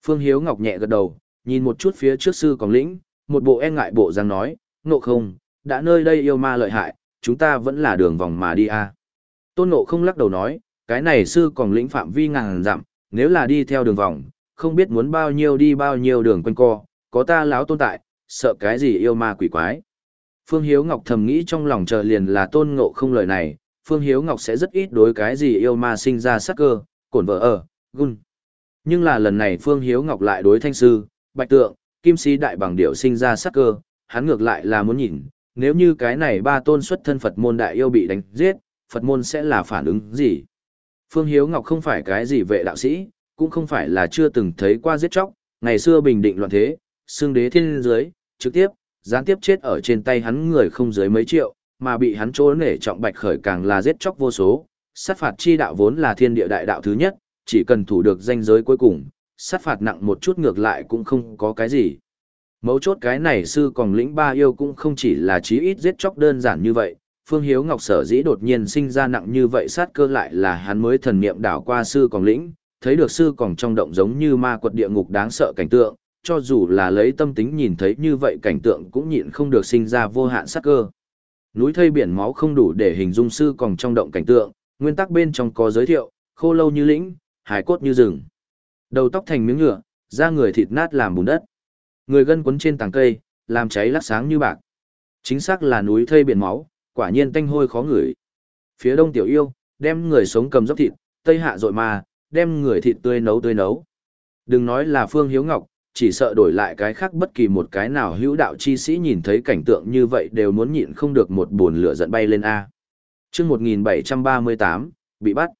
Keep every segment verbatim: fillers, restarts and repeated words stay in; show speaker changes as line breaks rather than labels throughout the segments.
Phương Hiếu Ngọc nhẹ gật đầu, nhìn một chút phía trước sư còn lĩnh, một bộ e ngại bộ dáng nói, Ngộ không, đã nơi đây yêu ma lợi hại, chúng ta vẫn là đường vòng mà đi à. Tôn Ngộ không lắc đầu nói, cái này sư còn lĩnh phạm vi ngàn dặm, nếu là đi theo đường vòng, không biết muốn bao nhiêu đi bao nhiêu đường quanh co, có ta láo tôn tại, sợ cái gì yêu ma quỷ quái. Phương Hiếu Ngọc thầm nghĩ trong lòng chờ liền là Tôn Ngộ không lời này, Phương Hiếu Ngọc sẽ rất ít đối cái gì yêu ma sinh ra sắc cơ, cổn vợ ở, gun. Nhưng là lần này Phương Hiếu Ngọc lại đối thanh sư, bạch tượng, kim sĩ đại bằng điệu sinh ra sắc cơ, hắn ngược lại là muốn nhìn, nếu như cái này ba tôn xuất thân Phật môn đại yêu bị đánh giết, Phật môn sẽ là phản ứng gì? Phương Hiếu Ngọc không phải cái gì vệ đạo sĩ, cũng không phải là chưa từng thấy qua giết chóc, ngày xưa bình định loạn thế, xương đế thiên dưới, trực tiếp, gián tiếp chết ở trên tay hắn người không dưới mấy triệu, mà bị hắn chỗ nể trọng bạch khởi càng là giết chóc vô số, sát phạt chi đạo vốn là thiên địa đại đạo thứ nhất, chỉ cần thủ được danh giới cuối cùng, sát phạt nặng một chút ngược lại cũng không có cái gì. Mấu chốt cái này sư còn lĩnh ba yêu cũng không chỉ là chí ít giết chóc đơn giản như vậy, Phương Hiếu Ngọc sở dĩ đột nhiên sinh ra nặng như vậy sát cơ lại là hắn mới thần niệm đảo qua sư còn lĩnh, thấy được sư còn trong động giống như ma quật địa ngục đáng sợ cảnh tượng, cho dù là lấy tâm tính nhìn thấy như vậy cảnh tượng cũng nhịn không được sinh ra vô hạn sát cơ. Núi thây biển máu không đủ để hình dung sư còn trong động cảnh tượng, nguyên tắc bên trong có giới thiệu, khô lâu như lĩnh, hải cốt như rừng. Đầu tóc thành miếng nhựa, da người thịt nát làm bùn đất. Người gân quấn trên tàng cây, làm cháy lắc sáng như bạc. Chính xác là núi thây biển máu, quả nhiên tanh hôi khó ngửi. Phía đông tiểu yêu, đem người sống cầm dốc thịt, tây hạ dội ma, đem người thịt tươi nấu tươi nấu. Đừng nói là Phương Hiếu Ngọc, chỉ sợ đổi lại cái khác bất kỳ một cái nào hữu đạo chi sĩ nhìn thấy cảnh tượng như vậy đều muốn nhịn không được một buồn lửa giận bay lên A. Chương một nghìn bảy trăm ba mươi tám, bị bắt.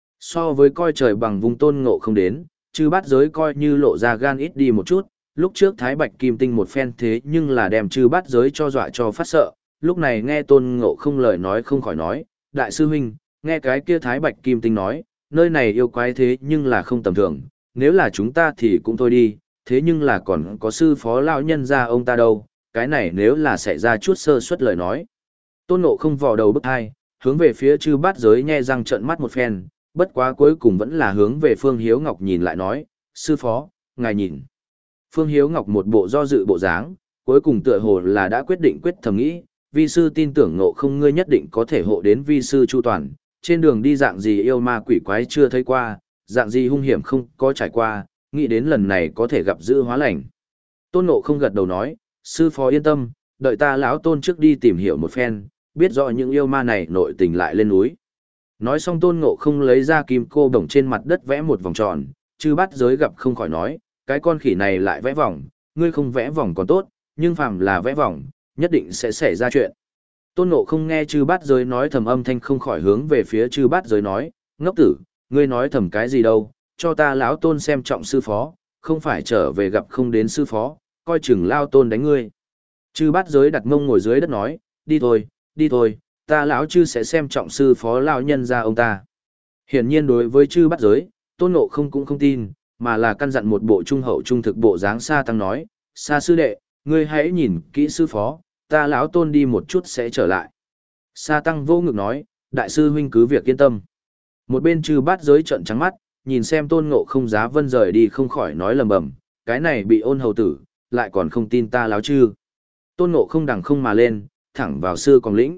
So với coi trời bằng vùng Tôn Ngộ không đến, chư bát giới coi như lộ ra gan ít đi một chút, lúc trước Thái Bạch Kim Tinh một phen thế nhưng là đem chư bát giới cho dọa cho phát sợ, lúc này nghe Tôn Ngộ không lời nói không khỏi nói, đại sư huynh, nghe cái kia Thái Bạch Kim Tinh nói, nơi này yêu quái thế nhưng là không tầm thường, nếu là chúng ta thì cũng thôi đi, thế nhưng là còn có sư phó lão nhân gia ông ta đâu, cái này nếu là xảy ra chút sơ suất lời nói. Tôn Ngộ không vò đầu bức hai, hướng về phía chư bát giới nhe răng trợn mắt một phen, bất quá cuối cùng vẫn là hướng về Phương Hiếu Ngọc nhìn lại nói, sư phó, ngài nhìn. Phương Hiếu Ngọc một bộ do dự bộ dáng, cuối cùng tựa hồ là đã quyết định quyết thầm nghĩ, vi sư tin tưởng Ngộ không ngươi nhất định có thể hộ đến vi sư chu toàn, trên đường đi dạng gì yêu ma quỷ quái chưa thấy qua, dạng gì hung hiểm không có trải qua, nghĩ đến lần này có thể gặp dữ hóa lành. Tôn Ngộ không gật đầu nói, sư phó yên tâm, đợi ta lão tôn trước đi tìm hiểu một phen, biết rõ những yêu ma này nội tình lại lên núi. Nói xong Tôn Ngộ không lấy ra kim cô bổng trên mặt đất vẽ một vòng tròn, chư bát giới gặp không khỏi nói, cái con khỉ này lại vẽ vòng, ngươi không vẽ vòng còn tốt, nhưng phàm là vẽ vòng, nhất định sẽ xảy ra chuyện. Tôn Ngộ không nghe chư bát giới nói thầm âm thanh không khỏi hướng về phía chư bát giới nói, ngốc tử, ngươi nói thầm cái gì đâu, cho ta lão tôn xem trọng sư phó, không phải trở về gặp không đến sư phó, coi chừng lao tôn đánh ngươi. Chư bát giới đặt mông ngồi dưới đất nói, đi thôi, đi thôi, ta lão chư sẽ xem trọng sư phó lão nhân ra ông ta. Hiển nhiên đối với chư bát giới, Tôn Ngộ không cũng không tin, mà là căn dặn một bộ trung hậu trung thực bộ dáng Sa Tăng nói, Sa sư đệ, ngươi hãy nhìn kỹ sư phó, ta lão tôn đi một chút sẽ trở lại. Sa Tăng vô ngực nói, đại sư huynh cứ việc yên tâm. Một bên chư bát giới trợn trắng mắt, nhìn xem Tôn Ngộ không giá vân rời đi không khỏi nói lầm bầm, cái này bị ôn hầu tử, lại còn không tin ta láo chư. Tôn Ngộ không đằng không mà lên, thẳng vào sư còn lĩnh.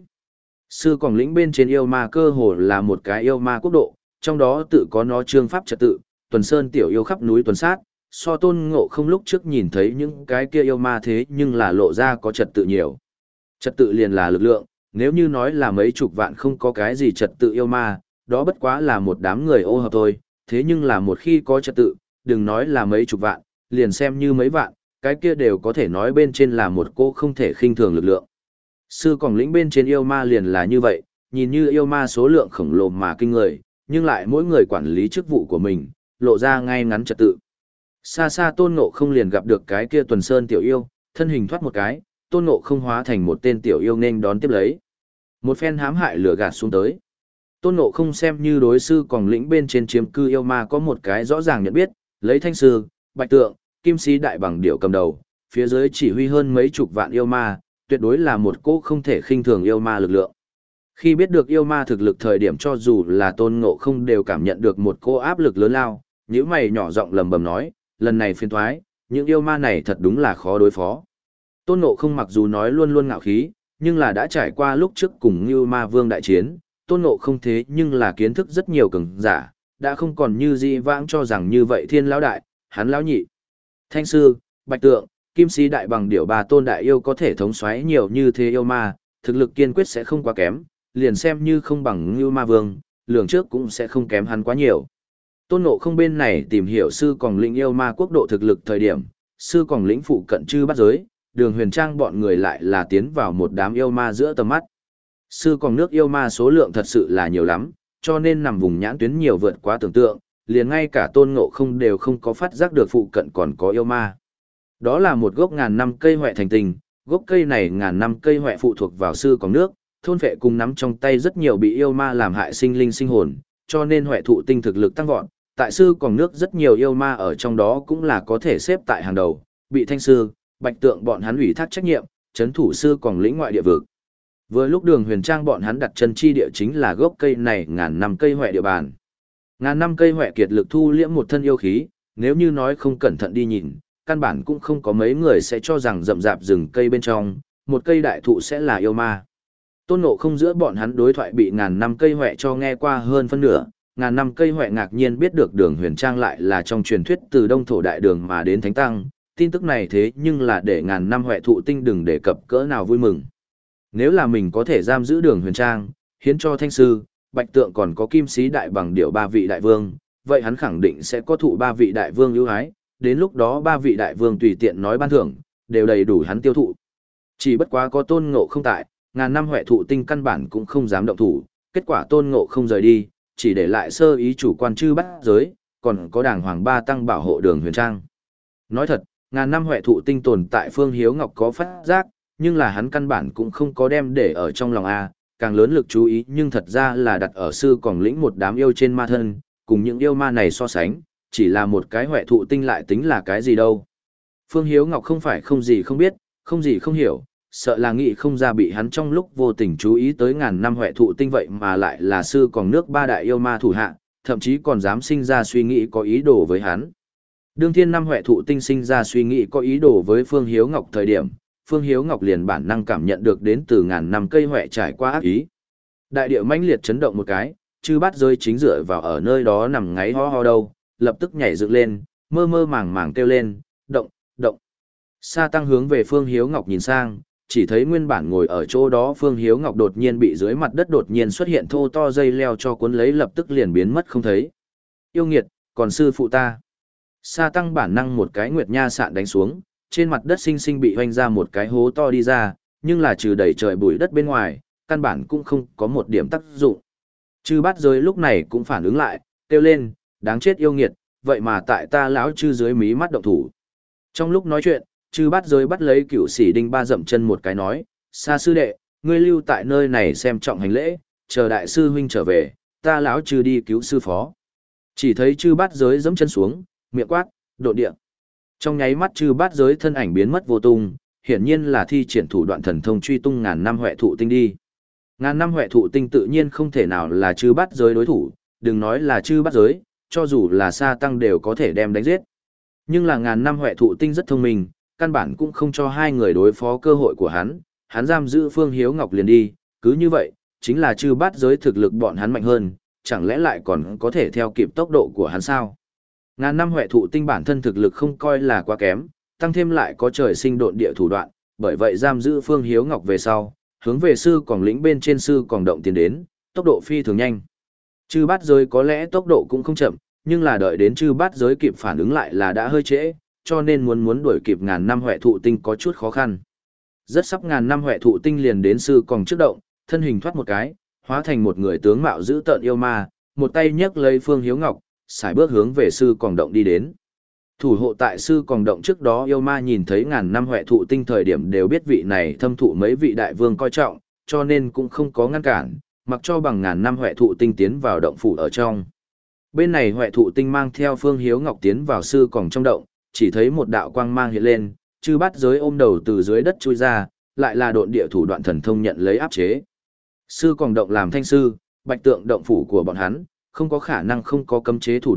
Sư còn lĩnh bên trên yêu ma cơ hồ là một cái yêu ma quốc độ, trong đó tự có nó trương pháp trật tự, tuần sơn tiểu yêu khắp núi tuần sát, so Tôn Ngộ không lúc trước nhìn thấy những cái kia yêu ma thế nhưng là lộ ra có trật tự nhiều. Trật tự liền là lực lượng, nếu như nói là mấy chục vạn không có cái gì trật tự yêu ma, đó bất quá là một đám người ô hợp thôi, thế nhưng là một khi có trật tự, đừng nói là mấy chục vạn, liền xem như mấy vạn, cái kia đều có thể nói bên trên là một cô không thể khinh thường lực lượng. Sư còn lĩnh bên trên yêu ma liền là như vậy, nhìn như yêu ma số lượng khổng lồ mà kinh người, nhưng lại mỗi người quản lý chức vụ của mình, lộ ra ngay ngắn trật tự. Xa xa Tôn Ngộ không liền gặp được cái kia tuần sơn tiểu yêu, thân hình thoát một cái, Tôn Ngộ không hóa thành một tên tiểu yêu nên đón tiếp lấy. Một phen hãm hại lửa gạt xuống tới. Tôn Ngộ không xem như đối sư còn lĩnh bên trên chiếm cư yêu ma có một cái rõ ràng nhận biết, lấy thanh sư, bạch tượng, kim sĩ đại bằng điểu cầm đầu, phía dưới chỉ huy hơn mấy chục vạn yêu ma, tuyệt đối là một cỗ không thể khinh thường yêu ma lực lượng. Khi biết được yêu ma thực lực thời điểm cho dù là Tôn Ngộ không đều cảm nhận được một cỗ áp lực lớn lao, nhíu mày nhỏ giọng lầm bầm nói, lần này phiền thoái, những yêu ma này thật đúng là khó đối phó. Tôn Ngộ Không mặc dù nói luôn luôn ngạo khí, nhưng là đã trải qua lúc trước cùng Ngưu Ma Vương đại chiến, Tôn Ngộ Không thế nhưng là kiến thức rất nhiều cường giả, đã không còn như di vãng cho rằng như vậy thiên lão đại, hắn lão nhị. Thanh sư, Bạch Tượng, Kim Sĩ đại bằng điểu ba tôn đại yêu có thể thống soái nhiều như thế yêu ma, thực lực kiên quyết sẽ không quá kém, liền xem như không bằng Ngưu Ma Vương, lường trước cũng sẽ không kém hắn quá nhiều. Tôn Ngộ Không bên này tìm hiểu sư Còng Lĩnh yêu ma quốc độ thực lực thời điểm, sư Còng Lĩnh phụ cận chư bắt giới, Đường Huyền Trang bọn người lại là tiến vào một đám yêu ma giữa tầm mắt. Sư Còng nước yêu ma số lượng thật sự là nhiều lắm, cho nên nằm vùng nhãn tuyến nhiều vượt quá tưởng tượng, liền ngay cả Tôn Ngộ Không đều không có phát giác được phụ cận còn có yêu ma. Đó là một gốc ngàn năm cây hoẹ thành tình, gốc cây này ngàn năm cây hoẹ phụ thuộc vào sư Còng nước, thôn vệ cùng nắm trong tay rất nhiều bị yêu ma làm hại sinh linh sinh hồn, cho nên hoẹ thụ tinh thực lực tăng vọt. Tại sư Còng nước rất nhiều yêu ma ở trong đó cũng là có thể xếp tại hàng đầu, bị Thanh sư, Bạch Tượng bọn hắn ủy thác trách nhiệm, chấn thủ sư Còng Lĩnh ngoại địa vực. Vừa lúc Đường Huyền Trang bọn hắn đặt chân chi địa chính là gốc cây này ngàn năm cây hoẹ địa bàn. Ngàn năm cây hoẹ kiệt lực thu liễm một thân yêu khí, nếu như nói không cẩn thận đi nhìn, căn bản cũng không có mấy người sẽ cho rằng rậm rạp rừng cây bên trong, một cây đại thụ sẽ là yêu ma. Tôn Ngộ Không giữa bọn hắn đối thoại bị ngàn năm cây hoẹ cho nghe qua hơn phân nửa, ngàn năm cây hoẹ ngạc nhiên biết được Đường Huyền Trang lại là trong truyền thuyết từ Đông Thổ Đại Đường mà đến Thánh Tăng, tin tức này thế nhưng là để ngàn năm hoẹ thụ tinh đừng đề cập cỡ nào vui mừng. Nếu là mình có thể giam giữ Đường Huyền Trang, hiến cho Thanh sư, Bạch Tượng còn có Kim Sĩ đại bằng điểu ba vị đại vương, vậy hắn khẳng định sẽ có thụ ba vị đại vương ưu ái, đến lúc đó ba vị đại vương tùy tiện nói ban thưởng, đều đầy đủ hắn tiêu thụ. Chỉ bất quá có Tôn Ngộ Không tại, ngàn năm hoẹ thụ tinh căn bản cũng không dám động thủ, kết quả Tôn Ngộ Không rời đi, chỉ để lại sơ ý chủ quan chư bắt giới, còn có đàng hoàng ba tăng bảo hộ Đường Huyền Trang. Nói thật, ngàn năm hoẹ thụ tinh tồn tại Phương Hiếu Ngọc có phát giác, nhưng là hắn căn bản cũng không có đem để ở trong lòng A, càng lớn lực chú ý nhưng thật ra là đặt ở sư Còng Lĩnh một đám yêu trên ma thân, cùng những yêu ma này so sánh, chỉ là một cái hoẹ thụ tinh lại tính là cái gì đâu. Phương Hiếu Ngọc không phải không gì không biết, không gì không hiểu, sợ là nghĩ không ra bị hắn trong lúc vô tình chú ý tới ngàn năm hoẹ thụ tinh vậy mà lại là sư Còng nước ba đại yêu ma thủ hạ, thậm chí còn dám sinh ra suy nghĩ có ý đồ với hắn. Đương thiên năm hoẹ thụ tinh sinh ra suy nghĩ có ý đồ với Phương Hiếu Ngọc thời điểm, Phương Hiếu Ngọc liền bản năng cảm nhận được đến từ ngàn năm cây hoẹ trải qua ác ý. Đại địa mãnh liệt chấn động một cái, chư bát giới chính dựa vào ở nơi đó nằm ngáy ho ho đâu, lập tức nhảy dựng lên, mơ mơ màng màng kêu lên, động, động. Sa tăng hướng về Phương Hiếu Ngọc nhìn sang, chỉ thấy nguyên bản ngồi ở chỗ đó Phương Hiếu Ngọc đột nhiên bị dưới mặt đất đột nhiên xuất hiện thô to dây leo cho cuốn lấy lập tức liền biến mất không thấy. Yêu nghiệt, còn sư phụ ta. Sa tăng bản năng một cái nguyệt nha sạn đánh xuống, trên mặt đất xinh xinh bị hoanh ra một cái hố to đi ra, nhưng là trừ đầy trời bụi đất bên ngoài, căn bản cũng không có một điểm tác dụng. Chư bát giới lúc này cũng phản ứng lại, kêu lên, đáng chết yêu nghiệt, vậy mà tại ta lão chư dưới mí mắt động thủ. Trong lúc nói chuyện, chư bát giới bắt lấy cửu sĩ đinh ba dậm chân một cái nói, Sa sư đệ, ngươi lưu tại nơi này xem trọng hành lễ, chờ đại sư huynh trở về, ta lão chư đi cứu sư phó. Chỉ thấy chư bát giới giẫm chân xuống, miệng quát, độ địa. Trong nháy mắt chư bát giới thân ảnh biến mất vô tung, hiển nhiên là thi triển thủ đoạn thần thông truy tung ngàn năm hoẹ thụ tinh đi. Ngàn năm hoẹ thụ tinh tự nhiên không thể nào là chư bát giới đối thủ, đừng nói là chư bát giới, cho dù là sa tăng đều có thể đem đánh giết. Nhưng là ngàn năm hoẹ thụ tinh rất thông minh, căn bản cũng không cho hai người đối phó cơ hội của hắn, hắn giam giữ Phương Hiếu Ngọc liền đi, cứ như vậy, chính là chư bát giới thực lực bọn hắn mạnh hơn, chẳng lẽ lại còn có thể theo kịp tốc độ của hắn sao? Ngàn năm hoẹ thụ tinh bản thân thực lực không coi là quá kém, tăng thêm lại có trời sinh độn địa thủ đoạn, bởi vậy giam giữ Phương Hiếu Ngọc về sau, hướng về sư Còng Lĩnh bên trên sư Còng động tiến đến, tốc độ phi thường nhanh. Chư bát giới có lẽ tốc độ cũng không chậm, nhưng là đợi đến chư bát giới kịp phản ứng lại là đã hơi trễ, cho nên muốn muốn đuổi kịp ngàn năm hoẹ thụ tinh có chút khó khăn. Rất sắp ngàn năm hoẹ thụ tinh liền đến sư Còng trước động, thân hình thoát một cái, hóa thành một người tướng mạo dữ tợn yêu ma, một tay nhấc lấy Phương Hiếu Ngọc, sải bước hướng về sư Còng động đi đến. Thủ hộ tại sư Còng động trước đó yêu ma nhìn thấy ngàn năm hoẹ thụ tinh thời điểm đều biết vị này thâm thụ mấy vị đại vương coi trọng, cho nên cũng không có ngăn cản, mặc cho bằng ngàn năm hoẹ thụ tinh tiến vào động phủ ở trong. Bên này hoẹ thụ tinh mang theo Phương Hiếu Ngọc tiến vào sư Còng trong động, chỉ thấy một đạo quang mang hiện lên, chư bát giới ôm đầu từ dưới đất chui ra, lại là độn địa thủ đoạn thần thông nhận lấy áp chế. Sư Còng động làm thanh sư, Bạch Tượng động phủ của bọn hắn, không có khả năng không có cấm chế thủ đoạn,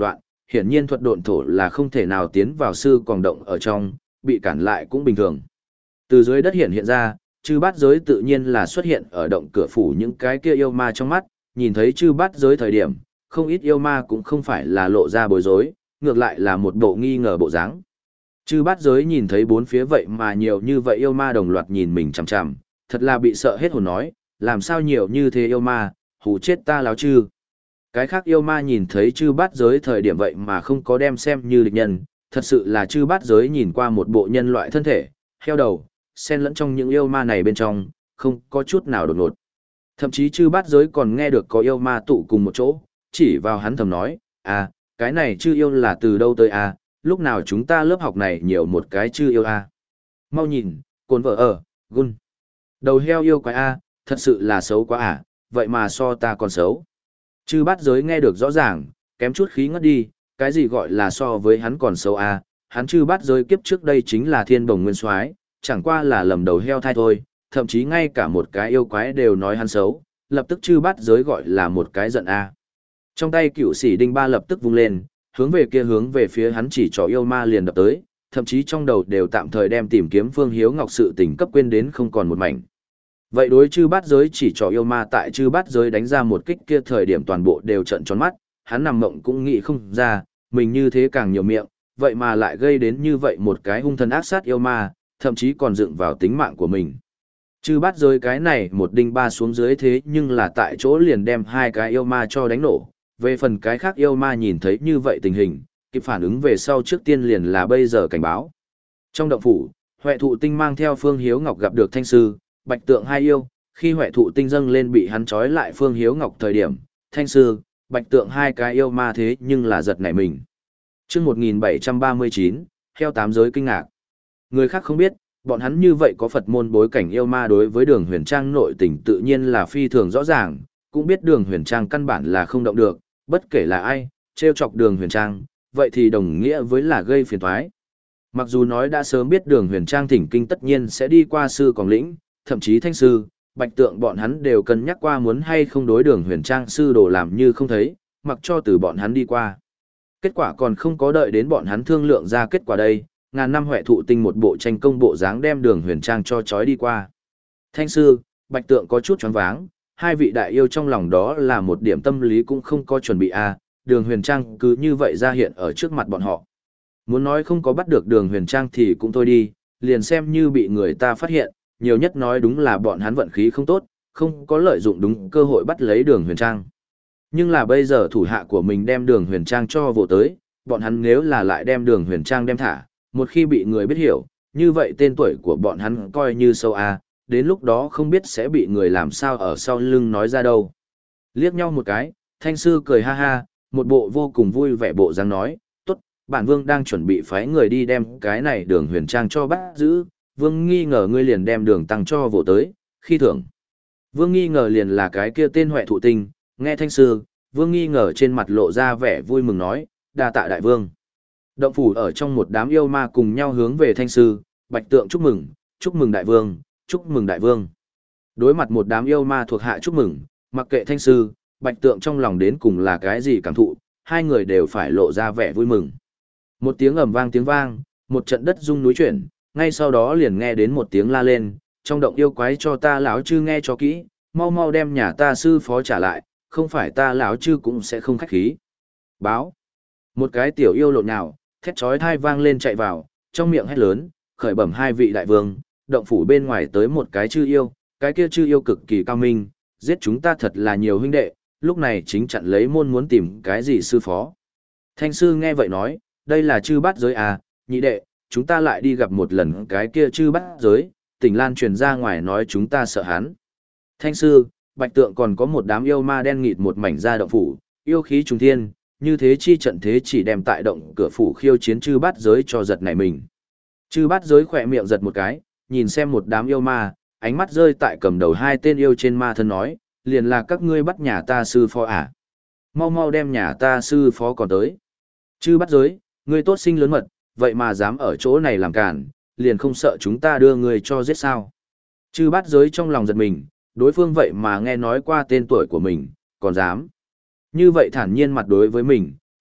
hiển nhiên thuật độn thổ là không thể nào tiến vào sư còn động ở trong, bị cản lại cũng bình thường. Từ dưới đất hiện hiện ra, chư bát giới tự nhiên là xuất hiện ở động cửa phủ những cái kia yêu ma trong mắt, nhìn thấy chư bát giới thời điểm, không ít yêu ma cũng không phải là lộ ra bối rối, ngược lại là một bộ nghi ngờ bộ dáng. Chư bát giới nhìn thấy bốn phía vậy mà nhiều như vậy yêu ma đồng loạt nhìn mình chằm chằm, thật là bị sợ hết hồn nói, làm sao nhiều như thế yêu ma, hù chết ta láo chư. Cái khác yêu ma nhìn thấy chư bát giới thời điểm vậy mà không có đem xem như địch nhân, thật sự là chư bát giới nhìn qua một bộ nhân loại thân thể, heo đầu, xen lẫn trong những yêu ma này bên trong, không có chút nào đột ngột. Thậm chí chư bát giới còn nghe được có yêu ma tụ cùng một chỗ, chỉ vào hắn thầm nói, à, cái này chư yêu là từ đâu tới à, lúc nào chúng ta lớp học này nhiều một cái chư yêu à. Mau nhìn, cồn vợ ở, gun. Đầu heo yêu quái a, thật sự là xấu quá à, vậy mà so ta còn xấu. Chư bát giới nghe được rõ ràng, kém chút khí ngất đi, cái gì gọi là so với hắn còn xấu à, hắn chư bát giới kiếp trước đây chính là thiên bồng nguyên soái, chẳng qua là lầm đầu heo thai thôi, thậm chí ngay cả một cái yêu quái đều nói hắn xấu, lập tức chư bát giới gọi là một cái giận a. Trong tay cựu sĩ đinh ba lập tức vung lên, hướng về kia hướng về phía hắn chỉ trỏ yêu ma liền đập tới, thậm chí trong đầu đều tạm thời đem tìm kiếm Phương Hiếu Ngọc sự tình cấp quên đến không còn một mảnh. Vậy đối chư bát giới chỉ trỏ yêu ma tại chư bát giới đánh ra một kích kia thời điểm toàn bộ đều trợn tròn mắt, hắn nằm mộng cũng nghĩ không ra, mình như thế càng nhiều miệng, vậy mà lại gây đến như vậy một cái hung thần ác sát yêu ma, thậm chí còn dựng vào tính mạng của mình. Chư bát giới cái này một đinh ba xuống dưới thế nhưng là tại chỗ liền đem hai cái yêu ma cho đánh nổ, về phần cái khác yêu ma nhìn thấy như vậy tình hình, kịp phản ứng về sau trước tiên liền là bây giờ cảnh báo. Trong động phủ, Huệ Thụ Tinh mang theo Phương Hiếu Ngọc gặp được Thanh Sư, Bạch Tượng hai yêu, khi Huệ Thụ Tinh dâng lên bị hắn trói lại Phương Hiếu Ngọc thời điểm, Thanh Sư, Bạch Tượng hai cái yêu ma thế nhưng là giật nảy mình. Chương một nghìn bảy trăm ba mươi chín, heo tám giới kinh ngạc. Người khác không biết, bọn hắn như vậy có Phật môn bối cảnh yêu ma đối với Đường Huyền Trang nội tình tự nhiên là phi thường rõ ràng, cũng biết Đường Huyền Trang căn bản là không động được, bất kể là ai, trêu chọc Đường Huyền Trang, vậy thì đồng nghĩa với là gây phiền toái. Mặc dù nói đã sớm biết Đường Huyền Trang thỉnh kinh tất nhiên sẽ đi qua sư Còng Lĩnh, thậm chí Thanh Sư, Bạch Tượng bọn hắn đều cân nhắc qua muốn hay không đối Đường Huyền Trang sư đồ làm như không thấy, mặc cho từ bọn hắn đi qua. Kết quả còn không có đợi đến bọn hắn thương lượng ra kết quả đây, ngàn năm Huệ Thụ Tinh một bộ tranh công bộ dáng đem Đường Huyền Trang cho chói đi qua. Thanh Sư, Bạch Tượng có chút choáng váng, hai vị đại yêu trong lòng đó là một điểm tâm lý cũng không có chuẩn bị à, Đường Huyền Trang cứ như vậy ra hiện ở trước mặt bọn họ. Muốn nói không có bắt được Đường Huyền Trang thì cũng thôi đi, liền xem như bị người ta phát hiện, nhiều nhất nói đúng là bọn hắn vận khí không tốt, không có lợi dụng đúng cơ hội bắt lấy Đường Huyền Trang. Nhưng là bây giờ thủ hạ của mình đem Đường Huyền Trang cho vô tới, bọn hắn nếu là lại đem Đường Huyền Trang đem thả, một khi bị người biết hiểu, như vậy tên tuổi của bọn hắn coi như sâu a, đến lúc đó không biết sẽ bị người làm sao ở sau lưng nói ra đâu. Liếc nhau một cái, Thanh Sư cười ha ha, một bộ vô cùng vui vẻ bộ dáng nói, tốt, bản vương đang chuẩn bị phái người đi đem cái này Đường Huyền Trang cho bắt giữ, vương nghi ngờ ngươi liền đem Đường Tăng cho vô tới, khi thưởng. Vương nghi ngờ liền là cái kia tên Huệ Thụ Tinh, nghe Thanh Sư, vương nghi ngờ trên mặt lộ ra vẻ vui mừng nói, đa tạ đại vương. Động phủ ở trong một đám yêu ma cùng nhau hướng về Thanh Sư, Bạch Tượng chúc mừng, chúc mừng đại vương, chúc mừng đại vương. Đối mặt một đám yêu ma thuộc hạ chúc mừng, mặc kệ Thanh Sư, Bạch Tượng trong lòng đến cùng là cái gì cảm thụ, hai người đều phải lộ ra vẻ vui mừng. Một tiếng ầm vang tiếng vang, một trận đất rung núi chuyển, ngay sau đó liền nghe đến một tiếng la lên, trong động yêu quái cho ta lão chư nghe cho kỹ, mau mau đem nhà ta sư phó trả lại, không phải ta lão chư cũng sẽ không khách khí. Báo. Một cái tiểu yêu lộn nhào, thét chói tai vang lên chạy vào, trong miệng hét lớn, khởi bẩm hai vị đại vương, động phủ bên ngoài tới một cái chư yêu, cái kia chư yêu cực kỳ cao minh, giết chúng ta thật là nhiều huynh đệ, lúc này chính chặn lấy môn muốn tìm cái gì sư phó. Thanh Sư nghe vậy nói, đây là chư bát giới à, nhị đệ, chúng ta lại đi gặp một lần cái kia chư bát giới, tỉnh lan truyền ra ngoài nói chúng ta sợ hắn. Thanh Sư, Bạch Tượng còn có một đám yêu ma đen nghịt một mảnh ra động phủ, yêu khí trùng thiên, như thế chi trận thế chỉ đem tại động cửa phủ khiêu chiến chư bát giới cho giật nảy mình. Chư bát giới khỏe miệng giật một cái, nhìn xem một đám yêu ma, ánh mắt rơi tại cầm đầu hai tên yêu trên ma thân nói, liền là các ngươi bắt nhà ta sư phó à. Mau mau đem nhà ta sư phó còn tới. Chư bát giới, ngươi tốt sinh lớn mật, vậy mà dám ở chỗ này làm cản, liền không sợ chúng ta đưa ngươi cho giết sao. Chư bát giới trong lòng giật mình, đối phương vậy mà nghe nói qua tên tuổi của mình, còn dám. Như vậy thản nhiên mặt đối với mình,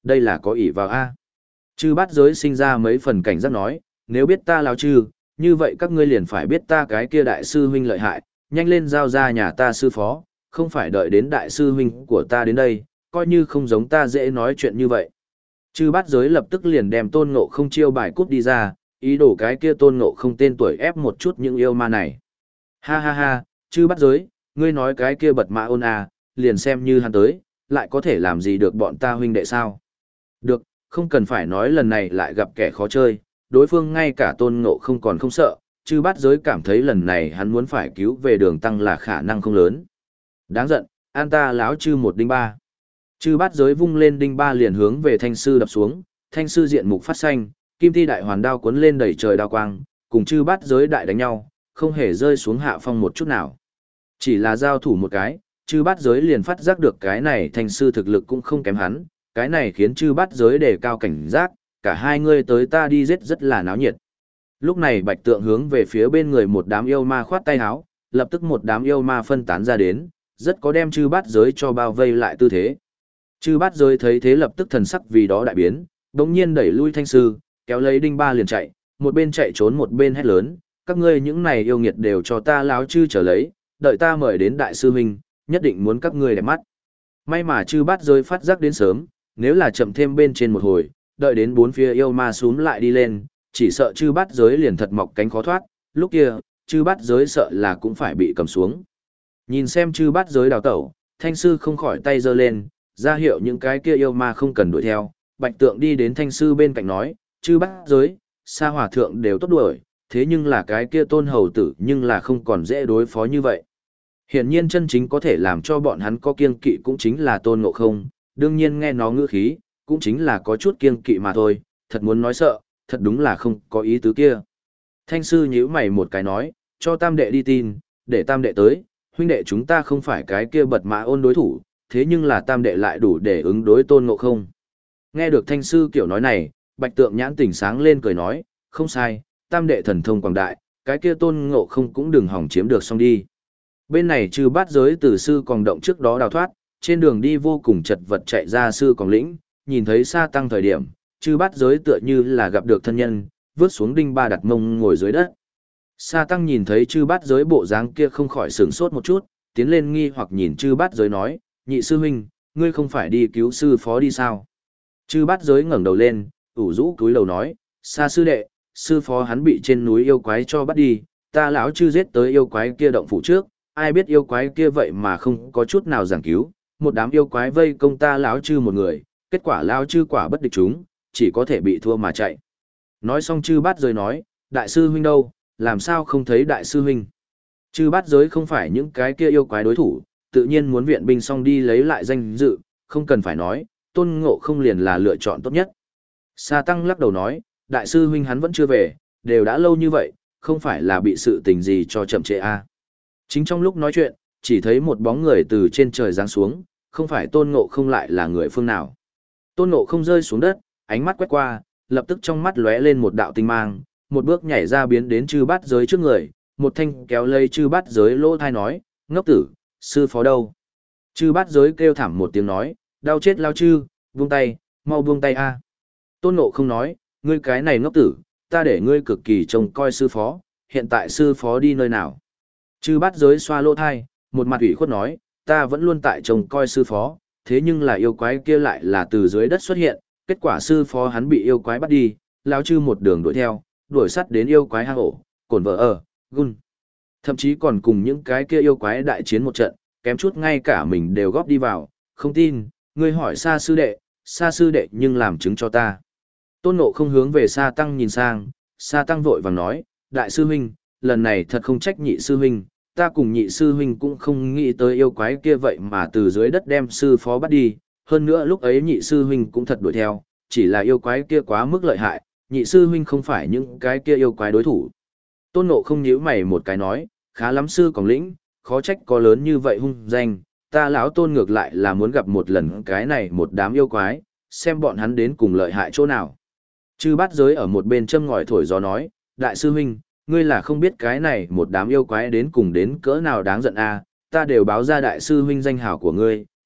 Đây là có ỷ vào A. Chư bát giới sinh ra mấy phần cảnh giác nói, nếu biết ta lão chư, như vậy các ngươi liền phải biết ta cái kia đại sư huynh lợi hại, nhanh lên giao ra nhà ta sư phó, không phải đợi đến đại sư huynh của ta đến đây, coi như không giống ta dễ nói chuyện như vậy. Chư bát giới lập tức liền đem tôn ngộ không chiêu bài cút đi ra, ý đồ cái kia tôn ngộ không tên tuổi ép một chút những yêu ma này. Ha ha ha, chư bát giới, ngươi nói cái kia bật mã ôn à, liền xem như hắn tới, lại có thể làm gì được bọn ta huynh đệ sao? Được, không cần phải nói lần này lại gặp kẻ khó chơi, đối phương ngay cả tôn ngộ không còn không sợ, chư bát giới cảm thấy lần này hắn muốn phải cứu về đường tăng là khả năng không lớn. Đáng giận, an ta láo chư một đinh ba. Chư bát giới vung lên đinh ba liền hướng về thanh sư đập xuống, thanh sư diện mục phát xanh, kim thi đại hoàn đao cuốn lên đầy trời đao quang, cùng chư bát giới đại đánh nhau, không hề rơi xuống hạ phong một chút nào. Chỉ là giao thủ một cái, chư bát giới liền phát giác được cái này thanh sư thực lực cũng không kém hắn, cái này khiến chư bát giới đề cao cảnh giác, cả hai người tới ta đi giết rất là náo nhiệt. Lúc này bạch tượng hướng về phía bên người một đám yêu ma khoát tay áo, lập tức một đám yêu ma phân tán ra đến, rất có đem chư bát giới cho bao vây lại tư thế. Chư bát giới thấy thế lập tức thần sắc vì đó đại biến, đống nhiên đẩy lui thanh sư, kéo lấy đinh ba liền chạy, một bên chạy trốn một bên hét lớn, các ngươi những này yêu nghiệt đều cho ta láo chư trở lấy, đợi ta mời đến đại sư huynh, nhất định muốn các ngươi đẹp mắt. May mà chư bát giới phát giác đến sớm, nếu là chậm thêm bên trên một hồi, đợi đến bốn phía yêu ma xuống lại đi lên, chỉ sợ chư bát giới liền thật mọc cánh khó thoát, lúc kia, chư bát giới sợ là cũng phải bị cầm xuống. Nhìn xem chư bát giới đào tẩu, thanh sư không khỏi tay giơ lên, ra hiệu những cái kia yêu ma không cần đuổi theo, bạch tượng đi đến thanh sư bên cạnh nói, chư bát giới, sa hòa thượng đều tốt đuổi, thế nhưng là cái kia tôn hầu tử nhưng là không còn dễ đối phó như vậy. Hiển nhiên chân chính có thể làm cho bọn hắn có kiêng kỵ cũng chính là tôn ngộ không, đương nhiên nghe nó ngữ khí, cũng chính là có chút kiêng kỵ mà thôi, thật muốn nói sợ, thật đúng là không có ý tứ kia. Thanh sư nhíu mày một cái nói, cho tam đệ đi tin, để tam đệ tới, huynh đệ chúng ta không phải cái kia bật mã ôn đối thủ, thế nhưng là tam đệ lại đủ để ứng đối tôn ngộ không. Nghe được thanh sư kiểu nói này, bạch tượng nhãn tỉnh sáng lên cười nói, không sai, tam đệ thần thông quảng đại, cái kia tôn ngộ không cũng đừng hỏng chiếm được xong đi. Bên này trừ bát giới từ sư còn động trước đó đào thoát, trên đường đi vô cùng chật vật chạy ra sư còn lĩnh, nhìn thấy sa tăng thời điểm, trừ bát giới tựa như là gặp được thân nhân, vướt xuống đinh ba đặt mông ngồi dưới đất. Sa tăng nhìn thấy chư bát giới bộ dáng kia không khỏi sửng sốt một chút, tiến lên nghi hoặc nhìn chư bát giới nói, nhị sư huynh, ngươi không phải đi cứu sư phó đi sao? Chư bát giới ngẩng đầu lên, ủ rũ cúi đầu nói, Sa sư đệ, sư phó hắn bị trên núi yêu quái cho bắt đi, ta lão chư giết tới yêu quái kia động phủ trước, ai biết yêu quái kia vậy mà không có chút nào giảng cứu, một đám yêu quái vây công ta lão chư một người, kết quả lão chư quả bất địch chúng, chỉ có thể bị thua mà chạy. Nói xong chư bát giới nói, đại sư huynh đâu, làm sao không thấy đại sư huynh? Chư bát giới không phải những cái kia yêu quái đối thủ, tự nhiên muốn viện binh xong đi lấy lại danh dự, không cần phải nói, tôn ngộ không liền là lựa chọn tốt nhất. Sa tăng lắc đầu nói, đại sư huynh hắn vẫn chưa về, đều đã lâu như vậy, không phải là bị sự tình gì cho chậm trễ à. Chính trong lúc nói chuyện, chỉ thấy một bóng người từ trên trời giáng xuống, không phải tôn ngộ không lại là người phương nào. Tôn ngộ không rơi xuống đất, ánh mắt quét qua, lập tức trong mắt lóe lên một đạo tinh mang, một bước nhảy ra biến đến chư bát giới trước người, một thanh kéo lấy chư bát giới lỗ thai nói, ngốc tử, sư phó đâu? Chư bát giới kêu thảm một tiếng nói, đau chết lao chư, buông tay, mau buông tay a. Tôn ngộ không nói, ngươi cái này ngốc tử, ta để ngươi cực kỳ trông coi sư phó, hiện tại sư phó đi nơi nào? Chư bát giới xoa lỗ thai, một mặt ủy khuất nói, ta vẫn luôn tại trông coi sư phó, thế nhưng là yêu quái kia lại là từ dưới đất xuất hiện, kết quả sư phó hắn bị yêu quái bắt đi, lão chư một đường đuổi theo, đuổi sắt đến yêu quái hang ổ, cồn vợ ở, gun. Thậm chí còn cùng những cái kia yêu quái đại chiến một trận, kém chút ngay cả mình đều góp đi vào, không tin, ngươi hỏi Sa sư đệ, Sa sư đệ nhưng làm chứng cho ta. Tôn Ngộ không hướng về Sa tăng nhìn sang, Sa tăng vội vàng nói, đại sư huynh, lần này thật không trách nhị sư huynh, ta cùng nhị sư huynh cũng không nghĩ tới yêu quái kia vậy mà từ dưới đất đem sư phó bắt đi, hơn nữa lúc ấy nhị sư huynh cũng thật đuổi theo, chỉ là yêu quái kia quá mức lợi hại, nhị sư huynh không phải những cái kia yêu quái đối thủ. Tôn Ngộ không nhíu mày một cái nói, khá lắm sư còng lĩnh, khó trách có lớn như vậy hung danh, ta lão Tôn ngược lại là muốn gặp một lần cái này một đám yêu quái, xem bọn hắn đến cùng lợi hại chỗ nào. Chư bát giới ở một bên châm ngòi thổi gió nói, đại sư huynh, ngươi là không biết cái này một đám yêu quái đến cùng đến cỡ nào đáng giận a, ta đều báo ra đại sư huynh danh hảo của ngươi,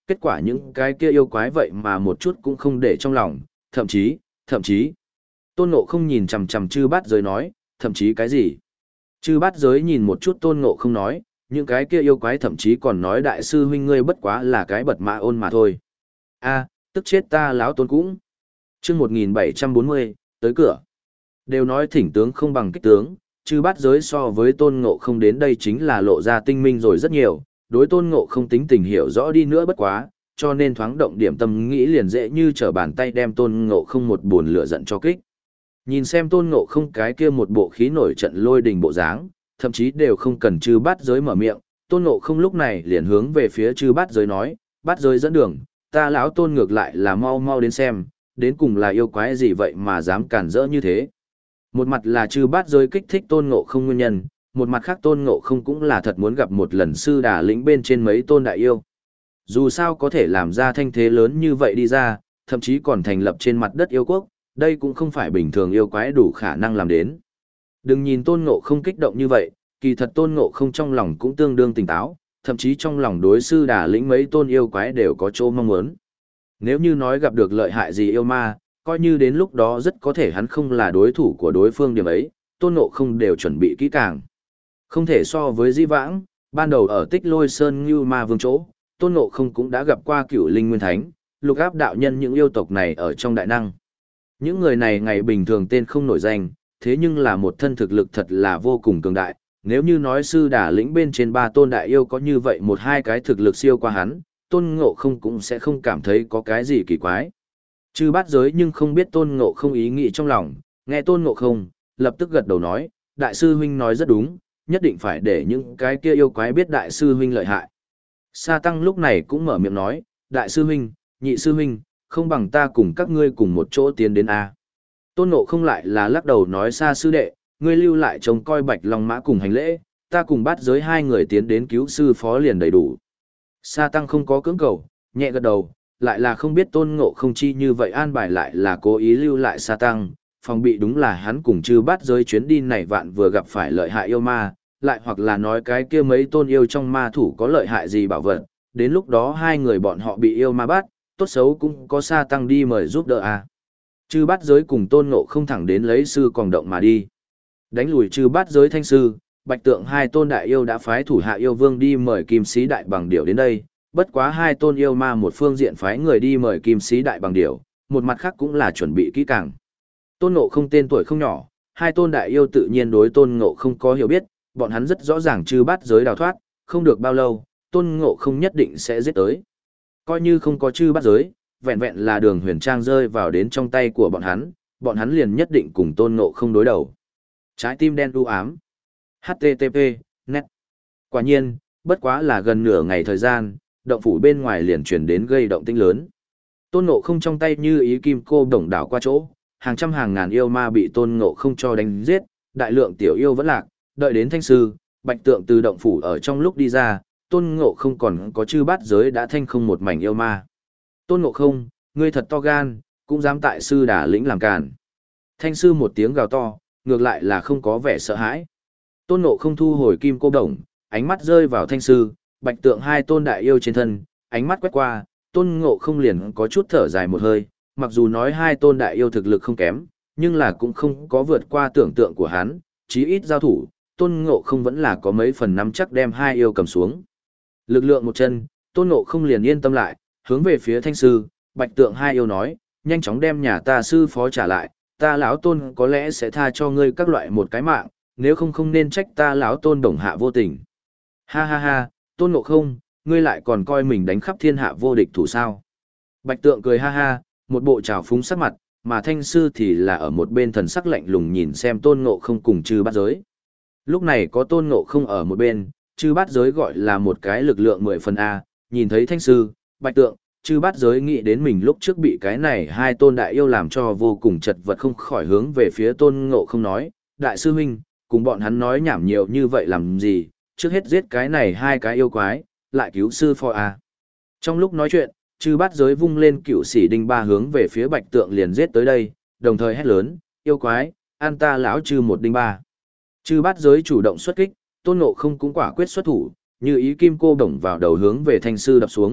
Kết quả những cái kia yêu quái vậy mà một chút cũng không để trong lòng, thậm chí, thậm chí. Tôn Ngộ không nhìn chằm chằm chư bát giới nói, thậm chí cái gì? Chư bát giới nhìn một chút Tôn Ngộ không nói, những cái kia yêu quái thậm chí còn nói đại sư huynh ngươi bất quá là cái bật mã ôn mà thôi. A, tức chết ta láo Tôn cũng. Chương một nghìn bảy trăm bốn mươi, tới cửa. Đều nói thỉnh tướng không bằng kích tướng, chư bát giới so với Tôn Ngộ không đến đây chính là lộ ra tinh minh rồi rất nhiều, đối Tôn Ngộ không tính tình hiểu rõ đi nữa bất quá, cho nên thoáng động điểm tâm nghĩ liền dễ như trở bàn tay đem Tôn Ngộ không một buồn lửa giận cho kích. Nhìn xem Tôn Ngộ không cái kia một bộ khí nổi trận lôi đình bộ dáng, thậm chí đều không cần chư bát giới mở miệng, Tôn Ngộ không lúc này liền hướng về phía chư bát giới nói, bát giới dẫn đường, ta lão Tôn ngược lại là mau mau đến xem, đến cùng là yêu quái gì vậy mà dám cản rỡ như thế. Một mặt là chư bát giới kích thích Tôn Ngộ không nguyên nhân, một mặt khác Tôn Ngộ không cũng là thật muốn gặp một lần sư đà lĩnh bên trên mấy tôn đại yêu. Dù sao có thể làm ra thanh thế lớn như vậy đi ra, thậm chí còn thành lập trên mặt đất yêu quốc, đây cũng không phải bình thường yêu quái đủ khả năng làm đến. Đừng nhìn Tôn Ngộ không kích động như vậy, kỳ thật Tôn Ngộ không trong lòng cũng tương đương tỉnh táo, thậm chí trong lòng đối sư đà lĩnh mấy tôn yêu quái đều có chỗ mong muốn. Nếu như nói gặp được lợi hại gì yêu ma, coi như đến lúc đó rất có thể hắn không là đối thủ của đối phương điểm ấy, Tôn Ngộ không đều chuẩn bị kỹ càng. Không thể so với Di Vãng, ban đầu ở Tích Lôi Sơn Ngưu Ma Vương chỗ, Tôn Ngộ không cũng đã gặp qua Cửu Linh Nguyên Thánh, Lục Áp đạo nhân những yêu tộc này ở trong đại năng. Những người này ngày bình thường tên không nổi danh, thế nhưng là một thân thực lực thật là vô cùng cường đại. Nếu như nói sư đà lĩnh bên trên ba tôn đại yêu có như vậy một hai cái thực lực siêu qua hắn, Tôn Ngộ không cũng sẽ không cảm thấy có cái gì kỳ quái. Chư bát giới nhưng không biết Tôn Ngộ không ý nghĩ trong lòng, nghe Tôn Ngộ không, lập tức gật đầu nói, đại sư huynh nói rất đúng, nhất định phải để những cái kia yêu quái biết đại sư huynh lợi hại. Sa Tăng lúc này cũng mở miệng nói, đại sư huynh, nhị sư huynh, không bằng ta cùng các ngươi cùng một chỗ tiến đến A. Tôn Ngộ không lại là lắc đầu nói Sa sư đệ, ngươi lưu lại trông coi Bạch Long Mã cùng hành lễ, ta cùng bát giới hai người tiến đến cứu sư phó liền đầy đủ. Sa Tăng không có cưỡng cầu, nhẹ gật đầu, lại là không biết Tôn Ngộ không chi như vậy an bài lại là cố ý lưu lại Sa Tăng, phòng bị đúng là hắn cùng chư bát giới chuyến đi này vạn vừa gặp phải lợi hại yêu ma, lại hoặc là nói cái kia mấy tôn yêu trong ma thủ có lợi hại gì bảo vật, đến lúc đó hai người bọn họ bị yêu ma bắt, tốt xấu cũng có Sa Tăng đi mời giúp đỡ à. Chư bát giới cùng Tôn Ngộ không thẳng đến lấy sư còn động mà đi. Đánh lùi chư bát giới thanh sư, Bạch Tượng hai tôn đại yêu đã phái thủ hạ yêu vương đi mời Kim Sĩ Đại Bằng Điểu đến đây, bất quá hai tôn yêu ma một phương diện phái người đi mời Kim Sĩ Đại Bằng Điểu, một mặt khác cũng là chuẩn bị kỹ càng. Tôn Ngộ không tên tuổi không nhỏ, hai tôn đại yêu tự nhiên đối Tôn Ngộ không có hiểu biết, bọn hắn rất rõ ràng chư bát giới đào thoát, không được bao lâu, Tôn Ngộ không nhất định sẽ giết tới. Coi như không có chư bát giới, vẹn vẹn là Đường Huyền Trang rơi vào đến trong tay của bọn hắn, bọn hắn liền nhất định cùng Tôn Ngộ không đối đầu. Trái tim đen u ám. hát tê tê pê, net. Quả nhiên, bất quá là gần nửa ngày thời gian, động phủ bên ngoài liền chuyển đến gây động tĩnh lớn. Tôn Ngộ không trong tay như ý kim cô đồng đảo qua chỗ, hàng trăm hàng ngàn yêu ma bị Tôn Ngộ không cho đánh giết, đại lượng tiểu yêu vẫn lạc, đợi đến thanh sư, Bạch Tượng từ động phủ ở trong lúc đi ra, Tôn Ngộ không còn có chư bát giới đã thanh không một mảnh yêu ma. Tôn Ngộ không, ngươi thật to gan, cũng dám tại sư đà lĩnh làm càn. Thanh sư một tiếng gào to, ngược lại là không có vẻ sợ hãi. Tôn Ngộ không thu hồi kim cô đồng, ánh mắt rơi vào thanh sư, Bạch Tượng hai tôn đại yêu trên thân, ánh mắt quét qua, Tôn Ngộ không liền có chút thở dài một hơi, mặc dù nói hai tôn đại yêu thực lực không kém, nhưng là cũng không có vượt qua tưởng tượng của hắn, chí ít giao thủ, Tôn Ngộ không vẫn là có mấy phần nắm chắc đem hai yêu cầm xuống. Lực lượng một chân, Tôn Ngộ không liền yên tâm lại, hướng về phía thanh sư, Bạch Tượng hai yêu nói, nhanh chóng đem nhà ta sư phó trả lại, ta lão Tôn có lẽ sẽ tha cho ngươi các loại một cái mạng, nếu không không nên trách ta lão Tôn đồng hạ vô tình. Ha ha ha, Tôn Ngộ không, ngươi lại còn coi mình đánh khắp thiên hạ vô địch thủ sao. Bạch Tượng cười ha ha, một bộ trào phúng sắc mặt, mà thanh sư thì là ở một bên thần sắc lạnh lùng nhìn xem Tôn Ngộ không cùng chư bát giới. Lúc này có Tôn Ngộ không ở một bên, chư bát giới gọi là một cái lực lượng mười phần A, nhìn thấy thanh sư, Bạch Tượng, chư bát giới nghĩ đến mình lúc trước bị cái này hai tôn đại yêu làm cho vô cùng chật vật không khỏi hướng về phía Tôn Ngộ không nói, đại sư huynh, cùng bọn hắn nói nhảm nhiều như vậy làm gì, trước hết giết cái này hai cái yêu quái, lại cứu sư phò A. Trong lúc nói chuyện, chư bát giới vung lên cựu sĩ đinh ba hướng về phía Bạch Tượng liền giết tới đây, đồng thời hét lớn, yêu quái, an ta lão chư một đinh ba. Chư bát giới chủ động xuất kích, Tôn Ngộ không cũng quả quyết xuất thủ, như ý kim cô đồng vào đầu hướng về thanh sư đập xuống,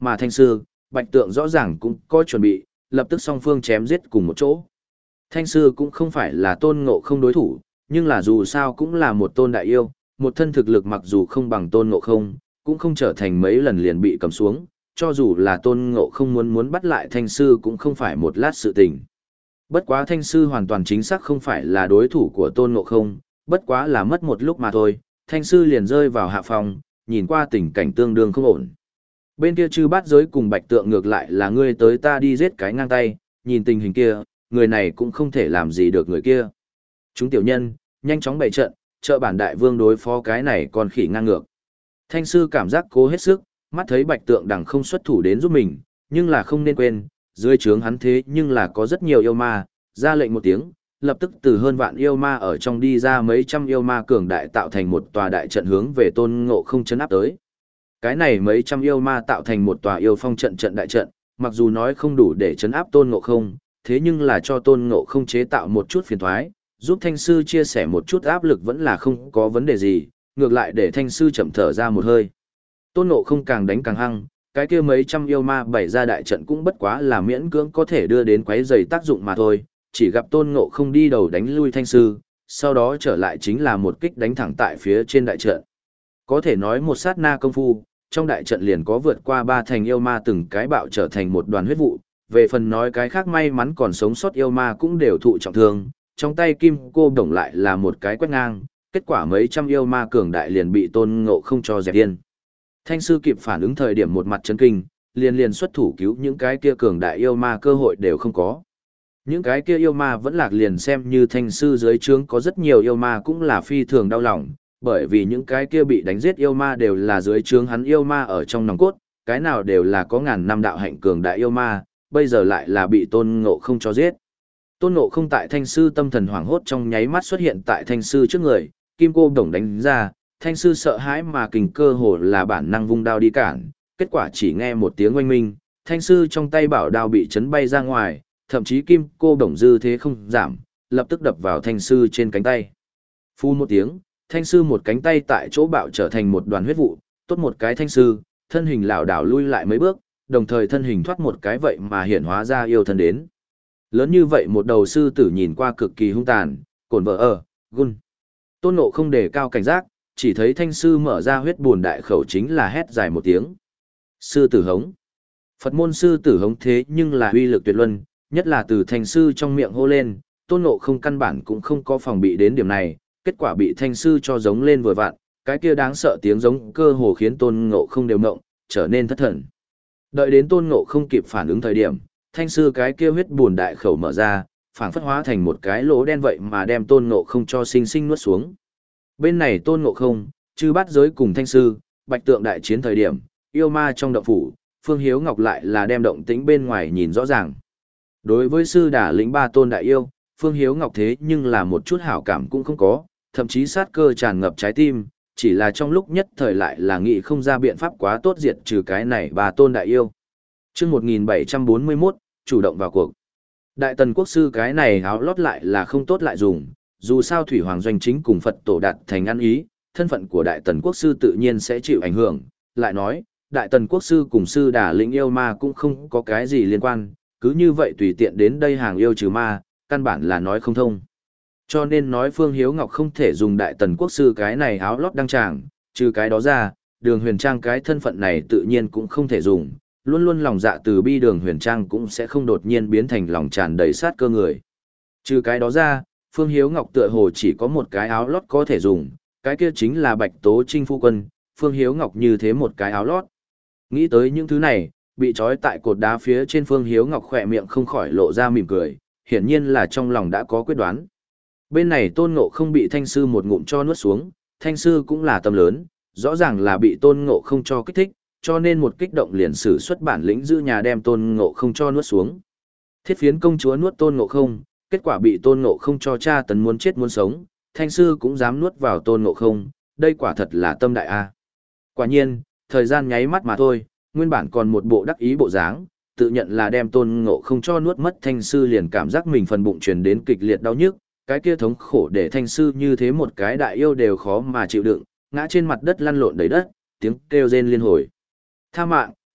mà thanh sư, bạch tượng rõ ràng cũng có chuẩn bị, lập tức song phương chém giết cùng một chỗ. Thanh sư cũng không phải là tôn ngộ không đối thủ, nhưng là dù sao cũng là một tôn đại yêu, một thân thực lực mặc dù không bằng tôn ngộ không, cũng không trở thành mấy lần liền bị cầm xuống, cho dù là tôn ngộ không muốn muốn bắt lại thanh sư cũng không phải một lát sự tình. Bất quá thanh sư hoàn toàn chính xác không phải là đối thủ của tôn ngộ không, bất quá là mất một lúc mà thôi, thanh sư liền rơi vào hạ phòng, nhìn qua tình cảnh tương đương không ổn. Bên kia chư bát giới cùng bạch tượng ngược lại là ngươi tới ta đi giết cái ngang tay, nhìn tình hình kia, người này cũng không thể làm gì được người kia. Chúng tiểu nhân, nhanh chóng bày trận, trợ bản đại vương đối phó cái này còn khỉ ngang ngược. Thanh sư cảm giác cố hết sức, mắt thấy bạch tượng đằng không xuất thủ đến giúp mình, nhưng là không nên quên, dưới trướng hắn thế nhưng là có rất nhiều yêu ma, ra lệnh một tiếng, lập tức từ hơn vạn yêu ma ở trong đi ra mấy trăm yêu ma cường đại tạo thành một tòa đại trận hướng về tôn ngộ không chấn áp tới. Cái này mấy trăm yêu ma tạo thành một tòa yêu phong trận trận đại trận, mặc dù nói không đủ để chấn áp tôn ngộ không, thế nhưng là cho tôn ngộ không chế tạo một chút phiền thoái, giúp thanh sư chia sẻ một chút áp lực vẫn là không có vấn đề gì, ngược lại để thanh sư chậm thở ra một hơi. Tôn ngộ không càng đánh càng hăng, cái kia mấy trăm yêu ma bày ra đại trận cũng bất quá là miễn cưỡng có thể đưa đến quấy rầy tác dụng mà thôi, chỉ gặp tôn ngộ không đi đầu đánh lui thanh sư, sau đó trở lại chính là một kích đánh thẳng tại phía trên đại trận. Có thể nói một sát na công phu, trong đại trận liền có vượt qua ba thành yêu ma từng cái bạo trở thành một đoàn huyết vụ, về phần nói cái khác may mắn còn sống sót yêu ma cũng đều thụ trọng thương, trong tay kim cô đồng lại là một cái quét ngang, kết quả mấy trăm yêu ma cường đại liền bị tôn ngộ không cho dẹp yên. Thanh sư kịp phản ứng thời điểm một mặt chấn kinh, liền liền xuất thủ cứu những cái kia cường đại yêu ma cơ hội đều không có. Những cái kia yêu ma vẫn lạc liền xem như thanh sư dưới trướng có rất nhiều yêu ma cũng là phi thường đau lòng, bởi vì những cái kia bị đánh giết yêu ma đều là dưới trướng hắn yêu ma ở trong nòng cốt, cái nào đều là có ngàn năm đạo hạnh cường đại yêu ma, bây giờ lại là bị tôn ngộ không cho giết. Tôn ngộ không tại thanh sư tâm thần hoảng hốt trong nháy mắt xuất hiện tại thanh sư trước người, kim cô đồng đánh ra, thanh sư sợ hãi mà kình cơ hồ là bản năng vung đao đi cản, kết quả chỉ nghe một tiếng oanh minh, thanh sư trong tay bảo đao bị chấn bay ra ngoài, thậm chí kim cô đồng dư thế không giảm, lập tức đập vào thanh sư trên cánh tay. Phu một tiếng, thanh sư một cánh tay tại chỗ bạo trở thành một đoàn huyết vụ, tốt một cái thanh sư, thân hình lảo đảo lui lại mấy bước, đồng thời thân hình thoát một cái vậy mà hiện hóa ra yêu thân đến. Lớn như vậy một đầu sư tử nhìn qua cực kỳ hung tàn, cồn vợ ở, gun. Tôn Ngộ không đề cao cảnh giác, chỉ thấy thanh sư mở ra huyết buồn đại khẩu chính là hét dài một tiếng. Sư tử hống. Phật môn sư tử hống thế nhưng là uy lực tuyệt luân, nhất là từ thanh sư trong miệng hô lên, Tôn Ngộ không căn bản cũng không có phòng bị đến điểm này, kết quả bị thanh sư cho giống lên vừa vặn, cái kia đáng sợ tiếng giống cơ hồ khiến Tôn Ngộ không đều ngộng, trở nên thất thần. Đợi đến Tôn Ngộ không kịp phản ứng thời điểm, thanh sư cái kia huyết buồn đại khẩu mở ra, phảng phất hóa thành một cái lỗ đen vậy mà đem Tôn Ngộ không cho sinh sinh nuốt xuống. Bên này Tôn Ngộ không, chư bát giới cùng thanh sư, bạch tượng đại chiến thời điểm, yêu ma trong động phủ, Phương Hiếu Ngọc lại là đem động tĩnh bên ngoài nhìn rõ ràng. Đối với sư đả lĩnh ba tôn đại yêu, Phương Hiếu Ngọc thế nhưng là một chút hảo cảm cũng không có, thậm chí sát cơ tràn ngập trái tim, chỉ là trong lúc nhất thời lại là nghĩ không ra biện pháp quá tốt diệt trừ cái này ba tôn đại yêu. Trước một nghìn bảy trăm bốn mươi mốt, chủ động vào cuộc. Đại tần quốc sư cái này áo lót lại là không tốt lại dùng, dù sao Thủy Hoàng Doanh chính cùng Phật tổ đạt thành ăn ý, thân phận của đại tần quốc sư tự nhiên sẽ chịu ảnh hưởng, lại nói, đại tần quốc sư cùng sư đả lĩnh yêu ma cũng không có cái gì liên quan, cứ như vậy tùy tiện đến đây hàng yêu trừ ma, căn bản là nói không thông. Cho nên nói Phương Hiếu Ngọc không thể dùng đại tần quốc sư cái này áo lót đăng tràng, trừ cái đó ra, đường huyền trang cái thân phận này tự nhiên cũng không thể dùng, luôn luôn lòng dạ từ bi đường huyền trang cũng sẽ không đột nhiên biến thành lòng tràn đầy sát cơ người. Trừ cái đó ra, Phương Hiếu Ngọc tựa hồ chỉ có một cái áo lót có thể dùng, cái kia chính là Bạch Tố Trinh phu quân, Phương Hiếu Ngọc như thế một cái áo lót. Nghĩ tới những thứ này, bị trói tại cột đá phía trên Phương Hiếu Ngọc khỏe miệng không khỏi lộ ra mỉm cười, hiển nhiên là trong lòng đã có quyết đoán. Bên này Tôn Ngộ không bị thanh sư một ngụm cho nuốt xuống, thanh sư cũng là tâm lớn, rõ ràng là bị Tôn Ngộ không cho kích thích, cho nên một kích động liền sử xuất bản lĩnh giữ nhà đem Tôn Ngộ không cho nuốt xuống. Thiết phiến công chúa nuốt Tôn Ngộ không, kết quả bị Tôn Ngộ không cho tra tấn muốn chết muốn sống, thanh sư cũng dám nuốt vào Tôn Ngộ không, đây quả thật là tâm đại a. Quả nhiên, thời gian nháy mắt mà thôi, nguyên bản còn một bộ đắc ý bộ dáng, tự nhận là đem Tôn Ngộ không cho nuốt mất, thanh sư liền cảm giác mình phần bụng truyền đến kịch liệt đau nhức, cái kia thống khổ để thanh sư như thế một cái đại yêu đều khó mà chịu đựng, ngã trên mặt đất lăn lộn đầy đất, tiếng kêu rên liên hồi. Tha mạng,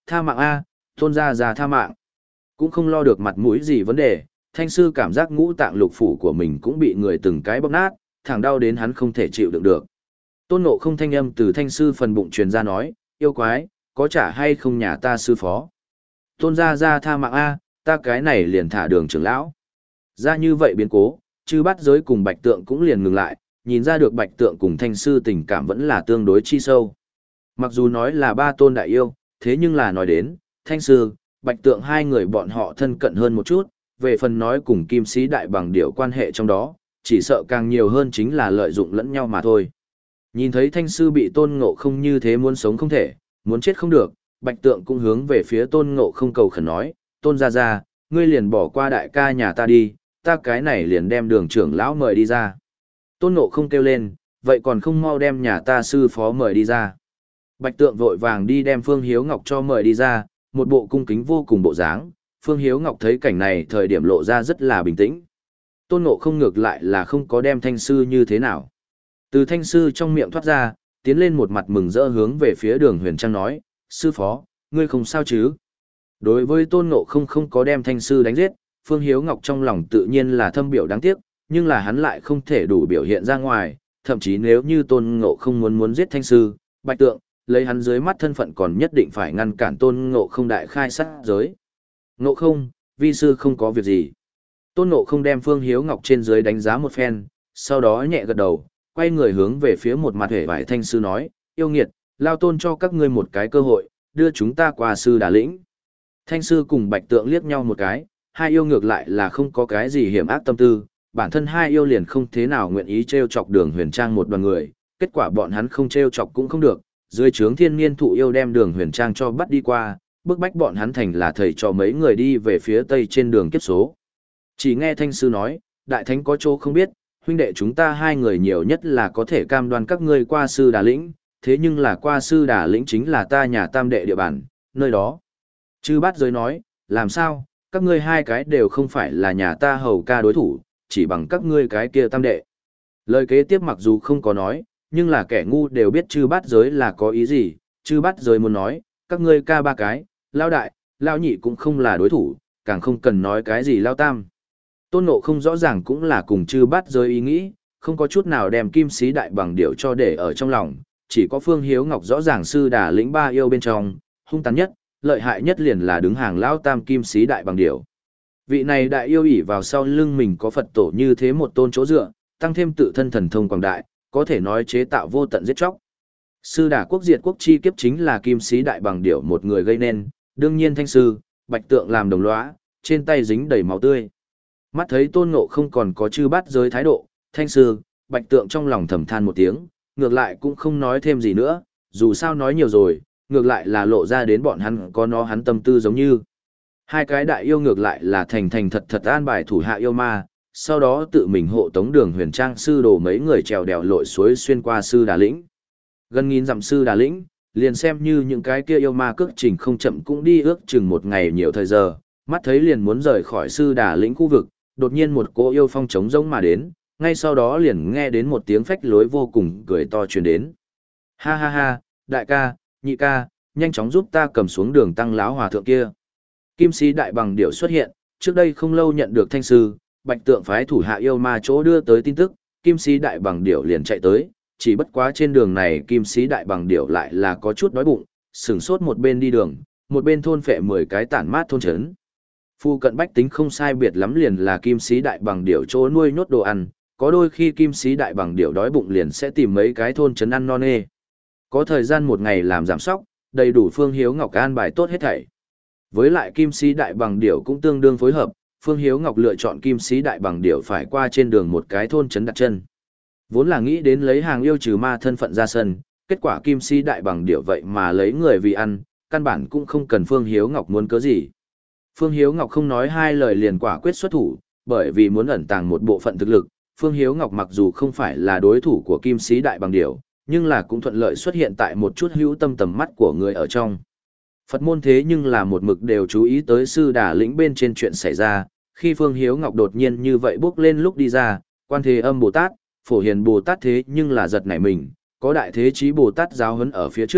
Tha mạng A, tôn gia gia tha mạng. Cũng không lo được mặt mũi gì vấn đề, thanh sư cảm giác ngũ tạng lục phủ của mình cũng bị người từng cái bóp nát, thẳng đau đến hắn không thể chịu đựng được. Tôn Ngộ Không thanh âm từ thanh sư phần bụng truyền ra nói, yêu quái, có trả hay không nhà ta sư phó? Tôn gia gia tha mạng A, ta cái này liền thả đường trưởng lão. Ra như vậy biến cố, chư bắt giới cùng bạch tượng cũng liền ngừng lại, nhìn ra được bạch tượng cùng thanh sư tình cảm vẫn là tương đối chi sâu. Mặc dù nói là ba tôn đại yêu, thế nhưng là nói đến, thanh sư, bạch tượng hai người bọn họ thân cận hơn một chút, về phần nói cùng kim sĩ đại bằng điểu quan hệ trong đó, chỉ sợ càng nhiều hơn chính là lợi dụng lẫn nhau mà thôi. Nhìn thấy thanh sư bị tôn ngộ không như thế muốn sống không thể, muốn chết không được, bạch tượng cũng hướng về phía tôn ngộ không cầu khẩn nói, tôn ra ra, ngươi liền bỏ qua đại ca nhà ta đi, ta cái này liền đem đường trưởng lão mời đi ra. Tôn ngộ không kêu lên, vậy còn không mau đem nhà ta sư phó mời đi ra. Bạch tượng vội vàng đi đem Phương Hiếu Ngọc cho mời đi ra, một bộ cung kính vô cùng bộ dáng. Phương Hiếu Ngọc thấy cảnh này thời điểm lộ ra rất là bình tĩnh. Tôn Ngộ không ngược lại là không có đem thanh sư như thế nào. Từ thanh sư trong miệng thoát ra, tiến lên một mặt mừng rỡ hướng về phía đường huyền trang nói, sư phó, ngươi không sao chứ? Đối với Tôn Ngộ không không có đem thanh sư đánh giết, Phương Hiếu Ngọc trong lòng tự nhiên là thâm biểu đáng tiếc, nhưng là hắn lại không thể đủ biểu hiện ra ngoài, thậm chí nếu như Tôn Ngộ không muốn muốn giết thanh sư, bạch tượng, lấy hắn dưới mắt thân phận còn nhất định phải ngăn cản Tôn Ngộ không đại khai sát giới. Ngộ không, vi sư không có việc gì. Tôn Ngộ không đem Phương Hiếu Ngọc trên dưới đánh giá một phen, sau đó nhẹ gật đầu, quay người hướng về phía một mặt hề vải thanh sư nói, yêu nghiệt, lao tôn cho các ngươi một cái cơ hội, đưa chúng ta qua sư đà lĩnh. Thanh sư cùng bạch tượng liếc nhau một cái, hai yêu ngược lại là không có cái gì hiểm ác tâm tư, bản thân hai yêu liền không thế nào nguyện ý trêu chọc đường huyền trang một đoàn người, kết quả bọn hắn không trêu chọc cũng không được, dưới trướng thiên niên thụ yêu đem đường huyền trang cho bắt đi qua, bức bách bọn hắn thành là thầy cho mấy người đi về phía tây trên đường kiếp số. Chỉ nghe thanh sư nói, đại thánh có chỗ không biết, huynh đệ chúng ta hai người nhiều nhất là có thể cam đoan các ngươi qua sư đà lĩnh, thế nhưng là qua sư đà lĩnh chính là ta nhà tam đệ địa bàn, nơi đó. Chư bát giới nói, làm sao, các ngươi hai cái đều không phải là nhà ta hầu ca đối thủ, chỉ bằng các ngươi cái kia tam đệ. Lời kế tiếp mặc dù không có nói, nhưng là kẻ ngu đều biết chư bát giới là có ý gì, chư bát giới muốn nói, các ngươi ca ba cái, lao đại, lao nhị cũng không là đối thủ, càng không cần nói cái gì lao tam. Tôn Ngộ không rõ ràng cũng là cùng chư bát giới ý nghĩ, không có chút nào đem kim sĩ đại bằng điểu cho để ở trong lòng, chỉ có Phương Hiếu Ngọc rõ ràng sư đà lĩnh ba yêu bên trong, hung tàn nhất, lợi hại nhất liền là đứng hàng lao tam kim sĩ đại bằng điểu. Vị này đại yêu ỷ vào sau lưng mình có Phật tổ như thế một tôn chỗ dựa, tăng thêm tự thân thần thông quảng đại, có thể nói chế tạo vô tận giết chóc. Sư đà quốc diệt quốc chi kiếp chính là kim sĩ đại bằng điểu một người gây nên, đương nhiên thanh sư, bạch tượng làm đồng lõa, trên tay dính đầy máu tươi. Mắt thấy Tôn Ngộ không còn có chư bát giới thái độ, thanh sư, bạch tượng trong lòng thầm than một tiếng, ngược lại cũng không nói thêm gì nữa, dù sao nói nhiều rồi, ngược lại là lộ ra đến bọn hắn có nó hắn tâm tư giống như. Hai cái đại yêu ngược lại là thành thành thật thật an bài thủ hạ yêu ma, sau đó tự mình hộ tống đường huyền trang sư đồ mấy người trèo đèo lội suối xuyên qua sư đà lĩnh. Gần nghìn dặm sư đà lĩnh, liền xem như những cái kia yêu ma cước trình không chậm cũng đi ước chừng một ngày nhiều thời giờ, mắt thấy liền muốn rời khỏi sư đà lĩnh khu vực, đột nhiên một cỗ yêu phong trống rỗng mà đến, ngay sau đó liền nghe đến một tiếng phách lối vô cùng cười to truyền đến. Ha ha ha, đại ca, nhị ca, nhanh chóng giúp ta cầm xuống đường tăng lão hòa thượng kia. Kim sĩ đại bằng điểu xuất hiện, trước đây không lâu nhận được thanh sư, bạch tượng phái thủ hạ yêu ma chỗ đưa tới tin tức, kim sĩ đại bằng điểu liền chạy tới, chỉ bất quá trên đường này kim sĩ đại bằng điểu lại là có chút đói bụng, sửng sốt một bên đi đường, một bên thôn phệ mười cái tản mát thôn trấn. Phu cận bách tính không sai biệt lắm liền là kim sĩ đại bằng điểu chỗ nuôi nhốt đồ ăn, có đôi khi kim sĩ đại bằng điểu đói bụng liền sẽ tìm mấy cái thôn trấn ăn non nê. Có thời gian một ngày làm giảm sóc, đầy đủ Phương Hiếu Ngọc an bài tốt hết thảy. Với lại kim sĩ đại bằng điểu cũng tương đương phối hợp, Phương Hiếu Ngọc lựa chọn kim sĩ đại bằng điểu phải qua trên đường một cái thôn trấn đặt chân. Vốn là nghĩ đến lấy hàng yêu trừ ma thân phận ra sân, kết quả kim sĩ đại bằng điểu vậy mà lấy người vì ăn, căn bản cũng không cần Phương Hiếu Ngọc muốn cớ gì. Phương Hiếu Ngọc không nói hai lời liền quả quyết xuất thủ, bởi vì muốn ẩn tàng một bộ phận thực lực, Phương Hiếu Ngọc mặc dù không phải là đối thủ của kim sĩ đại bằng điểu, nhưng là cũng thuận lợi xuất hiện tại một chút hữu tâm tầm mắt của người ở trong. Phật môn thế nhưng là một mực đều chú ý tới sư đà lĩnh bên trên chuyện xảy ra, khi Phương Hiếu Ngọc đột nhiên như vậy bước lên lúc đi ra, Quan Thế Âm Bồ Tát, Phổ Hiền Bồ Tát thế nhưng là giật nảy mình, có đại thế chí Bồ Tát giáo huấn ở phía trước,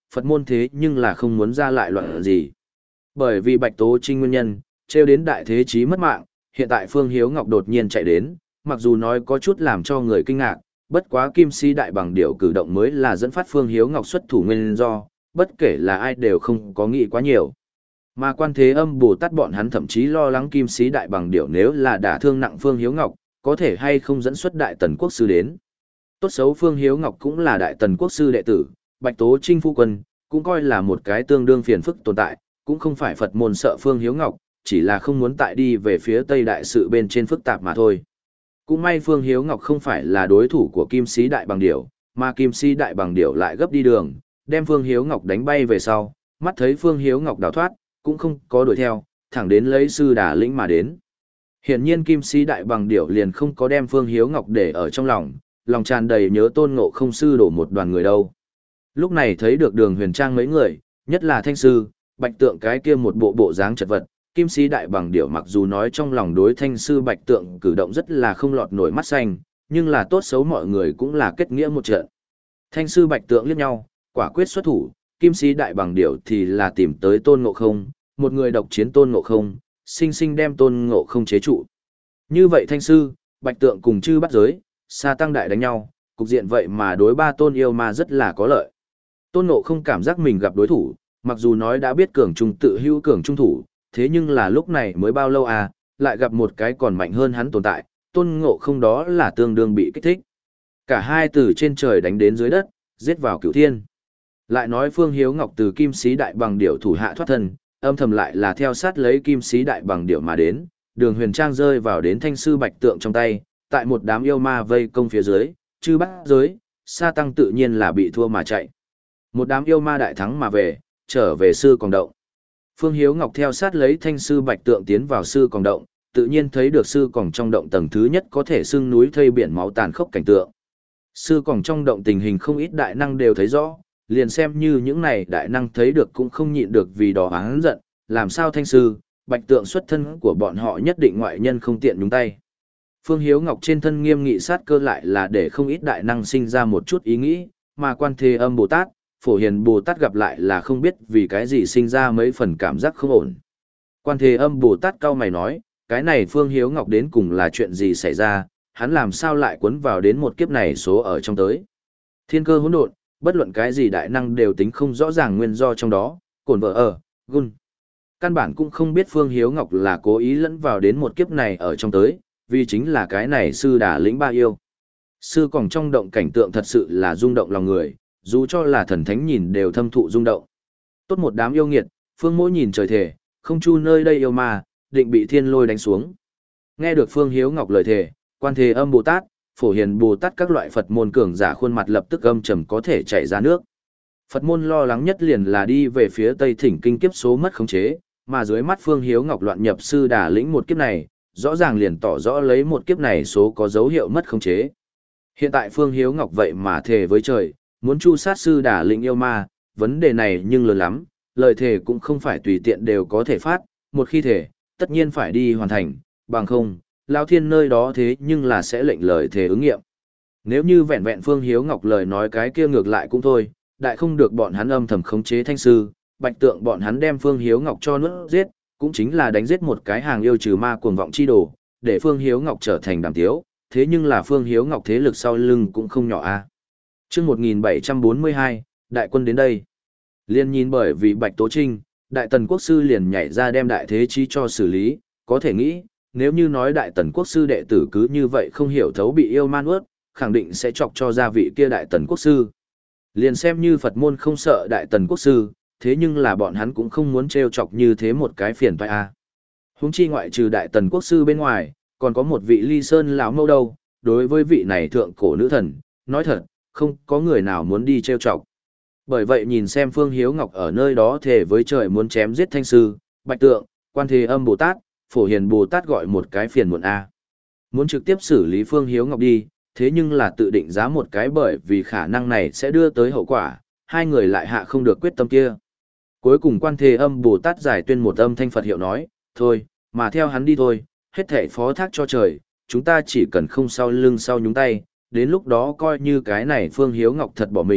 Phật môn thế nhưng là không muốn ra lại loạn gì. Bởi vì Bạch Tố Trinh nguyên nhân, trêu đến đại thế chí mất mạng, hiện tại Phương Hiếu Ngọc đột nhiên chạy đến, mặc dù nói có chút làm cho người kinh ngạc, bất quá Kim Si Đại Bằng Điểu cử động mới là dẫn phát Phương Hiếu Ngọc xuất thủ nguyên do, bất kể là ai đều không có nghĩ quá nhiều. Mà Quan Thế Âm Bồ Tát bọn hắn thậm chí lo lắng Kim Si Đại Bằng Điểu nếu là đả thương nặng Phương Hiếu Ngọc, có thể hay không dẫn xuất Đại Tần Quốc Sư đến. Tốt xấu Phương Hiếu Ngọc cũng là Đại Tần Quốc Sư đệ tử, Bạch Tố Trinh phu quân, cũng coi là một cái tương đương phiền phức tồn tại, cũng không phải Phật môn sợ Phương Hiếu Ngọc, chỉ là không muốn tại đi về phía Tây Đại sự bên trên phức tạp mà thôi. Cũng may Phương Hiếu Ngọc không phải là đối thủ của Kim Sĩ Đại Bằng Điểu, mà Kim Sĩ Đại Bằng Điểu lại gấp đi đường, đem Phương Hiếu Ngọc đánh bay về sau, mắt thấy Phương Hiếu Ngọc đào thoát, cũng không có đuổi theo, thẳng đến lấy sư đà lĩnh mà đến. Hiển nhiên Kim Sĩ Đại Bằng Điểu liền không có đem Phương Hiếu Ngọc để ở trong lòng, lòng tràn đầy nhớ Tôn Ngộ Không sư đổ một đoàn người đâu. Lúc này thấy được Đường Huyền Trang mấy người, nhất là Thanh sư, Bạch Tượng cái kia một bộ bộ dáng chật vật, Kim Sĩ Đại Bằng Điểu mặc dù nói trong lòng đối Thanh sư Bạch Tượng cử động rất là không lọt nổi mắt xanh, nhưng là tốt xấu mọi người cũng là kết nghĩa một trận. Thanh sư Bạch Tượng liếc nhau, quả quyết xuất thủ, Kim Sĩ Đại Bằng Điểu thì là tìm tới Tôn Ngộ Không, một người độc chiến Tôn Ngộ Không, sinh sinh đem Tôn Ngộ Không chế trụ. Như vậy Thanh sư, Bạch Tượng cùng chư bắt giới, Sa Tăng Đại đánh nhau, cục diện vậy mà đối ba tôn yêu ma rất là có lợi. Tôn Ngộ Không cảm giác mình gặp đối thủ, mặc dù nói đã biết cường trung tự hữu cường trung thủ, thế nhưng là lúc này mới bao lâu à, lại gặp một cái còn mạnh hơn hắn tồn tại, Tôn Ngộ Không đó là tương đương bị kích thích. Cả hai từ trên trời đánh đến dưới đất, giết vào cửu thiên. Lại nói Phương Hiếu Ngọc từ Kim Sĩ Đại Bằng Điểu thủ hạ thoát thân, âm thầm lại là theo sát lấy Kim Sĩ Đại Bằng Điểu mà đến, Đường Huyền Trang rơi vào đến Thanh sư Bạch Tượng trong tay, tại một đám yêu ma vây công phía dưới, chư bắt giới, Sa Tăng tự nhiên là bị thua mà chạy. Một đám yêu ma đại thắng mà về, trở về sư còn động. Phương Hiếu Ngọc theo sát lấy Thanh sư Bạch Tượng tiến vào sư còn động, tự nhiên thấy được sư còn trong động tầng thứ nhất có thể xưng núi thây biển máu tàn khốc cảnh tượng. Sư còn trong động tình hình không ít đại năng đều thấy rõ, liền xem như những này đại năng thấy được cũng không nhịn được vì đó oán giận, làm sao Thanh sư, Bạch Tượng xuất thân của bọn họ nhất định ngoại nhân không tiện nhúng tay. Phương Hiếu Ngọc trên thân nghiêm nghị sát cơ lại là để không ít đại năng sinh ra một chút ý nghĩ, mà Quan Thế Âm Bồ Tát, Phổ Hiền Bồ Tát gặp lại là không biết vì cái gì sinh ra mấy phần cảm giác không ổn. Quan Thế Âm Bồ Tát cau mày nói, cái này Phương Hiếu Ngọc đến cùng là chuyện gì xảy ra, hắn làm sao lại cuốn vào đến một kiếp này số ở trong tới. Thiên cơ hỗn độn, bất luận cái gì đại năng đều tính không rõ ràng nguyên do trong đó, cổn vợ ở, gun. Căn bản cũng không biết Phương Hiếu Ngọc là cố ý lẫn vào đến một kiếp này ở trong tới, vì chính là cái này sư đà lĩnh ba yêu. Sư còn trong động cảnh tượng thật sự là rung động lòng người, dù cho là thần thánh nhìn đều thâm thụ rung động. Tốt một đám yêu nghiệt, Phương Mỗ nhìn trời thể, không chu nơi đây yêu ma, định bị thiên lôi đánh xuống. Nghe được Phương Hiếu Ngọc lời thề, Quan Thế Âm Bồ Tát, Phổ Hiền Bồ Tát các loại Phật môn cường giả khuôn mặt lập tức âm trầm có thể chảy ra nước. Phật môn lo lắng nhất liền là đi về phía Tây Thỉnh kinh kiếp số mất khống chế, mà dưới mắt Phương Hiếu Ngọc loạn nhập sư đà lĩnh một kiếp này, rõ ràng liền tỏ rõ lấy một kiếp này số có dấu hiệu mất khống chế. Hiện tại Phương Hiếu Ngọc vậy mà thề với trời, muốn chu sát sư đà lĩnh yêu ma, vấn đề này nhưng lớn lắm, lời thề cũng không phải tùy tiện đều có thể phát, một khi thề, tất nhiên phải đi hoàn thành, bằng không, Lão Thiên nơi đó thế nhưng là sẽ lệnh lời thề ứng nghiệm. Nếu như vẹn vẹn Phương Hiếu Ngọc lời nói cái kia ngược lại cũng thôi, đại không được bọn hắn âm thầm khống chế Thanh sư, Bạch Tượng bọn hắn đem Phương Hiếu Ngọc cho nuốt giết, cũng chính là đánh giết một cái hàng yêu trừ ma cuồng vọng chi đồ, để Phương Hiếu Ngọc trở thành đàm tiếu, thế nhưng là Phương Hiếu Ngọc thế lực sau lưng cũng không nhỏ a. Chương một nghìn bảy trăm bốn mươi hai, đại quân đến đây. Liên nhìn bởi vì Bạch Tố Trinh, Đại Tần Quốc sư liền nhảy ra đem đại thế chí cho xử lý, có thể nghĩ, nếu như nói Đại Tần Quốc sư đệ tử cứ như vậy không hiểu thấu bị yêu man ướt, khẳng định sẽ chọc cho gia vị kia Đại Tần Quốc sư. Liền xem như Phật môn không sợ Đại Tần Quốc sư, thế nhưng là bọn hắn cũng không muốn trêu chọc như thế một cái phiền toái a. Huống chi ngoại trừ Đại Tần Quốc sư bên ngoài, còn có một vị Ly Sơn lão mâu đâu, đối với vị này thượng cổ nữ thần, nói thật, không có người nào muốn đi trêu chọc. Bởi vậy nhìn xem Phương Hiếu Ngọc ở nơi đó thề với trời muốn chém giết Thanh sư, Bạch Tượng, Quan Thế Âm Bồ Tát, Phổ Hiền Bồ Tát gọi một cái phiền muộn a. Muốn trực tiếp xử lý Phương Hiếu Ngọc đi, thế nhưng là tự định giá một cái bởi vì khả năng này sẽ đưa tới hậu quả, hai người lại hạ không được quyết tâm kia. Cuối cùng Quan Thế Âm Bồ Tát giải tuyên một âm thanh Phật hiệu nói, thôi, mà theo hắn đi thôi, hết thảy phó thác cho trời, chúng ta chỉ cần không sau lưng sau nhúng tay, đến lúc đó coi như cái này Phương Hiếu Ngọc thật bỏ mình,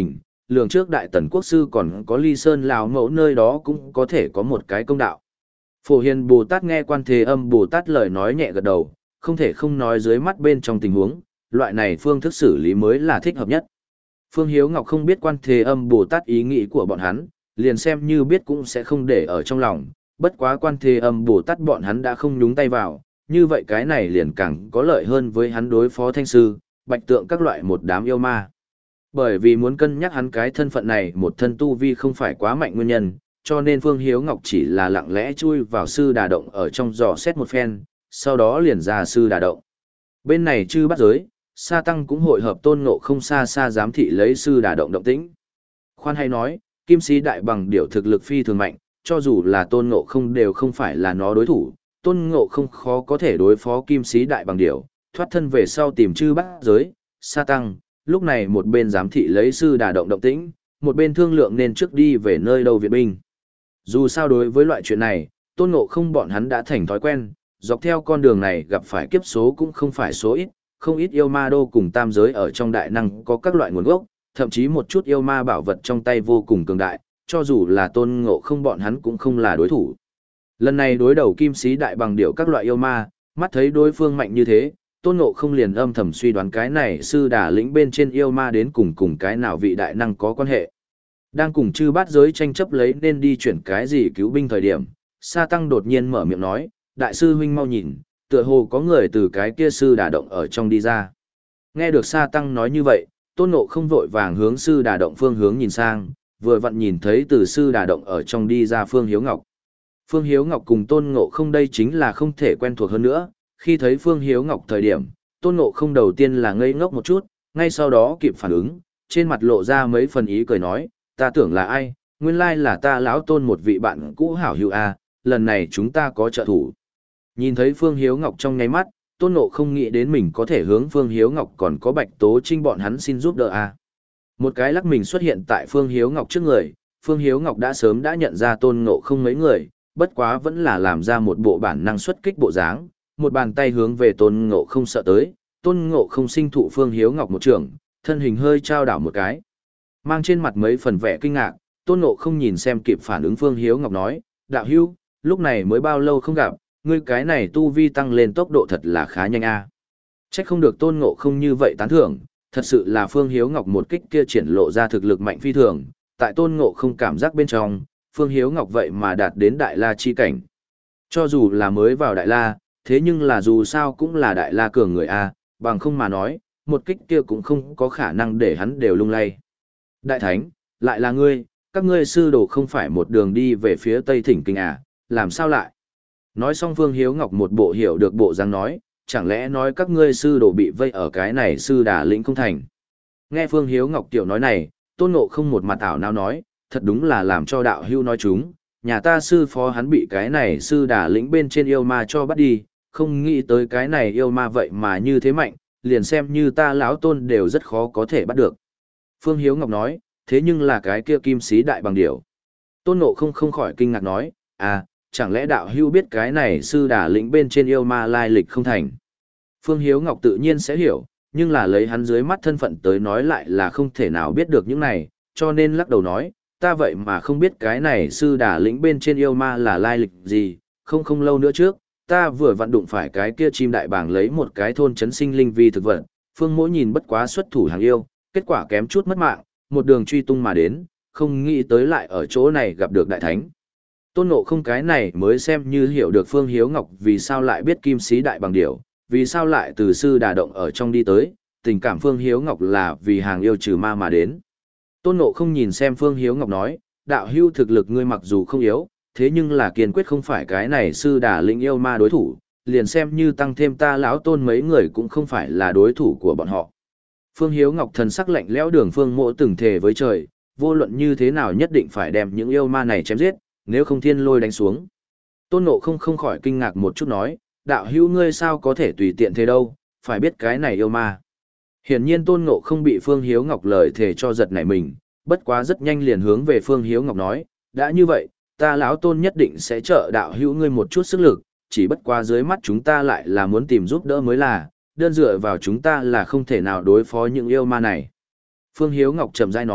lường trước Đại Tần Quốc Sư còn có Ly Sơn Lão Mẫu nơi đó cũng có thể có một cái công đạo. Phổ Hiền Bồ Tát nghe Quan Thế Âm Bồ Tát lời nói nhẹ gật đầu, không thể không nói dưới mắt bên trong tình huống, loại này phương thức xử lý mới là thích hợp nhất. Phương Hiếu Ngọc không biết Quan Thế Âm Bồ Tát ý nghĩ của bọn hắn, liền xem như biết cũng sẽ không để ở trong lòng, bất quá Quan Thế Âm Bồ Tát bọn hắn đã không nhúng tay vào, như vậy cái này liền càng có lợi hơn với hắn đối phó Thanh Sư, Bạch Tượng các loại một đám yêu ma. Bởi vì muốn cân nhắc hắn cái thân phận này một thân tu vi không phải quá mạnh nguyên nhân, cho nên Phương Hiếu Ngọc chỉ là lặng lẽ chui vào sư đà động ở trong dò xét một phen, sau đó liền ra sư đà động. Bên này chư bắt giới, Sa Tăng cũng hội hợp Tôn Ngộ Không xa xa giám thị lấy sư đà động động tĩnh. Khoan hay nói, Kim Sĩ Đại Bằng Điểu thực lực phi thường mạnh, cho dù là Tôn Ngộ Không đều không phải là nó đối thủ, Tôn Ngộ Không khó có thể đối phó Kim Sĩ Đại Bằng Điểu, thoát thân về sau tìm chư bắt giới, Sa Tăng, lúc này một bên giám thị lấy sư đà động động tĩnh, một bên thương lượng nên trước đi về nơi đâu viện binh. Dù sao đối với loại chuyện này, Tôn Ngộ Không bọn hắn đã thành thói quen, dọc theo con đường này gặp phải kiếp số cũng không phải số ít, không ít yêu ma đô cùng tam giới ở trong đại năng có các loại nguồn gốc, thậm chí một chút yêu ma bảo vật trong tay vô cùng cường đại, cho dù là Tôn Ngộ Không bọn hắn cũng không là đối thủ. Lần này đối đầu Kim Sĩ Đại Bằng Điểu các loại yêu ma, mắt thấy đối phương mạnh như thế, Tôn Ngộ Không liền âm thầm suy đoán cái này sư đà lĩnh bên trên yêu ma đến cùng cùng cái nào vị đại năng có quan hệ. Đang cùng chư bát giới tranh chấp lấy nên đi chuyển cái gì cứu binh thời điểm, Sa Tăng đột nhiên mở miệng nói, đại sư huynh mau nhìn, tựa hồ có người từ cái kia sư đà động ở trong đi ra. Nghe được Sa Tăng nói như vậy, Tôn Ngộ Không vội vàng hướng sư đà động phương hướng nhìn sang, vừa vặn nhìn thấy từ sư đà động ở trong đi ra Phương Hiếu Ngọc. Phương Hiếu Ngọc cùng Tôn Ngộ Không đây chính là không thể quen thuộc hơn nữa, khi thấy Phương Hiếu Ngọc thời điểm, Tôn Ngộ Không đầu tiên là ngây ngốc một chút, ngay sau đó kịp phản ứng, trên mặt lộ ra mấy phần ý cười nói, ta tưởng là ai, nguyên lai là ta lão Tôn một vị bạn cũ hảo hữu a, lần này chúng ta có trợ thủ. Nhìn thấy Phương Hiếu Ngọc trong nháy mắt, Tôn Ngộ Không nghĩ đến mình có thể hướng Phương Hiếu Ngọc còn có Bạch Tố Trinh bọn hắn xin giúp đỡ a. Một cái lắc mình xuất hiện tại Phương Hiếu Ngọc trước người, Phương Hiếu Ngọc đã sớm đã nhận ra Tôn Ngộ Không mấy người, bất quá vẫn là làm ra một bộ bản năng xuất kích bộ dáng, một bàn tay hướng về Tôn Ngộ Không sợ tới, Tôn Ngộ Không sinh thụ Phương Hiếu Ngọc một trường, thân hình hơi trao đảo một cái. Mang trên mặt mấy phần vẻ kinh ngạc, Tôn Ngộ Không nhìn xem kịp phản ứng Phương Hiếu Ngọc nói, đạo hữu, lúc này mới bao lâu không gặp, ngươi cái này tu vi tăng lên tốc độ thật là khá nhanh a. Trách không được Tôn Ngộ Không như vậy tán thưởng, thật sự là Phương Hiếu Ngọc một kích kia triển lộ ra thực lực mạnh phi thường, tại Tôn Ngộ Không cảm giác bên trong, Phương Hiếu Ngọc vậy mà đạt đến Đại La chi cảnh. Cho dù là mới vào Đại La, thế nhưng là dù sao cũng là Đại La cường người a, bằng không mà nói, một kích kia cũng không có khả năng để hắn đều lung lay. Đại Thánh, lại là ngươi, các ngươi sư đồ không phải một đường đi về phía Tây Thỉnh Kinh à, làm sao lại? Nói xong Phương Hiếu Ngọc một bộ hiểu được bộ dáng nói, chẳng lẽ nói các ngươi sư đồ bị vây ở cái này sư đà lĩnh không thành. Nghe Phương Hiếu Ngọc tiểu nói này, Tôn Ngộ Không một mặt ảo nào nói, thật đúng là làm cho đạo hưu nói chúng, nhà ta sư phó hắn bị cái này sư đà lĩnh bên trên yêu ma cho bắt đi, không nghĩ tới cái này yêu ma vậy mà như thế mạnh, liền xem như ta lão Tôn đều rất khó có thể bắt được. Phương Hiếu Ngọc nói, thế nhưng là cái kia Kim Sĩ Đại Bằng Điểu. Tôn Ngộ Không không khỏi kinh ngạc nói, à, chẳng lẽ đạo hưu biết cái này sư đà lĩnh bên trên yêu ma lai lịch không thành. Phương Hiếu Ngọc tự nhiên sẽ hiểu, nhưng là lấy hắn dưới mắt thân phận tới nói lại là không thể nào biết được những này, cho nên lắc đầu nói, ta vậy mà không biết cái này sư đà lĩnh bên trên yêu ma là lai lịch gì, không không lâu nữa trước, ta vừa vặn đụng phải cái kia chim đại bàng lấy một cái thôn chấn sinh linh vi thực vật, Phương Mỗ nhìn bất quá xuất thủ hàng yêu, kết quả kém chút mất mạng, một đường truy tung mà đến, không nghĩ tới lại ở chỗ này gặp được đại thánh. Tôn Ngộ Không cái này mới xem như hiểu được Phương Hiếu Ngọc vì sao lại biết Kim Sĩ Đại Bằng Điểu, vì sao lại từ sư đà động ở trong đi tới, tình cảm Phương Hiếu Ngọc là vì hàng yêu trừ ma mà đến. Tôn Ngộ Không nhìn xem Phương Hiếu Ngọc nói, đạo hưu thực lực ngươi mặc dù không yếu, thế nhưng là kiên quyết không phải cái này sư đà lĩnh yêu ma đối thủ, liền xem như tăng thêm ta lão Tôn mấy người cũng không phải là đối thủ của bọn họ. Phương Hiếu Ngọc thần sắc lạnh lẽo đường Phương Mộ từng thề với trời, vô luận như thế nào nhất định phải đem những yêu ma này chém giết, nếu không thiên lôi đánh xuống. Tôn Ngộ Không không khỏi kinh ngạc một chút nói, đạo hữu ngươi sao có thể tùy tiện thế đâu, phải biết cái này yêu ma. Hiển nhiên Tôn Ngộ Không bị Phương Hiếu Ngọc lời thề cho giật nảy mình, bất quá rất nhanh liền hướng về Phương Hiếu Ngọc nói, đã như vậy, ta lão Tôn nhất định sẽ trợ đạo hữu ngươi một chút sức lực, chỉ bất quá dưới mắt chúng ta lại là muốn tìm giúp đỡ mới là, đơn dựa vào chúng ta là không thể nào đối phó những yêu ma này. Phương Hiếu Ngọc chậm rãi nói,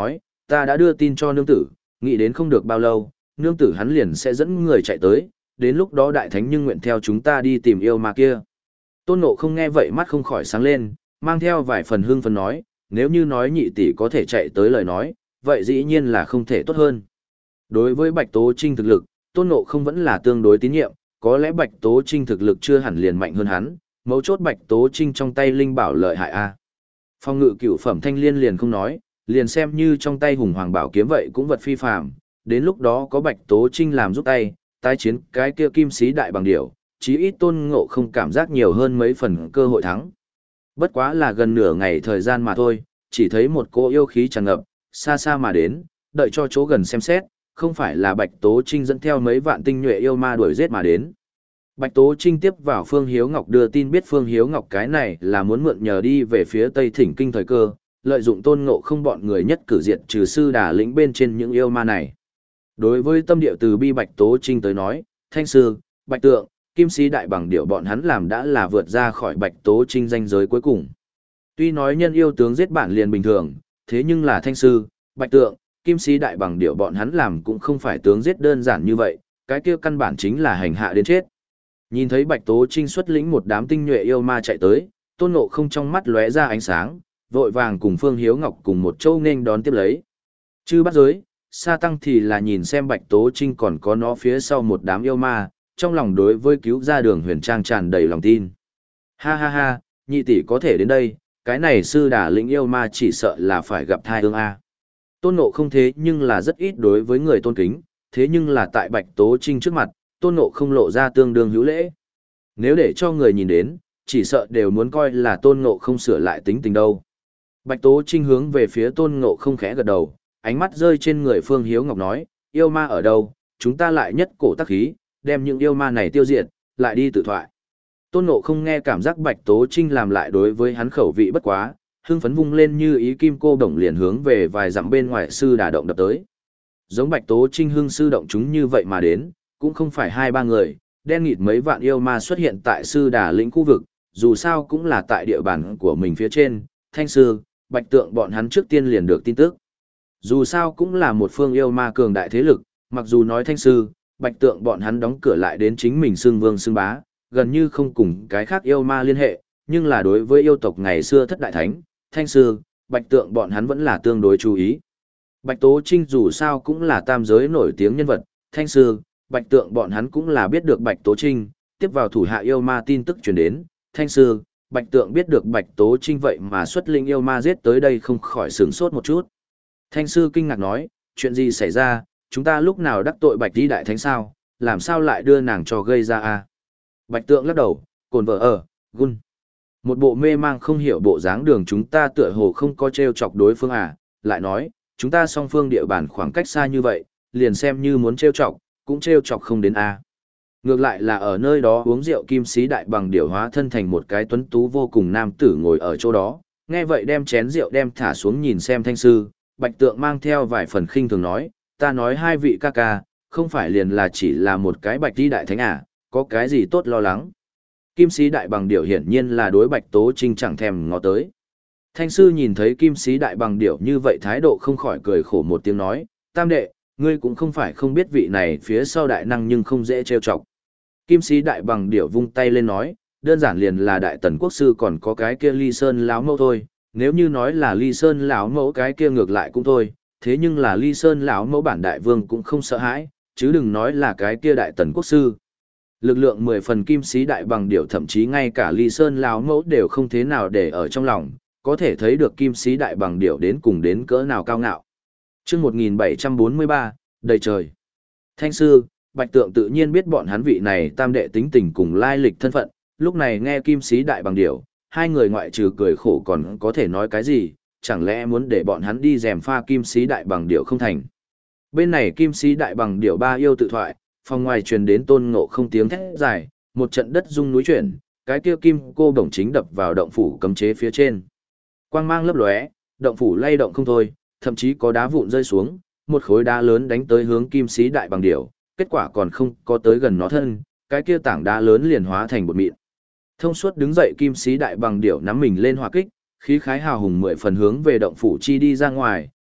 ta đã đưa tin cho nương tử, nghĩ đến không được bao lâu, nương tử hắn liền sẽ dẫn người chạy tới, đến lúc đó đại thánh nhưng nguyện theo chúng ta đi tìm yêu ma kia. Tôn Ngộ không nghe vậy mắt không khỏi sáng lên, mang theo vài phần hương phấn nói, nếu như nói nhị tỷ có thể chạy tới lời nói, vậy dĩ nhiên là không thể tốt hơn. Đối với Bạch Tố Trinh thực lực, Tôn Ngộ không vẫn là tương đối tín nhiệm, có lẽ Bạch Tố Trinh thực lực chưa hẳn liền mạnh hơn hắn, mấu chốt Bạch Tố Trinh trong tay linh bảo lợi hại a. Phong ngự cửu phẩm thanh liên liền không nói, liền xem như trong tay hùng hoàng bảo kiếm vậy cũng vật phi phàm, đến lúc đó có Bạch Tố Trinh làm giúp tay, tái chiến cái kia kim sĩ đại bằng điểu, chí ít Tôn Ngộ không cảm giác nhiều hơn mấy phần cơ hội thắng. Bất quá là gần nửa ngày thời gian mà thôi, chỉ thấy một cô yêu khí tràn ngập, xa xa mà đến, đợi cho chỗ gần xem xét, không phải là Bạch Tố Trinh dẫn theo mấy vạn tinh nhuệ yêu ma đuổi giết mà đến. Bạch Tố Trinh tiếp vào Phương Hiếu Ngọc đưa tin biết Phương Hiếu Ngọc cái này là muốn mượn nhờ đi về phía Tây Thỉnh Kinh thời cơ, lợi dụng Tôn Ngộ không bọn người nhất cử diệt trừ sư đà lĩnh bên trên những yêu ma này. Đối với tâm điệu từ bi Bạch Tố Trinh tới nói, Thanh Sư, Bạch Tượng, Kim Sĩ Đại Bằng Điểu bọn hắn làm đã là vượt ra khỏi Bạch Tố Trinh danh giới cuối cùng. Tuy nói nhân yêu tướng giết bản liền bình thường, thế nhưng là Thanh Sư, Bạch Tượng, Kim Sĩ Đại Bằng Điểu bọn hắn làm cũng không phải tướng giết đơn giản như vậy, cái kia căn bản chính là hành hạ đến chết. Nhìn thấy Bạch Tố Trinh xuất lĩnh một đám tinh nhuệ yêu ma chạy tới, Tôn Ngộ không trong mắt lóe ra ánh sáng, vội vàng cùng Phương Hiếu Ngọc cùng một châu nên đón tiếp lấy. Chư bắt giới, Sa Tăng thì là nhìn xem Bạch Tố Trinh còn có nó phía sau một đám yêu ma, trong lòng đối với cứu ra Đường Huyền Trang tràn đầy lòng tin. Ha ha ha, nhị tỷ có thể đến đây, cái này sư đà lĩnh yêu ma chỉ sợ là phải gặp thai ương a. Tôn Ngộ không thế nhưng là rất ít đối với người tôn kính, thế nhưng là tại Bạch Tố Trinh trước mặt, Tôn Ngộ không lộ ra tương đương hữu lễ. Nếu để cho người nhìn đến, chỉ sợ đều muốn coi là Tôn Ngộ không sửa lại tính tình đâu. Bạch Tố Trinh hướng về phía Tôn Ngộ không khẽ gật đầu, ánh mắt rơi trên người Phương Hiếu Ngọc nói, yêu ma ở đâu, chúng ta lại nhất cổ tắc khí, đem những yêu ma này tiêu diệt, lại đi tự thoại. Tôn Ngộ không nghe cảm giác Bạch Tố Trinh làm lại đối với hắn khẩu vị bất quá, hưng phấn vung lên như ý kim cô đồng liền hướng về vài dặm bên ngoài sư đà động đập tới. Giống Bạch Tố Trinh hưng sư động chúng như vậy mà đến, cũng không phải hai ba người, đen nghịt mấy vạn yêu ma xuất hiện tại sư đà lĩnh khu vực, dù sao cũng là tại địa bàn của mình phía trên, Thanh Sư, Bạch Tượng bọn hắn trước tiên liền được tin tức. Dù sao cũng là một phương yêu ma cường đại thế lực, mặc dù nói Thanh Sư, Bạch Tượng bọn hắn đóng cửa lại đến chính mình xưng vương xưng bá, gần như không cùng cái khác yêu ma liên hệ, nhưng là đối với yêu tộc ngày xưa thất đại thánh, Thanh Sư, Bạch Tượng bọn hắn vẫn là tương đối chú ý. Bạch Tố Trinh dù sao cũng là tam giới nổi tiếng nhân vật, Thanh Sư, Bạch Tượng bọn hắn cũng là biết được Bạch Tố Trinh, tiếp vào thủ hạ yêu ma tin tức truyền đến, Thanh Sư, Bạch Tượng biết được Bạch Tố Trinh vậy mà xuất linh yêu ma giết tới đây không khỏi sửng sốt một chút. Thanh Sư kinh ngạc nói, chuyện gì xảy ra, chúng ta lúc nào đắc tội Bạch Di Đại Thánh sao, làm sao lại đưa nàng cho gây ra a? Bạch Tượng lắc đầu, cồn vợ ở, gun. Một bộ mê mang không hiểu bộ dáng Đường chúng ta tựa hồ không có treo chọc đối phương à, lại nói, chúng ta song phương địa bàn khoảng cách xa như vậy, liền xem như muốn treo chọc, cũng treo chọc không đến a. Ngược lại là ở nơi đó uống rượu Kim Sĩ Đại Bằng Điểu hóa thân thành một cái tuấn tú vô cùng nam tử ngồi ở chỗ đó, nghe vậy đem chén rượu đem thả xuống nhìn xem Thanh Sư, Bạch Tượng mang theo vài phần khinh thường nói, ta nói hai vị ca ca, không phải liền là chỉ là một cái Bạch Di Đại Thánh à, có cái gì tốt lo lắng. Kim Sĩ Đại Bằng Điểu hiển nhiên là đối Bạch Tố Trinh chẳng thèm ngó tới. Thanh Sư nhìn thấy Kim Sĩ Đại Bằng Điểu như vậy thái độ không khỏi cười khổ một tiếng nói, tam đệ, ngươi cũng không phải không biết vị này phía sau đại năng nhưng không dễ trêu chọc. Kim Sĩ Đại Bằng Điểu vung tay lên nói, đơn giản liền là Đại Tần Quốc Sư còn có cái kia Ly Sơn lão mẫu thôi, nếu như nói là Ly Sơn lão mẫu cái kia ngược lại cũng thôi, thế nhưng là Ly Sơn lão mẫu bản đại vương cũng không sợ hãi, chứ đừng nói là cái kia Đại Tần Quốc Sư. Lực lượng mười phần Kim Sĩ Đại Bằng Điểu thậm chí ngay cả Ly Sơn lão mẫu đều không thế nào để ở trong lòng, có thể thấy được Kim Sĩ Đại Bằng Điểu đến cùng đến cỡ nào cao ngạo. Chương một nghìn bảy trăm bốn mươi ba, đầy trời. Thanh Sư, Bạch Tượng tự nhiên biết bọn hắn vị này tam đệ tính tình cùng lai lịch thân phận, lúc này nghe Kim Sĩ Đại Bằng Điểu, hai người ngoại trừ cười khổ còn có thể nói cái gì, chẳng lẽ muốn để bọn hắn đi rèm pha Kim Sĩ Đại Bằng Điểu không thành. Bên này Kim Sĩ Đại Bằng Điểu ba yêu tự thoại, phòng ngoài truyền đến Tôn Ngộ không tiếng thét dài, một trận đất rung núi chuyển, cái kia kim cô đồng chính đập vào động phủ cấm chế phía trên. Quang mang lấp lóe, động phủ lay động không thôi, thậm chí có đá vụn rơi xuống, một khối đá lớn đánh tới hướng Kim Sĩ Đại Bằng Điểu, kết quả còn không có tới gần nó thân, cái kia tảng đá lớn liền hóa thành bột mịn. Thông suốt đứng dậy Kim Sĩ Đại Bằng Điểu nắm mình lên hỏa kích, khí khái hào hùng mười phần hướng về động phủ chi đi ra ngoài,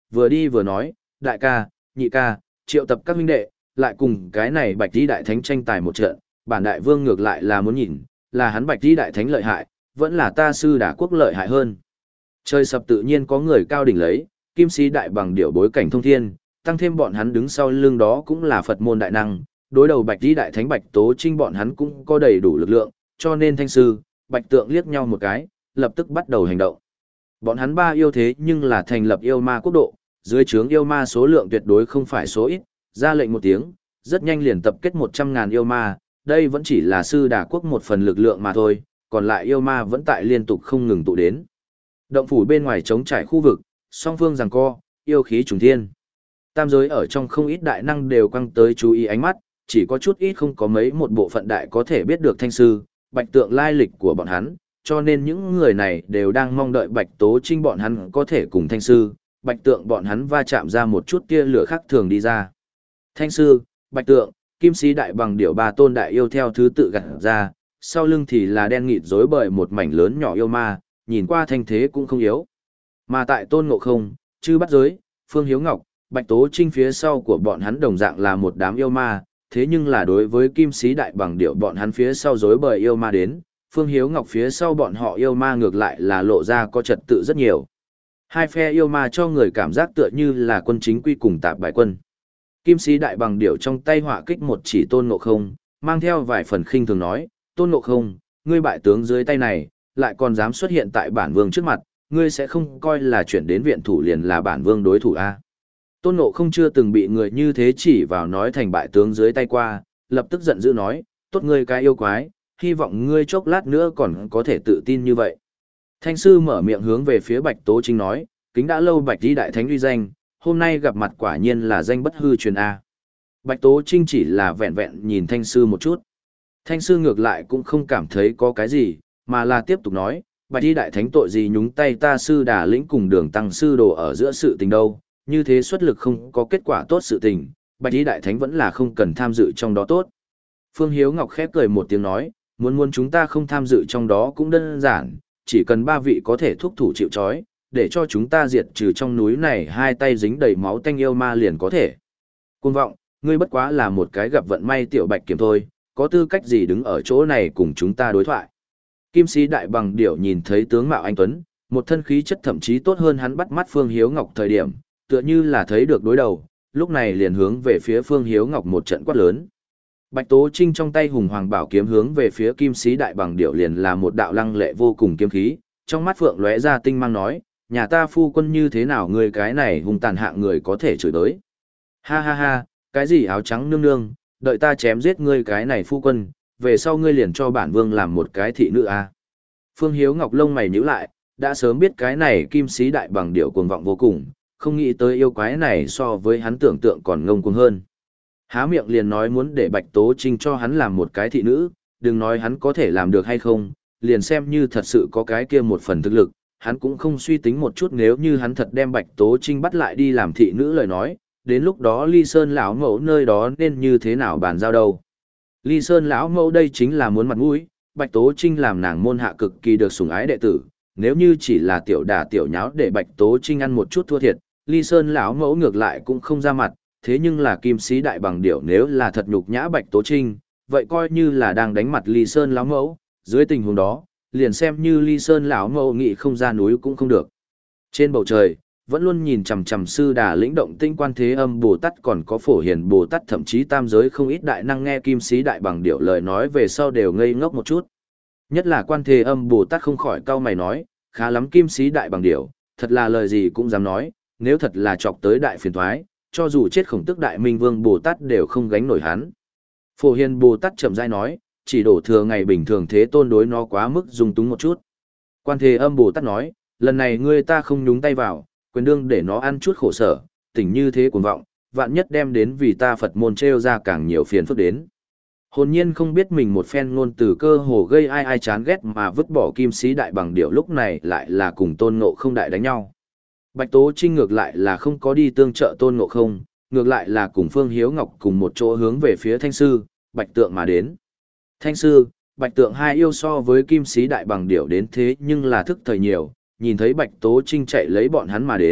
vừa đi vừa nói, đại ca, nhị ca, triệu tập các huynh đệ, lại cùng cái này bạch đi đại thánh tranh tài một trận, bản đại vương ngược lại là muốn nhìn, là hắn bạch đi đại thánh lợi hại, vẫn là ta sư đả quốc lợi hại hơn. Trời sập tự nhiên có người cao đỉnh lấy, kim sĩ đại bằng điệu bối cảnh thông thiên, tăng thêm bọn hắn đứng sau lưng đó cũng là Phật môn đại năng, đối đầu bạch đi đại thánh bạch tố trinh bọn hắn cũng có đầy đủ lực lượng, cho nên thanh sư, bạch tượng liếc nhau một cái, lập tức bắt đầu hành động. Bọn hắn ba yêu thế nhưng là thành lập yêu ma quốc độ, dưới trướng yêu ma số lượng tuyệt đối không phải số ít, ra lệnh một tiếng, rất nhanh liền tập kết một trăm ngàn yêu ma, đây vẫn chỉ là sư đà quốc một phần lực lượng mà thôi, còn lại yêu ma vẫn tại liên tục không ngừng tụ đến. Động phủ bên ngoài trống trải khu vực, song phương giằng co, yêu khí trùng thiên. Tam giới ở trong không ít đại năng đều quăng tới chú ý ánh mắt, chỉ có chút ít không có mấy một bộ phận đại có thể biết được thanh sư, bạch tượng lai lịch của bọn hắn, cho nên những người này đều đang mong đợi bạch tố trinh bọn hắn có thể cùng thanh sư, bạch tượng bọn hắn va chạm ra một chút tia lửa khác thường đi ra. Thanh sư, bạch tượng, kim sĩ đại bằng điểu ba tôn đại yêu theo thứ tự gặt ra, sau lưng thì là đen nghịt rối bời một mảnh lớn nhỏ yêu ma, nhìn qua thanh thế cũng không yếu. Mà tại tôn ngộ không, chư bắt giới, phương hiếu ngọc, bạch tố trinh phía sau của bọn hắn đồng dạng là một đám yêu ma, thế nhưng là đối với kim sĩ đại bằng điệu bọn hắn phía sau rối bời yêu ma đến, phương hiếu ngọc phía sau bọn họ yêu ma ngược lại là lộ ra có trật tự rất nhiều. Hai phe yêu ma cho người cảm giác tựa như là quân chính quy cùng tạp bại quân. Kim sĩ đại bằng điệu trong tay họa kích một chỉ tôn ngộ không, mang theo vài phần khinh thường nói, tôn ngộ không, ngươi bại tướng dưới tay này, lại còn dám xuất hiện tại bản vương trước mặt, ngươi sẽ không coi là chuyển đến viện thủ liền là bản vương đối thủ a? Tôn ngộ không chưa từng bị người như thế chỉ vào nói thành bại tướng dưới tay qua, lập tức giận dữ nói, tốt ngươi cái yêu quái, hy vọng ngươi chốc lát nữa còn có thể tự tin như vậy. Thanh sư mở miệng hướng về phía Bạch Tố Trinh nói, kính đã lâu Bạch Di đại thánh uy danh, hôm nay gặp mặt quả nhiên là danh bất hư truyền a. Bạch Tố Trinh chỉ là vẹn vẹn nhìn thanh sư một chút. Thanh sư ngược lại cũng không cảm thấy có cái gì, mà là tiếp tục nói, Bạch Di đại thánh tội gì nhúng tay ta sư đà lĩnh cùng đường tăng sư đồ ở giữa sự tình đâu, như thế xuất lực không có kết quả tốt sự tình, Bạch Di đại thánh vẫn là không cần tham dự trong đó tốt. Phương Hiếu Ngọc khép cười một tiếng nói, muốn muốn chúng ta không tham dự trong đó cũng đơn giản, chỉ cần ba vị có thể thúc thủ chịu trói, để cho chúng ta diệt trừ trong núi này hai tay dính đầy máu tanh yêu ma liền có thể. Cuồng vọng, ngươi bất quá là một cái gặp vận may tiểu bạch kiểm thôi, có tư cách gì đứng ở chỗ này cùng chúng ta đối thoại. Kim sĩ đại bằng điểu nhìn thấy tướng mạo anh tuấn, một thân khí chất thậm chí tốt hơn hắn bắt mắt Phương Hiếu Ngọc thời điểm, tựa như là thấy được đối đầu, lúc này liền hướng về phía Phương Hiếu Ngọc một trận quát lớn. Bạch Tố Trinh trong tay hùng hoàng bảo kiếm hướng về phía kim sĩ đại bằng điểu liền là một đạo lăng lệ vô cùng kiếm khí, trong mắt phượng lóe ra tinh mang nói, nhà ta phu quân như thế nào người cái này hùng tàn hạng người có thể chửi tới. Ha ha ha, cái gì áo trắng nương nương, đợi ta chém giết ngươi cái này phu quân, về sau ngươi liền cho bản vương làm một cái thị nữ a. Phương Hiếu Ngọc lông mày nhíu lại, đã sớm biết cái này kim sĩ đại bằng điểu cuồng vọng vô cùng, không nghĩ tới yêu quái này so với hắn tưởng tượng còn ngông cuồng hơn. Há miệng liền nói muốn để Bạch Tố Trinh cho hắn làm một cái thị nữ, đừng nói hắn có thể làm được hay không, liền xem như thật sự có cái kia một phần thực lực, hắn cũng không suy tính một chút nếu như hắn thật đem Bạch Tố Trinh bắt lại đi làm thị nữ lời nói, đến lúc đó Ly Sơn lão mẫu nơi đó nên như thế nào bàn giao đâu. Ly Sơn lão mẫu đây chính là muốn mặt mũi, Bạch Tố Trinh làm nàng môn hạ cực kỳ được sủng ái đệ tử, nếu như chỉ là tiểu đả tiểu nháo để Bạch Tố Trinh ăn một chút thua thiệt, Ly Sơn lão mẫu ngược lại cũng không ra mặt, thế nhưng là kim sĩ đại bằng điểu nếu là thật nhục nhã Bạch Tố Trinh, vậy coi như là đang đánh mặt Ly Sơn lão mẫu, dưới tình huống đó, liền xem như Ly Sơn lão mẫu nghị không ra núi cũng không được. Trên bầu trời, vẫn luôn nhìn chằm chằm sư đà lĩnh động tinh Quan Thế Âm Bồ Tát còn có Phổ Hiền Bồ Tát thậm chí tam giới không ít đại năng nghe kim sĩ đại bằng điểu lời nói về sau đều ngây ngốc một chút. Nhất là Quan Thế Âm Bồ Tát không khỏi cau mày nói, khá lắm kim sĩ đại bằng điểu, thật là lời gì cũng dám nói, nếu thật là chọc tới đại phiền toái, cho dù chết khổng tức đại minh vương Bồ Tát đều không gánh nổi hắn. Phổ Hiền Bồ Tát chậm rãi nói, chỉ đổ thừa ngày bình thường thế tôn đối nó quá mức dung túng một chút. Quan Thế Âm Bồ Tát nói, lần này ngươi ta không nhúng tay vào, quyền đương để nó ăn chút khổ sở, tỉnh như thế cuồng vọng, vạn nhất đem đến vì ta Phật môn treo ra càng nhiều phiền phức đến. Hồn nhiên không biết mình một phen ngôn từ cơ hồ gây ai ai chán ghét mà vứt bỏ kim sĩ đại bằng điệu lúc này lại là cùng Tôn Ngộ Không đại đánh nhau. Bạch Tố Trinh ngược lại là không có đi tương trợ Tôn Ngộ Không, ngược lại là cùng Phương Hiếu Ngọc cùng một chỗ hướng về phía Thanh Sư, Bạch Tượng mà đến. Thanh Sư, Bạch Tượng hai yêu so với kim sĩ đại bằng điểu đến thế nhưng là thức thời nhiều, nhìn thấy Bạch Tố Trinh chạy lấy bọn hắn mà đến,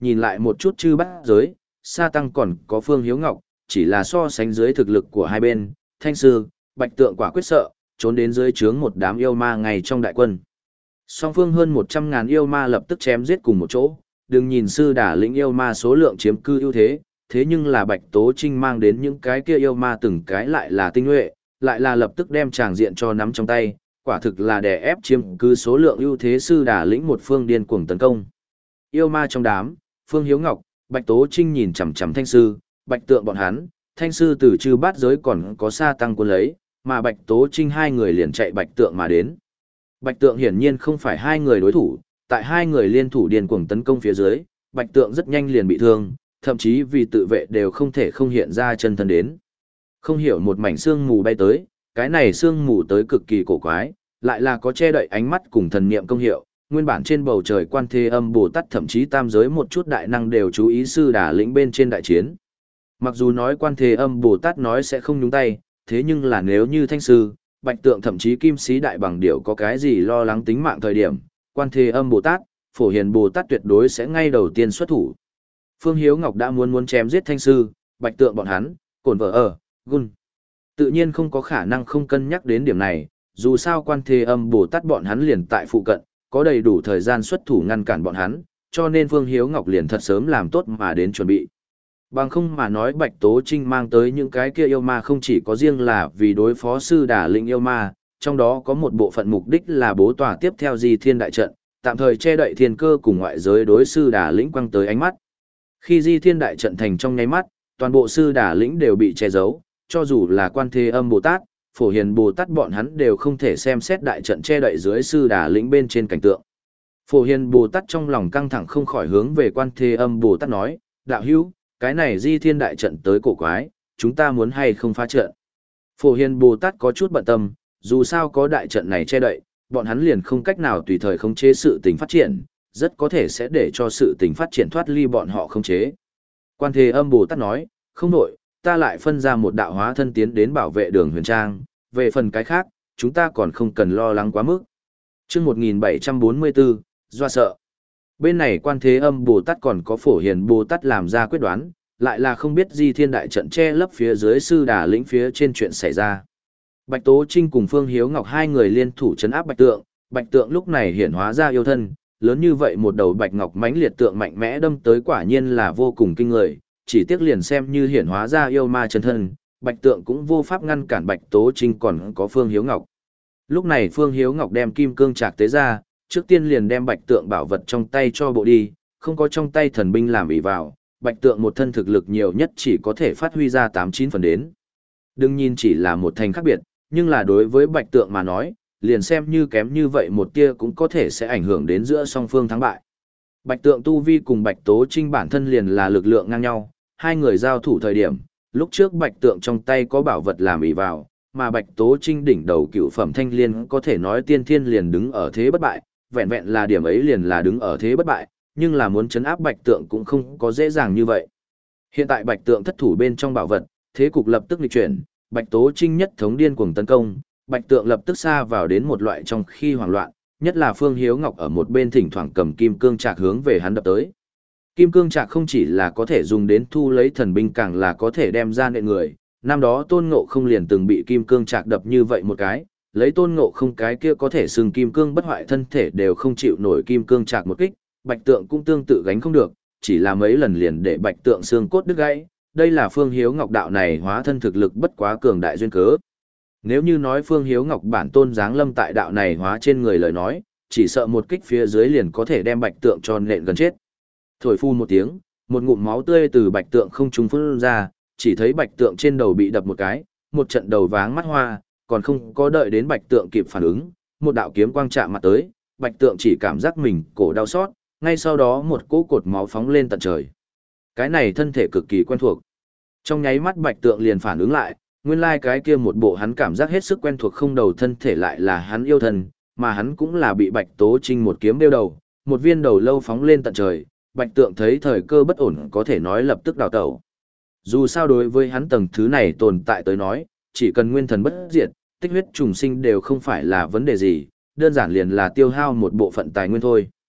nhìn lại một chút chư bát giới, Sa Tăng còn có Phương Hiếu Ngọc, chỉ là so sánh dưới thực lực của hai bên, Thanh Sư, Bạch Tượng quả quyết sợ, trốn đến dưới trướng một đám yêu ma ngay trong đại quân. Song phương hơn một trăm ngàn yêu ma lập tức chém giết cùng một chỗ, đừng nhìn sư đả lĩnh yêu ma số lượng chiếm cư ưu thế, thế nhưng là Bạch Tố Trinh mang đến những cái kia yêu ma từng cái lại là tinh nhuệ, lại là lập tức đem tràng diện cho nắm trong tay, quả thực là đè ép chiếm cư số lượng ưu thế sư đả lĩnh một phương điên cuồng tấn công. Yêu ma trong đám, Phương Hiếu Ngọc, Bạch Tố Trinh nhìn chằm chằm Thanh Sư, Bạch Tượng bọn hắn, Thanh Sư từ trừ bát giới còn có Sa Tăng quân lấy, mà Bạch Tố Trinh hai người liền chạy Bạch Tượng mà đến. Bạch Tượng hiển nhiên không phải hai người đối thủ, tại hai người liên thủ điên cuồng tấn công phía dưới, Bạch Tượng rất nhanh liền bị thương, thậm chí vì tự vệ đều không thể không hiện ra chân thân đến. Không hiểu một mảnh sương mù bay tới, cái này sương mù tới cực kỳ cổ quái, lại là có che đậy ánh mắt cùng thần niệm công hiệu, nguyên bản trên bầu trời Quan Thế Âm Bồ Tát thậm chí tam giới một chút đại năng đều chú ý sư đả lĩnh bên trên đại chiến. Mặc dù nói Quan Thế Âm Bồ Tát nói sẽ không nhúng tay, thế nhưng là nếu như Thanh Sư, Bạch Tượng thậm chí Kim Sĩ Đại Bằng Điểu có cái gì lo lắng tính mạng thời điểm, Quan Thế Âm Bồ Tát, Phổ Hiền Bồ Tát tuyệt đối sẽ ngay đầu tiên xuất thủ. Phương Hiếu Ngọc đã muốn muốn chém giết Thanh Sư, Bạch Tượng bọn hắn, cổn vợ ở, gun. Tự nhiên không có khả năng không cân nhắc đến điểm này, dù sao Quan Thế Âm Bồ Tát bọn hắn liền tại phụ cận, có đầy đủ thời gian xuất thủ ngăn cản bọn hắn, cho nên Phương Hiếu Ngọc liền thật sớm làm tốt mà đến chuẩn bị. Bằng không mà nói Bạch Tố Trinh mang tới những cái kia yêu ma không chỉ có riêng là vì đối phó sư đả linh yêu ma, trong đó có một bộ phận mục đích là bố tòa tiếp theo Di Thiên Đại Trận, tạm thời che đậy thiên cơ cùng ngoại giới đối sư đả lĩnh quăng tới ánh mắt. Khi Di Thiên Đại Trận thành trong nháy mắt, toàn bộ sư đả lĩnh đều bị che giấu, cho dù là Quan Thế Âm Bồ Tát, Phổ Hiền Bồ Tát bọn hắn đều không thể xem xét đại trận che đậy dưới sư đả lĩnh bên trên cảnh tượng. Phổ Hiền Bồ Tát trong lòng căng thẳng không khỏi hướng về Quan Thế Âm Bồ Tát nói, đạo hữu, cái này Di Thiên Đại Trận tới cổ quái, chúng ta muốn hay không phá trận. Phổ Hiền Bồ Tát có chút bận tâm, dù sao có đại trận này che đậy, bọn hắn liền không cách nào tùy thời khống chế sự tình phát triển, rất có thể sẽ để cho sự tình phát triển thoát ly bọn họ khống chế. Quan Thế Âm Bồ Tát nói, không đổi, ta lại phân ra một đạo hóa thân tiến đến bảo vệ Đường Huyền Trang, về phần cái khác, chúng ta còn không cần lo lắng quá mức. Chương một nghìn bảy trăm bốn mươi bốn, do sợ. Bên này Quan Thế Âm Bồ Tát còn có Phổ Hiền Bồ Tát làm ra quyết đoán, lại là không biết Di Thiên Đại Trận che lấp phía dưới sư đà lĩnh phía trên chuyện xảy ra. Bạch Tố Trinh cùng Phương Hiếu Ngọc hai người liên thủ trấn áp Bạch Tượng, Bạch Tượng lúc này hiển hóa ra yêu thân, lớn như vậy một đầu bạch ngọc mãnh liệt tượng mạnh mẽ đâm tới quả nhiên là vô cùng kinh người, chỉ tiếc liền xem như hiển hóa ra yêu ma chân thân, Bạch Tượng cũng vô pháp ngăn cản Bạch Tố Trinh còn có Phương Hiếu Ngọc. Lúc này Phương Hiếu Ngọc đem kim cương trạc tế ra, trước tiên liền đem Bạch Tượng bảo vật trong tay cho bộ đi, không có trong tay thần binh làm ỷ vào, Bạch Tượng một thân thực lực nhiều nhất chỉ có thể phát huy ra tám chín phần đến. Đừng nhìn chỉ là một thành khác biệt, nhưng là đối với Bạch Tượng mà nói, liền xem như kém như vậy một tia cũng có thể sẽ ảnh hưởng đến giữa song phương thắng bại. Bạch Tượng tu vi cùng Bạch Tố Trinh bản thân liền là lực lượng ngang nhau, hai người giao thủ thời điểm, lúc trước Bạch Tượng trong tay có bảo vật làm ỷ vào, mà Bạch Tố Trinh đỉnh đầu cựu phẩm thanh liên có thể nói tiên thiên liền đứng ở thế bất bại, vẹn vẹn là điểm ấy liền là đứng ở thế bất bại, nhưng là muốn chấn áp Bạch Tượng cũng không có dễ dàng như vậy. Hiện tại Bạch Tượng thất thủ bên trong bảo vật, thế cục lập tức nghịch chuyển, Bạch Tố Trinh nhất thống điên cuồng tấn công, Bạch Tượng lập tức xa vào đến một loại trong khi hoảng loạn, nhất là Phương Hiếu Ngọc ở một bên thỉnh thoảng cầm kim cương trạc hướng về hắn đập tới. Kim cương trạc không chỉ là có thể dùng đến thu lấy thần binh càng là có thể đem ra nện người, năm đó Tôn Ngộ Không liền từng bị kim cương trạc đập như vậy một cái, lấy Tôn Ngộ Không cái kia có thể xưng kim cương bất hoại thân thể đều không chịu nổi kim cương trạc một kích, Bạch Tượng cũng tương tự gánh không được, chỉ là mấy lần liền để Bạch Tượng xương cốt đứt gãy, đây là Phương Hiếu Ngọc đạo này hóa thân thực lực bất quá cường đại duyên cớ. Nếu như nói Phương Hiếu Ngọc bản tôn giáng lâm tại đạo này hóa trên người lời nói, chỉ sợ một kích phía dưới liền có thể đem Bạch Tượng cho nện gần chết. Thổi phu một tiếng, một ngụm máu tươi từ Bạch Tượng không trung phun ra, chỉ thấy Bạch Tượng trên đầu bị đập một cái, một trận đầu váng mắt hoa, còn không có đợi đến Bạch Tượng kịp phản ứng, một đạo kiếm quang chạm mặt tới, Bạch Tượng chỉ cảm giác mình cổ đau xót, ngay sau đó một cỗ cột máu phóng lên tận trời. Cái này thân thể cực kỳ quen thuộc. Trong nháy mắt Bạch Tượng liền phản ứng lại, nguyên lai cái kia một bộ hắn cảm giác hết sức quen thuộc không đầu thân thể lại là hắn yêu thân, mà hắn cũng là bị Bạch Tố Trinh một kiếm đeo đầu, một viên đầu lâu phóng lên tận trời, Bạch Tượng thấy thời cơ bất ổn có thể nói lập tức đào tẩu. Dù sao đối với hắn tầng thứ này tồn tại tới nói, chỉ cần nguyên thần bất diệt, tích huyết trùng sinh đều không phải là vấn đề gì, đơn giản liền là tiêu hao một bộ phận tài nguyên thôi.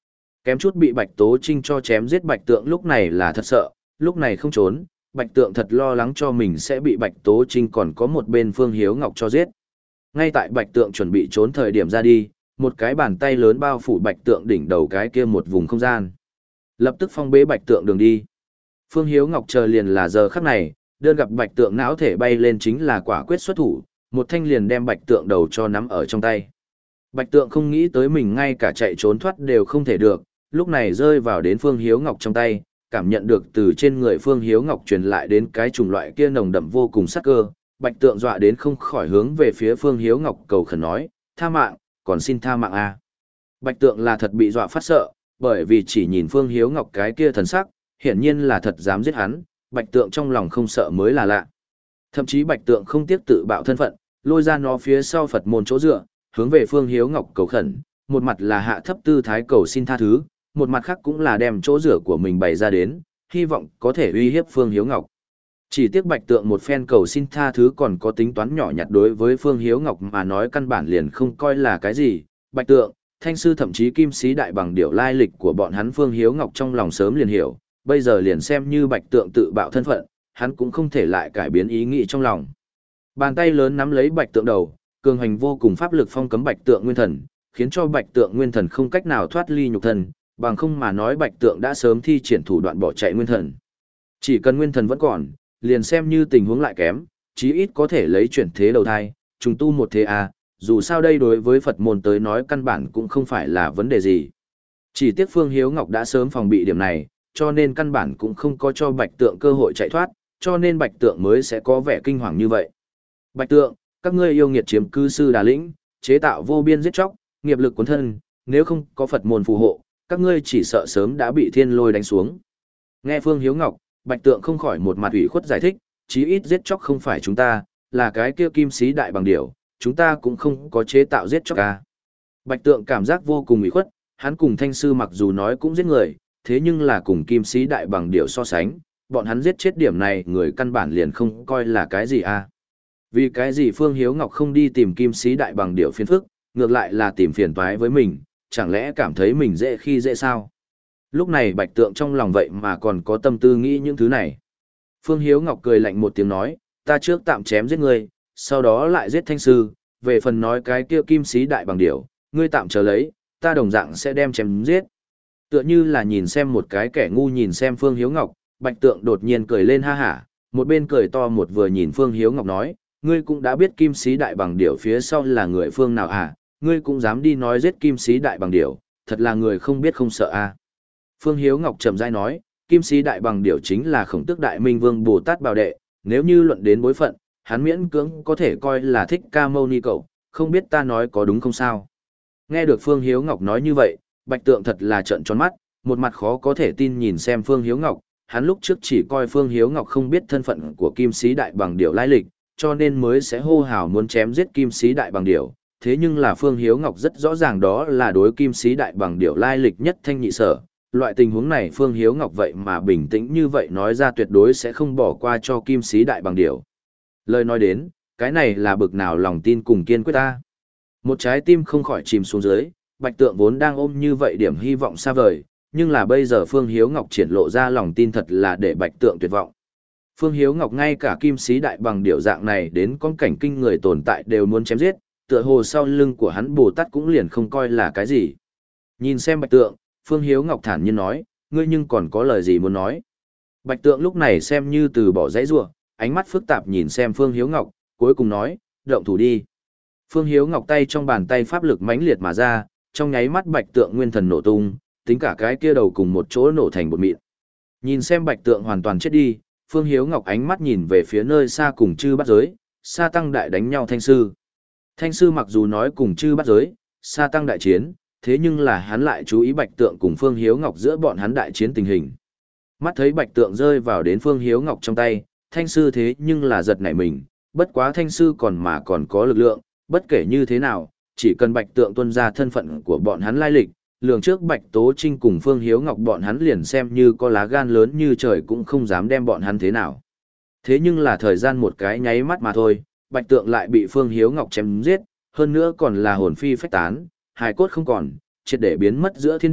Kém chút bị Bạch Tố Trinh cho chém giết Bạch Tượng lúc này là thật sợ, lúc này không trốn, Bạch Tượng thật lo lắng cho mình sẽ bị Bạch Tố Trinh còn có một bên Phương Hiếu Ngọc cho giết. Ngay tại Bạch Tượng chuẩn bị trốn thời điểm ra đi, một cái bàn tay lớn bao phủ Bạch Tượng đỉnh đầu cái kia một vùng không gian. Lập tức phong bế Bạch Tượng đường đi. Phương Hiếu Ngọc chờ liền là giờ khắc này, đơn gặp Bạch Tượng não thể bay lên chính là quả quyết xuất thủ, một thanh liền đem Bạch Tượng đầu cho nắm ở trong tay. Bạch Tượng không nghĩ tới mình ngay cả chạy trốn thoát đều không thể được, lúc này rơi vào đến Phương Hiếu Ngọc trong tay, cảm nhận được từ trên người Phương Hiếu Ngọc truyền lại đến cái chủng loại kia nồng đậm vô cùng sắc cơ, Bạch Tượng dọa đến không khỏi hướng về phía Phương Hiếu Ngọc cầu khẩn nói, tha mạng, còn xin tha mạng a. Bạch Tượng là thật bị dọa phát sợ, bởi vì chỉ nhìn Phương Hiếu Ngọc cái kia thần sắc, hiển nhiên là thật dám giết hắn, Bạch Tượng trong lòng không sợ mới là lạ. Thậm chí Bạch Tượng không tiếc tự bạo thân phận, lôi ra nó phía sau Phật môn chỗ dựa, hướng về Phương Hiếu Ngọc cầu khẩn, một mặt là hạ thấp tư thái cầu xin tha thứ, một mặt khác cũng là đem chỗ dựa của mình bày ra đến, hy vọng có thể uy hiếp Phương Hiếu Ngọc. Chỉ tiếc Bạch Tượng một phen cầu xin tha thứ còn có tính toán nhỏ nhặt đối với Phương Hiếu Ngọc mà nói căn bản liền không coi là cái gì. Bạch Tượng, Thanh Sư thậm chí Kim Sĩ Đại Bằng Điểu lai lịch của bọn hắn Phương Hiếu Ngọc trong lòng sớm liền hiểu, bây giờ liền xem như Bạch Tượng tự bạo thân phận, hắn cũng không thể lại cải biến ý nghĩ trong lòng. Bàn tay lớn nắm lấy Bạch Tượng đầu, cường hành vô cùng pháp lực phong cấm Bạch Tượng Nguyên Thần, khiến cho Bạch Tượng Nguyên Thần không cách nào thoát ly nhục thân, bằng không mà nói Bạch Tượng đã sớm thi triển thủ đoạn bỏ chạy Nguyên Thần. Chỉ cần Nguyên Thần vẫn còn, liền xem như tình huống lại kém, chí ít có thể lấy chuyển thế đầu thai, trùng tu một thế a, dù sao đây đối với Phật môn tới nói căn bản cũng không phải là vấn đề gì. Chỉ tiếc Phương Hiếu Ngọc đã sớm phòng bị điểm này, cho nên căn bản cũng không có cho Bạch Tượng cơ hội chạy thoát, cho nên Bạch Tượng mới sẽ có vẻ kinh hoàng như vậy. Bạch Tượng, các ngươi yêu nghiệt chiếm cư sư Đà Lĩnh, chế tạo vô biên giết chóc, nghiệp lực cuốn thân, nếu không có Phật môn phù hộ, các ngươi chỉ sợ sớm đã bị thiên lôi đánh xuống. Nghe Phương Hiếu Ngọc, Bạch Tượng không khỏi một mặt ủy khuất giải thích, chí ít giết chóc không phải chúng ta, là cái kia Kim Sĩ Đại Bằng Điểu, chúng ta cũng không có chế tạo giết chóc ca. Bạch Tượng cảm giác vô cùng ủy khuất, hắn cùng Thanh Sư mặc dù nói cũng giết người, thế nhưng là cùng Kim Sĩ Đại Bằng Điểu so sánh, bọn hắn giết chết điểm này người căn bản liền không coi là cái gì a. Vì cái gì Phương Hiếu Ngọc không đi tìm Kim Sĩ Đại Bằng Điểu phiền phức, ngược lại là tìm phiền toái với mình, chẳng lẽ cảm thấy mình dễ khi dễ sao? Lúc này Bạch Tượng trong lòng vậy mà còn có tâm tư nghĩ những thứ này. Phương Hiếu Ngọc cười lạnh một tiếng nói, ta trước tạm chém giết ngươi, sau đó lại giết Thanh Sư, về phần nói cái kia Kim Sĩ Đại Bằng Điểu, ngươi tạm chờ lấy, ta đồng dạng sẽ đem chém giết. Tựa như là nhìn xem một cái kẻ ngu nhìn xem Phương Hiếu Ngọc, Bạch Tượng đột nhiên cười lên ha hả, một bên cười to một vừa nhìn Phương Hiếu Ngọc nói, ngươi cũng đã biết Kim Sĩ Đại Bằng Điểu phía sau là người phương nào à, ngươi cũng dám đi nói giết Kim Sĩ Đại Bằng Điểu, thật là người không biết không sợ à. Phương Hiếu Ngọc chậm rãi nói, Kim Sĩ Đại Bằng Điểu chính là Khổng Tước Đại Minh Vương Bồ Tát Bảo Đệ, nếu như luận đến bối phận, hắn miễn cưỡng có thể coi là Thích Ca Mâu Ni cậu, không biết ta nói có đúng không sao. Nghe được Phương Hiếu Ngọc nói như vậy, Bạch Tượng thật là trợn tròn mắt, một mặt khó có thể tin nhìn xem Phương Hiếu Ngọc, hắn lúc trước chỉ coi Phương Hiếu Ngọc không biết thân phận của Kim Sĩ Đại Bằng Điểu lai lịch, cho nên mới sẽ hô hào muốn chém giết Kim Sĩ Đại Bằng Điểu. Thế nhưng là Phương Hiếu Ngọc rất rõ ràng đó là đối Kim Sĩ Đại Bằng Điểu lai lịch nhất thanh nhị sở. Loại tình huống này Phương Hiếu Ngọc vậy mà bình tĩnh như vậy nói ra tuyệt đối sẽ không bỏ qua cho Kim Sĩ Đại Bằng Điểu. Lời nói đến, cái này là bực nào lòng tin cùng kiên quyết ta. Một trái tim không khỏi chìm xuống dưới, Bạch Tượng vốn đang ôm như vậy điểm hy vọng xa vời, nhưng là bây giờ Phương Hiếu Ngọc triển lộ ra lòng tin thật là để Bạch Tượng tuyệt vọng. Phương Hiếu Ngọc ngay cả Kim Sĩ Đại Bằng Điểu dạng này đến con cảnh kinh người tồn tại đều muốn chém giết, tựa hồ sau lưng của hắn Bồ Tát cũng liền không coi là cái gì. Nhìn xem Bạch Tượng, Phương Hiếu Ngọc thản nhiên nói, ngươi nhưng còn có lời gì muốn nói. Bạch Tượng lúc này xem như từ bỏ dãy rủa, ánh mắt phức tạp nhìn xem Phương Hiếu Ngọc, cuối cùng nói, động thủ đi. Phương Hiếu Ngọc tay trong bàn tay pháp lực mãnh liệt mà ra, trong nháy mắt Bạch Tượng nguyên thần nổ tung, tính cả cái kia đầu cùng một chỗ nổ thành bột mịn. Nhìn xem Bạch Tượng hoàn toàn chết đi, Phương Hiếu Ngọc ánh mắt nhìn về phía nơi xa cùng Chư Bát Giới, Sa Tăng đại đánh nhau Thanh Sư. Thanh Sư mặc dù nói cùng Chư Bát Giới, Sa Tăng đại chiến, thế nhưng là hắn lại chú ý Bạch Tượng cùng Phương Hiếu Ngọc giữa bọn hắn đại chiến tình hình. Mắt thấy Bạch Tượng rơi vào đến Phương Hiếu Ngọc trong tay, Thanh Sư thế nhưng là giật nảy mình, bất quá Thanh Sư còn mà còn có lực lượng, bất kể như thế nào, chỉ cần Bạch Tượng tuân ra thân phận của bọn hắn lai lịch, lường trước Bạch Tố Trinh cùng Phương Hiếu Ngọc bọn hắn liền xem như có lá gan lớn như trời cũng không dám đem bọn hắn thế nào. Thế nhưng là thời gian một cái nháy mắt mà thôi, Bạch Tượng lại bị Phương Hiếu Ngọc chém giết, hơn nữa còn là hồn phi phách tán, hài cốt không còn, triệt để biến mất giữa thiên địa,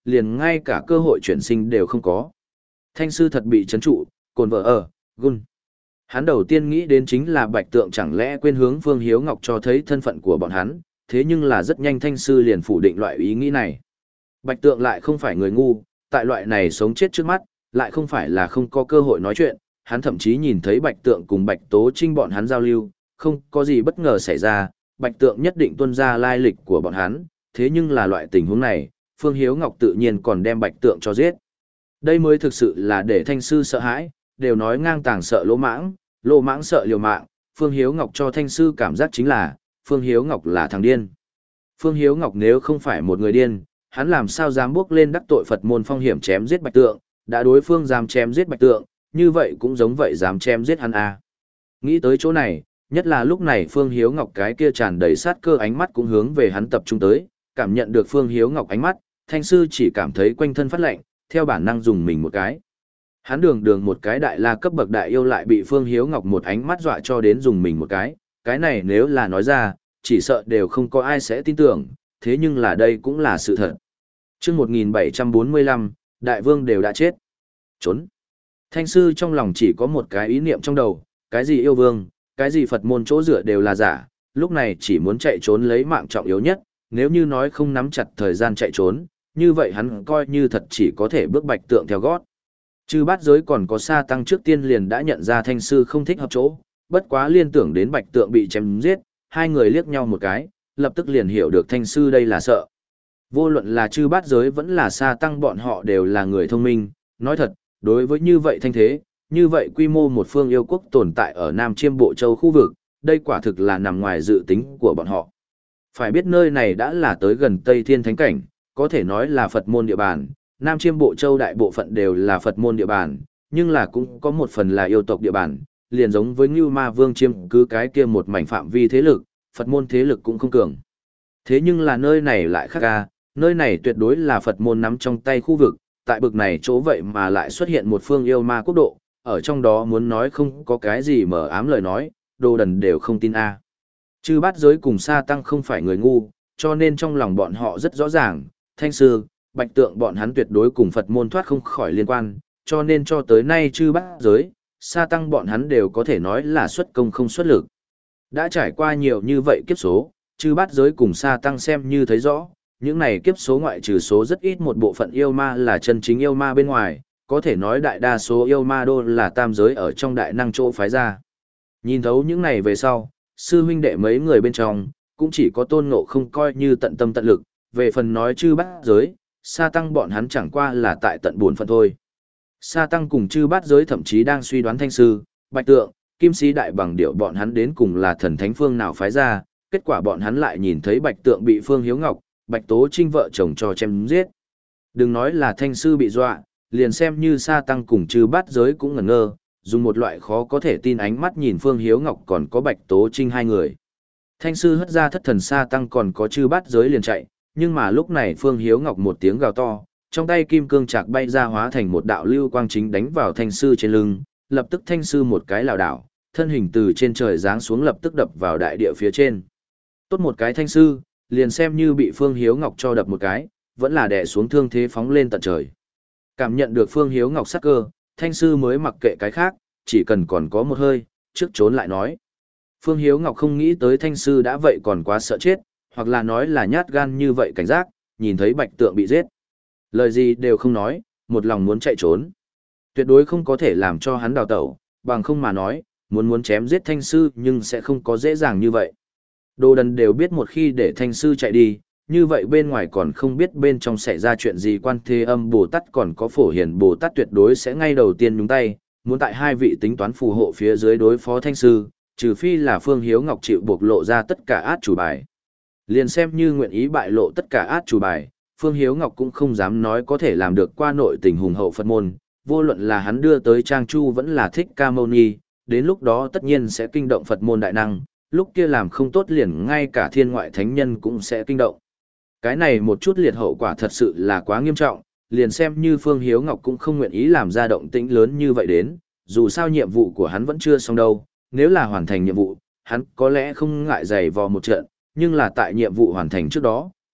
liền ngay cả cơ hội chuyển sinh đều không có. Thanh sư thật bị chấn trụ, cồn vợ ở, gun. Hắn đầu tiên nghĩ đến chính là Bạch Tượng chẳng lẽ quên hướng Phương Hiếu Ngọc cho thấy thân phận của bọn hắn, thế nhưng là rất nhanh Thanh sư liền phủ định loại ý nghĩ này. Bạch Tượng lại không phải người ngu, tại loại này sống chết trước mắt, lại không phải là không có cơ hội nói chuyện, hắn thậm chí nhìn thấy Bạch Tượng cùng Bạch Tố Trinh bọn hắn giao lưu, không có gì bất ngờ xảy ra, Bạch Tượng nhất định tuân ra lai lịch của bọn hắn, thế nhưng là loại tình huống này, Phương Hiếu Ngọc tự nhiên còn đem Bạch Tượng cho giết. Đây mới thực sự là để Thanh sư sợ hãi, đều nói ngang tàng sợ lỗ mãng, lỗ mãng sợ liều mạng, Phương Hiếu Ngọc cho Thanh sư cảm giác chính là, Phương Hiếu Ngọc là thằng điên. Phương Hiếu Ngọc nếu không phải một người điên, hắn làm sao dám bước lên đắc tội Phật môn phong hiểm chém giết Bạch Tượng, đã đối phương dám chém giết Bạch Tượng, như vậy cũng giống vậy dám chém giết hắn à. Nghĩ tới chỗ này, nhất là lúc này Phương Hiếu Ngọc cái kia tràn đầy sát cơ ánh mắt cũng hướng về hắn tập trung tới, cảm nhận được Phương Hiếu Ngọc ánh mắt, Thanh sư chỉ cảm thấy quanh thân phát lạnh, theo bản năng dùng mình một cái. Hắn đường đường một cái đại la cấp bậc đại yêu lại bị Phương Hiếu Ngọc một ánh mắt dọa cho đến dùng mình một cái, cái này nếu là nói ra, chỉ sợ đều không có ai sẽ tin tưởng, thế nhưng là đây cũng là sự thật. Chương một nghìn bảy trăm bốn mươi lăm, đại vương đều đã chết. Trốn. Thanh sư trong lòng chỉ có một cái ý niệm trong đầu, cái gì yêu vương, cái gì Phật môn chỗ dựa đều là giả, lúc này chỉ muốn chạy trốn lấy mạng trọng yếu nhất, nếu như nói không nắm chặt thời gian chạy trốn, như vậy hắn coi như thật chỉ có thể bước Bạch Tượng theo gót. Chư bát giới còn có Sa Tăng trước tiên liền đã nhận ra Thanh sư không thích hợp chỗ, bất quá liên tưởng đến Bạch Tượng bị chém giết, hai người liếc nhau một cái, lập tức liền hiểu được Thanh sư đây là sợ. Vô luận là chư bát giới vẫn là Sa Tăng bọn họ đều là người thông minh, nói thật, đối với như vậy thanh thế, như vậy quy mô một phương yêu quốc tồn tại ở Nam Chiêm Bộ Châu khu vực, đây quả thực là nằm ngoài dự tính của bọn họ. Phải biết nơi này đã là tới gần Tây Thiên Thánh Cảnh, có thể nói là Phật môn địa bàn, Nam Chiêm Bộ Châu đại bộ phận đều là Phật môn địa bàn, nhưng là cũng có một phần là yêu tộc địa bàn, liền giống với Ngưu Ma Vương chiêm cứ cái kia một mảnh phạm vi thế lực, Phật môn thế lực cũng không cường. Thế nhưng là nơi này lại khác ca, nơi này tuyệt đối là Phật môn nắm trong tay khu vực, tại bực này chỗ vậy mà lại xuất hiện một phương yêu ma quốc độ, ở trong đó muốn nói không có cái gì mở ám lời nói, đồ đần đều không tin a. Chư bát giới cùng Sa Tăng không phải người ngu, cho nên trong lòng bọn họ rất rõ ràng, Thanh sư, Bạch Tượng bọn hắn tuyệt đối cùng Phật môn thoát không khỏi liên quan, cho nên cho tới nay chư bát giới, Sa Tăng bọn hắn đều có thể nói là xuất công không xuất lực. Đã trải qua nhiều như vậy kiếp số, chư bát giới cùng Sa Tăng xem như thấy rõ, những này kiếp số ngoại trừ số rất ít một bộ phận yêu ma là chân chính yêu ma bên ngoài, có thể nói đại đa số yêu ma đô là tam giới ở trong đại năng chỗ phái ra. Nhìn thấu những này về sau, sư huynh đệ mấy người bên trong, cũng chỉ có Tôn Ngộ không coi như tận tâm tận lực, về phần nói chư bát giới, Sa Tăng bọn hắn chẳng qua là tại tận buồn phận thôi. Sa Tăng cùng chư bát giới thậm chí đang suy đoán Thanh sư, Bạch Tượng, Kim Sĩ Đại Bằng Điệu bọn hắn đến cùng là thần thánh phương nào phái ra, kết quả bọn hắn lại nhìn thấy Bạch Tượng bị Phương Hiếu Ngọc, Bạch Tố Trinh vợ chồng cho chém giết. Đừng nói là Thanh sư bị dọa, liền xem như Sa Tăng cùng chư bát giới cũng ngẩn ngơ, dùng một loại khó có thể tin ánh mắt nhìn Phương Hiếu Ngọc còn có Bạch Tố Trinh hai người. Thanh sư hất ra thất thần Sa Tăng còn có chư bát giới liền chạy, nhưng mà lúc này Phương Hiếu Ngọc một tiếng gào to, trong tay kim cương chạc bay ra hóa thành một đạo lưu quang chính đánh vào Thanh sư trên lưng, lập tức Thanh sư một cái lảo đảo, thân hình từ trên trời giáng xuống lập tức đập vào đại địa phía trên. Tốt một cái Thanh sư, liền xem như bị Phương Hiếu Ngọc cho đập một cái, vẫn là đè xuống thương thế phóng lên tận trời. Cảm nhận được Phương Hiếu Ngọc sắc cơ, Thanh sư mới mặc kệ cái khác, chỉ cần còn có một hơi, trước trốn lại nói. Phương Hiếu Ngọc không nghĩ tới Thanh sư đã vậy còn quá sợ chết, hoặc là nói là nhát gan như vậy cảnh giác, nhìn thấy Bạch Tượng bị giết. Lời gì đều không nói, một lòng muốn chạy trốn. Tuyệt đối không có thể làm cho hắn đào tẩu, bằng không mà nói, muốn muốn chém giết Thanh sư nhưng sẽ không có dễ dàng như vậy. Đồ đần đều biết một khi để Thanh sư chạy đi, như vậy bên ngoài còn không biết bên trong xảy ra chuyện gì. Quan Thế Âm Bồ Tát còn có Phổ Hiền Bồ Tát tuyệt đối sẽ ngay đầu tiên nhúng tay, muốn tại hai vị tính toán phù hộ phía dưới đối phó Thanh sư, trừ phi là Phương Hiếu Ngọc chịu buộc lộ ra tất cả át chủ bài. Liền xem như nguyện ý bại lộ tất cả át chủ bài, Phương Hiếu Ngọc cũng không dám nói có thể làm được qua nội tình hùng hậu Phật môn, vô luận là hắn đưa tới Trang Chu vẫn là Thích Ca Mâu Ni, đến lúc đó tất nhiên sẽ kinh động Phật môn đại năng, lúc kia làm không tốt liền ngay cả thiên ngoại thánh nhân cũng sẽ kinh động. Cái này một chút liệt hậu quả thật sự là quá nghiêm trọng, liền xem như Phương Hiếu Ngọc cũng không nguyện ý làm ra động tĩnh lớn như vậy đến, dù sao nhiệm vụ của hắn vẫn chưa xong đâu, nếu là hoàn thành nhiệm vụ, hắn có lẽ không ngại giày vò một trận, nhưng là tại nhiệm vụ hoàn thành trước đó,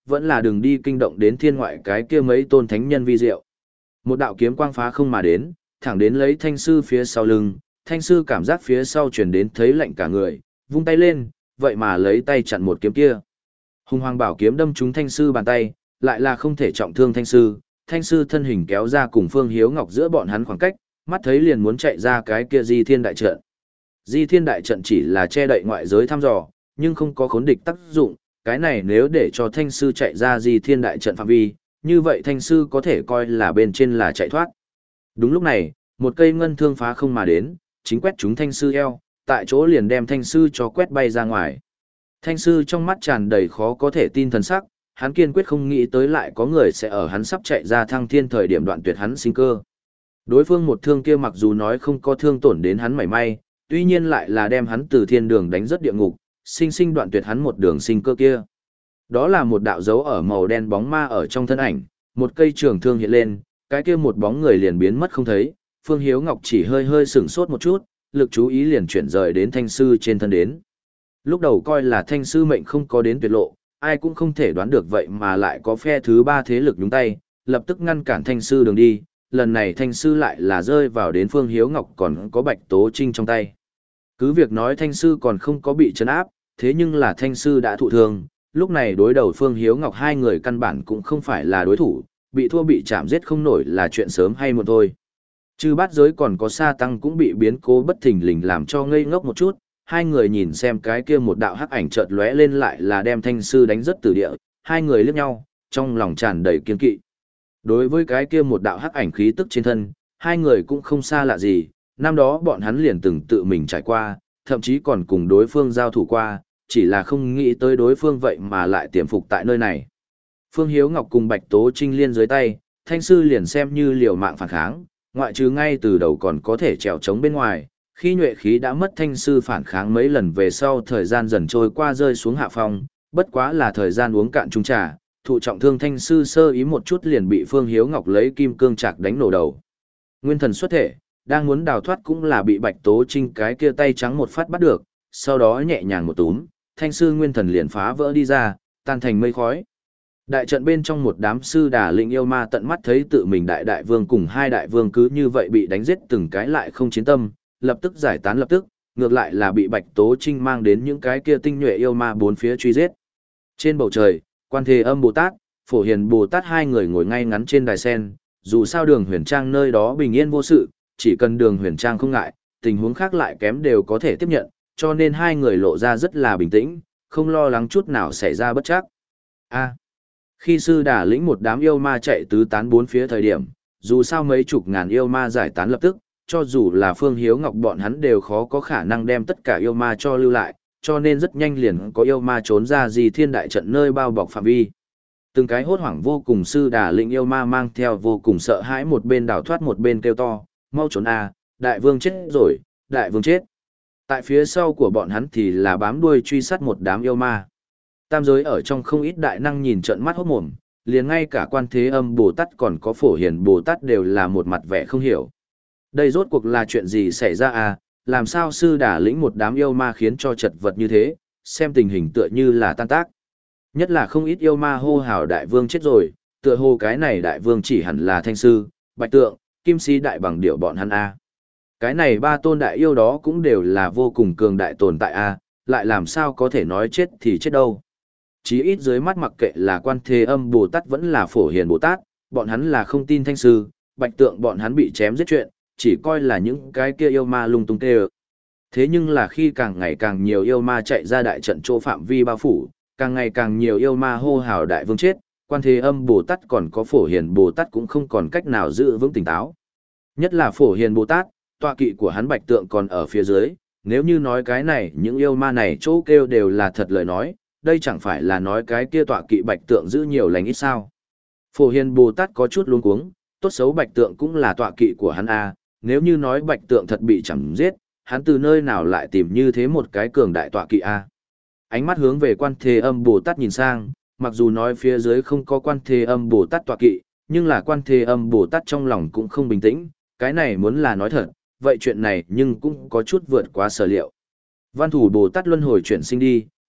vẫn là đừng đi kinh động đến thiên ngoại cái kia mấy tôn thánh nhân vi diệu. Một đạo kiếm quang phá không mà đến, thẳng đến lấy thanh sư phía sau lưng, thanh sư cảm giác phía sau chuyển đến thấy lạnh cả người, vung tay lên, vậy mà lấy tay chặn một kiếm kia. Hùng hoàng bảo kiếm đâm trúng thanh sư bàn tay, lại là không thể trọng thương thanh sư, thanh sư thân hình kéo ra cùng Phương Hiếu Ngọc giữa bọn hắn khoảng cách, mắt thấy liền muốn chạy ra cái kia Di Thiên đại trận. Di Thiên đại trận chỉ là che đậy ngoại giới thăm dò, nhưng không có khốn địch tác dụng, cái này nếu để cho thanh sư chạy ra Di Thiên đại trận phạm vi, như vậy thanh sư có thể coi là bên trên là chạy thoát. Đúng lúc này, một cây ngân thương phá không mà đến, chính quét trúng thanh sư eo, tại chỗ liền đem thanh sư cho quét bay ra ngoài. Thanh sư trong mắt tràn đầy khó có thể tin thần sắc, hắn kiên quyết không nghĩ tới lại có người sẽ ở hắn sắp chạy ra thăng thiên thời điểm đoạn tuyệt hắn sinh cơ. Đối phương một thương kia mặc dù nói không có thương tổn đến hắn mảy may, tuy nhiên lại là đem hắn từ thiên đường đánh rất địa ngục, sinh sinh đoạn tuyệt hắn một đường sinh cơ kia. Đó là một đạo dấu ở màu đen bóng ma ở trong thân ảnh, một cây trường thương hiện lên, cái kia một bóng người liền biến mất không thấy, Phương Hiếu Ngọc chỉ hơi hơi sửng sốt một chút, lực chú ý liền chuyển rời đến thanh sư trên thân đến. Lúc đầu coi là thanh sư mệnh không có đến tuyệt lộ, ai cũng không thể đoán được vậy mà lại có phe thứ ba thế lực nhúng tay, lập tức ngăn cản thanh sư đường đi, lần này thanh sư lại là rơi vào đến Phương Hiếu Ngọc còn có Bạch Tố Trinh trong tay. Cứ việc nói thanh sư còn không có bị trấn áp, thế nhưng là thanh sư đã thụ thương, lúc này đối đầu Phương Hiếu Ngọc hai người căn bản cũng không phải là đối thủ, bị thua bị chạm giết không nổi là chuyện sớm hay muộn thôi. Chư bát giới còn có sa tăng cũng bị biến cố bất thình lình làm cho ngây ngốc một chút, hai người nhìn xem cái kia một đạo hắc ảnh chợt lóe lên lại là đem thanh sư đánh rất từ địa, hai người liếc nhau, trong lòng tràn đầy kiên kỵ. Đối với cái kia một đạo hắc ảnh khí tức trên thân, hai người cũng không xa lạ gì, năm đó bọn hắn liền từng tự mình trải qua, thậm chí còn cùng đối phương giao thủ qua, chỉ là không nghĩ tới đối phương vậy mà lại tiềm phục tại nơi này. Phương Hiếu Ngọc cùng Bạch Tố Trinh liên dưới tay, thanh sư liền xem như liều mạng phản kháng, ngoại trừ ngay từ đầu còn có thể trèo trống bên ngoài, khi nhuệ khí đã mất thanh sư phản kháng mấy lần về sau thời gian dần trôi qua rơi xuống hạ phong, bất quá là thời gian uống cạn chung trà, thụ trọng thương thanh sư sơ ý một chút liền bị Phương Hiếu Ngọc lấy kim cương chạc đánh nổ đầu. Nguyên thần xuất thể, đang muốn đào thoát cũng là bị Bạch Tố Trinh cái kia tay trắng một phát bắt được, sau đó nhẹ nhàng một túm, thanh sư nguyên thần liền phá vỡ đi ra, tan thành mây khói. Đại trận bên trong một đám sư đà lĩnh yêu ma tận mắt thấy tự mình đại đại vương cùng hai đại vương cứ như vậy bị đánh giết từng cái lại không chiến tâm, lập tức giải tán lập tức, ngược lại là bị Bạch Tố Trinh mang đến những cái kia tinh nhuệ yêu ma bốn phía truy giết. Trên bầu trời, Quan Thế Âm Bồ Tát, Phổ Hiền Bồ Tát hai người ngồi ngay ngắn trên đài sen, dù sao Đường Huyền Trang nơi đó bình yên vô sự, chỉ cần Đường Huyền Trang không ngại, tình huống khác lại kém đều có thể tiếp nhận, cho nên hai người lộ ra rất là bình tĩnh, không lo lắng chút nào xảy ra bất trắc. A. Khi sư đà lĩnh một đám yêu ma chạy tứ tán bốn phía thời điểm, dù sao mấy chục ngàn yêu ma giải tán lập tức, cho dù là Phương Hiếu Ngọc bọn hắn đều khó có khả năng đem tất cả yêu ma cho lưu lại, cho nên rất nhanh liền có yêu ma trốn ra Di Thiên đại trận nơi bao bọc phạm vi. Từng cái hốt hoảng vô cùng sư đà lĩnh yêu ma mang theo vô cùng sợ hãi một bên đào thoát một bên kêu to, mau trốn a, đại vương chết rồi, đại vương chết. Tại phía sau của bọn hắn thì là bám đuôi truy sát một đám yêu ma. Tam giới ở trong không ít đại năng nhìn trận mắt hốt mồm, liền ngay cả Quan Thế Âm Bồ Tát còn có Phổ Hiền Bồ Tát đều là một mặt vẻ không hiểu. Đây rốt cuộc là chuyện gì xảy ra à, làm sao sư đả lĩnh một đám yêu ma khiến cho chật vật như thế, xem tình hình tựa như là tan tác. Nhất là không ít yêu ma hô hào đại vương chết rồi, tựa hồ cái này đại vương chỉ hẳn là thanh sư, bạch tượng, kim sĩ đại bằng điệu bọn hắn a. Cái này ba tôn đại yêu đó cũng đều là vô cùng cường đại tồn tại a, lại làm sao có thể nói chết thì chết đâu. Chí ít dưới mắt mặc kệ là Quan Thế Âm Bồ Tát vẫn là Phổ Hiền Bồ Tát, bọn hắn là không tin thanh sư, bạch tượng bọn hắn bị chém giết chuyện, chỉ coi là những cái kia yêu ma lung tung tê ơ. Thế nhưng là khi càng ngày càng nhiều yêu ma chạy ra đại trận chỗ phạm vi bao phủ, càng ngày càng nhiều yêu ma hô hào đại vương chết, Quan Thế Âm Bồ Tát còn có Phổ Hiền Bồ Tát cũng không còn cách nào giữ vững tỉnh táo. Nhất là Phổ Hiền Bồ Tát, tọa kỵ của hắn bạch tượng còn ở phía dưới, nếu như nói cái này những yêu ma này chỗ kêu đều là thật lời nói, đây chẳng phải là nói cái kia tọa kỵ bạch tượng giữ nhiều lành ít sao. Phổ Hiền Bồ Tát có chút luống cuống, tốt xấu bạch tượng cũng là tọa kỵ của hắn a, nếu như nói bạch tượng thật bị chẳng giết, hắn từ nơi nào lại tìm như thế một cái cường đại tọa kỵ a. Ánh mắt hướng về Quan Thế Âm Bồ Tát nhìn sang, mặc dù nói phía dưới không có Quan Thế Âm Bồ Tát tọa kỵ, nhưng là Quan Thế Âm Bồ Tát trong lòng cũng không bình tĩnh, cái này muốn là nói thật, vậy chuyện này nhưng cũng có chút vượt quá sở liệu. Văn Thủ Bồ Tát luân hồi chuyển sinh đi,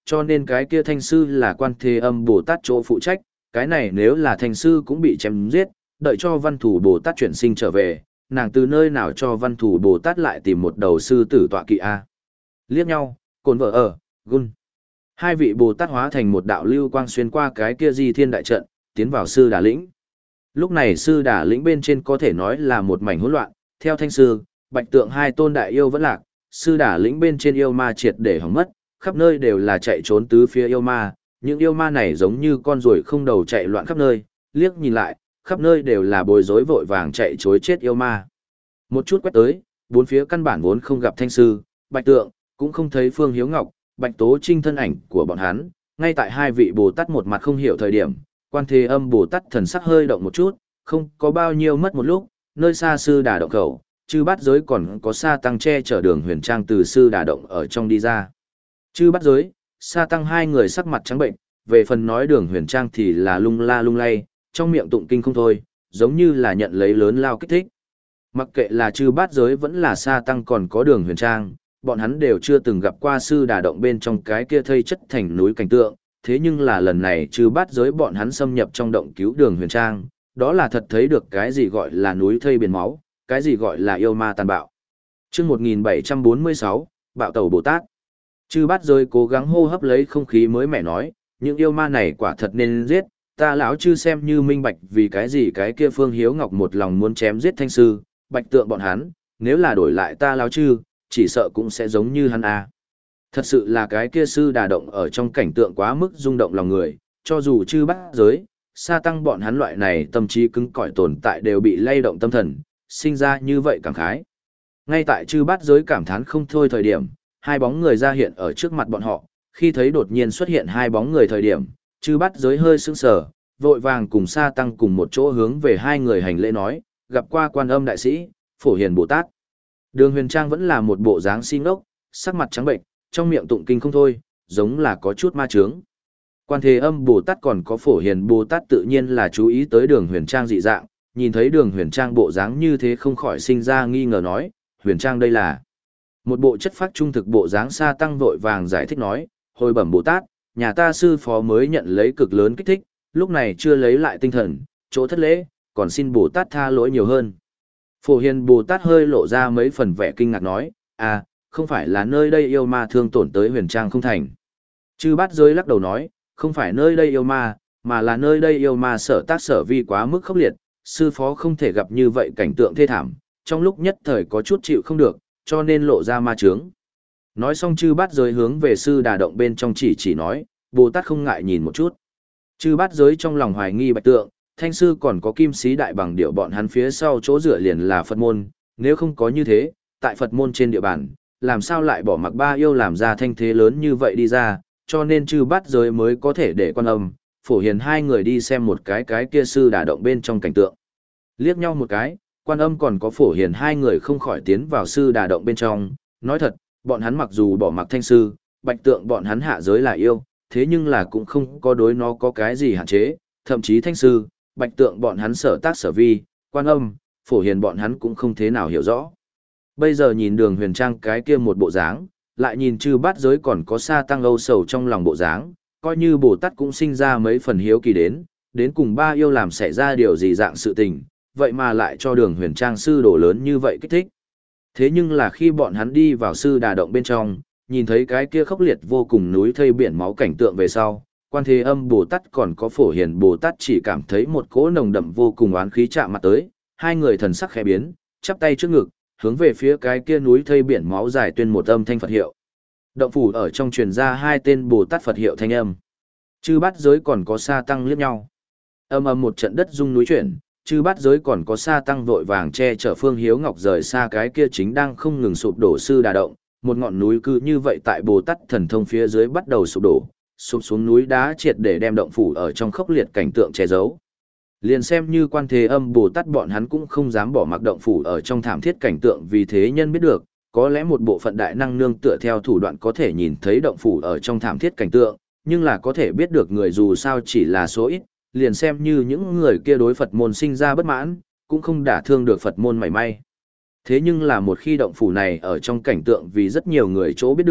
cho nên cái kia thanh sư là Quan Thế Âm Bồ Tát chỗ phụ trách, cái này nếu là thanh sư cũng bị chém giết, đợi cho Văn Thủ Bồ Tát chuyển sinh trở về, nàng từ nơi nào cho Văn Thủ Bồ Tát lại tìm một đầu sư tử tọa kỵ a. Liếc nhau, cồn vợ ở, gun. Hai vị Bồ Tát hóa thành một đạo lưu quang xuyên qua cái kia Di Thiên đại trận, tiến vào sư Đà lĩnh. Lúc này sư Đà lĩnh bên trên có thể nói là một mảnh hỗn loạn, theo thanh sư, Bạch Tượng hai tôn đại yêu vẫn lạc, sư Đà lĩnh bên trên yêu ma triệt để hỏng mất, khắp nơi đều là chạy trốn tứ phía yêu ma, những yêu ma này giống như con ruồi không đầu chạy loạn khắp nơi, liếc nhìn lại, khắp nơi đều là bối rối vội vàng chạy trối chết yêu ma. Một chút quét tới, bốn phía căn bản vốn không gặp thanh sư, Bạch Tượng, cũng không thấy Phương Hiếu Ngọc, Bạch Tố Trinh thân ảnh của bọn hắn, ngay tại hai vị Bồ Tát một mặt không hiểu thời điểm, Quan Thế Âm Bồ Tát thần sắc hơi động một chút, không có bao nhiêu mất một lúc, nơi xa sư Đà động khẩu, chư bát giới còn có sa tăng che chở Đường Huyền Trang từ sư Đà động ở trong đi ra. Chư bát giới, sa tăng hai người sắc mặt trắng bệnh, về phần nói Đường Huyền Trang thì là lung la lung lay, trong miệng tụng kinh không thôi, giống như là nhận lấy lớn lao kích thích. Mặc kệ là chư bát giới vẫn là sa tăng còn có Đường Huyền Trang, bọn hắn đều chưa từng gặp qua sư Đà động bên trong cái kia thây chất thành núi cảnh tượng, thế nhưng là lần này chư bát giới bọn hắn xâm nhập trong động cứu Đường Huyền Trang, đó là thật thấy được cái gì gọi là núi thây biển máu, cái gì gọi là yêu ma tàn bạo. Chương một nghìn bảy trăm bốn mươi sáu, Bạo Tẩu Bồ Tát. Chư bát giới cố gắng hô hấp lấy không khí mới mẻ nói, những yêu ma này quả thật nên giết, ta lão chư xem như minh bạch vì cái gì cái kia Phương Hiếu Ngọc một lòng muốn chém giết thanh sư, Bạch Tượng bọn hắn, nếu là đổi lại ta lão chư, chỉ sợ cũng sẽ giống như hắn a. Thật sự là cái kia sư Đà động ở trong cảnh tượng quá mức rung động lòng người, cho dù chư bát giới, sa tăng bọn hắn loại này tâm trí cứng cỏi tồn tại đều bị lay động tâm thần, sinh ra như vậy cảm khái. Ngay tại chư bát giới cảm thán không thôi thời điểm, hai bóng người ra hiện ở trước mặt bọn họ, khi thấy đột nhiên xuất hiện hai bóng người thời điểm, chư bát giới hơi sững sờ, vội vàng cùng sa tăng cùng một chỗ hướng về hai người hành lễ nói, gặp qua Quan Âm đại sĩ, Phổ Hiền Bồ Tát. Đường Huyền Trang vẫn là một bộ dáng si ngốc, sắc mặt trắng bệnh, trong miệng tụng kinh không thôi, giống là có chút ma chướng. Quan Thế Âm Bồ Tát còn có Phổ Hiền Bồ Tát tự nhiên là chú ý tới Đường Huyền Trang dị dạng, nhìn thấy Đường Huyền Trang bộ dáng như thế không khỏi sinh ra nghi ngờ nói, Huyền Trang đây là một bộ chất phác trung thực bộ dáng sa tăng vội vàng giải thích nói, hồi bẩm Bồ Tát, nhà ta sư phó mới nhận lấy cực lớn kích thích, lúc này chưa lấy lại tinh thần, chỗ thất lễ, còn xin Bồ Tát tha lỗi nhiều hơn. Phổ Hiền Bồ Tát hơi lộ ra mấy phần vẻ kinh ngạc nói, à, không phải là nơi đây yêu ma thương tổn tới Huyền Trang không thành. Chư bát giới lắc đầu nói, không phải nơi đây yêu ma, mà là nơi đây yêu ma sở tác sở vi quá mức khốc liệt, sư phó không thể gặp như vậy cảnh tượng thê thảm, trong lúc nhất thời có chút chịu không được, cho nên lộ ra ma chướng. Nói xong chư bát giới hướng về sư Đà động bên trong chỉ chỉ nói, Bồ Tát không ngại nhìn một chút. Chư bát giới trong lòng hoài nghi Bạch Tượng, thanh sư còn có kim sĩ đại bằng điệu bọn hắn phía sau chỗ dựa liền là Phật môn, nếu không có như thế, tại Phật môn trên địa bàn, làm sao lại bỏ mặc ba yêu làm ra thanh thế lớn như vậy đi ra, cho nên chư bát giới mới có thể để Quan Âm, Phổ Hiền hai người đi xem một cái cái kia sư Đà động bên trong cảnh tượng. Liếc nhau một cái, Quan Âm còn có Phổ Hiền hai người không khỏi tiến vào sư Đà động bên trong, nói thật, bọn hắn mặc dù bỏ mặc thanh sư, Bạch Tượng bọn hắn hạ giới là yêu, thế nhưng là cũng không có đối nó có cái gì hạn chế, thậm chí thanh sư, Bạch Tượng bọn hắn sở tác sở vi, Quan Âm, Phổ Hiền bọn hắn cũng không thế nào hiểu rõ. Bây giờ nhìn Đường Huyền Trang cái kia một bộ dáng, lại nhìn chư bát giới còn có sa tăng âu sầu trong lòng bộ dáng, coi như Bồ Tát cũng sinh ra mấy phần hiếu kỳ đến, đến cùng ba yêu làm xảy ra điều gì dạng sự tình, vậy mà lại cho Đường Huyền Trang sư đổ lớn như vậy kích thích. Thế nhưng là khi bọn hắn đi vào sư Đà động bên trong, nhìn thấy cái kia khốc liệt vô cùng núi thây biển máu cảnh tượng về sau, Quan Thế Âm Bồ Tát còn có Phổ Hiền Bồ Tát chỉ cảm thấy một cỗ nồng đậm vô cùng oán khí chạm mặt tới, hai người thần sắc khẽ biến, chắp tay trước ngực, hướng về phía cái kia núi thây biển máu dài tuyên một âm thanh Phật hiệu. Động phủ ở trong truyền ra hai tên Bồ Tát Phật hiệu thanh âm. Chư bát giới còn có sa tăng liếc nhau. Âm âm một trận đất rung núi chuyển, chư bát giới còn có sa tăng vội vàng che chở Phương Hiếu Ngọc rời xa cái kia chính đang không ngừng sụp đổ sư Đà động, một ngọn núi cứ như vậy tại Bồ Tát thần thông phía dưới bắt đầu sụp đổ, sụp xuống núi đá triệt để đem động phủ ở trong khốc liệt cảnh tượng che giấu. Liền xem như Quan Thế Âm Bồ Tát bọn hắn cũng không dám bỏ mặc động phủ ở trong thảm thiết cảnh tượng vì thế nhân biết được, có lẽ một bộ phận đại năng nương tựa theo thủ đoạn có thể nhìn thấy động phủ ở trong thảm thiết cảnh tượng, nhưng là có thể biết được người dù sao chỉ là số ít, liền xem như những người kia đối Phật môn sinh ra bất mãn, cũng không đả thương được Phật môn mảy may. Thế nhưng là một khi động phủ này ở trong cảnh tượng vì rất nhiều người chỗ biết được,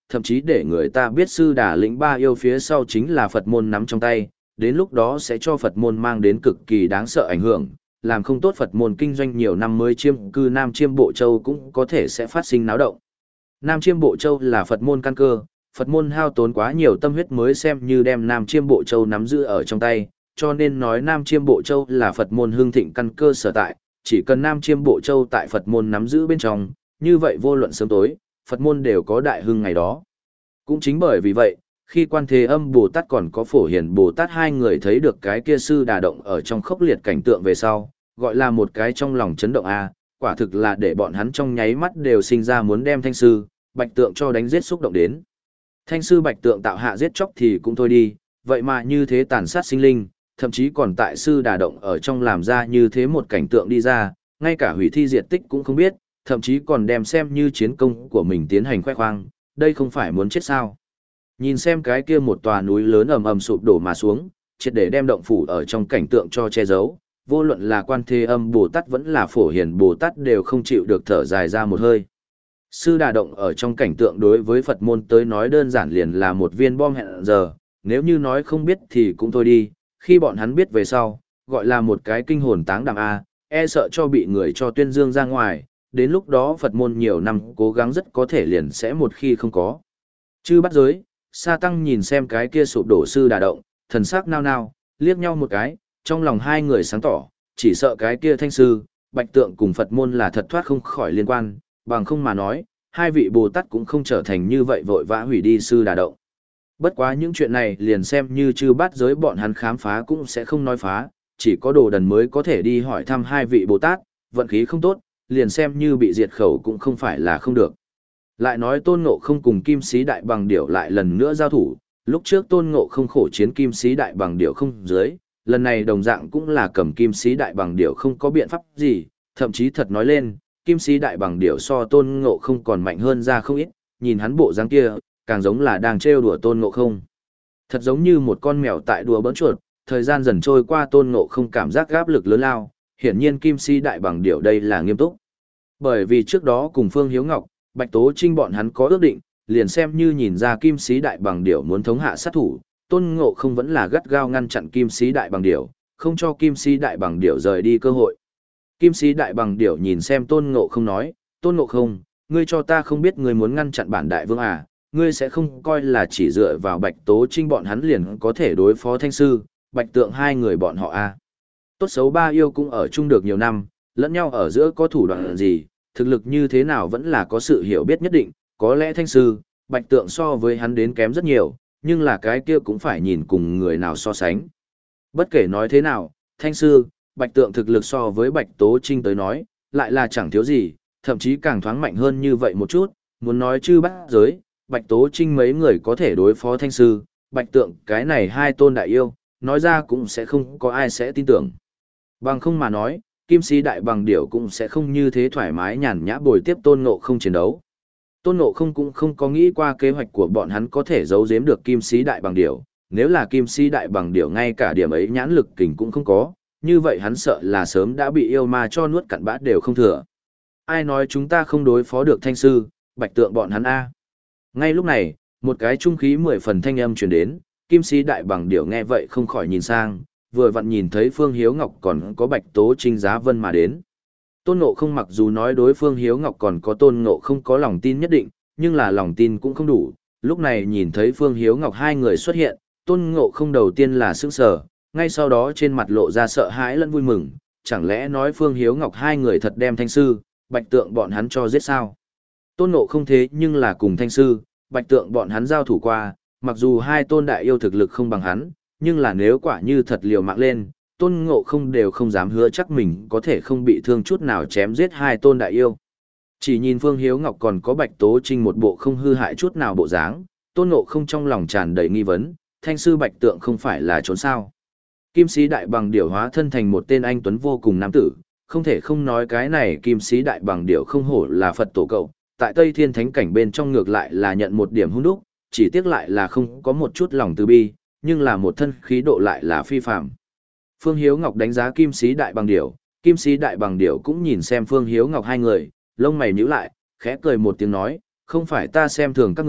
thậm chí để người ta biết sư đà lĩnh ba yêu phía sau chính là Phật môn nắm trong tay, đến lúc đó sẽ cho Phật môn mang đến cực kỳ đáng sợ ảnh hưởng, làm không tốt Phật môn kinh doanh nhiều năm mới chiêm cư Nam Chiêm Bộ Châu cũng có thể sẽ phát sinh náo động. Nam Chiêm Bộ Châu là Phật môn căn cơ, Phật môn hao tốn quá nhiều tâm huyết mới xem như đem Nam Chiêm Bộ Châu nắm giữ ở trong tay, cho nên nói Nam Chiêm Bộ Châu là Phật môn hương thịnh căn cơ sở tại, chỉ cần Nam Chiêm Bộ Châu tại Phật môn nắm giữ bên trong, như vậy vô luận sớm tối, Phật môn đều có đại hưng ngày đó. Cũng chính bởi vì vậy, khi Quan Thế Âm Bồ Tát còn có Phổ Hiền Bồ Tát hai người thấy được cái kia sư đà động ở trong khốc liệt cảnh tượng về sau, gọi là một cái trong lòng chấn động a, quả thực là để bọn hắn trong nháy mắt đều sinh ra muốn đem Thanh sư, Bạch Tượng cho đánh giết xúc động đến. Thanh sư Bạch Tượng tạo hạ giết chóc thì cũng thôi đi, vậy mà như thế tàn sát sinh linh, thậm chí còn tại sư đà động ở trong làm ra như thế một cảnh tượng đi ra, ngay cả hủy thi diệt tích cũng không biết, thậm chí còn đem xem như chiến công của mình tiến hành khoe khoang, đây không phải muốn chết sao. Nhìn xem cái kia một tòa núi lớn ầm ầm sụp đổ mà xuống, triệt để đem động phủ ở trong cảnh tượng cho che giấu, vô luận là Quan Thế Âm Bồ Tát vẫn là Phổ Hiền Bồ Tát đều không chịu được thở dài ra một hơi. Sư đà động ở trong cảnh tượng đối với Phật môn tới nói đơn giản liền là một viên bom hẹn giờ, nếu như nói không biết thì cũng thôi đi, khi bọn hắn biết về sau, gọi là một cái kinh hồn táng đảm A, e sợ cho bị người cho tuyên dương ra ngoài, đến lúc đó Phật môn nhiều năm cố gắng rất có thể liền sẽ một khi không có. Chư bắt giới, Sa Tăng nhìn xem cái kia sụp đổ sư đà động, thần sắc nao nao, liếc nhau một cái, trong lòng hai người sáng tỏ, chỉ sợ cái kia Thanh sư, Bạch Tượng cùng Phật môn là thật thoát không khỏi liên quan, bằng không mà nói, hai vị Bồ Tát cũng không trở thành như vậy vội vã hủy đi sư đà động. Bất quá những chuyện này liền xem như chư bát giới bọn hắn khám phá cũng sẽ không nói phá, chỉ có đồ đần mới có thể đi hỏi thăm hai vị Bồ Tát, vận khí không tốt, liền xem như bị diệt khẩu cũng không phải là không được. Lại nói Tôn Ngộ không cùng Kim Sĩ Đại Bằng Điểu lại lần nữa giao thủ, lúc trước Tôn Ngộ không khổ chiến Kim Sĩ Đại Bằng Điểu không dưới, lần này đồng dạng cũng là cầm Kim Sĩ Đại Bằng Điểu không có biện pháp gì, thậm chí thật nói lên, Kim Sĩ Đại Bằng Điểu so Tôn Ngộ không còn mạnh hơn ra không ít, nhìn hắn bộ dáng kia, càng giống là đang trêu đùa Tôn Ngộ không. Thật giống như một con mèo tại đùa bỡn chuột, thời gian dần trôi qua Tôn Ngộ không cảm giác áp lực lớn lao, hiển nhiên Kim Sĩ Đại Bằng Điểu đây là nghiêm túc. Bởi vì trước đó cùng Phương Hiếu Ngọc, Bạch Tố Trinh bọn hắn có ước định, liền xem như nhìn ra Kim Sĩ Đại Bằng Điểu muốn thống hạ sát thủ, Tôn Ngộ không vẫn là gắt gao ngăn chặn Kim Sĩ Đại Bằng Điểu, không cho Kim Sĩ Đại Bằng Điểu rời đi cơ hội. Kim Sĩ Đại Bằng Điểu nhìn xem Tôn Ngộ không nói, Tôn Ngộ không, ngươi cho ta không biết ngươi muốn ngăn chặn bản đại vương à, ngươi sẽ không coi là chỉ dựa vào Bạch Tố Trinh bọn hắn liền có thể đối phó Thanh sư, Bạch Tượng hai người bọn họ à. Tốt xấu ba yêu cũng ở chung được nhiều năm, lẫn nhau ở giữa có thủ đoạn gì, thực lực như thế nào vẫn là có sự hiểu biết nhất định, có lẽ Thanh sư, Bạch Tượng so với hắn đến kém rất nhiều, nhưng là cái kia cũng phải nhìn cùng người nào so sánh. Bất kể nói thế nào, Thanh sư, Bạch Tượng thực lực so với Bạch Tố Trinh tới nói, lại là chẳng thiếu gì, thậm chí càng thoáng mạnh hơn như vậy một chút, muốn nói chư bát giới, Bạch Tố Trinh mấy người có thể đối phó Thanh sư, Bạch Tượng cái này hai tôn đại yêu, nói ra cũng sẽ không có ai sẽ tin tưởng. Bằng không mà nói, Kim Sĩ Đại Bằng Điểu cũng sẽ không như thế thoải mái nhàn nhã bồi tiếp Tôn Ngộ không chiến đấu. Tôn Ngộ không cũng không có nghĩ qua kế hoạch của bọn hắn có thể giấu giếm được Kim Sĩ Đại Bằng Điểu, nếu là Kim Sĩ Đại Bằng Điểu ngay cả điểm ấy nhãn lực kình cũng không có, như vậy hắn sợ là sớm đã bị yêu ma cho nuốt cặn bã đều không thừa. Ai nói chúng ta không đối phó được Thanh sư, Bạch Tượng bọn hắn a? Ngay lúc này, một cái trung khí mười phần thanh âm truyền đến, Kim Sĩ Đại Bằng Điểu nghe vậy không khỏi nhìn sang, vừa vặn nhìn thấy Phương Hiếu Ngọc còn có Bạch Tố Trinh Giá Vân mà đến. Tôn Ngộ không mặc dù nói đối Phương Hiếu Ngọc còn có Tôn Ngộ không có lòng tin nhất định, nhưng là lòng tin cũng không đủ. Lúc này nhìn thấy Phương Hiếu Ngọc hai người xuất hiện, Tôn Ngộ không đầu tiên là sững sờ, ngay sau đó trên mặt lộ ra sợ hãi lẫn vui mừng, chẳng lẽ nói Phương Hiếu Ngọc hai người thật đem Thanh sư, Bạch Tượng bọn hắn cho giết sao? Tôn Ngộ không thế nhưng là cùng Thanh sư, Bạch Tượng bọn hắn giao thủ qua, mặc dù hai tôn đại yêu thực lực không bằng hắn, nhưng là nếu quả như thật liều mạng lên, Tôn Ngộ không đều không dám hứa chắc mình có thể không bị thương chút nào chém giết hai tôn đại yêu. Chỉ nhìn Phương Hiếu Ngọc còn có Bạch Tố Trinh một bộ không hư hại chút nào bộ dáng, Tôn Ngộ không trong lòng tràn đầy nghi vấn, Thanh sư Bạch Tượng không phải là trốn sao. Kim Sĩ Đại Bằng Điểu hóa thân thành một tên anh tuấn vô cùng nam tử, không thể không nói cái này Kim Sĩ Đại Bằng Điểu không hổ là Phật tổ cậu, tại Tây Thiên Thánh cảnh bên trong ngược lại là nhận một điểm hung đúc, chỉ tiếc lại là không có một chút lòng từ bi, nhưng là một thân khí độ lại là phi phàm. Phương Hiếu Ngọc đánh giá Kim Sĩ Đại Bằng Điểu, Kim Sĩ Đại Bằng Điểu cũng nhìn xem Phương Hiếu Ngọc hai người, lông mày nhíu lại, khẽ cười một tiếng nói, không phải ta xem thường các ngươi,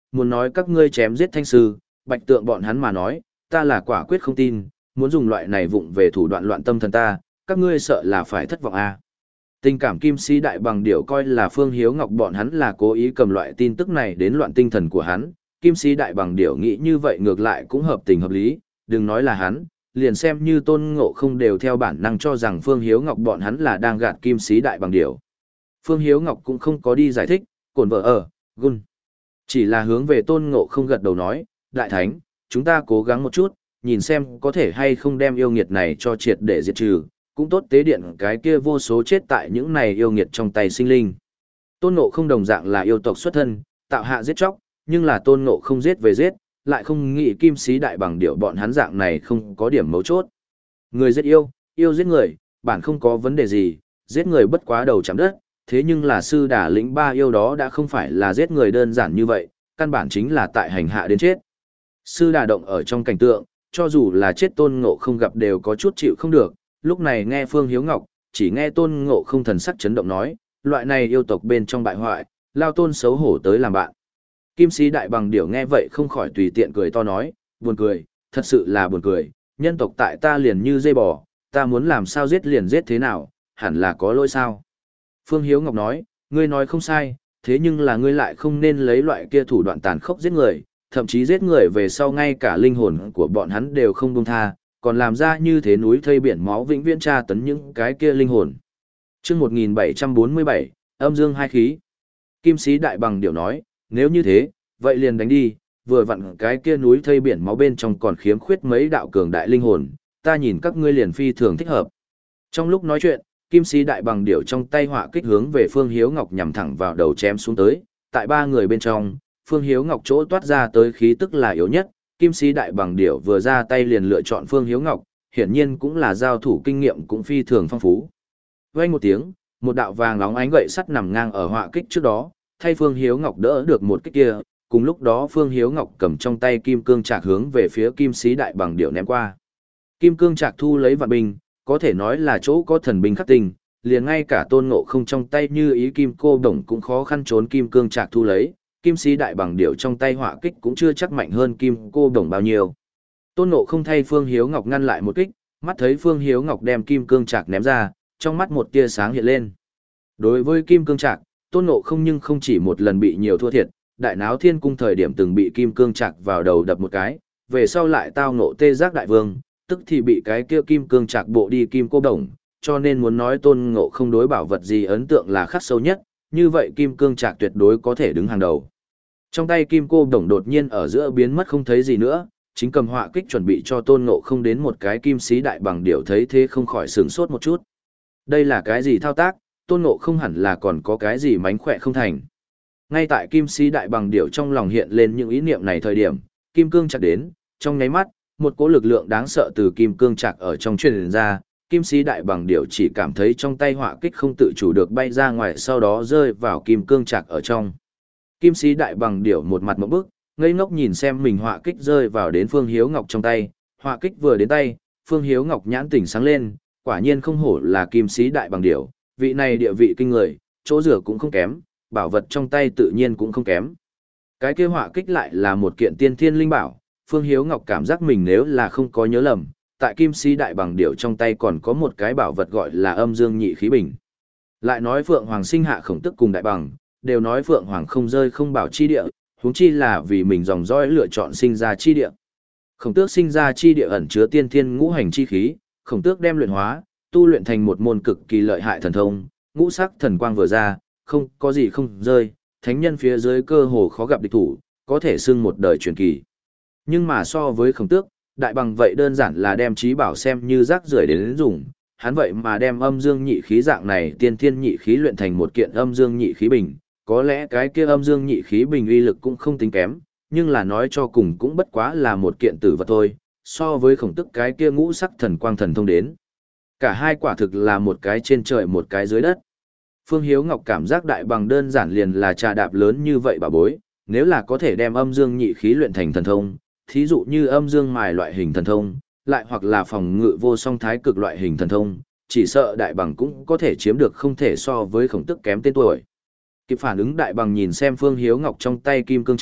muốn nói các ngươi chém giết thanh sư, bạch tượng bọn hắn mà nói, ta là quả quyết không tin, muốn dùng loại này vụng về thủ đoạn loạn tâm thần ta, các ngươi sợ là phải thất vọng à. Tình cảm kim sĩ đại bằng điểu coi là Phương Hiếu Ngọc bọn hắn là cố ý cầm loại tin tức này đến loạn tinh thần của hắn, kim sĩ đại bằng điểu nghĩ như vậy ngược lại cũng hợp tình hợp lý, đừng nói là hắn, liền xem như Tôn Ngộ Không đều theo bản năng cho rằng Phương Hiếu Ngọc bọn hắn là đang gạt kim sĩ đại bằng điểu. Phương Hiếu Ngọc cũng không có đi giải thích, cồn vợ ở, gun. Chỉ là hướng về Tôn Ngộ Không gật đầu nói, Đại Thánh, chúng ta cố gắng một chút, nhìn xem có thể hay không đem yêu nghiệt này cho triệt để diệt trừ, cũng tốt tế điện cái kia vô số chết tại những này yêu nghiệt trong tay sinh linh. Tôn Ngộ Không đồng dạng là yêu tộc xuất thân, tạo hạ giết chóc, nhưng là Tôn Ngộ Không giết về giết, lại không nghĩ kim sĩ đại bằng điệu bọn hắn dạng này không có điểm mấu chốt. Người giết yêu, yêu giết người, bản không có vấn đề gì, giết người bất quá đầu chạm đất, thế nhưng là sư đà lĩnh ba yêu đó đã không phải là giết người đơn giản như vậy, căn bản chính là tại hành hạ đến chết. Sư đà động ở trong cảnh tượng, cho dù là chết Tôn Ngộ Không gặp đều có chút chịu không được, lúc này nghe Phương Hiếu Ngọc, chỉ nghe Tôn Ngộ Không thần sắc chấn động nói, loại này yêu tộc bên trong bại hoại, lao Tôn xấu hổ tới làm bạn. Kim sĩ đại bằng điểu nghe vậy không khỏi tùy tiện cười to nói, buồn cười, thật sự là buồn cười, nhân tộc tại ta liền như dây bò, ta muốn làm sao giết liền giết thế nào, hẳn là có lỗi sao. Phương Hiếu Ngọc nói, ngươi nói không sai, thế nhưng là ngươi lại không nên lấy loại kia thủ đoạn tàn khốc giết người, thậm chí giết người về sau ngay cả linh hồn của bọn hắn đều không buông tha, còn làm ra như thế núi thây biển máu vĩnh viễn tra tấn những cái kia linh hồn. Chương một nghìn bảy trăm bốn mươi bảy, âm dương hai khí. Kim sĩ đại bằng điểu nói, nếu như thế, vậy liền đánh đi, vừa vặn cái kia núi thây biển máu bên trong còn khiếm khuyết mấy đạo cường đại linh hồn, ta nhìn các ngươi liền phi thường thích hợp. Trong lúc nói chuyện, kim sĩ đại bằng điểu trong tay họa kích hướng về Phương Hiếu Ngọc nhằm thẳng vào đầu chém xuống tới, tại ba người bên trong, Phương Hiếu Ngọc chỗ toát ra tới khí tức là yếu nhất, kim sĩ đại bằng điểu vừa ra tay liền lựa chọn Phương Hiếu Ngọc, hiển nhiên cũng là giao thủ kinh nghiệm cũng phi thường phong phú. Vang một tiếng, một đạo vàng nóng ánh gậy sắt nằm ngang ở họa kích trước đó, thay Phương Hiếu Ngọc đỡ được một kích kia, cùng lúc đó Phương Hiếu Ngọc cầm trong tay kim cương trạc hướng về phía kim sĩ đại bằng điểu ném qua. Kim cương trạc thu lấy vạn binh, có thể nói là chỗ có thần binh khắc tinh, liền ngay cả Tôn Ngộ Không trong tay như ý kim cô đồng cũng khó khăn trốn kim cương trạc thu lấy, kim sĩ đại bằng điểu trong tay họa kích cũng chưa chắc mạnh hơn kim cô đồng bao nhiêu. Tôn Ngộ Không thay Phương Hiếu Ngọc ngăn lại một kích, mắt thấy Phương Hiếu Ngọc đem kim cương trạc ném ra, trong mắt một tia sáng hiện lên. Đối với kim cương trạc, Tôn Ngộ Không nhưng không chỉ một lần bị nhiều thua thiệt, đại náo thiên cung thời điểm từng bị kim cương trạc vào đầu đập một cái, về sau lại tao ngộ tê giác đại vương, tức thì bị cái kia kim cương trạc bộ đi kim cô đồng, cho nên muốn nói Tôn Ngộ Không đối bảo vật gì ấn tượng là khắc sâu nhất, như vậy kim cương trạc tuyệt đối có thể đứng hàng đầu. Trong tay kim cô đồng đột nhiên ở giữa biến mất không thấy gì nữa, chính cầm họa kích chuẩn bị cho Tôn Ngộ Không đến một cái kim sĩ đại bằng điểu thấy thế không khỏi sửng sốt một chút. Đây là cái gì thao tác, Tôn Ngộ Không hẳn là còn có cái gì mánh khỏe không thành. Ngay tại kim sĩ đại bằng điểu trong lòng hiện lên những ý niệm này thời điểm, kim cương chặt đến, trong nháy mắt, một cỗ lực lượng đáng sợ từ kim cương chặt ở trong truyền ra, kim sĩ đại bằng điểu chỉ cảm thấy trong tay họa kích không tự chủ được bay ra ngoài, sau đó rơi vào kim cương chặt ở trong. Kim sĩ đại bằng điểu một mặt ngộp bức, ngây ngốc nhìn xem mình họa kích rơi vào đến Phương Hiếu Ngọc trong tay, họa kích vừa đến tay, Phương Hiếu Ngọc nhãn tỉnh sáng lên, quả nhiên không hổ là kim sĩ đại bằng điểu, vị này địa vị kinh người, chỗ rửa cũng không kém, bảo vật trong tay tự nhiên cũng không kém. Cái kia họa kích lại là một kiện tiên thiên linh bảo, Phương Hiếu Ngọc cảm giác mình nếu là không có nhớ lầm, tại kim sĩ đại bằng điểu trong tay còn có một cái bảo vật gọi là âm dương nhị khí bình. Lại nói Phượng Hoàng sinh hạ khổng tức cùng đại bằng, đều nói Phượng Hoàng không rơi không bảo chi địa, huống chi là vì mình dòng dõi lựa chọn sinh ra chi địa. Khổng tước sinh ra chi địa ẩn chứa tiên thiên ngũ hành chi khí, khổng tước đem luyện hóa, tu luyện thành một môn cực kỳ lợi hại thần thông, ngũ sắc thần quang vừa ra, không có gì không rơi, thánh nhân phía dưới cơ hồ khó gặp địch thủ, có thể xưng một đời truyền kỳ. Nhưng mà so với khổng tước, đại bằng vậy đơn giản là đem trí bảo xem như rác rưởi đến dùng, hắn vậy mà đem âm dương nhị khí dạng này tiên thiên nhị khí luyện thành một kiện âm dương nhị khí bình, có lẽ cái kia âm dương nhị khí bình uy lực cũng không tính kém, nhưng là nói cho cùng cũng bất quá là một kiện tử vật thôi, so với khổng tức cái kia ngũ sắc thần quang thần thông đến. Cả hai quả thực là một cái trên trời một cái dưới đất. Phương Hiếu Ngọc cảm giác đại bằng đơn giản liền là trà đạp lớn như vậy bà bối, nếu là có thể đem âm dương nhị khí luyện thành thần thông, thí dụ như âm dương mài loại hình thần thông, lại hoặc là phòng ngự vô song thái cực loại hình thần thông, chỉ sợ đại bằng cũng có thể chiếm được không thể so với khổng tức kém tên tuổi. Kịp phản ứng đại bằng nhìn xem Phương Hiếu Ngọc trong tay kim cương trạc,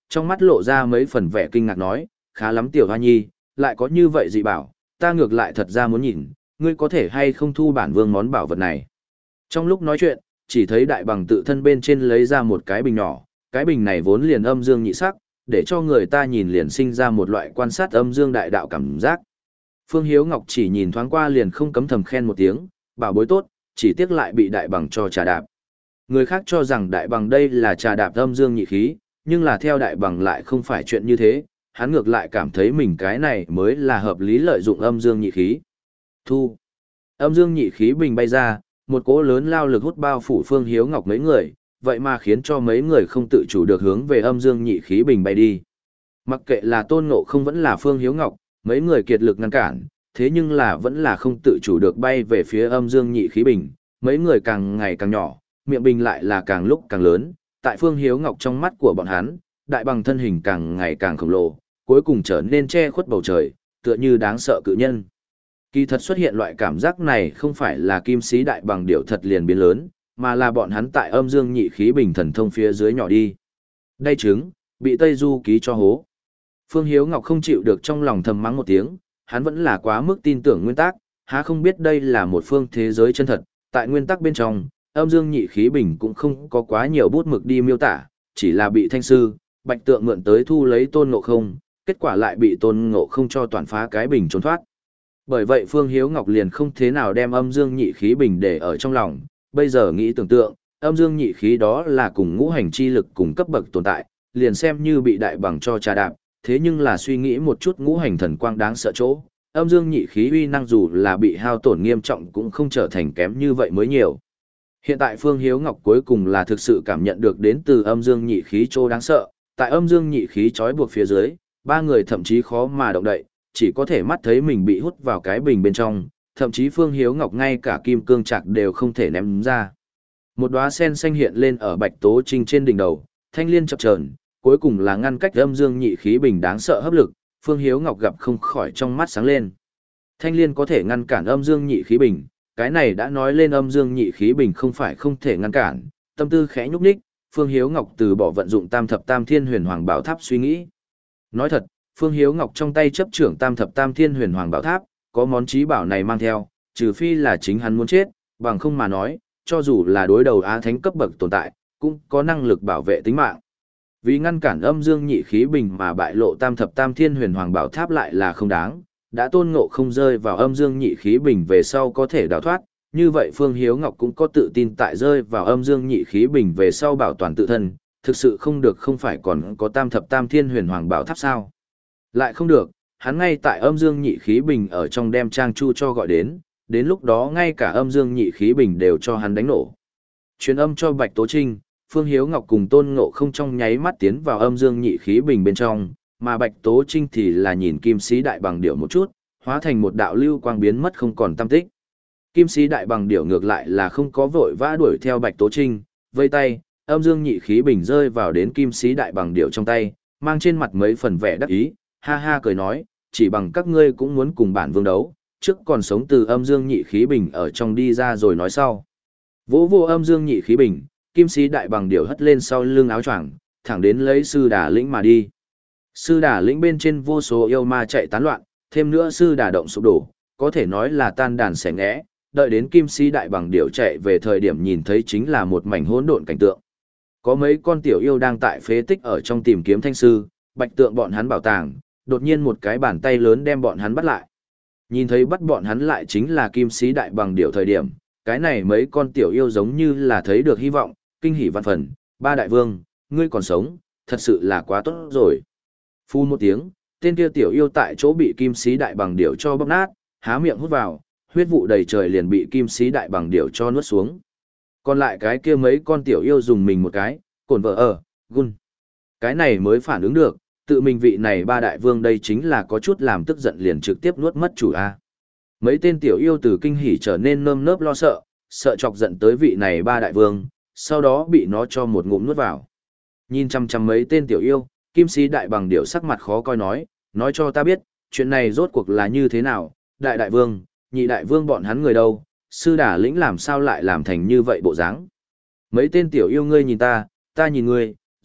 trong mắt lộ ra mấy phần vẻ kinh ngạc nói, khá lắm tiểu hoa nhi, lại có như vậy dị bảo, ta ngược lại thật ra muốn nhìn, ngươi có thể hay không thu bản vương món bảo vật này. Trong lúc nói chuyện, chỉ thấy đại bằng tự thân bên trên lấy ra một cái bình nhỏ, cái bình này vốn liền âm dương nhị sắc, để cho người ta nhìn liền sinh ra một loại quan sát âm dương đại đạo cảm giác. Phương Hiếu Ngọc chỉ nhìn thoáng qua liền không cấm thầm khen một tiếng, bảo bối tốt, chỉ tiếc lại bị đại bằng cho trà đạp. Người khác cho rằng đại bằng đây là trà đạp âm dương nhị khí, nhưng là theo đại bằng lại không phải chuyện như thế, hắn ngược lại cảm thấy mình cái này mới là hợp lý lợi dụng âm dương nhị khí. Thu. Âm dương nhị khí bình bay ra, một cỗ lớn lao lực hút bao phủ Phương Hiếu Ngọc mấy người, vậy mà khiến cho mấy người không tự chủ được hướng về âm dương nhị khí bình bay đi. Mặc kệ là Tôn Ngộ Không vẫn là Phương Hiếu Ngọc, mấy người kiệt lực ngăn cản, thế nhưng là vẫn là không tự chủ được bay về phía âm dương nhị khí bình, mấy người càng ngày càng nhỏ, miệng bình lại là càng lúc càng lớn, tại Phương Hiếu Ngọc trong mắt của bọn hắn, đại bằng thân hình càng ngày càng khổng lồ, cuối cùng trở nên che khuất bầu trời, tựa như đáng sợ cự nhân. Kỳ thật xuất hiện loại cảm giác này không phải là kim sĩ đại bằng điểu thật liền biến lớn, mà là bọn hắn tại âm dương nhị khí bình thần thông phía dưới nhỏ đi. Đây trứng, bị Tây Du ký cho hố. Phương Hiếu Ngọc không chịu được trong lòng thầm mắng một tiếng, hắn vẫn là quá mức tin tưởng nguyên tắc, há không biết đây là một phương thế giới chân thật, tại nguyên tắc bên trong, âm dương nhị khí bình cũng không có quá nhiều bút mực đi miêu tả, chỉ là bị thanh sư, bạch tượng mượn tới thu lấy Tôn Ngộ Không, kết quả lại bị Tôn Ngộ Không cho toàn phá cái bình trốn thoát. Bởi vậy Phương Hiếu Ngọc liền không thế nào đem âm dương nhị khí bình để ở trong lòng, bây giờ nghĩ tưởng tượng, âm dương nhị khí đó là cùng ngũ hành chi lực cùng cấp bậc tồn tại, liền xem như bị đại bằng cho trà đạp, thế nhưng là suy nghĩ một chút ngũ hành thần quang đáng sợ chỗ, âm dương nhị khí uy năng dù là bị hao tổn nghiêm trọng cũng không trở thành kém như vậy mới nhiều. Hiện tại Phương Hiếu Ngọc cuối cùng là thực sự cảm nhận được đến từ âm dương nhị khí chỗ đáng sợ, tại âm dương nhị khí trói buộc phía dưới, ba người thậm chí khó mà động đậy, chỉ có thể mắt thấy mình bị hút vào cái bình bên trong, thậm chí Phương Hiếu Ngọc ngay cả kim cương trạc đều không thể ném ra. Một đóa sen xanh hiện lên ở Bạch Tố Trinh trên đỉnh đầu, thanh liên chập chờn, cuối cùng là ngăn cách âm dương nhị khí bình đáng sợ hấp lực, Phương Hiếu Ngọc gặp không khỏi trong mắt sáng lên. Thanh liên có thể ngăn cản âm dương nhị khí bình, cái này đã nói lên âm dương nhị khí bình không phải không thể ngăn cản, tâm tư khẽ nhúc nhích, Phương Hiếu Ngọc từ bỏ vận dụng Tam thập Tam Thiên Huyền Hoàng Bảo Tháp suy nghĩ. Nói thật, Phương Hiếu Ngọc trong tay chấp trưởng Tam thập Tam Thiên Huyền Hoàng Bảo Tháp, có món trí bảo này mang theo, trừ phi là chính hắn muốn chết, bằng không mà nói, cho dù là đối đầu á thánh cấp bậc tồn tại, cũng có năng lực bảo vệ tính mạng. Vì ngăn cản âm dương nhị khí bình mà bại lộ Tam thập Tam Thiên Huyền Hoàng Bảo Tháp lại là không đáng, đã Tôn Ngộ Không rơi vào âm dương nhị khí bình về sau có thể đào thoát, như vậy Phương Hiếu Ngọc cũng có tự tin tại rơi vào âm dương nhị khí bình về sau bảo toàn tự thân, thực sự không được không phải còn có Tam thập Tam Thiên Huyền Hoàng Bảo Tháp sao? Lại không được, hắn ngay tại âm dương nhị khí bình ở trong đem Trang Chu cho gọi đến, đến lúc đó ngay cả âm dương nhị khí bình đều cho hắn đánh nổ. Truyền âm cho Bạch Tố Trinh, Phương Hiếu Ngọc cùng Tôn Ngộ Không trong nháy mắt tiến vào âm dương nhị khí bình bên trong, mà Bạch Tố Trinh thì là nhìn Kim Sĩ Đại Bằng Điểu một chút, hóa thành một đạo lưu quang biến mất không còn tăm tích. Kim Sĩ Đại Bằng Điểu ngược lại là không có vội vã đuổi theo Bạch Tố Trinh, vây tay, âm dương nhị khí bình rơi vào đến Kim Sĩ Đại Bằng Điểu trong tay, mang trên mặt mấy phần vẻ đắc ý, ha ha cười nói, chỉ bằng các ngươi cũng muốn cùng bản vương đấu, trước còn sống từ âm dương nhị khí bình ở trong đi ra rồi nói sau. Vỗ vô âm dương nhị khí bình, Kim Sĩ Đại Bằng Điểu hất lên sau lưng áo choàng, thẳng đến lấy Sư Đà lĩnh mà đi. Sư Đà lĩnh bên trên vô số yêu ma chạy tán loạn, thêm nữa Sư Đà động sụp đổ, có thể nói là tan đàn xẻ ngẽ, đợi đến Kim Sĩ Đại Bằng Điểu chạy về thời điểm nhìn thấy chính là một mảnh hỗn độn cảnh tượng. Có mấy con tiểu yêu đang tại phế tích ở trong tìm kiếm thanh sư, bạch tượng bọn hắn bảo tàng, đột nhiên một cái bàn tay lớn đem bọn hắn bắt lại. Nhìn thấy bắt bọn hắn lại chính là Kim Sĩ Đại Bằng Điểu thời điểm, cái này mấy con tiểu yêu giống như là thấy được hy vọng, kinh hỉ vạn phần, ba đại vương, ngươi còn sống, thật sự là quá tốt rồi. Phu một tiếng, tên kia tiểu yêu tại chỗ bị Kim Sĩ Đại Bằng Điểu cho bóp nát, há miệng hút vào, huyết vụ đầy trời liền bị Kim Sĩ Đại Bằng Điểu cho nuốt xuống. Còn lại cái kia mấy con tiểu yêu dùng mình một cái, cồn vợ ở, gun. Cái này mới phản ứng được, tự mình vị này ba đại vương đây chính là có chút làm tức giận liền trực tiếp nuốt mất chủ a. Mấy tên tiểu yêu từ kinh hỉ trở nên nơm nớp lo sợ, sợ chọc giận tới vị này ba đại vương, sau đó bị nó cho một ngụm nuốt vào. Nhìn chăm chăm mấy tên tiểu yêu, Kim Sĩ Đại Bằng Điểu sắc mặt khó coi nói, nói cho ta biết, chuyện này rốt cuộc là như thế nào, đại đại vương, nhị đại vương bọn hắn người đâu, Sư Đà lĩnh làm sao lại làm thành như vậy bộ dáng. Mấy tên tiểu yêu ngươi nhìn ta, ta nhìn ngươi,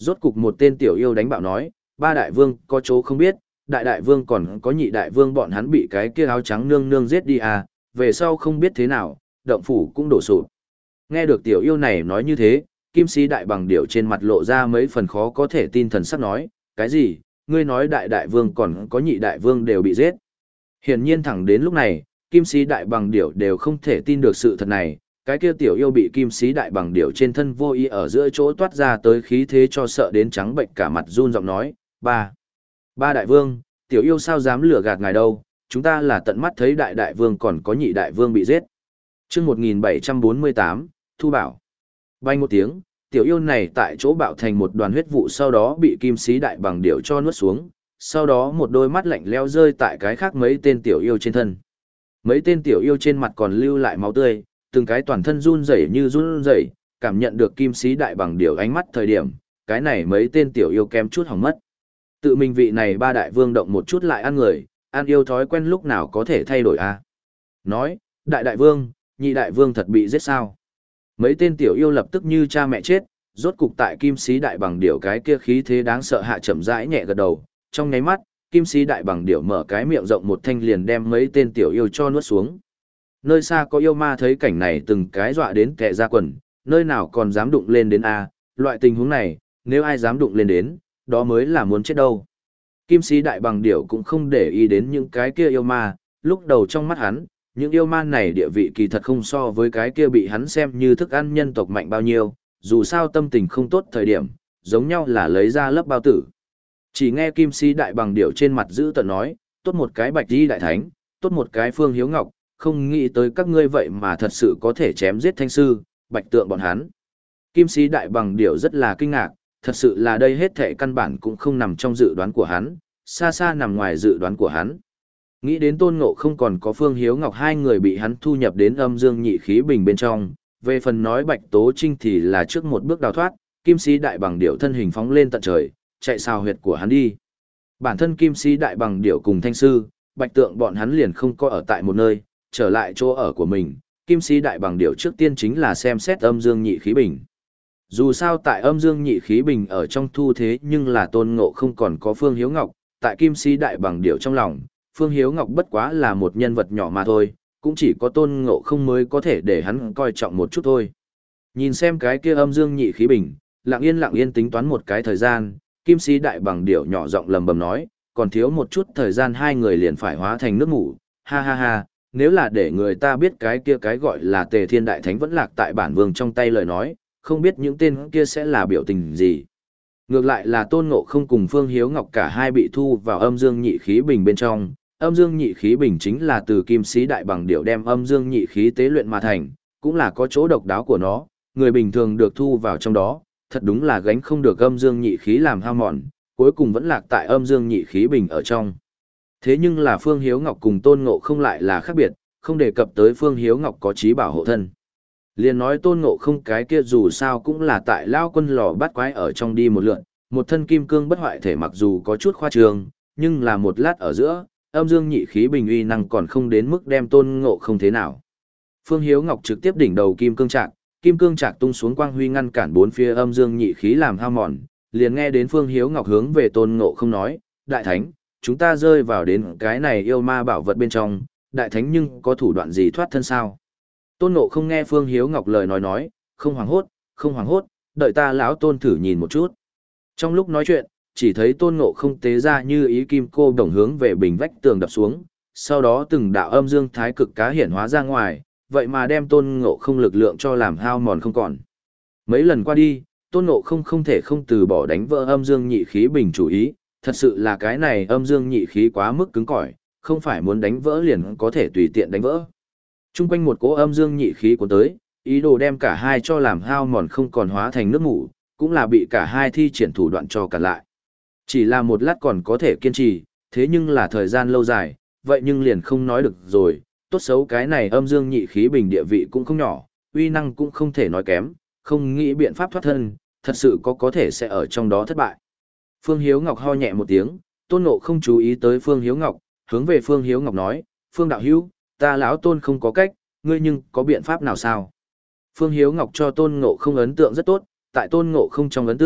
Rốt cục một tên tiểu yêu đánh bạo nói, ba đại vương có chỗ không biết, đại đại vương còn có nhị đại vương bọn hắn bị cái kia áo trắng nương nương giết đi à, về sau không biết thế nào, động phủ cũng đổ sụp. Nghe được tiểu yêu này nói như thế, kim sĩ đại bằng điểu trên mặt lộ ra mấy phần khó có thể tin thần sắc nói, cái gì, ngươi nói đại đại vương còn có nhị đại vương đều bị giết. Hiển nhiên thẳng đến lúc này, kim sĩ đại bằng điểu đều không thể tin được sự thật này, cái kia tiểu yêu bị kim sĩ đại bằng điểu trên thân vô ý ở giữa chỗ toát ra tới khí thế cho sợ đến trắng bệnh cả mặt run giọng nói, ba, ba đại vương, tiểu yêu sao dám lừa gạt ngài đâu, chúng ta là tận mắt thấy đại đại vương còn có nhị đại vương bị giết. Trước một nghìn bảy trăm bốn mươi tám, Thu Bảo. Bay một tiếng, tiểu yêu này tại chỗ bạo thành một đoàn huyết vụ sau đó bị kim sĩ đại bằng điểu cho nuốt xuống, sau đó một đôi mắt lạnh lẽo rơi tại cái khác mấy tên tiểu yêu trên thân. Mấy tên tiểu yêu trên mặt còn lưu lại máu tươi, từng cái toàn thân run rẩy như run rẩy, cảm nhận được kim sĩ đại bằng điểu ánh mắt thời điểm, cái này mấy tên tiểu yêu kém chút hỏng mất. Tự mình vị này ba đại vương động một chút lại ăn người, ăn yêu thói quen lúc nào có thể thay đổi a? Nói, đại đại vương, nhị đại vương thật bị giết sao? Mấy tên tiểu yêu lập tức như cha mẹ chết, rốt cục tại kim sĩ đại bằng điểu cái kia khí thế đáng sợ hạ chậm rãi nhẹ gật đầu, trong nháy mắt, kim sĩ đại bằng điểu mở cái miệng rộng một thanh liền đem mấy tên tiểu yêu cho nuốt xuống. Nơi xa có yêu ma thấy cảnh này từng cái dọa đến kẻ ra quần, nơi nào còn dám đụng lên đến a, loại tình huống này, nếu ai dám đụng lên đến, đó mới là muốn chết đâu. Kim sĩ đại bằng điểu cũng không để ý đến những cái kia yêu ma, lúc đầu trong mắt hắn, những yêu ma này địa vị kỳ thật không so với cái kia bị hắn xem như thức ăn nhân tộc mạnh bao nhiêu, dù sao tâm tình không tốt thời điểm, giống nhau là lấy ra lớp bao tử. Chỉ nghe kim sĩ đại bằng điểu trên mặt giữ tợn nói, tốt một cái bạch di đại thánh, tốt một cái phương hiếu ngọc, không nghĩ tới các ngươi vậy mà thật sự có thể chém giết thanh sư, bạch tượng bọn hắn. Kim sĩ đại bằng điểu rất là kinh ngạc, thật sự là đây hết thệ căn bản cũng không nằm trong dự đoán của hắn, xa xa nằm ngoài dự đoán của hắn. Nghĩ đến Tôn Ngộ không còn có Phương Hiếu Ngọc hai người bị hắn thu nhập đến âm dương nhị khí bình bên trong, về phần nói Bạch Tố Trinh thì là trước một bước đào thoát, kim sĩ đại bằng điểu thân hình phóng lên tận trời, chạy xào huyệt của hắn đi. Bản thân kim sĩ đại bằng điểu cùng thanh sư, Bạch Tượng bọn hắn liền không có ở tại một nơi, trở lại chỗ ở của mình, kim sĩ đại bằng điểu trước tiên chính là xem xét âm dương nhị khí bình. Dù sao tại âm dương nhị khí bình ở trong thu thế nhưng là Tôn Ngộ không còn có Phương Hiếu Ngọc, tại kim sĩ đại bằng điểu trong lòng, Phương Hiếu Ngọc bất quá là một nhân vật nhỏ mà thôi, cũng chỉ có Tôn Ngộ không mới có thể để hắn coi trọng một chút thôi. Nhìn xem cái kia âm dương nhị khí bình, lặng yên lặng yên tính toán một cái thời gian, kim sĩ đại bằng điểu nhỏ giọng lầm bầm nói, còn thiếu một chút thời gian hai người liền phải hóa thành nước ngủ, ha ha ha, nếu là để người ta biết cái kia cái gọi là Tề Thiên Đại Thánh vẫn lạc tại bản vương trong tay lời nói, không biết những tên kia sẽ là biểu tình gì. Ngược lại là Tôn Ngộ không cùng Phương Hiếu Ngọc cả hai bị thu vào âm dương nhị khí bình bên trong. Âm dương nhị khí bình chính là từ kim sĩ đại bằng điểu đem âm dương nhị khí tế luyện mà thành, cũng là có chỗ độc đáo của nó, người bình thường được thu vào trong đó, thật đúng là gánh không được âm dương nhị khí làm hao mòn, cuối cùng vẫn lạc tại âm dương nhị khí bình ở trong. Thế nhưng là Phương Hiếu Ngọc cùng Tôn Ngộ không lại là khác biệt, không đề cập tới Phương Hiếu Ngọc có trí bảo hộ thân. Liền nói Tôn Ngộ không cái kia dù sao cũng là tại Lao Quân Lò Bát Quái ở trong đi một lượn, một thân kim cương bất hoại thể mặc dù có chút khoa trương, nhưng là một lát ở giữa, âm dương nhị khí bình uy năng còn không đến mức đem Tôn Ngộ không thế nào. Phương Hiếu Ngọc trực tiếp đỉnh đầu kim cương trạc, kim cương trạc tung xuống quang huy ngăn cản bốn phía âm dương nhị khí làm hao mòn, liền nghe đến Phương Hiếu Ngọc hướng về Tôn Ngộ không nói, đại thánh, chúng ta rơi vào đến cái này yêu ma bảo vật bên trong, đại thánh nhưng có thủ đoạn gì thoát thân sao? Tôn Ngộ không nghe Phương Hiếu Ngọc lời nói nói, không hoảng hốt, không hoảng hốt, đợi ta lão Tôn thử nhìn một chút. Trong lúc nói chuyện, chỉ thấy Tôn Ngộ không tế ra như ý kim cô đồng hướng về bình vách tường đập xuống, sau đó từng đạo âm dương thái cực cá hiển hóa ra ngoài, vậy mà đem Tôn Ngộ không lực lượng cho làm hao mòn không còn. Mấy lần qua đi, Tôn Ngộ không không thể không từ bỏ đánh vỡ âm dương nhị khí bình chủ ý, thật sự là cái này âm dương nhị khí quá mức cứng cỏi, không phải muốn đánh vỡ liền có thể tùy tiện đánh vỡ. Trung quanh một cỗ âm dương nhị khí cuốn tới, ý đồ đem cả hai cho làm hao mòn không còn hóa thành nước ngủ, cũng là bị cả hai thi triển thủ đoạn cho cản lại. Chỉ là một lát còn có thể kiên trì, thế nhưng là thời gian lâu dài, vậy nhưng liền không nói được rồi, tốt xấu cái này âm dương nhị khí bình địa vị cũng không nhỏ, uy năng cũng không thể nói kém, không nghĩ biện pháp thoát thân, thật sự có có thể sẽ ở trong đó thất bại. Phương Hiếu Ngọc ho nhẹ một tiếng, Tôn Ngộ không chú ý tới Phương Hiếu Ngọc, hướng về Phương Hiếu Ngọc nói, Phương đạo hữu, ta lão Tôn không có cách, ngươi nhưng có biện pháp nào sao? Phương Hiếu Ngọc cho Tôn Ngộ không ấn tượng rất tốt, tại Tôn Ngộ không trong ấn tượng,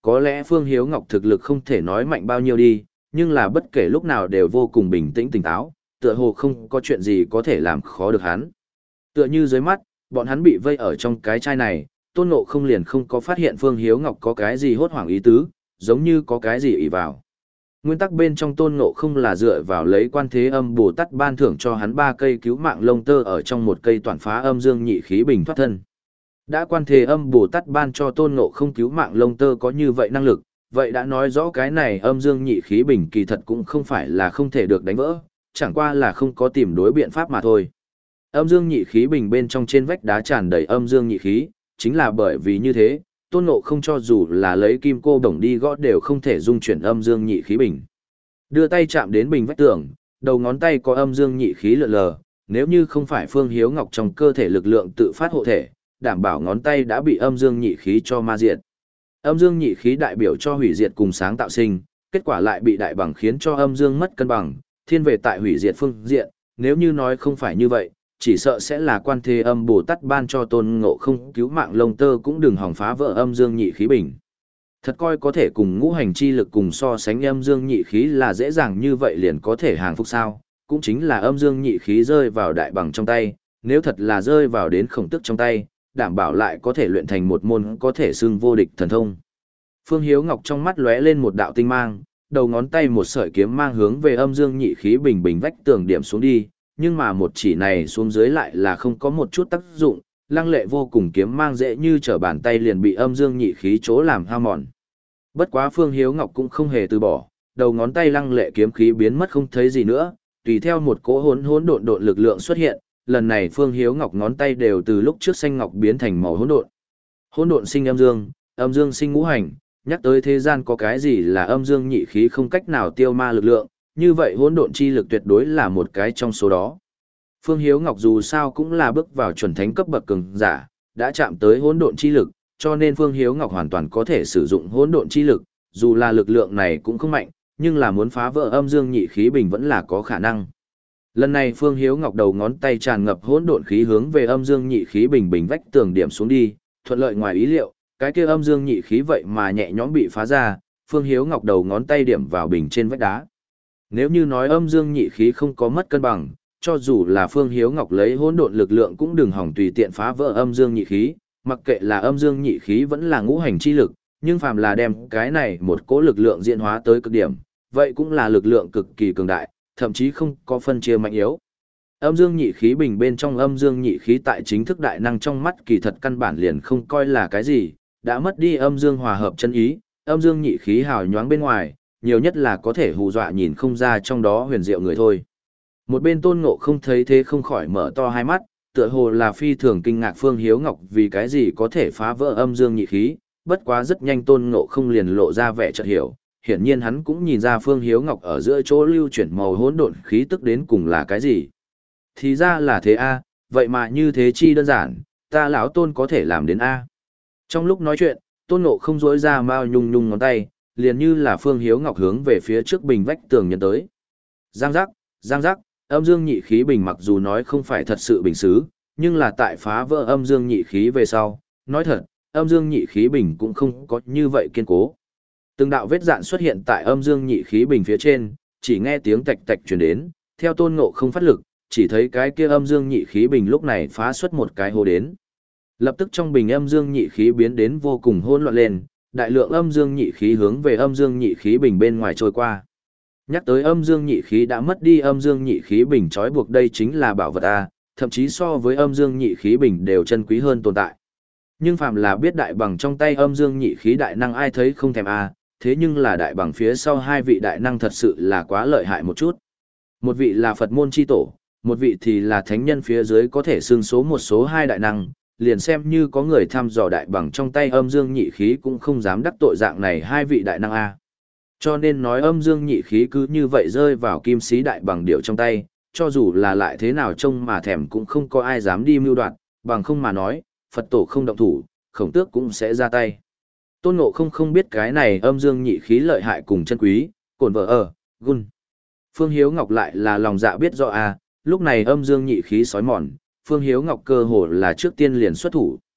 có lẽ Phương Hiếu Ngọc thực lực không thể nói mạnh bao nhiêu đi, nhưng là bất kể lúc nào đều vô cùng bình tĩnh tỉnh táo, tựa hồ không có chuyện gì có thể làm khó được hắn. Tựa như dưới mắt, bọn hắn bị vây ở trong cái chai này, Tôn Ngộ không liền không có phát hiện Phương Hiếu Ngọc có cái gì hốt hoảng ý tứ, giống như có cái gì ỷ vào. Nguyên tắc bên trong Tôn Ngộ không là dựa vào lấy Quan Thế Âm Bồ Tát ban thưởng cho hắn ba cây cứu mạng lông tơ ở trong một cây toàn phá âm dương nhị khí bình thoát thân. Đã Quan Thế Âm Bồ Tát ban cho Tôn Ngộ không cứu mạng lông tơ có như vậy năng lực, vậy đã nói rõ cái này âm dương nhị khí bình kỳ thật cũng không phải là không thể được đánh vỡ, chẳng qua là không có tìm đối biện pháp mà thôi. Âm dương nhị khí bình bên trong trên vách đá tràn đầy âm dương nhị khí, chính là bởi vì như thế, Tôn Ngộ không cho dù là lấy kim cô đồng đi gõ đều không thể dung chuyển âm dương nhị khí bình. Đưa tay chạm đến bình vách tường, đầu ngón tay có âm dương nhị khí lượn lờ, nếu như không phải Phương Hiếu Ngọc trong cơ thể lực lượng tự phát hộ thể, đảm bảo ngón tay đã bị âm dương nhị khí cho ma diệt. Âm dương nhị khí đại biểu cho hủy diệt cùng sáng tạo sinh, kết quả lại bị đại bằng khiến cho âm dương mất cân bằng, thiên về tại hủy diệt phương diện, nếu như nói không phải như vậy, chỉ sợ sẽ là Quan Thế Âm Bồ Tát ban cho Tôn Ngộ không cứu mạng lông tơ cũng đừng hỏng phá vỡ âm dương nhị khí bình. Thật coi có thể cùng ngũ hành chi lực cùng so sánh âm dương nhị khí là dễ dàng như vậy liền có thể hàng phục sao, cũng chính là âm dương nhị khí rơi vào đại bằng trong tay, nếu thật là rơi vào đến khổng tức trong tay, đảm bảo lại có thể luyện thành một môn có thể xưng vô địch thần thông. Phương Hiếu Ngọc trong mắt lóe lên một đạo tinh mang, đầu ngón tay một sợi kiếm mang hướng về âm dương nhị khí bình bình vách tường điểm xuống đi, nhưng mà một chỉ này xuống dưới lại là không có một chút tác dụng, lăng lệ vô cùng kiếm mang dễ như trở bàn tay liền bị âm dương nhị khí chỗ làm hao mòn. Bất quá Phương Hiếu Ngọc cũng không hề từ bỏ, đầu ngón tay lăng lệ kiếm khí biến mất không thấy gì nữa, tùy theo một cỗ hỗn hỗn độn độn lực lượng xuất hiện, lần này Phương Hiếu Ngọc ngón tay đều từ lúc trước xanh ngọc biến thành màu hỗn độn. Hỗn độn sinh âm dương, âm dương sinh ngũ hành, nhắc tới thế gian có cái gì là âm dương nhị khí không cách nào tiêu ma lực lượng, như vậy hỗn độn chi lực tuyệt đối là một cái trong số đó. Phương Hiếu Ngọc dù sao cũng là bước vào chuẩn thánh cấp bậc cường giả, đã chạm tới hỗn độn chi lực, cho nên Phương Hiếu Ngọc hoàn toàn có thể sử dụng hỗn độn chi lực, dù là lực lượng này cũng không mạnh, nhưng là muốn phá vỡ âm dương nhị khí bình vẫn là có khả năng. Lần này Phương Hiếu Ngọc đầu ngón tay tràn ngập hỗn độn khí hướng về âm dương nhị khí bình bình vách tường điểm xuống đi, thuận lợi ngoài ý liệu, cái kia âm dương nhị khí vậy mà nhẹ nhõm bị phá ra, Phương Hiếu Ngọc đầu ngón tay điểm vào bình trên vách đá. Nếu như nói âm dương nhị khí không có mất cân bằng, cho dù là Phương Hiếu Ngọc lấy hỗn độn lực lượng cũng đừng hỏng tùy tiện phá vỡ âm dương nhị khí, mặc kệ là âm dương nhị khí vẫn là ngũ hành chi lực, nhưng phàm là đem cái này một cỗ lực lượng diễn hóa tới cực điểm, vậy cũng là lực lượng cực kỳ cường đại, thậm chí không có phân chia mạnh yếu. Âm dương nhị khí bình bên trong âm dương nhị khí tại chính thức đại năng trong mắt kỳ thật căn bản liền không coi là cái gì, đã mất đi âm dương hòa hợp chân ý, âm dương nhị khí hào nhoáng bên ngoài, nhiều nhất là có thể hù dọa nhìn không ra trong đó huyền diệu người thôi. Một bên Tôn Ngộ không thấy thế không khỏi mở to hai mắt, tựa hồ là phi thường kinh ngạc Phương Hiếu Ngọc vì cái gì có thể phá vỡ âm dương nhị khí, bất quá rất nhanh Tôn Ngộ không liền lộ ra vẻ chợt hiểu, hiển nhiên hắn cũng nhìn ra Phương Hiếu Ngọc ở giữa chỗ lưu chuyển màu hỗn độn khí tức đến cùng là cái gì. Thì ra là thế a, vậy mà như thế chi đơn giản, ta lão Tôn có thể làm đến a. Trong lúc nói chuyện, Tôn Ngộ không rỗi ra mao nhung nhung ngón tay, liền như là Phương Hiếu Ngọc hướng về phía trước bình vách tường nhận tới. Giang giác, giang giác, âm dương nhị khí bình mặc dù nói không phải thật sự bình xứ, nhưng là tại phá vỡ âm dương nhị khí về sau, nói thật, âm dương nhị khí bình cũng không có như vậy kiên cố. Từng đạo vết dạn xuất hiện tại âm dương nhị khí bình phía trên, chỉ nghe tiếng tạch tạch truyền đến, theo Tôn Ngộ không phát lực, chỉ thấy cái kia âm dương nhị khí bình lúc này phá xuất một cái hố đến. Lập tức trong bình âm dương nhị khí biến đến vô cùng hỗn loạn lên, đại lượng âm dương nhị khí hướng về âm dương nhị khí bình bên ngoài trôi qua. Nhắc tới âm dương nhị khí đã mất đi âm dương nhị khí bình trói buộc đây chính là bảo vật a, thậm chí so với âm dương nhị khí bình đều chân quý hơn tồn tại. Nhưng phàm là biết đại bằng trong tay âm dương nhị khí đại năng ai thấy không thèm a, thế nhưng là đại bằng phía sau hai vị đại năng thật sự là quá lợi hại một chút. Một vị là Phật môn chi tổ, một vị thì là thánh nhân phía dưới có thể xương số một số hai đại năng, liền xem như có người thăm dò đại bằng trong tay âm dương nhị khí cũng không dám đắc tội dạng này hai vị đại năng a. Cho nên nói âm dương nhị khí cứ như vậy rơi vào kim sĩ đại bằng điệu trong tay, cho dù là lại thế nào trông mà thèm cũng không có ai dám đi mưu đoạt, bằng không mà nói, Phật tổ không động thủ, khổng tước cũng sẽ ra tay. Tôn Ngộ không không biết cái này âm dương nhị khí lợi hại cùng chân quý, cồn vợ ở, gun. Phương Hiếu Ngọc lại là lòng dạ biết rõ a, lúc này âm dương nhị khí sói mòn, Phương Hiếu Ngọc cơ hồ là trước tiên liền xuất thủ.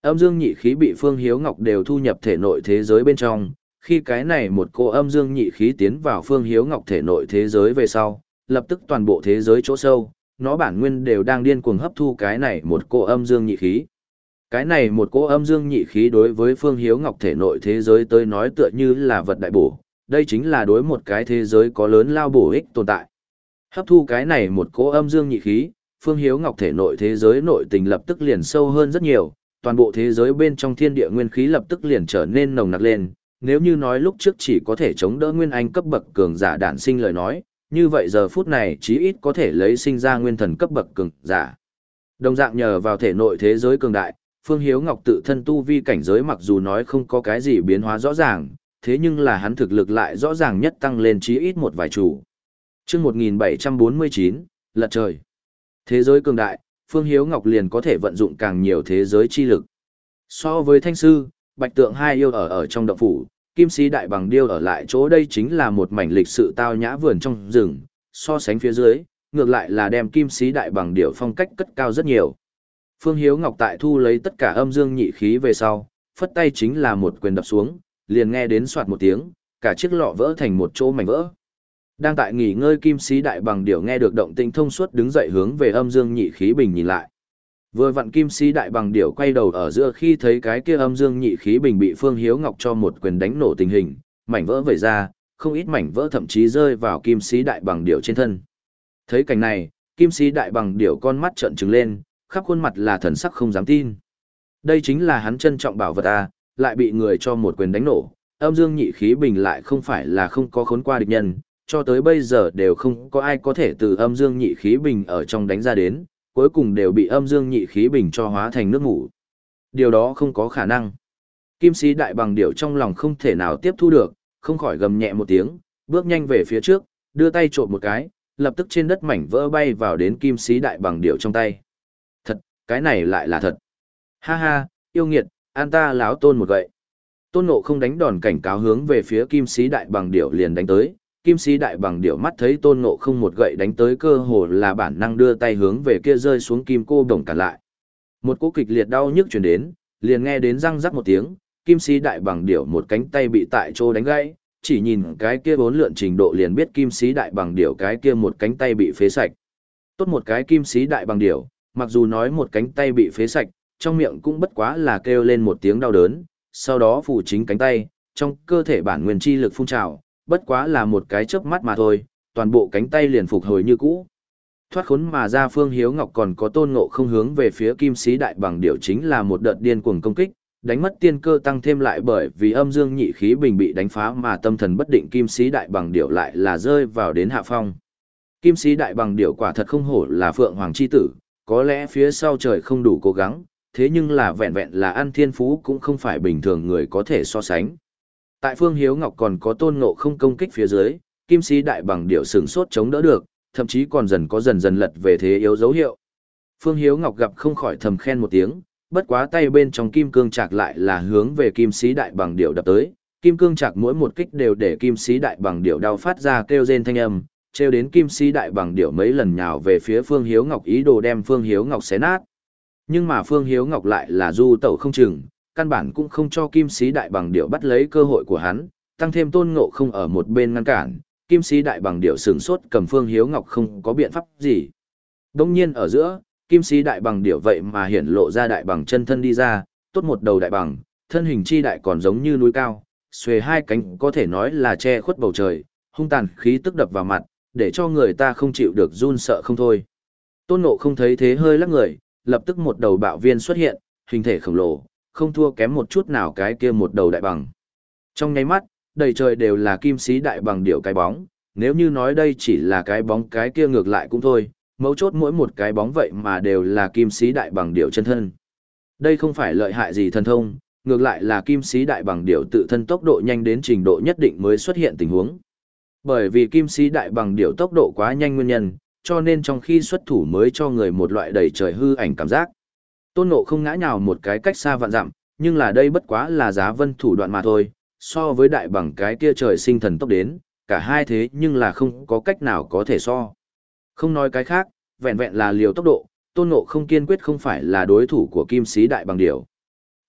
Âm dương nhị khí bị Phương Hiếu Ngọc đều thu nhập thể nội thế giới bên trong, khi cái này một cô âm dương nhị khí tiến vào Phương Hiếu Ngọc thể nội thế giới về sau, lập tức toàn bộ thế giới chỗ sâu, nó bản nguyên đều đang điên cuồng hấp thu cái này một cô âm dương nhị khí. Cái này một cô âm dương nhị khí đối với Phương Hiếu Ngọc thể nội thế giới tới nói tựa như là vật đại bổ, đây chính là đối một cái thế giới có lớn lao bổ ích tồn tại. Hấp thu cái này một cô âm dương nhị khí, Phương Hiếu Ngọc thể nội thế giới nội tình lập tức liền sâu hơn rất nhiều, toàn bộ thế giới bên trong thiên địa nguyên khí lập tức liền trở nên nồng nặc lên. Nếu như nói lúc trước chỉ có thể chống đỡ nguyên anh cấp bậc cường giả đản sinh lời nói, như vậy giờ phút này chí ít có thể lấy sinh ra nguyên thần cấp bậc cường giả. Đồng dạng nhờ vào thể nội thế giới cường đại, Phương Hiếu Ngọc tự thân tu vi cảnh giới mặc dù nói không có cái gì biến hóa rõ ràng, thế nhưng là hắn thực lực lại rõ ràng nhất tăng lên chí ít một vài chủ. Chương một nghìn bảy trăm bốn mươi chín, lật trời. Thế giới cường đại, Phương Hiếu Ngọc liền có thể vận dụng càng nhiều thế giới chi lực. So với Thanh Sư, Bạch Tượng hai yêu ở ở trong động phủ, Kim Sĩ Đại Bằng Điêu ở lại chỗ đây chính là một mảnh lịch sự tao nhã vườn trong rừng, so sánh phía dưới, ngược lại là đem Kim Sĩ Đại Bằng Điêu phong cách cất cao rất nhiều. Phương Hiếu Ngọc tại thu lấy tất cả âm dương nhị khí về sau, phất tay chính là một quyền đập xuống, liền nghe đến soạt một tiếng, cả chiếc lọ vỡ thành một chỗ mảnh vỡ. Đang tại nghỉ ngơi Kim Sĩ Đại Bằng Điểu nghe được động tĩnh thông suốt đứng dậy hướng về âm dương nhị khí bình nhìn lại. Vừa vặn Kim Sĩ Đại Bằng Điểu quay đầu ở giữa khi thấy cái kia âm dương nhị khí bình bị Phương Hiếu Ngọc cho một quyền đánh nổ tình hình, mảnh vỡ vẩy ra, không ít mảnh vỡ thậm chí rơi vào Kim Sĩ Đại Bằng Điểu trên thân. Thấy cảnh này, Kim Sĩ Đại Bằng Điểu con mắt trợn trừng lên, khắp khuôn mặt là thần sắc không dám tin. Đây chính là hắn trân trọng bảo vật à, lại bị người cho một quyền đánh nổ, âm dương nhị khí bình lại không phải là không có khốn qua địch nhân, cho tới bây giờ đều không có ai có thể từ âm dương nhị khí bình ở trong đánh ra đến, cuối cùng đều bị âm dương nhị khí bình cho hóa thành nước ngủ. Điều đó không có khả năng. Kim Sĩ Đại Bằng Điểu trong lòng không thể nào tiếp thu được, không khỏi gầm nhẹ một tiếng, bước nhanh về phía trước, đưa tay trộm một cái, lập tức trên đất mảnh vỡ bay vào đến Kim Sĩ Đại Bằng Điểu trong tay. Thật, cái này lại là thật. Ha ha, yêu nghiệt, an ta láo tôn một gậy. Tôn Ngộ không đánh đòn cảnh cáo hướng về phía Kim Sĩ Đại Bằng Điểu liền đánh tới. Kim Sĩ Đại Bằng Điểu mắt thấy Tôn Ngộ không một gậy đánh tới cơ hồ là bản năng đưa tay hướng về kia rơi xuống kim cô đồng cản lại. Một cú kịch liệt đau nhức truyền đến, liền nghe đến răng rắc một tiếng, Kim Sĩ Đại Bằng Điểu một cánh tay bị tại chỗ đánh gãy, chỉ nhìn cái kia bốn lượn trình độ liền biết Kim Sĩ Đại Bằng Điểu cái kia một cánh tay bị phế sạch. Tốt một cái Kim Sĩ Đại Bằng Điểu, mặc dù nói một cánh tay bị phế sạch, trong miệng cũng bất quá là kêu lên một tiếng đau đớn, sau đó phủ chính cánh tay, trong cơ thể bản nguyên chi lực phun trào, bất quá là một cái chớp mắt mà thôi, toàn bộ cánh tay liền phục hồi như cũ. Thoát khốn mà ra Phương Hiếu Ngọc còn có Tôn Ngộ không hướng về phía Kim Sĩ Đại Bằng Điểu chính là một đợt điên cuồng công kích, đánh mất tiên cơ tăng thêm lại bởi vì âm dương nhị khí bình bị đánh phá mà tâm thần bất định Kim Sĩ Đại Bằng Điểu lại là rơi vào đến hạ phong. Kim Sĩ Đại Bằng Điểu quả thật không hổ là Phượng Hoàng chi tử, có lẽ phía sau trời không đủ cố gắng, thế nhưng là vẹn vẹn là ăn thiên phú cũng không phải bình thường người có thể so sánh. Tại Phương Hiếu Ngọc còn có Tôn Ngộ không công kích phía dưới, Kim Sĩ Đại Bằng Điểu sừng sốt chống đỡ được, thậm chí còn dần có dần dần lật về thế yếu dấu hiệu. Phương Hiếu Ngọc gặp không khỏi thầm khen một tiếng, bất quá tay bên trong kim cương trạc lại là hướng về Kim Sĩ Đại Bằng Điểu đập tới, kim cương trạc mỗi một kích đều để Kim Sĩ Đại Bằng Điểu đau phát ra kêu rên thanh âm, trêu đến Kim Sĩ Đại Bằng Điểu mấy lần nhào về phía Phương Hiếu Ngọc ý đồ đem Phương Hiếu Ngọc xé nát. Nhưng mà Phương Hiếu Ngọc lại là du tẩu không chừng, căn bản cũng không cho Kim Sĩ Đại Bằng Điểu bắt lấy cơ hội của hắn, tăng thêm Tôn Ngộ không ở một bên ngăn cản, Kim Sĩ Đại Bằng Điểu sửng sốt cầm Phương Hiếu Ngọc không có biện pháp gì. Đông nhiên ở giữa, Kim Sĩ Đại Bằng Điểu vậy mà hiển lộ ra đại bằng chân thân đi ra, tốt một đầu đại bằng, thân hình chi đại còn giống như núi cao, xuề hai cánh có thể nói là che khuất bầu trời, hung tàn khí tức đập vào mặt, để cho người ta không chịu được run sợ không thôi. Tôn Ngộ không thấy thế hơi lắc người, lập tức một đầu bạo viên xuất hiện, hình thể khổng lồ, không thua kém một chút nào cái kia một đầu đại bằng. Trong nháy mắt, đầy trời đều là Kim Sĩ Đại Bằng Điểu cái bóng, nếu như nói đây chỉ là cái bóng cái kia ngược lại cũng thôi, mấu chốt mỗi một cái bóng vậy mà đều là Kim Sĩ Đại Bằng Điểu chân thân. Đây không phải lợi hại gì thần thông, ngược lại là Kim Sĩ Đại Bằng Điểu tự thân tốc độ nhanh đến trình độ nhất định mới xuất hiện tình huống. Bởi vì Kim Sĩ Đại Bằng Điểu tốc độ quá nhanh nguyên nhân, cho nên trong khi xuất thủ mới cho người một loại đầy trời hư ảnh cảm giác. Tôn Ngộ không ngã nhào một cái cách xa vạn dặm, nhưng là đây bất quá là giá vân thủ đoạn mà thôi, so với đại bằng cái kia trời sinh thần tốc đến, cả hai thế nhưng là không có cách nào có thể so. Không nói cái khác, vẹn vẹn là liều tốc độ, Tôn Ngộ không kiên quyết không phải là đối thủ của Kim Sĩ Đại Bằng Điểu.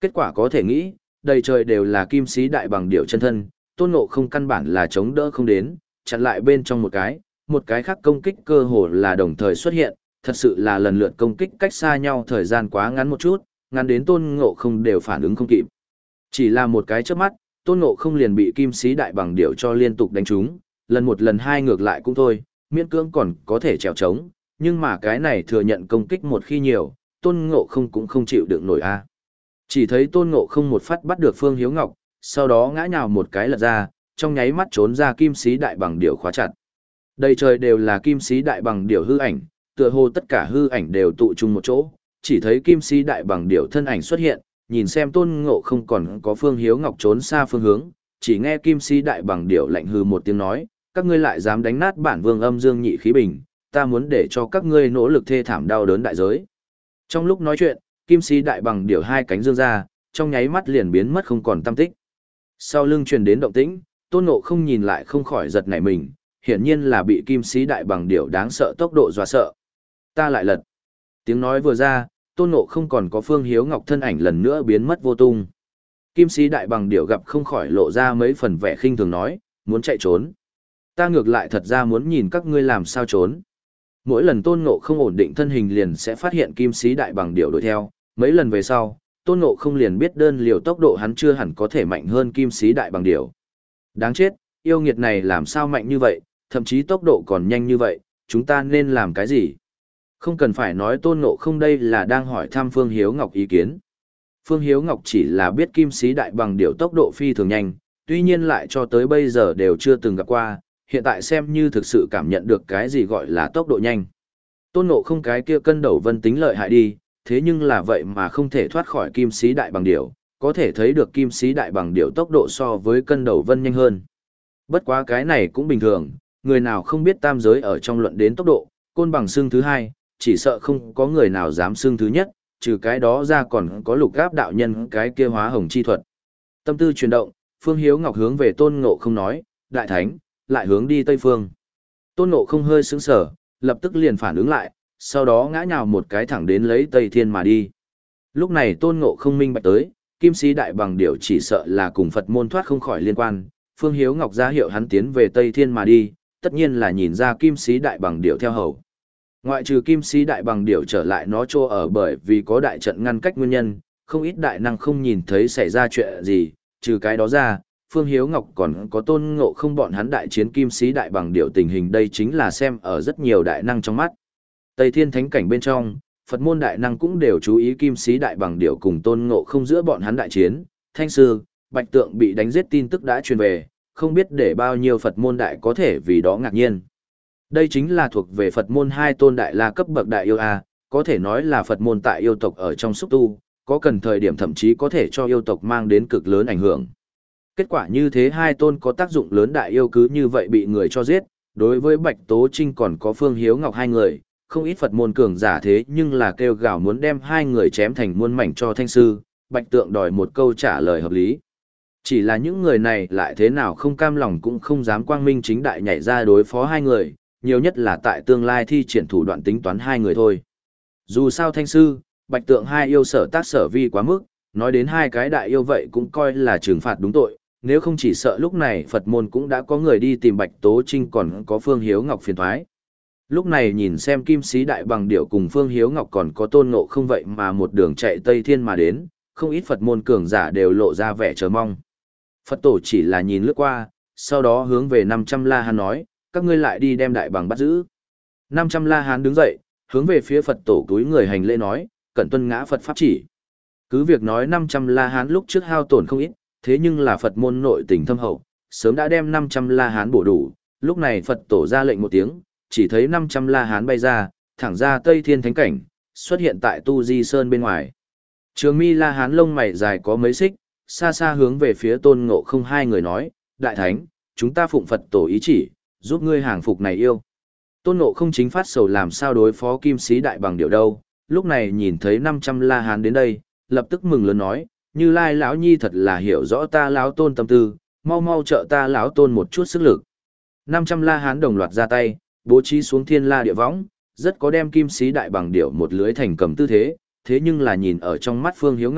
Kết quả có thể nghĩ, đầy trời đều là kim sĩ đại bằng điểu chân thân, Tôn Ngộ không căn bản là chống đỡ không đến, chặn lại bên trong một cái, một cái khác công kích cơ hồ là đồng thời xuất hiện, thật sự là lần lượt công kích cách xa nhau thời gian quá ngắn một chút, ngắn đến Tôn Ngộ không đều phản ứng không kịp. Chỉ là một cái chớp mắt, Tôn Ngộ không liền bị kim sĩ đại bằng điểu cho liên tục đánh trúng, lần một lần hai ngược lại cũng thôi, miễn cưỡng còn có thể trèo trống, nhưng mà cái này thừa nhận công kích một khi nhiều, Tôn Ngộ không cũng không chịu đựng nổi a. Chỉ thấy Tôn Ngộ không một phát bắt được Phương Hiếu Ngọc, sau đó ngã nhào một cái lật ra, trong nháy mắt trốn ra kim sĩ đại bằng điểu khóa chặt. Đầy trời đều là kim sĩ đại bằng điểu hư ảnh, tựa hồ tất cả hư ảnh đều tụ chung một chỗ, chỉ thấy kim sĩ đại bằng điểu thân ảnh xuất hiện, nhìn xem Tôn Ngộ không còn có Phương Hiếu Ngọc trốn xa phương hướng, chỉ nghe kim sĩ đại bằng điểu lạnh hư một tiếng nói, các ngươi lại dám đánh nát bản vương âm dương nhị khí bình, ta muốn để cho các ngươi nỗ lực thê thảm đau đớn đại giới. Trong lúc nói chuyện, kim sĩ đại bằng điểu hai cánh dương ra, trong nháy mắt liền biến mất không còn tăm tích. Sau lưng truyền đến động tĩnh, Tôn Ngộ không nhìn lại không khỏi giật nảy mình, hiển nhiên là bị kim sĩ đại bằng điểu đáng sợ tốc độ dọa sợ. Ta lại lật. Tiếng nói vừa ra, Tôn Ngộ không còn có Phương Hiếu Ngọc thân ảnh lần nữa biến mất vô tung. Kim sĩ đại bằng điểu gặp không khỏi lộ ra mấy phần vẻ khinh thường nói, muốn chạy trốn. Ta ngược lại thật ra muốn nhìn các ngươi làm sao trốn. Mỗi lần Tôn Ngộ không ổn định thân hình liền sẽ phát hiện kim sĩ đại bằng điểu đuổi theo, mấy lần về sau, Tôn Ngộ không liền biết đơn liều tốc độ hắn chưa hẳn có thể mạnh hơn kim sĩ đại bằng điểu. Đáng chết, yêu nghiệt này làm sao mạnh như vậy, thậm chí tốc độ còn nhanh như vậy, chúng ta nên làm cái gì? Không cần phải nói Tôn Ngộ không đây là đang hỏi thăm Phương Hiếu Ngọc ý kiến. Phương Hiếu Ngọc chỉ là biết kim sĩ đại bằng điểu tốc độ phi thường nhanh, tuy nhiên lại cho tới bây giờ đều chưa từng gặp qua, hiện tại xem như thực sự cảm nhận được cái gì gọi là tốc độ nhanh. Tôn Ngộ không cái kia cân đầu vân tính lợi hại đi, thế nhưng là vậy mà không thể thoát khỏi kim sĩ đại bằng điểu, có thể thấy được kim sĩ đại bằng điểu tốc độ so với cân đầu vân nhanh hơn. Bất quá cái này cũng bình thường, người nào không biết tam giới ở trong luận đến tốc độ, côn bằng xương thứ hai, chỉ sợ không có người nào dám xương thứ nhất, trừ cái đó ra còn có lục gáp đạo nhân cái kia hóa hồng chi thuật. Tâm tư chuyển động, Phương Hiếu Ngọc hướng về Tôn Ngộ không nói, đại thánh, lại hướng đi Tây Phương. Tôn Ngộ không hơi sững sờ, lập tức liền phản ứng lại, sau đó ngã nhào một cái thẳng đến lấy Tây Thiên mà đi. Lúc này Tôn Ngộ không minh bạch tới, kim sĩ đại bằng điểu chỉ sợ là cùng Phật môn thoát không khỏi liên quan, Phương Hiếu Ngọc ra hiệu hắn tiến về Tây Thiên mà đi, tất nhiên là nhìn ra kim sĩ đại bằng điểu theo hầu. Ngoại trừ kim sĩ đại bằng điểu trở lại nó trô ở bởi vì có đại trận ngăn cách nguyên nhân, không ít đại năng không nhìn thấy xảy ra chuyện gì, trừ cái đó ra, Phương Hiếu Ngọc còn có Tôn Ngộ không bọn hắn đại chiến kim sĩ đại bằng điểu tình hình đây chính là xem ở rất nhiều đại năng trong mắt. Tây Thiên thánh cảnh bên trong, Phật môn đại năng cũng đều chú ý kim sĩ đại bằng điểu cùng Tôn Ngộ không giữa bọn hắn đại chiến, Thanh Sư, Bạch Tượng bị đánh giết tin tức đã truyền về, không biết để bao nhiêu Phật môn đại có thể vì đó ngạc nhiên. Đây chính là thuộc về Phật môn hai tôn đại la cấp bậc đại yêu A, có thể nói là Phật môn tại yêu tộc ở trong xúc tu, có cần thời điểm thậm chí có thể cho yêu tộc mang đến cực lớn ảnh hưởng. Kết quả như thế hai tôn có tác dụng lớn đại yêu cứ như vậy bị người cho giết, đối với Bạch Tố Trinh còn có Phương Hiếu Ngọc hai người, không ít Phật môn cường giả thế nhưng là kêu gào muốn đem hai người chém thành muôn mảnh cho Thanh Sư, Bạch Tượng đòi một câu trả lời hợp lý. Chỉ là những người này lại thế nào không cam lòng cũng không dám quang minh chính đại nhảy ra đối phó hai người, nhiều nhất là tại tương lai thi triển thủ đoạn tính toán hai người thôi. Dù sao Thanh Sư, Bạch Tượng hai yêu sở tác sở vi quá mức, nói đến hai cái đại yêu vậy cũng coi là trừng phạt đúng tội, nếu không chỉ sợ lúc này Phật môn cũng đã có người đi tìm Bạch Tố Trinh còn có Phương Hiếu Ngọc phiền thoái. Lúc này nhìn xem kim sĩ đại bằng điểu cùng Phương Hiếu Ngọc còn có Tôn Ngộ không vậy mà một đường chạy Tây Thiên mà đến, không ít Phật môn cường giả đều lộ ra vẻ chờ mong. Phật tổ chỉ là nhìn lướt qua, sau đó hướng về năm trăm La Hán nói, các ngươi lại đi đem đại bằng bắt giữ. năm trăm La Hán đứng dậy, hướng về phía Phật tổ túi người hành lễ nói, cẩn tuân ngã Phật pháp chỉ. Cứ việc nói năm trăm La Hán lúc trước hao tổn không ít, thế nhưng là Phật môn nội tình thâm hậu, sớm đã đem năm trăm La Hán bổ đủ, lúc này Phật tổ ra lệnh một tiếng, chỉ thấy năm trăm La Hán bay ra, thẳng ra Tây Thiên Thánh Cảnh, xuất hiện tại Tu Di Sơn bên ngoài. Trường mi La Hán lông mày dài có mấy xích, xa xa hướng về phía Tôn Ngộ không hai người nói, Đại Thánh, chúng ta phụng Phật tổ ý chỉ, giúp ngươi hàng phục này yêu. Tôn Ngộ không chính phát sầu làm sao đối phó kim sĩ đại bằng điểu đâu, lúc này nhìn thấy năm trăm La Hán đến đây, lập tức mừng lớn nói, Như Lai lão nhi thật là hiểu rõ ta lão tôn tâm tư, mau mau trợ ta lão tôn một chút sức lực. năm trăm La Hán đồng loạt ra tay, bố trí xuống thiên la địa võng, rất có đem kim sĩ đại bằng điểu một lưới thành cầm tư thế, thế nhưng là nhìn ở trong mắt Phương Hiếu Ngọc,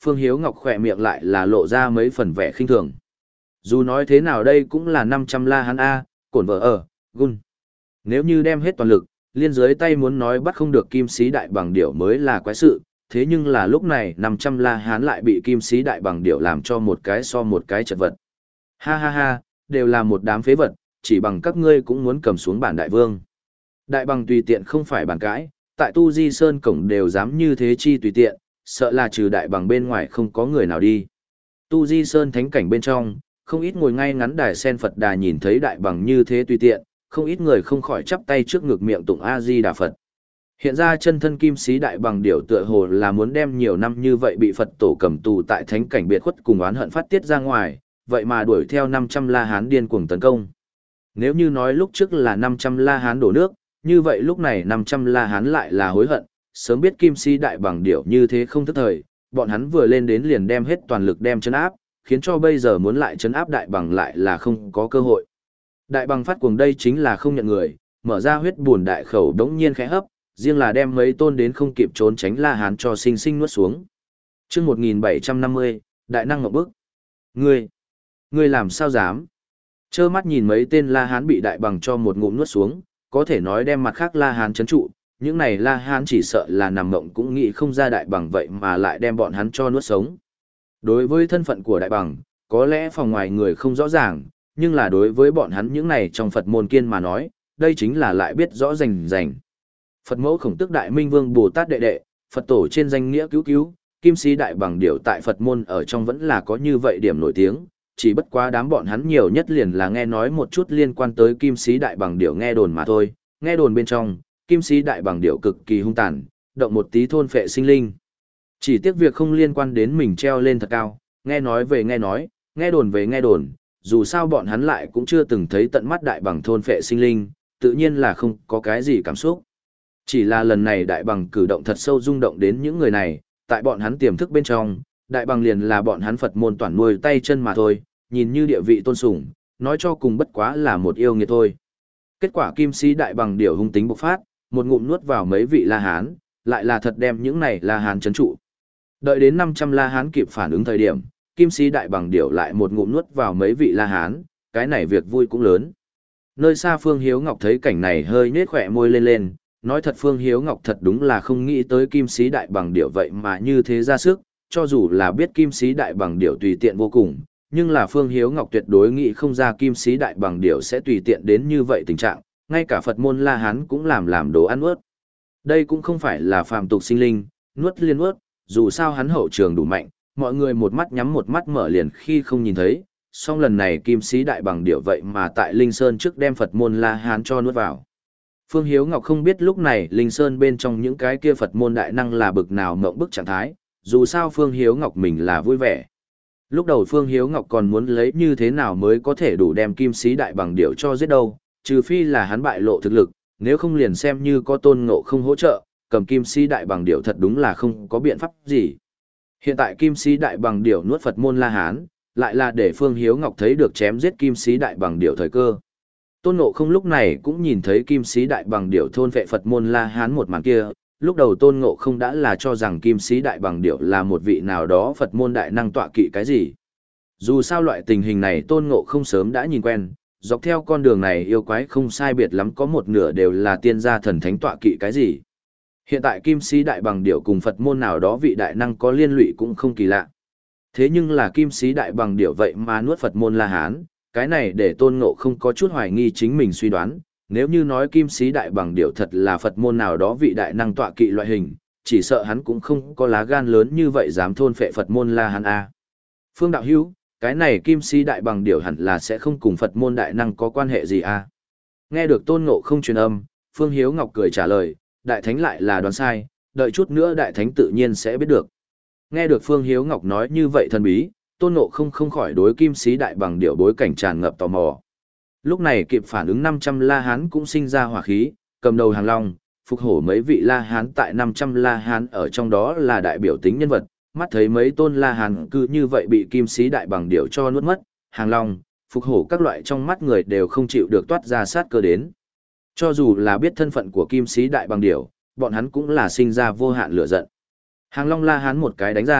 Phương Hiếu Ngọc khỏe miệng lại là lộ ra mấy phần vẻ khinh thường. Dù nói thế nào đây cũng là năm trăm la hán A, cổn vợ ở, gun. Nếu như đem hết toàn lực, liên dưới tay muốn nói bắt không được kim sĩ đại bằng điểu mới là quái sự, thế nhưng là lúc này năm trăm la hán lại bị kim sĩ đại bằng điểu làm cho một cái so một cái chật vật. Ha ha ha, đều là một đám phế vật, chỉ bằng các ngươi cũng muốn cầm xuống bản đại vương. Đại bằng tùy tiện không phải bàn cãi, tại Tu Di Sơn cổng đều dám như thế chi tùy tiện, sợ là trừ đại bằng bên ngoài không có người nào đi. Tu Di Sơn thánh cảnh bên trong, không ít ngồi ngay ngắn đài sen Phật đà nhìn thấy đại bằng như thế tùy tiện, không ít người không khỏi chắp tay trước ngực miệng tụng A-di Đà Phật. Hiện ra chân thân kim sĩ đại bằng điểu tựa hồ là muốn đem nhiều năm như vậy bị Phật tổ cầm tù tại thánh cảnh biệt khuất cùng oán hận phát tiết ra ngoài, vậy mà đuổi theo năm trăm la hán điên cuồng tấn công. Nếu như nói lúc trước là năm trăm la hán đổ nước, như vậy lúc này năm trăm la hán lại là hối hận, sớm biết kim sĩ đại bằng điểu như thế không thức thời, bọn hắn vừa lên đến liền đem hết toàn lực đem chấn áp, khiến cho bây giờ muốn lại chấn áp đại bằng lại là không có cơ hội. Đại bằng phát cuồng đây chính là không nhận người, mở ra huyết buồn đại khẩu đống nhiên khẽ hấp, riêng là đem mấy tôn đến không kịp trốn tránh la hán cho sinh sinh nuốt xuống. Chương một nghìn bảy trăm năm mươi, đại năng ngọc bức. Ngươi, ngươi làm sao dám? Trơ mắt nhìn mấy tên la hán bị đại bằng cho một ngụm nuốt xuống, có thể nói đem mặt khác la hán chấn trụ, những này la hán chỉ sợ là nằm mộng cũng nghĩ không ra đại bằng vậy mà lại đem bọn hắn cho nuốt sống. Đối với thân phận của đại bằng, có lẽ phòng ngoài người không rõ ràng, nhưng là đối với bọn hắn những này trong Phật môn kiên mà nói, đây chính là lại biết rõ rành rành. Phật mẫu Khổng Tước Đại Minh Vương Bồ Tát đệ đệ, Phật tổ trên danh nghĩa cứu cứu, kim sĩ đại bằng điểu tại Phật môn ở trong vẫn là có như vậy điểm nổi tiếng, chỉ bất quá đám bọn hắn nhiều nhất liền là nghe nói một chút liên quan tới kim sĩ đại bằng điểu nghe đồn mà thôi, nghe đồn bên trong, kim sĩ đại bằng điểu cực kỳ hung tàn, động một tí thôn phệ sinh linh. Chỉ tiếc việc không liên quan đến mình treo lên thật cao, nghe nói về nghe nói, nghe đồn về nghe đồn, dù sao bọn hắn lại cũng chưa từng thấy tận mắt đại bằng thôn phệ sinh linh, tự nhiên là không có cái gì cảm xúc. Chỉ là lần này đại bằng cử động thật sâu rung động đến những người này, tại bọn hắn tiềm thức bên trong, đại bằng liền là bọn hắn Phật môn toàn nuôi tay chân mà thôi, nhìn như địa vị tôn sùng, nói cho cùng bất quá là một yêu nghiệt thôi. Kết quả kim sĩ đại bằng điểu hung tính bộc phát, một ngụm nuốt vào mấy vị La Hán, lại là thật đem những này La Hán chấn trụ. Đợi đến năm trăm La Hán kịp phản ứng thời điểm, kim sĩ đại bằng điểu lại một ngụm nuốt vào mấy vị La Hán, cái này việc vui cũng lớn. Nơi xa Phương Hiếu Ngọc thấy cảnh này hơi nhếch khỏe môi lên lên, nói thật Phương Hiếu Ngọc thật đúng là không nghĩ tới kim sĩ đại bằng điểu vậy mà như thế ra sức, cho dù là biết kim sĩ đại bằng điểu tùy tiện vô cùng, nhưng là Phương Hiếu Ngọc tuyệt đối nghĩ không ra kim sĩ đại bằng điểu sẽ tùy tiện đến như vậy tình trạng, ngay cả Phật môn La Hán cũng làm làm đồ ăn nuốt. Đây cũng không phải là phàm tục sinh linh, nuốt liên nuốt, dù sao hắn hậu trường đủ mạnh, mọi người một mắt nhắm một mắt mở liền khi không nhìn thấy, song lần này kim sĩ đại bằng điểu vậy mà tại Linh Sơn trước đem Phật môn La Hán cho nuốt vào. Phương Hiếu Ngọc không biết lúc này Linh Sơn bên trong những cái kia Phật môn đại năng là bực nào mộng bức trạng thái, dù sao Phương Hiếu Ngọc mình là vui vẻ. Lúc đầu Phương Hiếu Ngọc còn muốn lấy như thế nào mới có thể đủ đem kim sĩ đại bằng điểu cho giết đâu, trừ phi là hắn bại lộ thực lực, nếu không liền xem như có tôn ngộ không hỗ trợ, cầm kim sĩ đại bằng điểu thật đúng là không có biện pháp gì. Hiện tại kim sĩ đại bằng điểu nuốt Phật môn La Hán, lại là để Phương Hiếu Ngọc thấy được chém giết kim sĩ đại bằng điểu thời cơ. Tôn Ngộ Không lúc này cũng nhìn thấy kim sĩ đại bằng điểu thôn vệ Phật môn La Hán một màn kia, lúc đầu Tôn Ngộ Không đã là cho rằng kim sĩ đại bằng điểu là một vị nào đó Phật môn đại năng tọa kỵ cái gì. Dù sao loại tình hình này Tôn Ngộ Không sớm đã nhìn quen, dọc theo con đường này yêu quái không sai biệt lắm có một nửa đều là tiên gia thần thánh tọa kỵ cái gì. Hiện tại kim sĩ đại bằng điểu cùng Phật môn nào đó vị đại năng có liên lụy cũng không kỳ lạ. Thế nhưng là kim sĩ đại bằng điểu vậy mà nuốt Phật môn La Hán, cái này để Tôn Ngộ Không có chút hoài nghi chính mình suy đoán, nếu như nói kim sĩ đại bằng điểu thật là Phật môn nào đó vị đại năng tọa kỵ loại hình, chỉ sợ hắn cũng không có lá gan lớn như vậy dám thôn phệ Phật môn La Hán a. Phương đạo hữu, cái này kim sĩ đại bằng điểu hẳn là sẽ không cùng Phật môn đại năng có quan hệ gì a. Nghe được Tôn Ngộ Không truyền âm, Phương Hiếu Ngọc cười trả lời, đại thánh lại là đoán sai, đợi chút nữa đại thánh tự nhiên sẽ biết được. Nghe được Phương Hiếu Ngọc nói như vậy thần bí, Tôn Ngộ Không không khỏi đối kim sĩ đại bằng điểu bối cảnh tràn ngập tò mò. Lúc này kịp phản ứng năm trăm La Hán cũng sinh ra hỏa khí, cầm đầu hàng long, phục hổ mấy vị La Hán tại năm trăm La Hán ở trong đó là đại biểu tính nhân vật, mắt thấy mấy tôn La Hán cứ như vậy bị kim sĩ đại bằng điểu cho nuốt mất, hàng long, phục hổ các loại trong mắt người đều không chịu được toát ra sát cơ đến. Cho dù là biết thân phận của kim sĩ đại bằng điểu, bọn hắn cũng là sinh ra vô hạn lửa giận. Hàng long La Hán một cái đánh ra,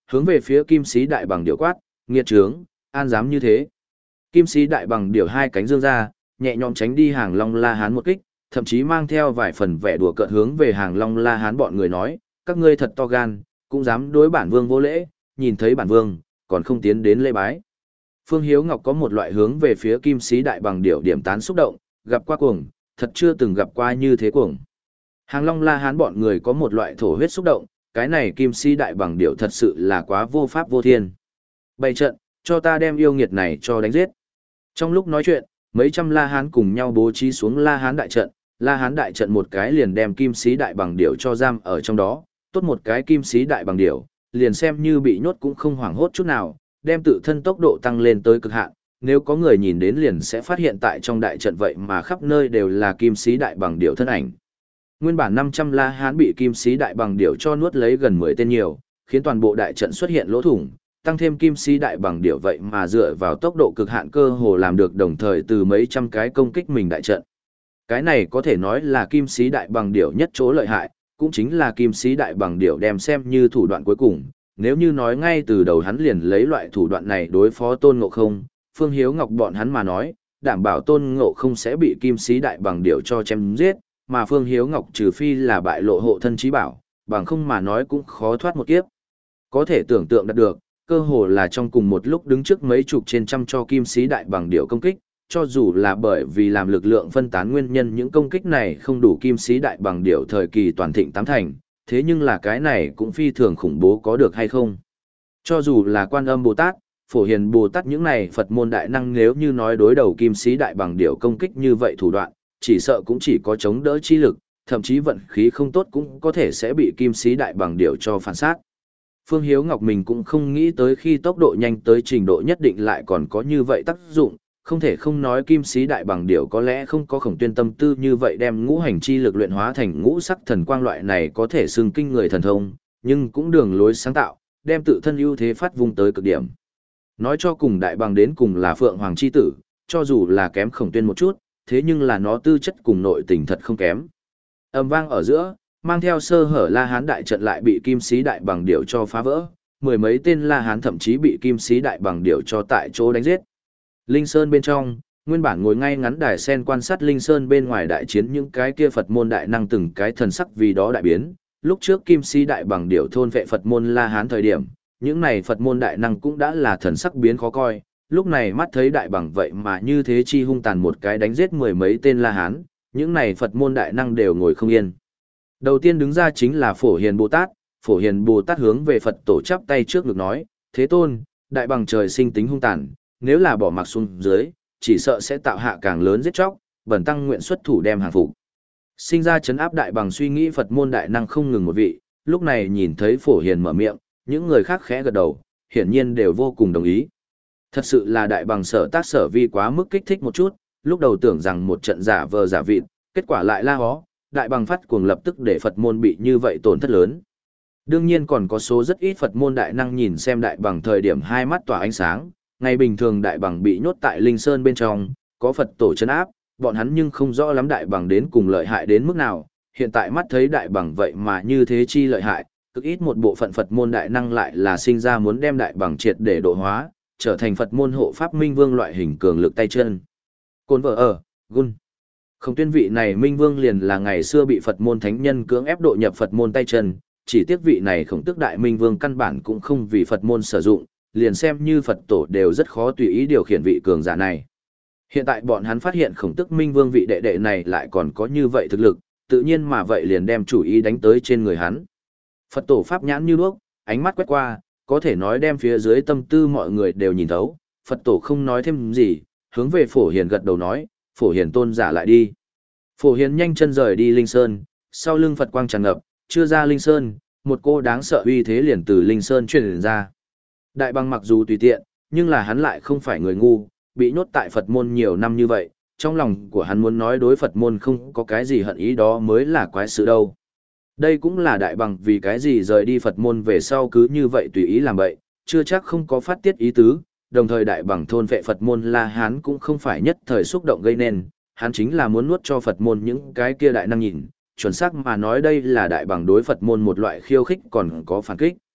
hướng về phía kim sĩ đại bằng điểu quát, nghiệt trướng, an dám như thế. Kim sĩ đại bằng điểu hai cánh dương ra, nhẹ nhõm tránh đi hàng Long La Hán một kích, thậm chí mang theo vài phần vẻ đùa cợt hướng về hàng Long La Hán bọn người nói, các ngươi thật to gan, cũng dám đối bản vương vô lễ, nhìn thấy bản vương, còn không tiến đến lễ bái. Phương Hiếu Ngọc có một loại hướng về phía kim sĩ đại bằng điểu điểm tán xúc động, gặp qua cuồng, thật chưa từng gặp qua như thế cuồng. Hàng Long La Hán bọn người có một loại thổ huyết xúc động, cái này kim sĩ đại bằng điểu thật sự là quá vô pháp vô thiên. Bày trận, cho ta đem yêu nghiệt này cho đánh giết. Trong lúc nói chuyện, mấy trăm La Hán cùng nhau bố trí xuống La Hán đại trận, La Hán đại trận một cái liền đem kim sĩ đại bằng điểu cho giam ở trong đó, tốt một cái kim sĩ đại bằng điểu, liền xem như bị nhốt cũng không hoảng hốt chút nào, đem tự thân tốc độ tăng lên tới cực hạn, nếu có người nhìn đến liền sẽ phát hiện tại trong đại trận vậy mà khắp nơi đều là kim sĩ đại bằng điểu thân ảnh. Nguyên bản năm trăm La Hán bị kim sĩ đại bằng điểu cho nuốt lấy gần mười tên nhiều, khiến toàn bộ đại trận xuất hiện lỗ thủng, tăng thêm kim sĩ đại bằng điểu vậy mà dựa vào tốc độ cực hạn cơ hồ làm được đồng thời từ mấy trăm cái công kích mình đại trận. Cái này có thể nói là kim sĩ đại bằng điểu nhất chỗ lợi hại, cũng chính là kim sĩ đại bằng điểu đem xem như thủ đoạn cuối cùng. Nếu như nói ngay từ đầu hắn liền lấy loại thủ đoạn này đối phó Tôn Ngộ Không, Phương Hiếu Ngọc bọn hắn mà nói, đảm bảo Tôn Ngộ Không sẽ bị kim sĩ đại bằng điểu cho chém giết, mà Phương Hiếu Ngọc trừ phi là bại lộ hộ thân trí bảo, bằng không mà nói cũng khó thoát một kiếp. Có thể tưởng tượng đạt được, cơ hồ là trong cùng một lúc đứng trước mấy chục trên trăm cho kim sĩ đại bằng điểu công kích, cho dù là bởi vì làm lực lượng phân tán nguyên nhân những công kích này không đủ kim sĩ đại bằng điểu thời kỳ toàn thịnh tám thành, thế nhưng là cái này cũng phi thường khủng bố có được hay không. Cho dù là Quan Âm Bồ Tát, Phổ Hiền Bồ Tát những này Phật môn đại năng nếu như nói đối đầu kim sĩ đại bằng điểu công kích như vậy thủ đoạn, chỉ sợ cũng chỉ có chống đỡ chi lực, thậm chí vận khí không tốt cũng có thể sẽ bị kim sĩ đại bằng điểu cho phản sát. Phương Hiếu Ngọc mình cũng không nghĩ tới khi tốc độ nhanh tới trình độ nhất định lại còn có như vậy tác dụng, không thể không nói kim sĩ đại bằng điểu có lẽ không có Khổng Tuyên tâm tư như vậy đem ngũ hành chi lực luyện hóa thành ngũ sắc thần quang loại này có thể xưng kinh người thần thông, nhưng cũng đường lối sáng tạo, đem tự thân ưu thế phát vung tới cực điểm. Nói cho cùng đại bằng đến cùng là Phượng Hoàng chi tử, cho dù là kém Khổng Tuyên một chút, thế nhưng là nó tư chất cùng nội tình thật không kém. Âm vang ở giữa, mang theo sơ hở La Hán đại trận lại bị kim sĩ đại bằng điểu cho phá vỡ, mười mấy tên La Hán thậm chí bị kim sĩ đại bằng điểu cho tại chỗ đánh giết. Linh Sơn bên trong, nguyên bản ngồi ngay ngắn đài sen quan sát Linh Sơn bên ngoài đại chiến những cái kia Phật môn đại năng từng cái thần sắc vì đó đại biến, lúc trước kim sĩ đại bằng điểu thôn vệ Phật môn La Hán thời điểm, những này Phật môn đại năng cũng đã là thần sắc biến khó coi, lúc này mắt thấy đại bằng vậy mà như thế chi hung tàn một cái đánh giết mười mấy tên La Hán, những này Phật môn đại năng đều ngồi không yên. Đầu tiên đứng ra chính là Phổ Hiền Bồ Tát, Phổ Hiền Bồ Tát hướng về Phật tổ chắp tay trước ngực nói, Thế Tôn, đại bằng trời sinh tính hung tàn, nếu là bỏ mặc xuống dưới, chỉ sợ sẽ tạo hạ càng lớn giết chóc, bẩn tăng nguyện xuất thủ đem hàng phục. Sinh ra chấn áp đại bằng suy nghĩ Phật môn đại năng không ngừng một vị, lúc này nhìn thấy Phổ Hiền mở miệng, những người khác khẽ gật đầu, hiển nhiên đều vô cùng đồng ý. Thật sự là đại bằng sở tác sở vi quá mức kích thích một chút, lúc đầu tưởng rằng một trận giả vờ giả vịt, kết quả lại la hó, đại bằng phát cuồng lập tức để Phật môn bị như vậy tổn thất lớn. Đương nhiên còn có số rất ít Phật môn đại năng nhìn xem đại bằng thời điểm hai mắt tỏa ánh sáng, ngày bình thường đại bằng bị nhốt tại Linh Sơn bên trong, có Phật tổ trấn áp, bọn hắn nhưng không rõ lắm đại bằng đến cùng lợi hại đến mức nào, hiện tại mắt thấy đại bằng vậy mà như thế chi lợi hại, cực ít một bộ phận Phật môn đại năng lại là sinh ra muốn đem đại bằng triệt để độ hóa, trở thành Phật môn hộ pháp minh vương loại hình cường lực tay chân. Côn vợ ở, gun. Không tuyên vị này minh vương liền là ngày xưa bị Phật môn thánh nhân cưỡng ép độ nhập Phật môn tay chân, chỉ tiếc vị này khổng tước đại minh vương căn bản cũng không vì Phật môn sử dụng, liền xem như Phật tổ đều rất khó tùy ý điều khiển vị cường giả này. Hiện tại bọn hắn phát hiện khổng tước minh vương vị đệ đệ này lại còn có như vậy thực lực, tự nhiên mà vậy liền đem chủ ý đánh tới trên người hắn. Phật tổ pháp nhãn như đuốc, ánh mắt quét qua, có thể nói đem phía dưới tâm tư mọi người đều nhìn thấu, Phật tổ không nói thêm gì, hướng về Phổ Hiền gật đầu nói, Phổ Hiền tôn giả lại đi. Phổ Hiền nhanh chân rời đi Linh Sơn, sau lưng Phật quang tràn ngập, chưa ra Linh Sơn, một cô đáng sợ uy thế liền từ Linh Sơn truyền ra. Đại bằng mặc dù tùy tiện, nhưng là hắn lại không phải người ngu, bị nhốt tại Phật môn nhiều năm như vậy, trong lòng của hắn muốn nói đối Phật môn không có cái gì hận ý đó mới là quái sự đâu. Đây cũng là đại bằng vì cái gì rời đi Phật môn về sau cứ như vậy tùy ý làm vậy, chưa chắc không có phát tiết ý tứ, đồng thời đại bằng thôn vệ Phật môn La Hán cũng không phải nhất thời xúc động gây nên, hắn chính là muốn nuốt cho Phật môn những cái kia đại năng nhìn, chuẩn xác mà nói đây là đại bằng đối Phật môn một loại khiêu khích còn có phản kích.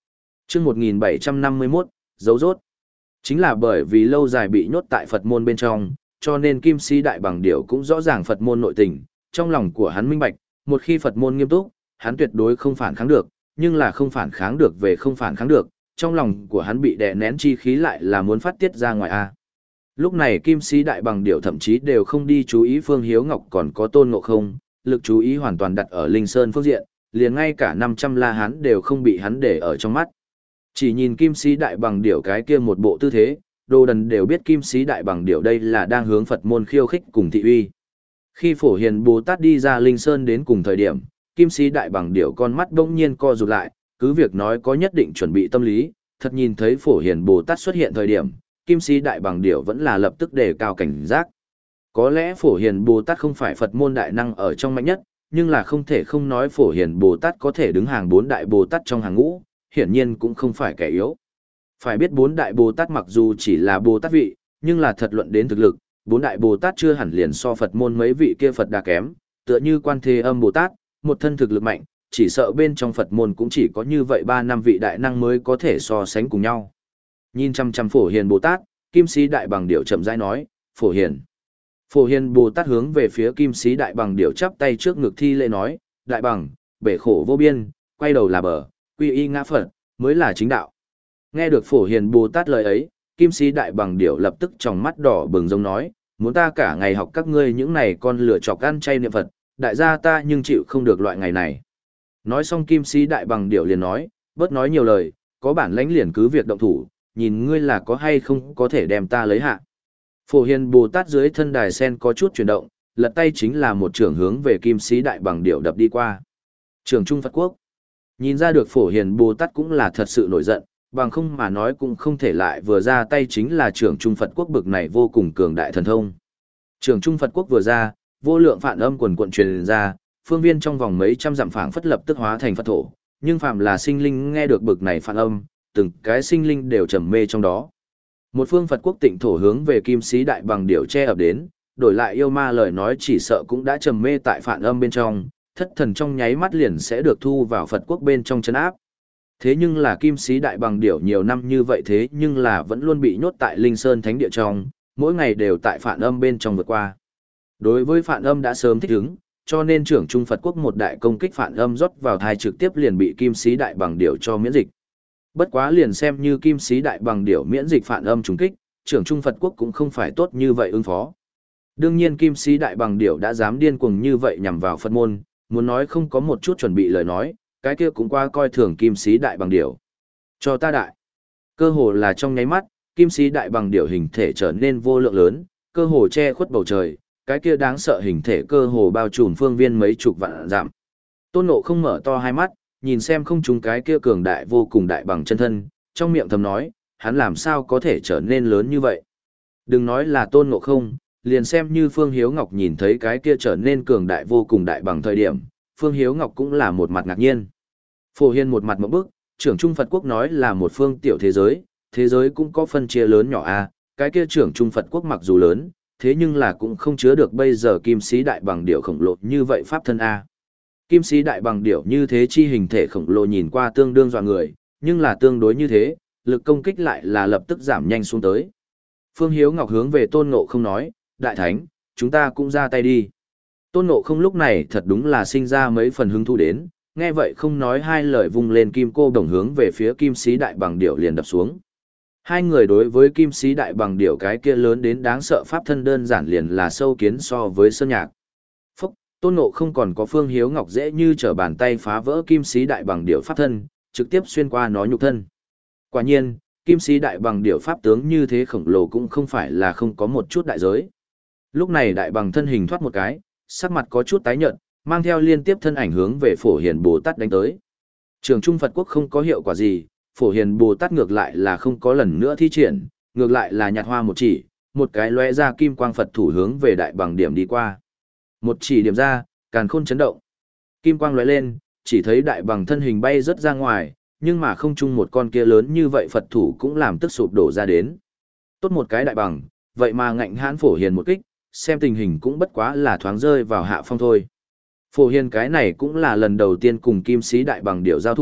Chương một nghìn bảy trăm năm mươi mốt, dấu rốt. Chính là bởi vì lâu dài bị nhốt tại Phật môn bên trong, cho nên Kim Si Đại Bằng Điểu cũng rõ ràng Phật môn nội tình, trong lòng của hắn minh bạch, một khi Phật môn nghiêm túc, hắn tuyệt đối không phản kháng được, nhưng là không phản kháng được về không phản kháng được, trong lòng của hắn bị đè nén chi khí lại là muốn phát tiết ra ngoài a. Lúc này Kim Si Đại Bằng Điểu thậm chí đều không đi chú ý Phương Hiếu Ngọc còn có Tôn Ngộ Không, lực chú ý hoàn toàn đặt ở Linh Sơn phương diện, liền ngay cả năm trăm La Hán đều không bị hắn để ở trong mắt. Chỉ nhìn Kim Si Đại Bằng Điểu cái kia một bộ tư thế, đồ đần đều biết Kim Si Đại Bằng Điểu đây là đang hướng Phật môn khiêu khích cùng thị uy. Khi Phổ Hiền Bồ Tát đi ra Linh Sơn đến cùng thời điểm, Kim Si Đại Bằng Điểu con mắt bỗng nhiên co rụt lại, cứ việc nói có nhất định chuẩn bị tâm lý, thật nhìn thấy Phổ Hiền Bồ Tát xuất hiện thời điểm, Kim Si Đại Bằng Điểu vẫn là lập tức đề cao cảnh giác. Có lẽ Phổ Hiền Bồ Tát không phải Phật môn đại năng ở trong mạnh nhất, nhưng là không thể không nói Phổ Hiền Bồ Tát có thể đứng hàng bốn đại Bồ Tát trong hàng ngũ, hiển nhiên cũng không phải kẻ yếu. Phải biết bốn đại Bồ Tát mặc dù chỉ là Bồ Tát vị, nhưng là thật luận đến thực lực, bốn đại Bồ Tát chưa hẳn liền so Phật môn mấy vị kia Phật đà kém, tựa như Quan Thế Âm Bồ Tát, một thân thực lực mạnh, chỉ sợ bên trong Phật môn cũng chỉ có như vậy ba năm vị đại năng mới có thể so sánh cùng nhau. Nhìn chăm chăm Phổ Hiền Bồ Tát, Kim Si Đại Bằng Điểu chậm rãi nói, "Phổ Hiền." Phổ Hiền Bồ Tát hướng về phía Kim Si Đại Bằng Điểu chắp tay trước ngực thi lễ nói, "Đại bằng, bể khổ vô biên, quay đầu là bờ, quy y ngã Phật, mới là chính đạo." Nghe được Phổ Hiền Bồ Tát lời ấy, Kim Si Đại Bằng Điểu lập tức tròng mắt đỏ bừng giống nói, "Muốn ta cả ngày học các ngươi những này con lửa chọc ăn chay niệm Phật, đại gia ta nhưng chịu không được loại ngày này." Nói xong Kim Si Đại Bằng Điểu liền nói, "Bớt nói nhiều lời, có bản lãnh liền cứ việc động thủ, nhìn ngươi là có hay không có thể đem ta lấy hạ." Phổ Hiền Bồ Tát dưới thân đài sen có chút chuyển động, lật tay chính là một trường hướng về Kim Si Đại Bằng Điểu đập đi qua. Trường Trung Phật Quốc. Nhìn ra được Phổ Hiền Bồ Tát cũng là thật sự nổi giận, bằng không mà nói cũng không thể lại vừa ra tay chính là Trường Trung Phật Quốc bực này vô cùng cường đại thần thông. Trường Trung Phật Quốc vừa ra, vô lượng phản âm quần quận truyền ra, phương viên trong vòng mấy trăm dặm phảng phất lập tức hóa thành Phật thổ, nhưng phàm là sinh linh nghe được bực này phản âm, từng cái sinh linh đều trầm mê trong đó. Một phương Phật quốc tịnh thổ hướng về Kim Si Đại Bằng Điểu che ập đến, đổi lại yêu ma lời nói chỉ sợ cũng đã trầm mê tại phản âm bên trong, thất thần trong nháy mắt liền sẽ được thu vào Phật quốc bên trong chân áp. Thế nhưng là Kim Si Đại Bằng Điểu nhiều năm như vậy thế nhưng là vẫn luôn bị nhốt tại Linh Sơn Thánh Địa trong, mỗi ngày đều tại phản âm bên trong vượt qua. Đối với phản âm đã sớm thích ứng, cho nên trưởng Trung Phật quốc một đại công kích phản âm rót vào thai trực tiếp liền bị Kim Si Đại Bằng Điểu cho miễn dịch. Bất quá liền xem như Kim Si Đại Bằng Điểu miễn dịch phản âm trùng kích, trưởng Trung Phật quốc cũng không phải tốt như vậy ứng phó. Đương nhiên Kim Si Đại Bằng Điểu đã dám điên cuồng như vậy nhằm vào Phật môn, muốn nói không có một chút chuẩn bị lời nói, cái kia cũng qua coi thường Kim Si Đại Bằng Điểu. Cho ta đại. Cơ hồ là trong nháy mắt, Kim Si Đại Bằng Điểu hình thể trở nên vô lượng lớn, cơ hồ che khuất bầu trời, cái kia đáng sợ hình thể cơ hồ bao trùm phương viên mấy chục vạn dặm. Tôn Ngộ không mở to hai mắt, nhìn xem không trúng cái kia cường đại vô cùng đại bằng chân thân, trong miệng thầm nói, hắn làm sao có thể trở nên lớn như vậy. Đừng nói là Tôn Ngộ không, liền xem như Phương Hiếu Ngọc nhìn thấy cái kia trở nên cường đại vô cùng đại bằng thời điểm, Phương Hiếu Ngọc cũng là một mặt ngạc nhiên. Phổ Hiên một mặt mộng bức, trưởng Trung Phật Quốc nói là một phương tiểu thế giới, thế giới cũng có phân chia lớn nhỏ a, cái kia trưởng Trung Phật Quốc mặc dù lớn, thế nhưng là cũng không chứa được bây giờ Kim Si Đại Bằng Điểu khổng lồ như vậy pháp thân a. Kim Si Đại Bằng Điểu như thế chi hình thể khổng lồ nhìn qua tương đương dọa người, nhưng là tương đối như thế, lực công kích lại là lập tức giảm nhanh xuống tới. Phương Hiếu Ngọc hướng về Tôn Ngộ không nói, Đại Thánh, chúng ta cũng ra tay đi. Tôn Ngộ không lúc này thật đúng là sinh ra mấy phần hứng thú đến, nghe vậy không nói hai lời vung lên kim cô đồng hướng về phía Kim Si Đại Bằng Điểu liền đập xuống. Hai người đối với Kim Si Đại Bằng Điểu cái kia lớn đến đáng sợ pháp thân đơn giản liền là sâu kiến so với sơn nhạc. Phúc, Tôn Ngộ không còn có Phương Hiếu Ngọc dễ như trở bàn tay phá vỡ Kim Si Đại Bằng Điểu pháp thân, trực tiếp xuyên qua nó nhục thân. Quả nhiên, Kim Si Đại Bằng Điểu pháp tướng như thế khổng lồ cũng không phải là không có một chút đại giới. Lúc này đại bằng thân hình thoát một cái, sắc mặt có chút tái nhợt, mang theo liên tiếp thân ảnh hướng về Phổ Hiền Bồ Tát đánh tới. Trường Trung Phật Quốc không có hiệu quả gì, Phổ Hiền Bồ Tát ngược lại là không có lần nữa thi triển, ngược lại là nhạt hoa một chỉ, một cái lóe ra kim quang Phật thủ hướng về đại bằng điểm đi qua. Một chỉ điểm ra, càn khôn chấn động. Kim quang lóe lên, chỉ thấy đại bằng thân hình bay rất ra ngoài, nhưng mà không chung một con kia lớn như vậy Phật thủ cũng làm tức sụp đổ ra đến. Tốt một cái đại bằng, vậy mà ngạnh hãn Phổ Hiền một kích, xem tình hình cũng bất quá là thoáng rơi vào hạ phong thôi. Phổ Hiền cái này cũng là lần đầu tiên cùng Kim Si Đại Bằng Điểu giao thủ,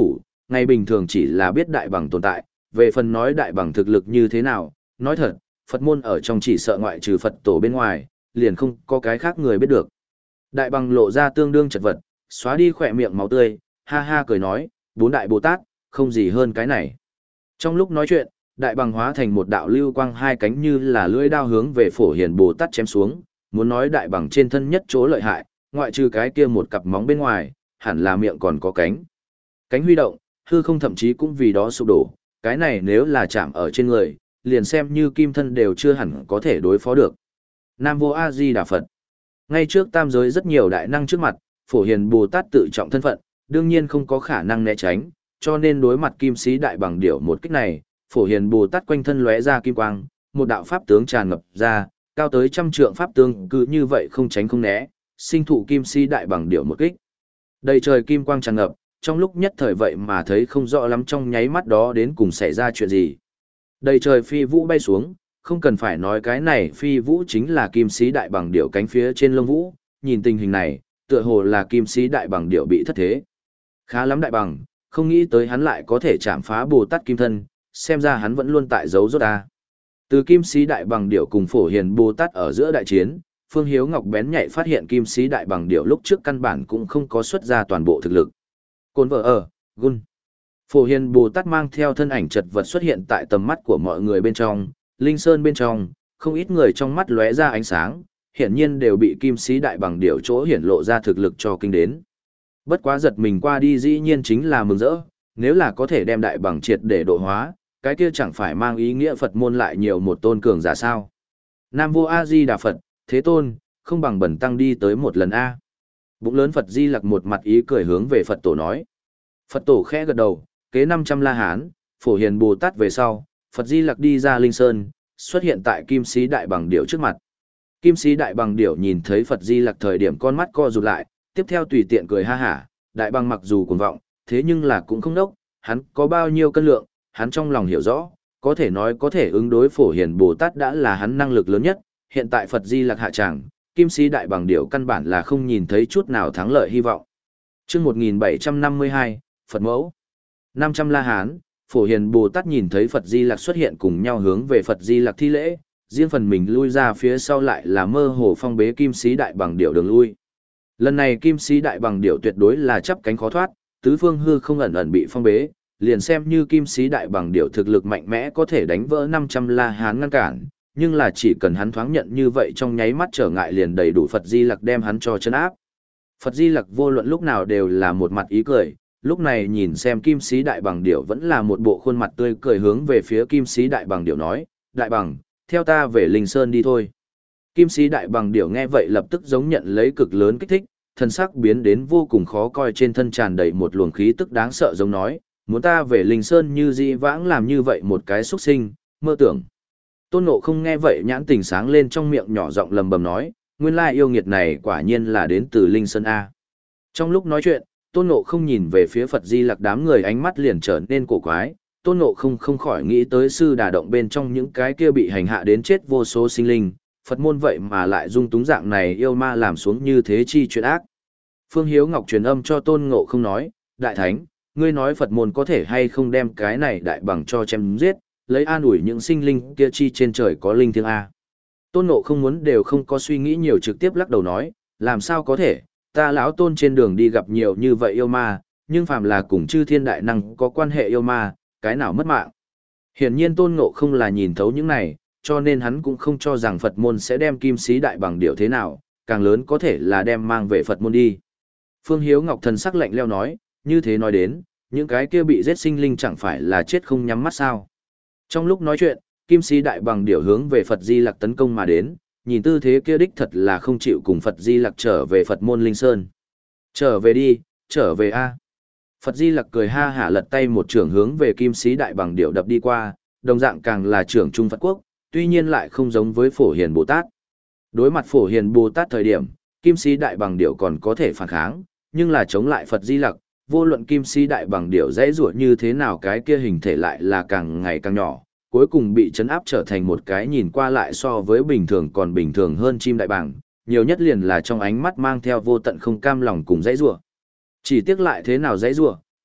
ngày bình thường chỉ là biết đại bằng tồn tại, về phần nói đại bằng thực lực như thế nào, nói thật, Phật môn ở trong chỉ sợ ngoại trừ Phật tổ bên ngoài, liền không có cái khác người biết được. Đại bằng lộ ra tương đương chật vật, xóa đi khỏe miệng máu tươi, ha ha cười nói, bốn đại Bồ Tát, không gì hơn cái này. Trong lúc nói chuyện, đại bằng hóa thành một đạo lưu quang hai cánh như là lưỡi đao hướng về Phổ Hiền Bồ Tát chém xuống, muốn nói đại bằng trên thân nhất chỗ lợi hại, ngoại trừ cái kia một cặp móng bên ngoài, hẳn là miệng còn có cánh. Cánh huy động, hư không thậm chí cũng vì đó sụp đổ, cái này nếu là chạm ở trên người, liền xem như kim thân đều chưa hẳn có thể đối phó được. Nam Vô A Di Đà Phật. Ngay trước tam giới rất nhiều đại năng trước mặt, Phổ Hiền Bồ Tát tự trọng thân phận, đương nhiên không có khả năng né tránh, cho nên đối mặt kim sĩ đại bằng điểu một kích này, Phổ Hiền Bồ Tát quanh thân lóe ra kim quang, một đạo pháp tướng tràn ngập ra, cao tới trăm trượng pháp tướng cứ như vậy không tránh không né, sinh thụ kim sĩ đại bằng điểu một kích. Đầy trời kim quang tràn ngập, trong lúc nhất thời vậy mà thấy không rõ lắm trong nháy mắt đó đến cùng xảy ra chuyện gì. Đầy trời phi vũ bay xuống, không cần phải nói cái này phi vũ chính là kim sĩ đại bằng điểu cánh phía trên lông vũ, nhìn tình hình này, tựa hồ là kim sĩ đại bằng điểu bị thất thế. Khá lắm đại bằng, không nghĩ tới hắn lại có thể chạm phá Bồ Tát kim thân, xem ra hắn vẫn luôn tại dấu rốt ta. Từ kim sĩ đại bằng điểu cùng Phổ Hiền Bồ Tát ở giữa đại chiến, Phương Hiếu Ngọc bén nhạy phát hiện kim sĩ đại bằng điểu lúc trước căn bản cũng không có xuất ra toàn bộ thực lực. Côn vợ ở, gun. Phổ Hiền Bồ Tát mang theo thân ảnh chật vật xuất hiện tại tầm mắt của mọi người bên trong, Linh Sơn bên trong, không ít người trong mắt lóe ra ánh sáng, hiển nhiên đều bị kim sĩ đại bằng điểu chỗ hiển lộ ra thực lực cho kinh đến. Bất quá giật mình qua đi dĩ nhiên chính là mừng rỡ, nếu là có thể đem đại bằng triệt để độ hóa, cái kia chẳng phải mang ý nghĩa Phật môn lại nhiều một tôn cường giả sao. Nam Vô A Di Đà Phật, Thế Tôn, không bằng bẩn tăng đi tới một lần A. Bụng lớn Phật Di Lặc một mặt ý cười hướng về Phật tổ nói. Phật tổ khẽ gật đầu, kế năm trăm La Hán, Phổ Hiền Bồ Tát về sau, Phật Di Lặc đi ra Linh Sơn, xuất hiện tại kim sĩ đại bằng điểu trước mặt. Kim sĩ đại bằng điểu nhìn thấy Phật Di Lặc thời điểm con mắt co rụt lại, tiếp theo tùy tiện cười ha hả, đại bằng mặc dù cuồng vọng, thế nhưng là cũng không đốc, hắn có bao nhiêu cân lượng, hắn trong lòng hiểu rõ, có thể nói có thể ứng đối Phổ Hiền Bồ Tát đã là hắn năng lực lớn nhất, hiện tại Phật Di Lặc hạ tràng, kim sĩ đại bằng điểu căn bản là không nhìn thấy chút nào thắng lợi hy vọng. Chương một nghìn bảy trăm năm mươi hai, Phật mẫu. năm trăm La Hán, Phổ Hiền Bồ Tát nhìn thấy Phật Di Lặc xuất hiện cùng nhau hướng về Phật Di Lặc thi lễ, riêng phần mình lui ra phía sau lại là mơ hồ phong bế kim sĩ đại bằng điểu đường lui. Lần này kim sĩ đại bằng điểu tuyệt đối là chắp cánh khó thoát, tứ phương hư không ẩn ẩn bị phong bế, liền xem như kim sĩ đại bằng điểu thực lực mạnh mẽ có thể đánh vỡ năm trăm La Hán ngăn cản, nhưng là chỉ cần hắn thoáng nhận như vậy trong nháy mắt trở ngại liền đầy đủ Phật Di Lặc đem hắn cho chân áp. Phật Di Lặc vô luận lúc nào đều là một mặt ý cười, lúc này nhìn xem kim sĩ đại bằng điểu vẫn là một bộ khuôn mặt tươi cười hướng về phía kim sĩ đại bằng điểu nói, đại bằng, theo ta về Linh Sơn đi thôi. Kim sĩ đại bằng điểu nghe vậy lập tức giống nhận lấy cực lớn kích thích, thân sắc biến đến vô cùng khó coi, trên thân tràn đầy một luồng khí tức đáng sợ giống nói, muốn ta về Linh Sơn như dĩ vãng làm như vậy một cái xuất sinh, mơ tưởng. Tôn Ngộ không nghe vậy nhãn tình sáng lên, trong miệng nhỏ giọng lầm bầm nói, nguyên lai yêu nghiệt này quả nhiên là đến từ Linh Sơn A. Trong lúc nói chuyện, Tôn Ngộ không nhìn về phía Phật Di Lặc, đám người ánh mắt liền trở nên cổ quái, Tôn Ngộ không không khỏi nghĩ tới sư đà động bên trong những cái kia bị hành hạ đến chết vô số sinh linh, Phật môn vậy mà lại dung túng dạng này yêu ma làm xuống như thế chi chuyện ác. Phương Hiếu Ngọc truyền âm cho Tôn Ngộ không nói, Đại Thánh, ngươi nói Phật môn có thể hay không đem cái này đại bằng cho chém giết, lấy an ủi những sinh linh kia chi trên trời có linh thiêng A. Tôn Ngộ không muốn đều không có suy nghĩ nhiều, trực tiếp lắc đầu nói, làm sao có thể, ta lão Tôn trên đường đi gặp nhiều như vậy yêu ma, nhưng phàm là cùng chư thiên đại năng có quan hệ yêu ma, cái nào mất mạng. Hiển nhiên Tôn Ngộ không là nhìn thấu những này, cho nên hắn cũng không cho rằng Phật môn sẽ đem kim sĩ đại bằng điểu thế nào, càng lớn có thể là đem mang về Phật môn đi. Phương Hiếu Ngọc thần sắc lạnh lẽo nói, như thế nói đến, những cái kia bị giết sinh linh chẳng phải là chết không nhắm mắt sao. Trong lúc nói chuyện, kim sĩ đại bằng điểu hướng về Phật Di Lặc tấn công mà đến, nhìn tư thế kia đích thật là không chịu cùng Phật Di Lặc trở về Phật môn Linh Sơn. Trở về đi, trở về a. Phật Di Lặc cười ha hả lật tay một trường hướng về kim sĩ đại bằng điểu đập đi qua, đồng dạng càng là trưởng trung Phật quốc, tuy nhiên lại không giống với Phổ Hiền Bồ Tát. Đối mặt Phổ Hiền Bồ Tát thời điểm, kim sĩ đại bằng điểu còn có thể phản kháng, nhưng là chống lại Phật Di Lặc, vô luận kim sĩ đại bằng điểu dãy rủa như thế nào cái kia hình thể lại là càng ngày càng nhỏ, cuối cùng bị chấn áp trở thành một cái nhìn qua lại so với bình thường còn bình thường hơn chim đại bàng, nhiều nhất liền là trong ánh mắt mang theo vô tận không cam lòng cùng dãy rủa. Chỉ tiếc lại thế nào dãy rủa,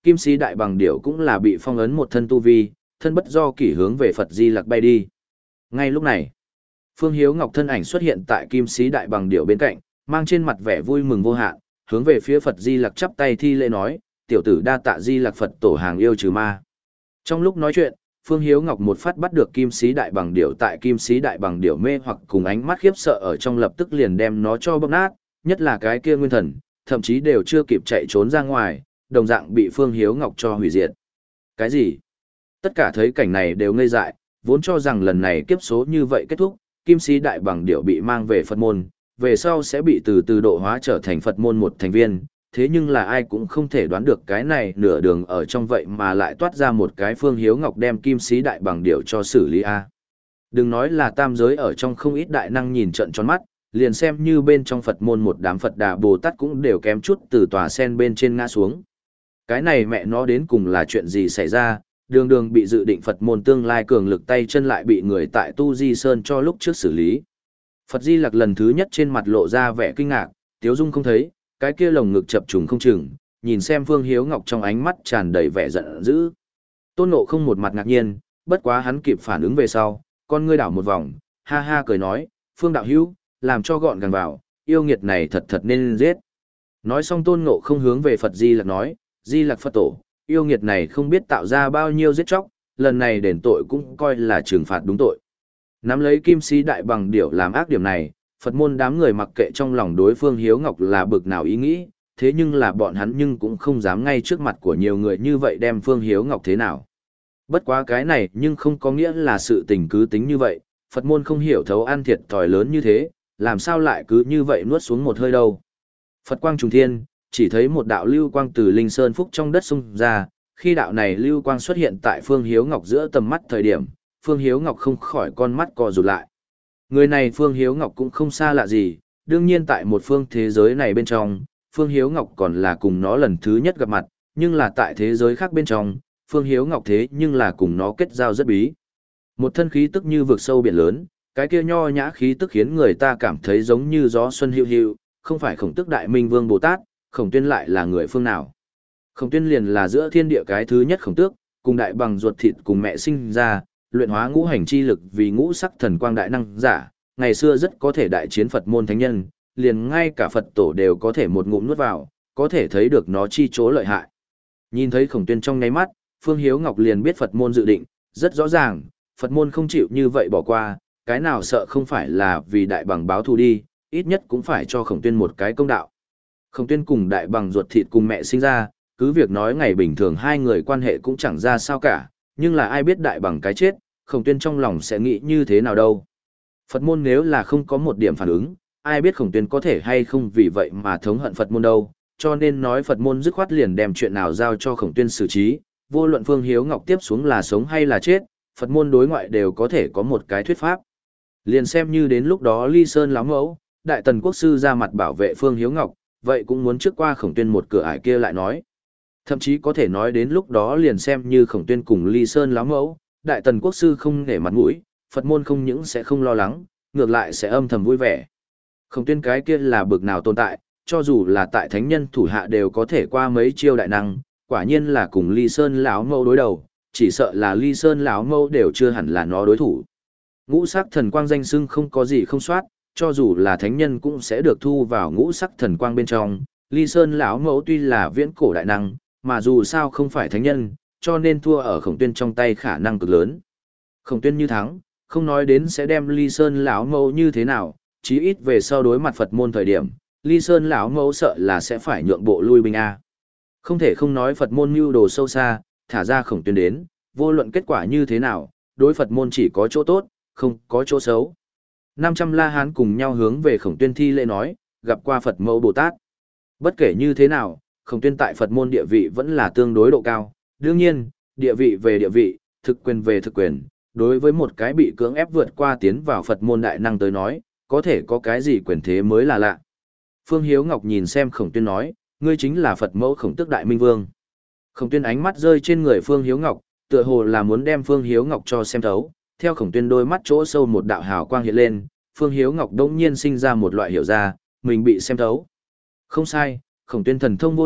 Kim sĩ đại bằng điểu cũng là bị phong ấn một thân tu vi, thân bất do kỷ hướng về Phật Di Lặc bay đi. Ngay lúc này, Phương Hiếu Ngọc thân ảnh xuất hiện tại Kim sĩ đại bằng điểu bên cạnh, mang trên mặt vẻ vui mừng vô hạn, hướng về phía Phật Di Lặc chắp tay thi lễ nói, tiểu tử đa tạ Di Lặc Phật tổ hàng yêu trừ ma. Trong lúc nói chuyện, Phương Hiếu Ngọc một phát bắt được Kim sĩ đại bằng điểu tại Kim sĩ đại bằng điểu mê hoặc cùng ánh mắt khiếp sợ ở trong lập tức liền đem nó cho bóp nát, nhất là cái kia nguyên thần, thậm chí đều chưa kịp chạy trốn ra ngoài, đồng dạng bị Phương Hiếu Ngọc cho hủy diệt. Cái gì? Tất cả thấy cảnh này đều ngây dại, vốn cho rằng lần này kiếp số như vậy kết thúc, Kim sĩ đại bằng điểu bị mang về Phật môn, về sau sẽ bị từ từ độ hóa trở thành Phật môn một thành viên, thế nhưng là ai cũng không thể đoán được cái này nửa đường ở trong vậy mà lại toát ra một cái Phương Hiếu Ngọc đem Kim sĩ đại bằng điểu cho xử lý a. Đừng nói là tam giới ở trong không ít đại năng nhìn trận tròn mắt, liền xem như bên trong Phật môn một đám Phật Đà Bồ Tát cũng đều kém chút từ tòa sen bên trên ngã xuống. Cái này mẹ nó đến cùng là chuyện gì xảy ra, đường đường bị dự định Phật môn tương lai cường lực tay chân lại bị người tại Tu Di Sơn cho lúc trước xử lý. Phật Di Lặc lần thứ nhất trên mặt lộ ra vẻ kinh ngạc, tiếu dung không thấy, cái kia lồng ngực chập trùng không chừng, nhìn xem Phương Hiếu Ngọc trong ánh mắt tràn đầy vẻ giận dữ. Tôn Ngộ không một mặt ngạc nhiên, bất quá hắn kịp phản ứng về sau, con ngươi đảo một vòng, ha ha cười nói, Phương đạo hữu, làm cho gọn gàng vào, yêu nghiệt này thật thật nên giết. Nói xong Tôn Ngộ không hướng về Phật Di Lặc nói, Di Lặc Phật tổ, yêu nghiệt này không biết tạo ra bao nhiêu giết chóc, lần này đền tội cũng coi là trừng phạt đúng tội. Nắm lấy Kim sĩ đại bằng điểu làm ác điểm này, Phật môn đám người mặc kệ trong lòng đối phương Hiếu Ngọc là bực nào ý nghĩ, thế nhưng là bọn hắn nhưng cũng không dám ngay trước mặt của nhiều người như vậy đem Phương Hiếu Ngọc thế nào. Bất quá cái này nhưng không có nghĩa là sự tình cứ tính như vậy, Phật môn không hiểu thấu ăn thiệt thòi lớn như thế, làm sao lại cứ như vậy nuốt xuống một hơi đâu. Phật quang trùng thiên, chỉ thấy một đạo lưu quang từ linh sơn phúc trong đất xung ra, khi đạo này lưu quang xuất hiện tại Phương Hiếu Ngọc giữa tầm mắt thời điểm, Phương Hiếu Ngọc không khỏi con mắt co rụt lại. Người này Phương Hiếu Ngọc cũng không xa lạ gì, đương nhiên tại một phương thế giới này bên trong, Phương Hiếu Ngọc còn là cùng nó lần thứ nhất gặp mặt, nhưng là tại thế giới khác bên trong, Phương Hiếu Ngọc thế nhưng là cùng nó kết giao rất bí. Một thân khí tức như vực sâu biển lớn, cái kia nho nhã khí tức khiến người ta cảm thấy giống như gió xuân hiu hiu, không phải Khổng Tức Đại Minh Vương Bồ Tát, Khổng Tuyên lại là người phương nào? Khổng Tuyên liền là giữa thiên địa cái thứ nhất Khổng Tước, cùng đại bằng ruột thịt cùng mẹ sinh ra, luyện hóa ngũ hành chi lực vì ngũ sắc thần quang đại năng giả, ngày xưa rất có thể đại chiến Phật môn thánh nhân, liền ngay cả Phật tổ đều có thể một ngụm nuốt vào, có thể thấy được nó chi chỗ lợi hại. Nhìn thấy Khổng Tuyên trong nháy mắt, Phương Hiếu Ngọc liền biết Phật môn dự định, rất rõ ràng, Phật môn không chịu như vậy bỏ qua, cái nào sợ không phải là vì đại bằng báo thù đi, ít nhất cũng phải cho Khổng Tuyên một cái công đạo. Khổng Tuyên cùng đại bằng ruột thịt cùng mẹ sinh ra, cứ việc nói ngày bình thường hai người quan hệ cũng chẳng ra sao cả, nhưng là ai biết đại bằng cái chết, Khổng Tuyên trong lòng sẽ nghĩ như thế nào đâu. Phật môn nếu là không có một điểm phản ứng, ai biết Khổng Tuyên có thể hay không vì vậy mà thống hận Phật môn đâu, cho nên nói Phật môn dứt khoát liền đem chuyện nào giao cho Khổng Tuyên xử trí, vô luận Phương Hiếu Ngọc tiếp xuống là sống hay là chết, Phật môn đối ngoại đều có thể có một cái thuyết pháp. Liền xem như đến lúc đó Ly Sơn láo mẫu, Đại Tần Quốc sư ra mặt bảo vệ Phương Hiếu Ngọc, vậy cũng muốn trước qua Khổng Tuyên một cửa ải kia lại nói. Thậm chí có thể nói đến lúc đó liền xem như Khổng Tuyên cùng Ly Sơn láo mẫu, Đại Tần Quốc sư không nể mặt mũi, Phật môn không những sẽ không lo lắng, ngược lại sẽ âm thầm vui vẻ. Khổng Tuyên cái kia là bực nào tồn tại, cho dù là tại thánh nhân thủ hạ đều có thể qua mấy chiêu đại năng, quả nhiên là cùng Ly Sơn lão mẫu đối đầu, chỉ sợ là Ly Sơn lão mẫu đều chưa hẳn là nó đối thủ. Ngũ sắc thần quang danh xưng không có gì không soát, cho dù là thánh nhân cũng sẽ được thu vào ngũ sắc thần quang bên trong. Ly Sơn lão mẫu tuy là viễn cổ đại năng, mà dù sao không phải thánh nhân, cho nên thua ở Khổng Tuyên trong tay khả năng cực lớn. Khổng Tuyên như thắng, không nói đến sẽ đem Ly Sơn lão mẫu như thế nào, chí ít về sau đối mặt Phật môn thời điểm, Ly Sơn lão mẫu sợ là sẽ phải nhượng bộ lui binh a. Không thể không nói Phật môn mưu đồ sâu xa, thả ra Khổng Tuyên đến, vô luận kết quả như thế nào, đối Phật môn chỉ có chỗ tốt, không có chỗ xấu. năm trăm La Hán cùng nhau hướng về Khổng Tuyên thi lễ nói, gặp qua Phật mẫu Bồ Tát. Bất kể như thế nào, Khổng Tuyên tại Phật môn địa vị vẫn là tương đối độ cao. Đương nhiên, địa vị về địa vị, thực quyền về thực quyền, đối với một cái bị cưỡng ép vượt qua tiến vào Phật môn đại năng tới nói, có thể có cái gì quyền thế mới là lạ. Phương Hiếu Ngọc nhìn xem Khổng Tuyên nói, ngươi chính là Phật mẫu Khổng Tước Đại Minh Vương. Khổng Tuyên ánh mắt rơi trên người Phương Hiếu Ngọc, tựa hồ là muốn đem Phương Hiếu Ngọc cho xem thấu. Theo Khổng Tuyên đôi mắt chỗ sâu một đạo hào quang hiện lên, Phương Hiếu Ngọc đống nhiên sinh ra một loại hiểu ra, mình bị xem thấu. Không sai, Khổng Tuyên thần thông vô lượng,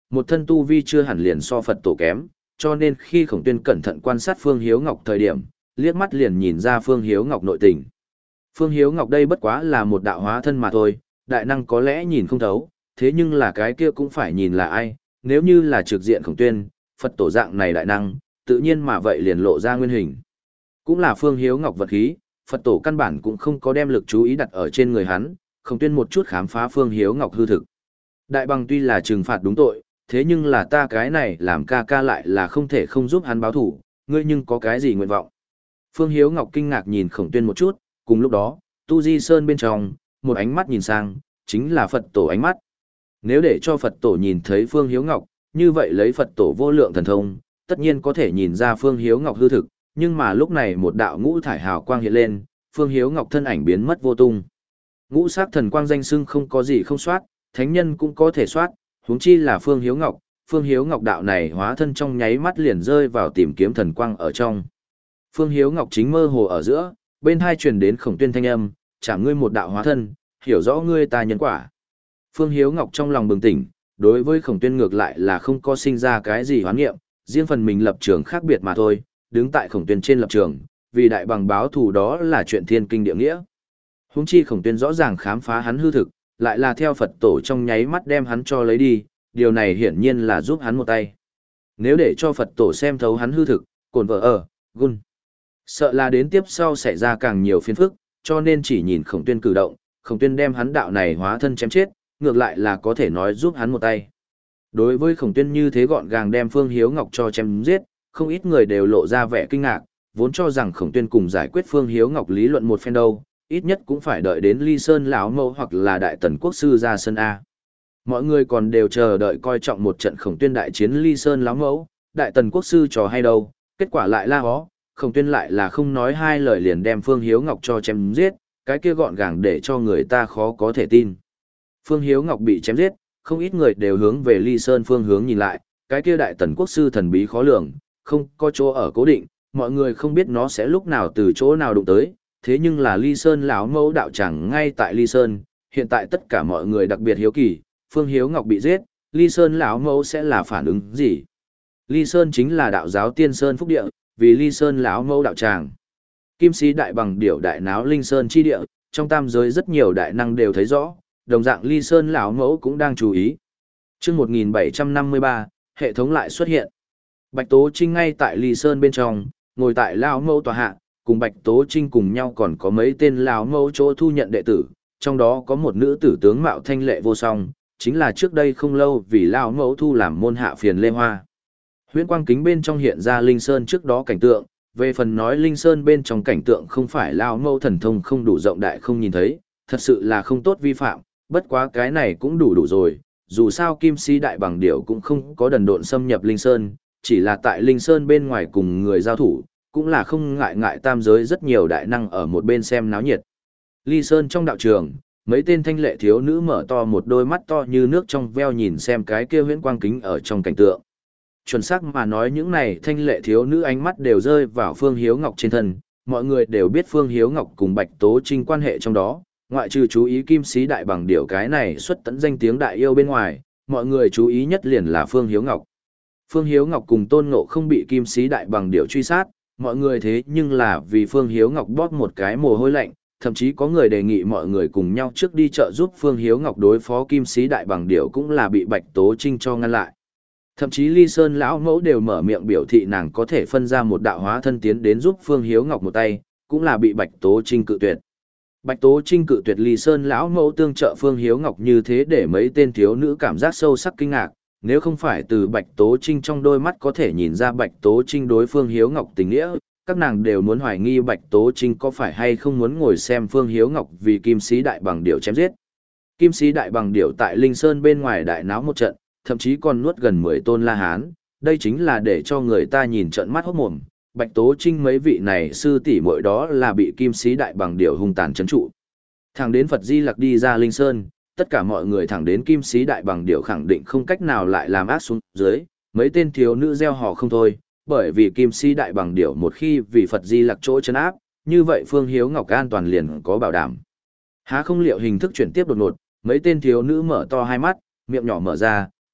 một thân tu vi chưa hẳn liền so Phật tổ kém, cho nên khi Khổng Tuyên cẩn thận quan sát Phương Hiếu Ngọc thời điểm, liếc mắt liền nhìn ra Phương Hiếu Ngọc nội tình. Phương Hiếu Ngọc đây bất quá là một đạo hóa thân mà thôi, đại năng có lẽ nhìn không thấu, thế nhưng là cái kia cũng phải nhìn là ai, nếu như là trực diện Khổng Tuyên, Phật tổ dạng này đại năng, tự nhiên mà vậy liền lộ ra nguyên hình. Cũng là Phương Hiếu Ngọc vật khí, Phật tổ căn bản cũng không có đem lực chú ý đặt ở trên người hắn, Khổng Tuyên một chút khám phá Phương Hiếu Ngọc hư thực. Đại bằng tuy là trừng phạt đúng tội, thế nhưng là ta cái này làm ca ca lại là không thể không giúp hắn báo thủ, ngươi nhưng có cái gì nguyện vọng. Phương Hiếu Ngọc kinh ngạc nhìn Khổng Tuyên một chút, cùng lúc đó, Tu Di Sơn bên trong, một ánh mắt nhìn sang, chính là Phật tổ ánh mắt. Nếu để cho Phật tổ nhìn thấy Phương Hiếu Ngọc, như vậy lấy Phật tổ vô lượng thần thông, tất nhiên có thể nhìn ra Phương Hiếu Ngọc hư thực, nhưng mà lúc này một đạo ngũ thải hào quang hiện lên, Phương Hiếu Ngọc thân ảnh biến mất vô tung. Ngũ sắc thần quang danh xưng không có gì không soát, thánh nhân cũng có thể soát, huống chi là Phương Hiếu Ngọc, Phương Hiếu Ngọc đạo này hóa thân trong nháy mắt liền rơi vào tìm kiếm thần quang ở trong. Phương Hiếu Ngọc chính mơ hồ ở giữa, bên hai truyền đến Khổng Tuyên thanh âm, "Trả ngươi một đạo hóa thân, hiểu rõ ngươi ta nhân quả." Phương Hiếu Ngọc trong lòng bừng tỉnh, đối với Khổng Tuyên ngược lại là không có sinh ra cái gì hoán nghiệm, riêng phần mình lập trường khác biệt mà thôi, đứng tại Khổng Tuyên trên lập trường, vì đại bằng báo thù đó là chuyện thiên kinh địa nghĩa. Huống chi Khổng Tuyên rõ ràng khám phá hắn hư thực, lại là theo Phật tổ trong nháy mắt đem hắn cho lấy đi, điều này hiển nhiên là giúp hắn một tay. Nếu để cho Phật tổ xem thấu hắn hư thực, cồn vợ ở, gun. Sợ là đến tiếp sau xảy ra càng nhiều phiền phức, cho nên chỉ nhìn Khổng Tuyên cử động, Khổng Tuyên đem hắn đạo này hóa thân chém chết, ngược lại là có thể nói giúp hắn một tay. Đối với Khổng Tuyên như thế gọn gàng đem Phương Hiếu Ngọc cho chém giết, không ít người đều lộ ra vẻ kinh ngạc, vốn cho rằng Khổng Tuyên cùng giải quyết Phương Hiếu Ngọc lý luận một phen đâu, ít nhất cũng phải đợi đến Ly Sơn lão mẫu hoặc là Đại Tần quốc sư ra sân a. Mọi người còn đều chờ đợi coi trọng một trận Khổng Tuyên đại chiến Ly Sơn lão mẫu, Đại Tần quốc sư trò hay đâu, kết quả lại la hó, Khổng Tuyên lại là không nói hai lời liền đem Phương Hiếu Ngọc cho chém giết, cái kia gọn gàng để cho người ta khó có thể tin. Phương Hiếu Ngọc bị chém giết, không ít người đều hướng về Ly Sơn phương hướng nhìn lại, cái kia Đại Tần quốc sư thần bí khó lường, không có chỗ ở cố định, mọi người không biết nó sẽ lúc nào từ chỗ nào đụng tới, thế nhưng là Ly Sơn lão mẫu đạo tràng ngay tại Ly Sơn, hiện tại tất cả mọi người đặc biệt hiếu kỳ, Phương Hiếu Ngọc bị giết, Ly Sơn lão mẫu sẽ là phản ứng gì? Ly Sơn chính là đạo giáo Tiên Sơn phúc địa, vì Ly Sơn lão mẫu đạo tràng. Kim sĩ đại bằng điểu đại náo Linh Sơn chi địa, trong tam giới rất nhiều đại năng đều thấy rõ, đồng dạng Ly Sơn lão mẫu cũng đang chú ý. Chương một nghìn bảy trăm năm mươi ba, hệ thống lại xuất hiện. Bạch Tố Trinh ngay tại Ly Sơn bên trong, ngồi tại lão mẫu tòa hạ, cùng Bạch Tố Trinh cùng nhau còn có mấy tên lão mẫu chỗ thu nhận đệ tử, trong đó có một nữ tử tướng mạo thanh lệ vô song, chính là trước đây không lâu vì lão mẫu thu làm môn hạ phiền Lê Hoa. Huyễn quang kính bên trong hiện ra Linh Sơn trước đó cảnh tượng, về phần nói Linh Sơn bên trong cảnh tượng không phải lão mẫu thần thông không đủ rộng đại không nhìn thấy, thật sự là không tốt vi phạm, bất quá cái này cũng đủ đủ rồi, dù sao Kim Si đại bằng điểu cũng không có đần độn xâm nhập Linh Sơn, chỉ là tại Linh Sơn bên ngoài cùng người giao thủ, cũng là không ngại ngại tam giới rất nhiều đại năng ở một bên xem náo nhiệt. Ly Sơn trong đạo trường, mấy tên thanh lệ thiếu nữ mở to một đôi mắt to như nước trong veo nhìn xem cái kia huyễn quang kính ở trong cảnh tượng. Chuẩn xác mà nói những này thanh lệ thiếu nữ ánh mắt đều rơi vào Phương Hiếu Ngọc trên thân, mọi người đều biết Phương Hiếu Ngọc cùng Bạch Tố Trinh quan hệ trong đó, ngoại trừ chú ý Kim Sĩ đại bằng điểu cái này xuất tận danh tiếng đại yêu bên ngoài, mọi người chú ý nhất liền là Phương Hiếu Ngọc. Phương Hiếu Ngọc cùng Tôn Ngộ không bị Kim Sĩ đại bằng điểu truy sát, mọi người thế nhưng là vì Phương Hiếu Ngọc bóp một cái mồ hôi lạnh, thậm chí có người đề nghị mọi người cùng nhau trước đi chợ giúp Phương Hiếu Ngọc đối phó Kim Sĩ đại bằng điểu cũng là bị Bạch Tố Trinh cho ngăn lại. Thậm chí Ly Sơn lão mẫu đều mở miệng biểu thị nàng có thể phân ra một đạo hóa thân tiến đến giúp Phương Hiếu Ngọc một tay, cũng là bị Bạch Tố Trinh cự tuyệt. Bạch Tố Trinh cự tuyệt Ly Sơn lão mẫu tương trợ Phương Hiếu Ngọc như thế để mấy tên thiếu nữ cảm giác sâu sắc kinh ngạc, nếu không phải từ Bạch Tố Trinh trong đôi mắt có thể nhìn ra Bạch Tố Trinh đối Phương Hiếu Ngọc tình nghĩa, các nàng đều muốn hoài nghi Bạch Tố Trinh có phải hay không muốn ngồi xem Phương Hiếu Ngọc vì Kim Sĩ đại bằng điểu chém giết. Kim Sĩ đại bằng điểu tại Linh Sơn bên ngoài đại náo một trận, thậm chí còn nuốt gần mười tôn La Hán, đây chính là để cho người ta nhìn trận mắt hốt mồm. Bạch Tố Trinh mấy vị này sư tỷ muội đó là bị Kim Sĩ đại bằng điểu hung tàn trấn trụ. Thẳng đến Phật Di Lặc đi ra Linh Sơn, tất cả mọi người thẳng đến Kim Sĩ đại bằng điểu khẳng định không cách nào lại làm ác xuống dưới, mấy tên thiếu nữ gieo họ không thôi, bởi vì Kim Sĩ đại bằng điểu một khi vì Phật Di Lặc chỗ trấn áp, như vậy Phương Hiếu Ngọc an toàn liền có bảo đảm. Há không liệu hình thức chuyển tiếp đột ngột, mấy tên thiếu nữ mở to hai mắt, miệng nhỏ mở ra,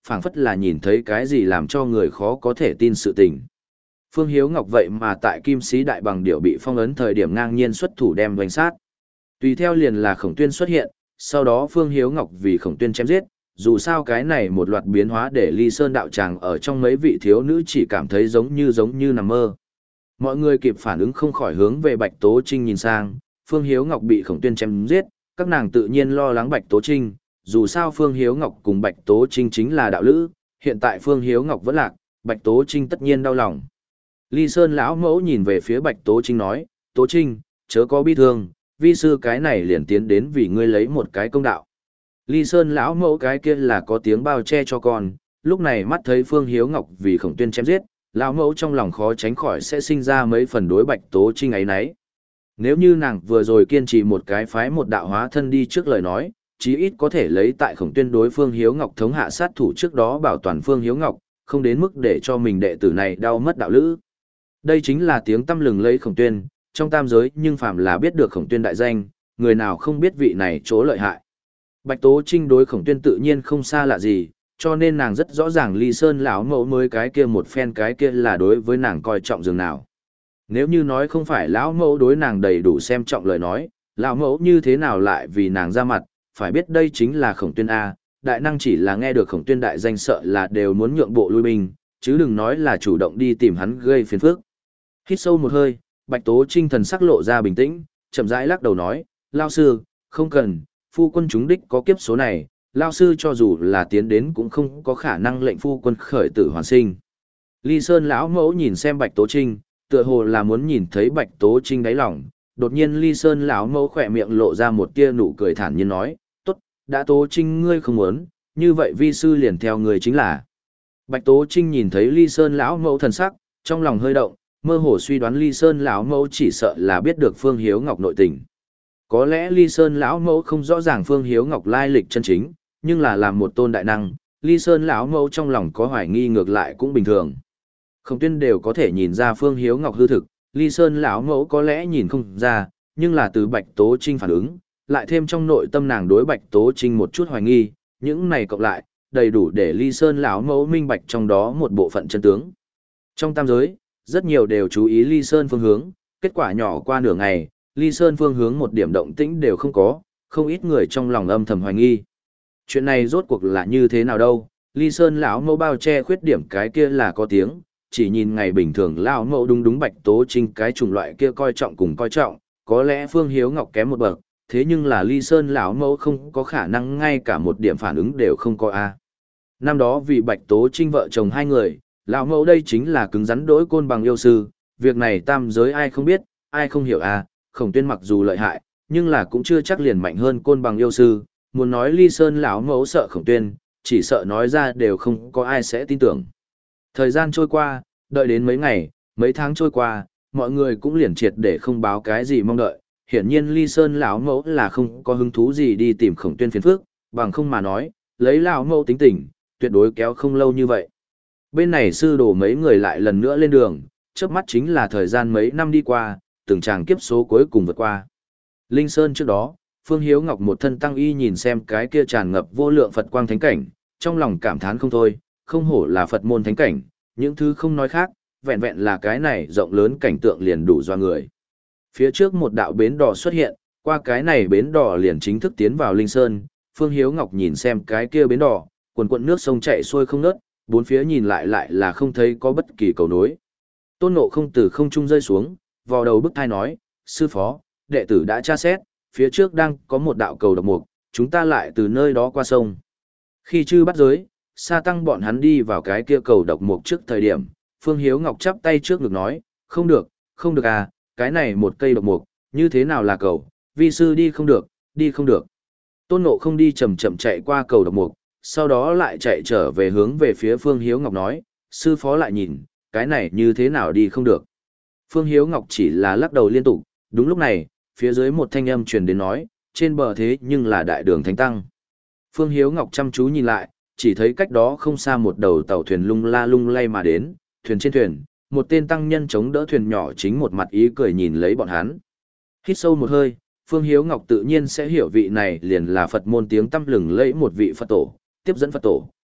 phảng phất là nhìn thấy cái gì làm cho người khó có thể tin sự tình. Phương Hiếu Ngọc vậy mà tại Kim Sĩ Đại Bằng Điểu bị phong ấn thời điểm ngang nhiên xuất thủ đem đánh sát. Tùy theo liền là Khổng Tuyên xuất hiện, sau đó Phương Hiếu Ngọc vì Khổng Tuyên chém giết, dù sao cái này một loạt biến hóa để Ly Sơn đạo tràng ở trong mấy vị thiếu nữ chỉ cảm thấy giống như giống như nằm mơ. Mọi người kịp phản ứng không khỏi hướng về Bạch Tố Trinh nhìn sang, Phương Hiếu Ngọc bị Khổng Tuyên chém giết, các nàng tự nhiên lo lắng Bạch Tố Trinh, dù sao Phương Hiếu Ngọc cùng Bạch Tố Trinh chính là đạo lữ, hiện tại Phương Hiếu Ngọc vẫn lạc, Bạch Tố Trinh tất nhiên đau lòng. Ly Sơn lão mẫu nhìn về phía Bạch Tố Trinh nói, Tố Trinh, chớ có bi thương, vi sư cái này liền tiến đến vì ngươi lấy một cái công đạo. Ly Sơn lão mẫu cái kia là có tiếng bao che cho con, lúc này mắt thấy Phương Hiếu Ngọc vì Khổng Tuyên chém giết, lão mẫu trong lòng khó tránh khỏi sẽ sinh ra mấy phần đối Bạch Tố Trinh ấy nấy. Nếu như nàng vừa rồi kiên trì một cái phái một đạo hóa thân đi trước lời nói, chí ít có thể lấy tại Khổng Tuyên đối Phương Hiếu Ngọc thống hạ sát thủ trước đó bảo toàn Phương Hiếu Ngọc, không đến mức để cho mình đệ tử này đau mất đạo lữ. Đây chính là tiếng tăm lừng lấy Khổng Tuyên, trong tam giới nhưng phàm là biết được Khổng Tuyên đại danh, người nào không biết vị này chỗ lợi hại. Bạch Tố Trinh đối Khổng Tuyên tự nhiên không xa lạ gì, cho nên nàng rất rõ ràng Ly Sơn lão mẫu mới cái kia một phen cái kia là đối với nàng coi trọng dường nào. Nếu như nói không phải lão mẫu đối nàng đầy đủ xem trọng lời nói, lão mẫu như thế nào lại vì nàng ra mặt, phải biết đây chính là Khổng Tuyên A, đại năng chỉ là nghe được Khổng Tuyên đại danh sợ là đều muốn nhượng bộ lui binh, chứ đừng nói là chủ động đi tìm hắn gây phiền phức. Hít sâu một hơi, Bạch Tố Trinh thần sắc lộ ra bình tĩnh, chậm rãi lắc đầu nói, lao sư, không cần, phu quân chúng đích có kiếp số này, lao sư cho dù là tiến đến cũng không có khả năng lệnh phu quân khởi tử hoàn sinh. Ly Sơn lão mẫu nhìn xem Bạch Tố Trinh, tựa hồ là muốn nhìn thấy Bạch Tố Trinh đáy lòng, đột nhiên Ly Sơn lão mẫu khỏe miệng lộ ra một tia nụ cười thản nhiên nói, tốt, đã Tố Trinh ngươi không muốn, như vậy vi sư liền theo người chính là. Bạch Tố Trinh nhìn thấy Ly Sơn lão mẫu thần sắc, trong lòng hơi động, mơ hồ suy đoán Ly Sơn lão mẫu chỉ sợ là biết được Phương Hiếu Ngọc nội tình. Có lẽ Ly Sơn lão mẫu không rõ ràng Phương Hiếu Ngọc lai lịch chân chính, nhưng là làm một tôn đại năng, Ly Sơn lão mẫu trong lòng có hoài nghi ngược lại cũng bình thường. Khổng Tuyên đều có thể nhìn ra Phương Hiếu Ngọc hư thực, Ly Sơn lão mẫu có lẽ nhìn không ra, nhưng là từ Bạch Tố Trinh phản ứng, lại thêm trong nội tâm nàng đối Bạch Tố Trinh một chút hoài nghi, những này cộng lại, đầy đủ để Ly Sơn lão mẫu minh bạch trong đó một bộ phận chân tướng. Trong tam giới, rất nhiều đều chú ý Ly Sơn phương hướng, kết quả nhỏ qua nửa ngày, Ly Sơn phương hướng một điểm động tĩnh đều không có, không ít người trong lòng âm thầm hoài nghi. Chuyện này rốt cuộc là như thế nào đâu, Ly Sơn lão mẫu bao che khuyết điểm cái kia là có tiếng, chỉ nhìn ngày bình thường lão mẫu đúng đúng Bạch Tố Trinh cái chủng loại kia coi trọng cùng coi trọng, có lẽ Phương Hiếu Ngọc kém một bậc, thế nhưng là Ly Sơn lão mẫu không có khả năng ngay cả một điểm phản ứng đều không có a. Năm đó vì Bạch Tố Trinh vợ chồng hai người, lão mẫu đây chính là cứng rắn đối côn bằng yêu sư, việc này tam giới ai không biết, ai không hiểu a. Khổng Tuyên mặc dù lợi hại, nhưng là cũng chưa chắc liền mạnh hơn côn bằng yêu sư, muốn nói Ly Sơn lão mẫu sợ Khổng Tuyên, chỉ sợ nói ra đều không có ai sẽ tin tưởng. Thời gian trôi qua, đợi đến mấy ngày, mấy tháng trôi qua, mọi người cũng liền triệt để không báo cái gì mong đợi, hiển nhiên Ly Sơn lão mẫu là không có hứng thú gì đi tìm Khổng Tuyên phiền phức, bằng không mà nói, lấy lão mẫu tính tình, tuyệt đối kéo không lâu như vậy. Bên này sư đồ mấy người lại lần nữa lên đường, chớp mắt chính là thời gian mấy năm đi qua, từng tràng kiếp số cuối cùng vượt qua. Linh Sơn trước đó, Phương Hiếu Ngọc một thân tăng y nhìn xem cái kia tràn ngập vô lượng Phật quang thánh cảnh, trong lòng cảm thán không thôi, không hổ là Phật môn thánh cảnh, những thứ không nói khác, vẹn vẹn là cái này rộng lớn cảnh tượng liền đủ doa người. Phía trước một đạo bến đò xuất hiện, qua cái này bến đò liền chính thức tiến vào Linh Sơn, Phương Hiếu Ngọc nhìn xem cái kia bến đò, quần quần nước sông chảy xuôi không ngớt, bốn phía nhìn lại lại là không thấy có bất kỳ cầu nối. Tôn Ngộ Không từ không trung rơi xuống, vào đầu bức thai nói, sư phó, đệ tử đã tra xét, phía trước đang có một đạo cầu độc mục, chúng ta lại từ nơi đó qua sông. Khi chư bắt giới, sa tăng bọn hắn đi vào cái kia cầu độc mục trước thời điểm, Phương Hiếu Ngọc chắp tay trước ngực nói, không được, không được à, cái này một cây độc mục, như thế nào là cầu, vi sư đi không được, đi không được. Tôn Ngộ Không đi chậm chậm chạy qua cầu độc mục, sau đó lại chạy trở về hướng về phía Phương Hiếu Ngọc nói, sư phó lại nhìn, cái này như thế nào đi không được. Phương Hiếu Ngọc chỉ là lắc đầu liên tục, đúng lúc này, phía dưới một thanh âm truyền đến nói, trên bờ thế nhưng là đại đường thánh tăng. Phương Hiếu Ngọc chăm chú nhìn lại, chỉ thấy cách đó không xa một đầu tàu thuyền lung la lung lay mà đến, thuyền trên thuyền, một tên tăng nhân chống đỡ thuyền nhỏ chính một mặt ý cười nhìn lấy bọn hắn. Hít sâu một hơi, Phương Hiếu Ngọc tự nhiên sẽ hiểu vị này liền là Phật môn tiếng tăm lừng lẫy một vị Phật tổ, tiếp dẫn Phật tổ,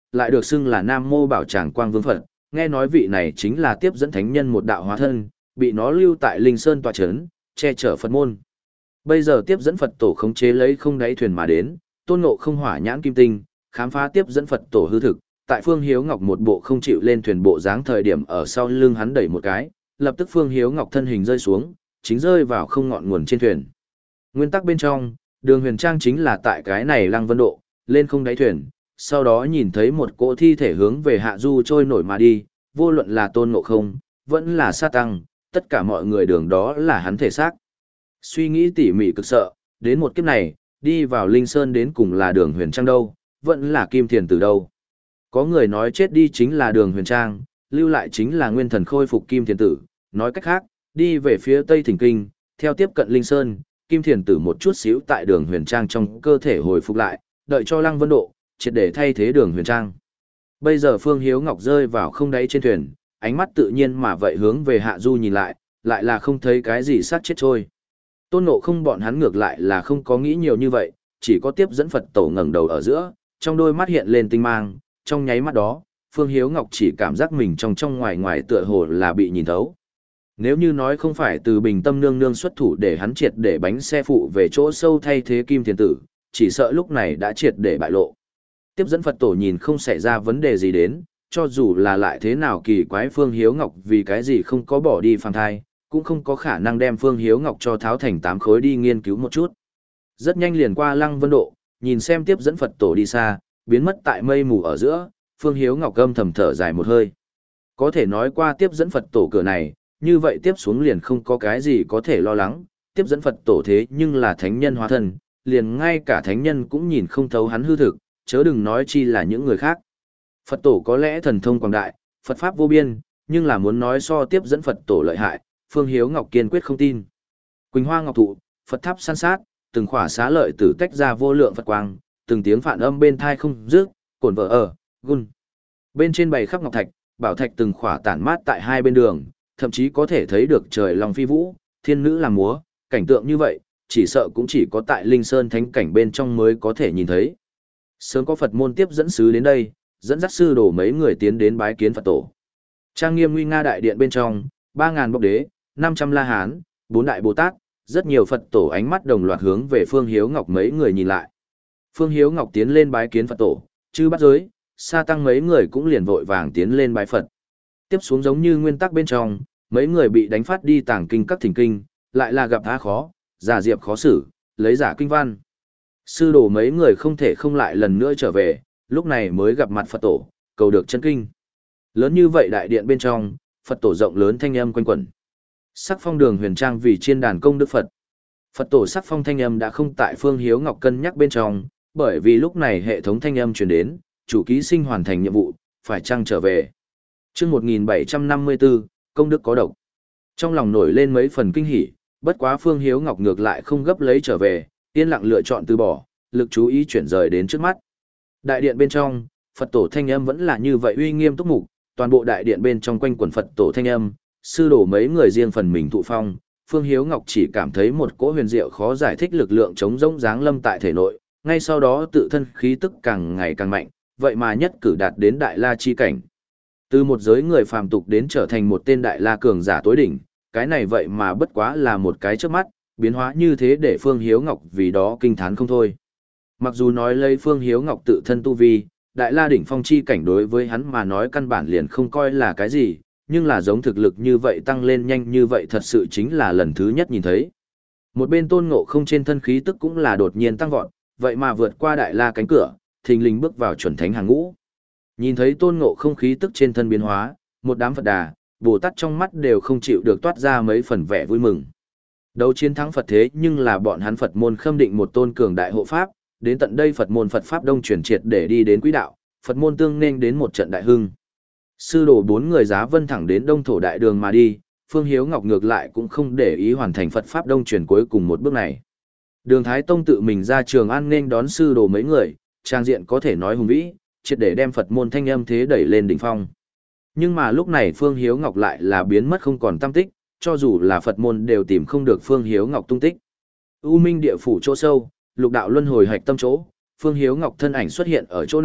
lại được xưng là Nam Mô Bảo Tràng Quang Vương Phật, nghe nói vị này chính là tiếp dẫn thánh nhân một đạo hóa thân, bị nó lưu tại Linh Sơn tọa chấn, che chở Phật môn. Bây giờ tiếp dẫn Phật tổ khống chế lấy không đáy thuyền mà đến, Tôn Ngộ Không hỏa nhãn kim tinh, khám phá tiếp dẫn Phật tổ hư thực, tại Phương Hiếu Ngọc một bộ không chịu lên thuyền bộ dáng thời điểm ở sau lưng hắn đẩy một cái, lập tức Phương Hiếu Ngọc thân hình rơi xuống, chính rơi vào không ngọn nguồn trên thuyền. Nguyên tắc bên trong, Đường Huyền Trang chính là tại cái này Lăng Vân Độ, lên không đáy thuyền, sau đó nhìn thấy một cỗ thi thể hướng về hạ du trôi nổi mà đi, vô luận là Tôn Ngộ Không, vẫn là Sa Tăng, tất cả mọi người đường đó là hắn thể xác. Suy nghĩ tỉ mỉ cực sợ, đến một kiếp này, đi vào Linh Sơn đến cùng là Đường Huyền Trang đâu, vẫn là Kim Thiền Tử đâu. Có người nói chết đi chính là Đường Huyền Trang, lưu lại chính là nguyên thần khôi phục Kim Thiền Tử, nói cách khác, đi về phía Tây Thỉnh Kinh, theo tiếp cận Linh Sơn, Kim Thiền Tử một chút xíu tại Đường Huyền Trang trong cơ thể hồi phục lại, đợi cho Lăng Vân Độ, triệt để thay thế Đường Huyền Trang. Bây giờ Phương Hiếu Ngọc rơi vào không đáy trên thuyền, ánh mắt tự nhiên mà vậy hướng về hạ du nhìn lại, lại là không thấy cái gì sát chết trôi. Tôn Ngộ Không bọn hắn ngược lại là không có nghĩ nhiều như vậy, chỉ có tiếp dẫn Phật tổ ngẩng đầu ở giữa, trong đôi mắt hiện lên tinh mang, trong nháy mắt đó, Phương Hiếu Ngọc chỉ cảm giác mình trong trong ngoài ngoài tựa hồ là bị nhìn thấu. Nếu như nói không phải từ Bình Tâm nương nương xuất thủ để hắn triệt để bánh xe phụ về chỗ sâu thay thế Kim Thiền Tử, chỉ sợ lúc này đã triệt để bại lộ. Tiếp dẫn Phật tổ nhìn không xảy ra vấn đề gì đến, cho dù là lại thế nào kỳ quái Phương Hiếu Ngọc vì cái gì không có bỏ đi phàm thai, cũng không có khả năng đem Phương Hiếu Ngọc cho tháo thành tám khối đi nghiên cứu một chút. Rất nhanh liền qua Lăng Vân Độ, nhìn xem tiếp dẫn Phật tổ đi xa, biến mất tại mây mù ở giữa, Phương Hiếu Ngọc âm thầm thở dài một hơi. Có thể nói qua tiếp dẫn Phật tổ cửa này, như vậy tiếp xuống liền không có cái gì có thể lo lắng, tiếp dẫn Phật tổ thế nhưng là thánh nhân hóa thân, liền ngay cả thánh nhân cũng nhìn không thấu hắn hư thực, chớ đừng nói chi là những người khác. Phật tổ có lẽ thần thông quảng đại, Phật pháp vô biên, nhưng là muốn nói so tiếp dẫn Phật tổ lợi hại, Phương Hiếu Ngọc kiên quyết không tin. Quỳnh hoa ngọc thụ, Phật tháp san sát, từng khỏa xá lợi tử tách ra vô lượng Phật quang, từng tiếng phản âm bên thai không dứt, cồn vợ ở, gun. Bên trên bày khắp ngọc thạch, bảo thạch từng khỏa tản mát tại hai bên đường, thậm chí có thể thấy được trời long phi vũ, thiên nữ làm múa, cảnh tượng như vậy, chỉ sợ cũng chỉ có tại Linh Sơn thánh cảnh bên trong mới có thể nhìn thấy. Sớm có Phật môn tiếp dẫn sứ đến đây, dẫn dắt sư đồ mấy người tiến đến bái kiến Phật tổ. Trang nghiêm nguy nga đại điện bên trong, ba ngàn bộc đế, năm trăm la hán, bốn đại Bồ Tát, rất nhiều Phật tổ ánh mắt đồng loạt hướng về Phương Hiếu Ngọc mấy người nhìn lại. Phương Hiếu Ngọc tiến lên bái kiến Phật tổ, chư bắt giới, Sa Tăng mấy người cũng liền vội vàng tiến lên bái Phật. Tiếp xuống giống như nguyên tắc bên trong, mấy người bị đánh phát đi tàng kinh các thỉnh kinh, lại là gặp thá khó, giả diệp khó xử, lấy giả kinh văn. Sư đồ mấy người không thể không lại lần nữa trở về, lúc này mới gặp mặt Phật tổ, cầu được chân kinh. Lớn như vậy đại điện bên trong, Phật tổ rộng lớn thanh âm quanh quẩn. Sắc phong Đường Huyền Trang vì chiên đàn công đức Phật. Phật tổ sắc phong thanh âm đã không tại Phương Hiếu Ngọc cân nhắc bên trong, bởi vì lúc này hệ thống thanh âm truyền đến, chủ ký sinh hoàn thành nhiệm vụ, phải chăng trở về. Chương một nghìn bảy trăm năm mươi tư, công đức có độc. Trong lòng nổi lên mấy phần kinh hỉ, bất quá Phương Hiếu Ngọc ngược lại không gấp lấy trở về, yên lặng lựa chọn từ bỏ, lực chú ý chuyển rời đến trước mắt. Đại điện bên trong, Phật tổ thanh âm vẫn là như vậy uy nghiêm túc mục, toàn bộ đại điện bên trong quanh quần Phật tổ thanh âm, sư đổ mấy người riêng phần mình thụ phong, Phương Hiếu Ngọc chỉ cảm thấy một cỗ huyền diệu khó giải thích lực lượng chống rỗng giáng lâm tại thể nội, ngay sau đó tự thân khí tức càng ngày càng mạnh, vậy mà nhất cử đạt đến đại la chi cảnh. Từ một giới người phàm tục đến trở thành một tên đại la cường giả tối đỉnh, cái này vậy mà bất quá là một cái chớp mắt, biến hóa như thế để Phương Hiếu Ngọc vì đó kinh thán không thôi. Mặc dù nói lấy Phương Hiếu Ngọc tự thân tu vi, đại la đỉnh phong chi cảnh đối với hắn mà nói căn bản liền không coi là cái gì, nhưng là giống thực lực như vậy tăng lên nhanh như vậy thật sự chính là lần thứ nhất nhìn thấy. Một bên Tôn Ngộ Không trên thân khí tức cũng là đột nhiên tăng vọt, vậy mà vượt qua đại la cánh cửa, thình lình bước vào chuẩn thánh hàng ngũ. Nhìn thấy Tôn Ngộ Không khí tức trên thân biến hóa, một đám Phật Đà, Bồ Tát trong mắt đều không chịu được toát ra mấy phần vẻ vui mừng. Đấu chiến thắng Phật thế nhưng là bọn hắn Phật môn khâm định một tôn cường đại hộ pháp, đến tận đây Phật môn Phật pháp đông chuyển triệt để đi đến quỹ đạo, Phật môn tương nên đến một trận đại hưng. Sư đồ bốn người giá vân thẳng đến Đông Thổ đại đường mà đi, Phương Hiếu Ngọc ngược lại cũng không để ý hoàn thành Phật pháp đông chuyển cuối cùng một bước này. Đường Thái Tông tự mình ra Trường An nên đón sư đồ mấy người, trang diện có thể nói hùng vĩ, triệt để đem Phật môn thanh âm thế đẩy lên đỉnh phong. Nhưng mà lúc này Phương Hiếu Ngọc lại là biến mất không còn tăm tích, cho dù là Phật môn đều tìm không được Phương Hiếu Ngọc tung tích. U Minh địa phủ chỗ sâu, lục đạo luân hồi hạch tâm chỗ, Phương Hiếu Ngọc thân ảnh xuất hiện ở chỗ này,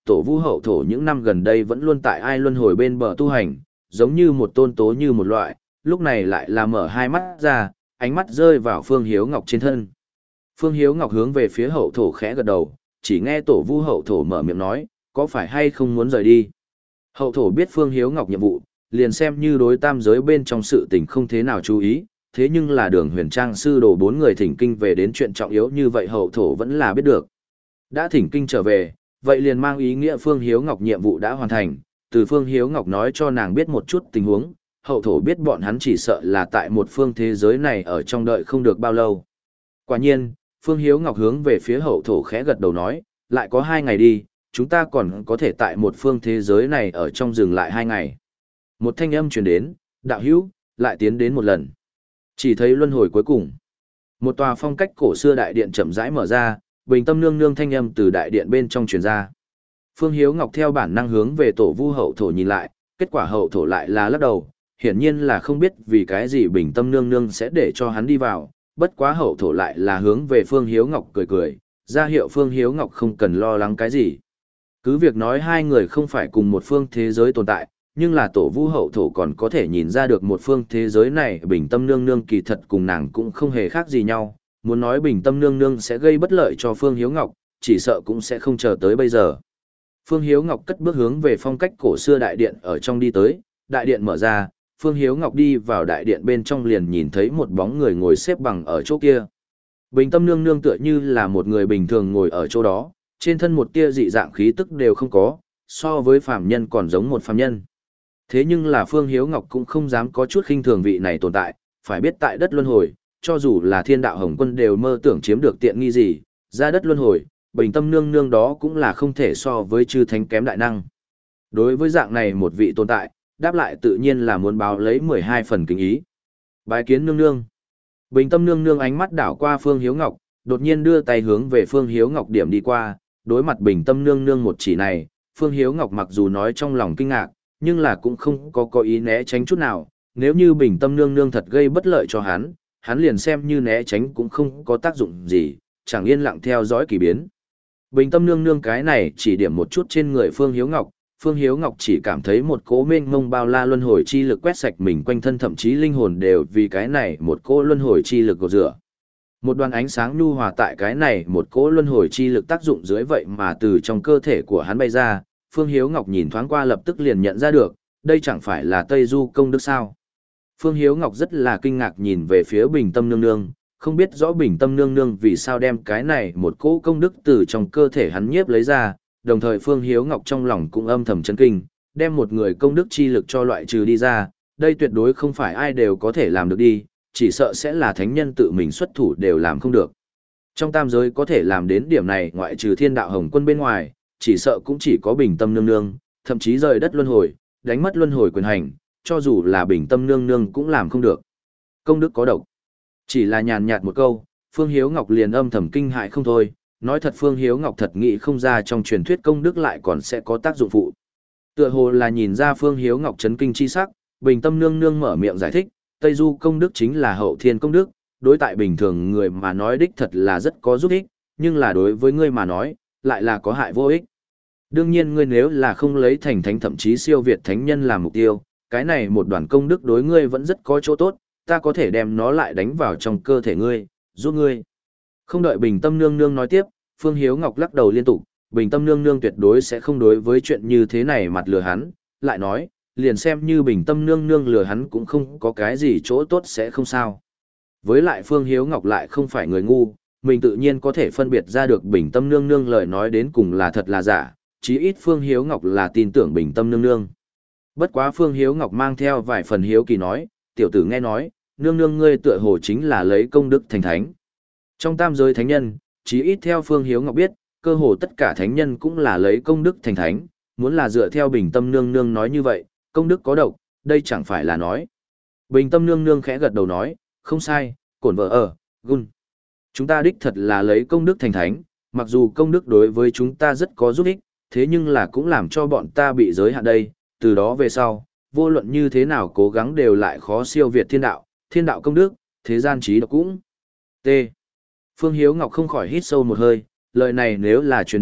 tổ vu hậu thổ những năm gần đây vẫn luôn tại ai luân hồi bên bờ tu hành, giống như một tôn tố như một loại, lúc này lại là mở hai mắt ra, ánh mắt rơi vào Phương Hiếu Ngọc trên thân. Phương Hiếu Ngọc hướng về phía hậu thổ khẽ gật đầu, chỉ nghe tổ vu hậu thổ mở miệng nói, có phải hay không muốn rời đi. Hậu thổ biết Phương Hiếu Ngọc nhiệm vụ, liền xem như đối tam giới bên trong sự tình không thế nào chú ý, thế nhưng là đường huyền trang sư đồ bốn người thỉnh kinh về đến chuyện trọng yếu như vậy hậu thổ vẫn là biết được. Đã thỉnh kinh trở về, vậy liền mang ý nghĩa Phương Hiếu Ngọc nhiệm vụ đã hoàn thành, từ Phương Hiếu Ngọc nói cho nàng biết một chút tình huống, hậu thổ biết bọn hắn chỉ sợ là tại một phương thế giới này ở trong đợi không được bao lâu. Quả nhiên, Phương Hiếu Ngọc hướng về phía hậu thổ khẽ gật đầu nói, lại có hai ngày đi, chúng ta còn có thể tại một phương thế giới này ở trong dừng lại hai ngày. Một thanh âm truyền đến, đạo hữu, lại tiến đến một lần. Chỉ thấy luân hồi cuối cùng. Một tòa phong cách cổ xưa đại điện chậm rãi mở ra, bình tâm nương nương thanh âm từ đại điện bên trong truyền ra. Phương Hiếu Ngọc theo bản năng hướng về tổ vu hậu thổ nhìn lại, kết quả hậu thổ lại là lắc đầu, hiển nhiên là không biết vì cái gì bình tâm nương nương sẽ để cho hắn đi vào, bất quá hậu thổ lại là hướng về Phương Hiếu Ngọc cười cười, ra hiệu Phương Hiếu Ngọc không cần lo lắng cái gì. Cứ việc nói hai người không phải cùng một phương thế giới tồn tại, nhưng là tổ vu hậu thổ còn có thể nhìn ra được một phương thế giới này bình tâm nương nương kỳ thật cùng nàng cũng không hề khác gì nhau, muốn nói bình tâm nương nương sẽ gây bất lợi cho Phương Hiếu Ngọc, chỉ sợ cũng sẽ không chờ tới bây giờ. Phương Hiếu Ngọc cất bước hướng về phong cách cổ xưa đại điện ở trong đi tới, đại điện mở ra, Phương Hiếu Ngọc đi vào đại điện bên trong liền nhìn thấy một bóng người ngồi xếp bằng ở chỗ kia. Bình tâm nương nương tựa như là một người bình thường ngồi ở chỗ đó, trên thân một tia dị dạng khí tức đều không có, so với phàm nhân còn giống một phàm nhân. Thế nhưng là Phương Hiếu Ngọc cũng không dám có chút khinh thường vị này tồn tại, phải biết tại đất luân hồi, cho dù là thiên đạo hồng quân đều mơ tưởng chiếm được tiện nghi gì, ra đất luân hồi, bình tâm nương nương đó cũng là không thể so với chư thánh kém đại năng. Đối với dạng này một vị tồn tại, đáp lại tự nhiên là muốn báo lấy mười hai phần kính ý. Bái kiến nương nương. Bình tâm nương nương ánh mắt đảo qua Phương Hiếu Ngọc, đột nhiên đưa tay hướng về Phương Hiếu Ngọc điểm đi qua, đối mặt bình tâm nương nương một chỉ này, Phương Hiếu Ngọc mặc dù nói trong lòng kinh ngạc, nhưng là cũng không có có ý né tránh chút nào, nếu như bình tâm nương nương thật gây bất lợi cho hắn, hắn liền xem như né tránh cũng không có tác dụng gì, chẳng yên lặng theo dõi kỳ biến. Bình tâm nương nương cái này chỉ điểm một chút trên người Phương Hiếu Ngọc, Phương Hiếu Ngọc chỉ cảm thấy một cỗ mênh mông bao la luân hồi chi lực quét sạch mình quanh thân, thậm chí linh hồn đều vì cái này một cỗ luân hồi chi lực gột rửa. Một đoàn ánh sáng nhu hòa tại cái này một cỗ luân hồi chi lực tác dụng dưới vậy mà từ trong cơ thể của hắn bay ra, Phương Hiếu Ngọc nhìn thoáng qua lập tức liền nhận ra được, đây chẳng phải là Tây Du công đức sao. Phương Hiếu Ngọc rất là kinh ngạc nhìn về phía Bình Tâm Nương Nương, không biết rõ Bình Tâm Nương Nương vì sao đem cái này một cỗ công đức từ trong cơ thể hắn nhiếp lấy ra, đồng thời Phương Hiếu Ngọc trong lòng cũng âm thầm chấn kinh, đem một người công đức chi lực cho loại trừ đi ra, đây tuyệt đối không phải ai đều có thể làm được đi, chỉ sợ sẽ là thánh nhân tự mình xuất thủ đều làm không được. Trong tam giới có thể làm đến điểm này ngoại trừ thiên đạo hồng quân bên ngoài, chỉ sợ cũng chỉ có Bình Tâm Nương Nương, thậm chí rời đất luân hồi, đánh mất luân hồi quyền hành, cho dù là Bình Tâm Nương Nương cũng làm không được. Công đức có độc. Chỉ là nhàn nhạt một câu, Phương Hiếu Ngọc liền âm thầm kinh hại không thôi, nói thật Phương Hiếu Ngọc thật nghĩ không ra trong truyền thuyết công đức lại còn sẽ có tác dụng phụ. Tựa hồ là nhìn ra Phương Hiếu Ngọc chấn kinh chi sắc, Bình Tâm Nương Nương mở miệng giải thích, Tây Du công đức chính là hậu thiên công đức, đối tại bình thường người mà nói đích thật là rất có giúp ích, nhưng là đối với ngươi mà nói, lại là có hại vô ích. Đương nhiên ngươi nếu là không lấy thành thánh thậm chí siêu việt thánh nhân làm mục tiêu, cái này một đoàn công đức đối ngươi vẫn rất có chỗ tốt, ta có thể đem nó lại đánh vào trong cơ thể ngươi, giúp ngươi. Không đợi Bình Tâm Nương Nương nói tiếp, Phương Hiếu Ngọc lắc đầu liên tục, Bình Tâm Nương Nương tuyệt đối sẽ không đối với chuyện như thế này mặt lừa hắn, lại nói, liền xem như Bình Tâm Nương Nương lừa hắn cũng không có cái gì chỗ tốt sẽ không sao. Với lại Phương Hiếu Ngọc lại không phải người ngu, mình tự nhiên có thể phân biệt ra được Bình Tâm Nương Nương lời nói đến cùng là thật là giả, chí ít Phương Hiếu Ngọc là tin tưởng Bình Tâm Nương Nương. Bất quá Phương Hiếu Ngọc mang theo vài phần hiếu kỳ nói, tiểu tử nghe nói, nương nương ngươi tựa hồ chính là lấy công đức thành thánh. Trong tam giới thánh nhân, chí ít theo Phương Hiếu Ngọc biết, cơ hồ tất cả thánh nhân cũng là lấy công đức thành thánh, muốn là dựa theo Bình Tâm Nương Nương nói như vậy, công đức có độc, đây chẳng phải là nói. Bình Tâm Nương Nương khẽ gật đầu nói, không sai, cổn vợ ở, gun. Chúng ta đích thật là lấy công đức thành thánh, mặc dù công đức đối với chúng ta rất có giúp ích, thế nhưng là cũng làm cho bọn ta bị giới hạn đây, từ đó về sau, vô luận như thế nào cố gắng đều lại khó siêu việt thiên đạo, thiên đạo công đức, thế gian trí độc cũng. T. Phương Hiếu Ngọc không khỏi hít sâu một hơi, lời này nếu là truyền đi,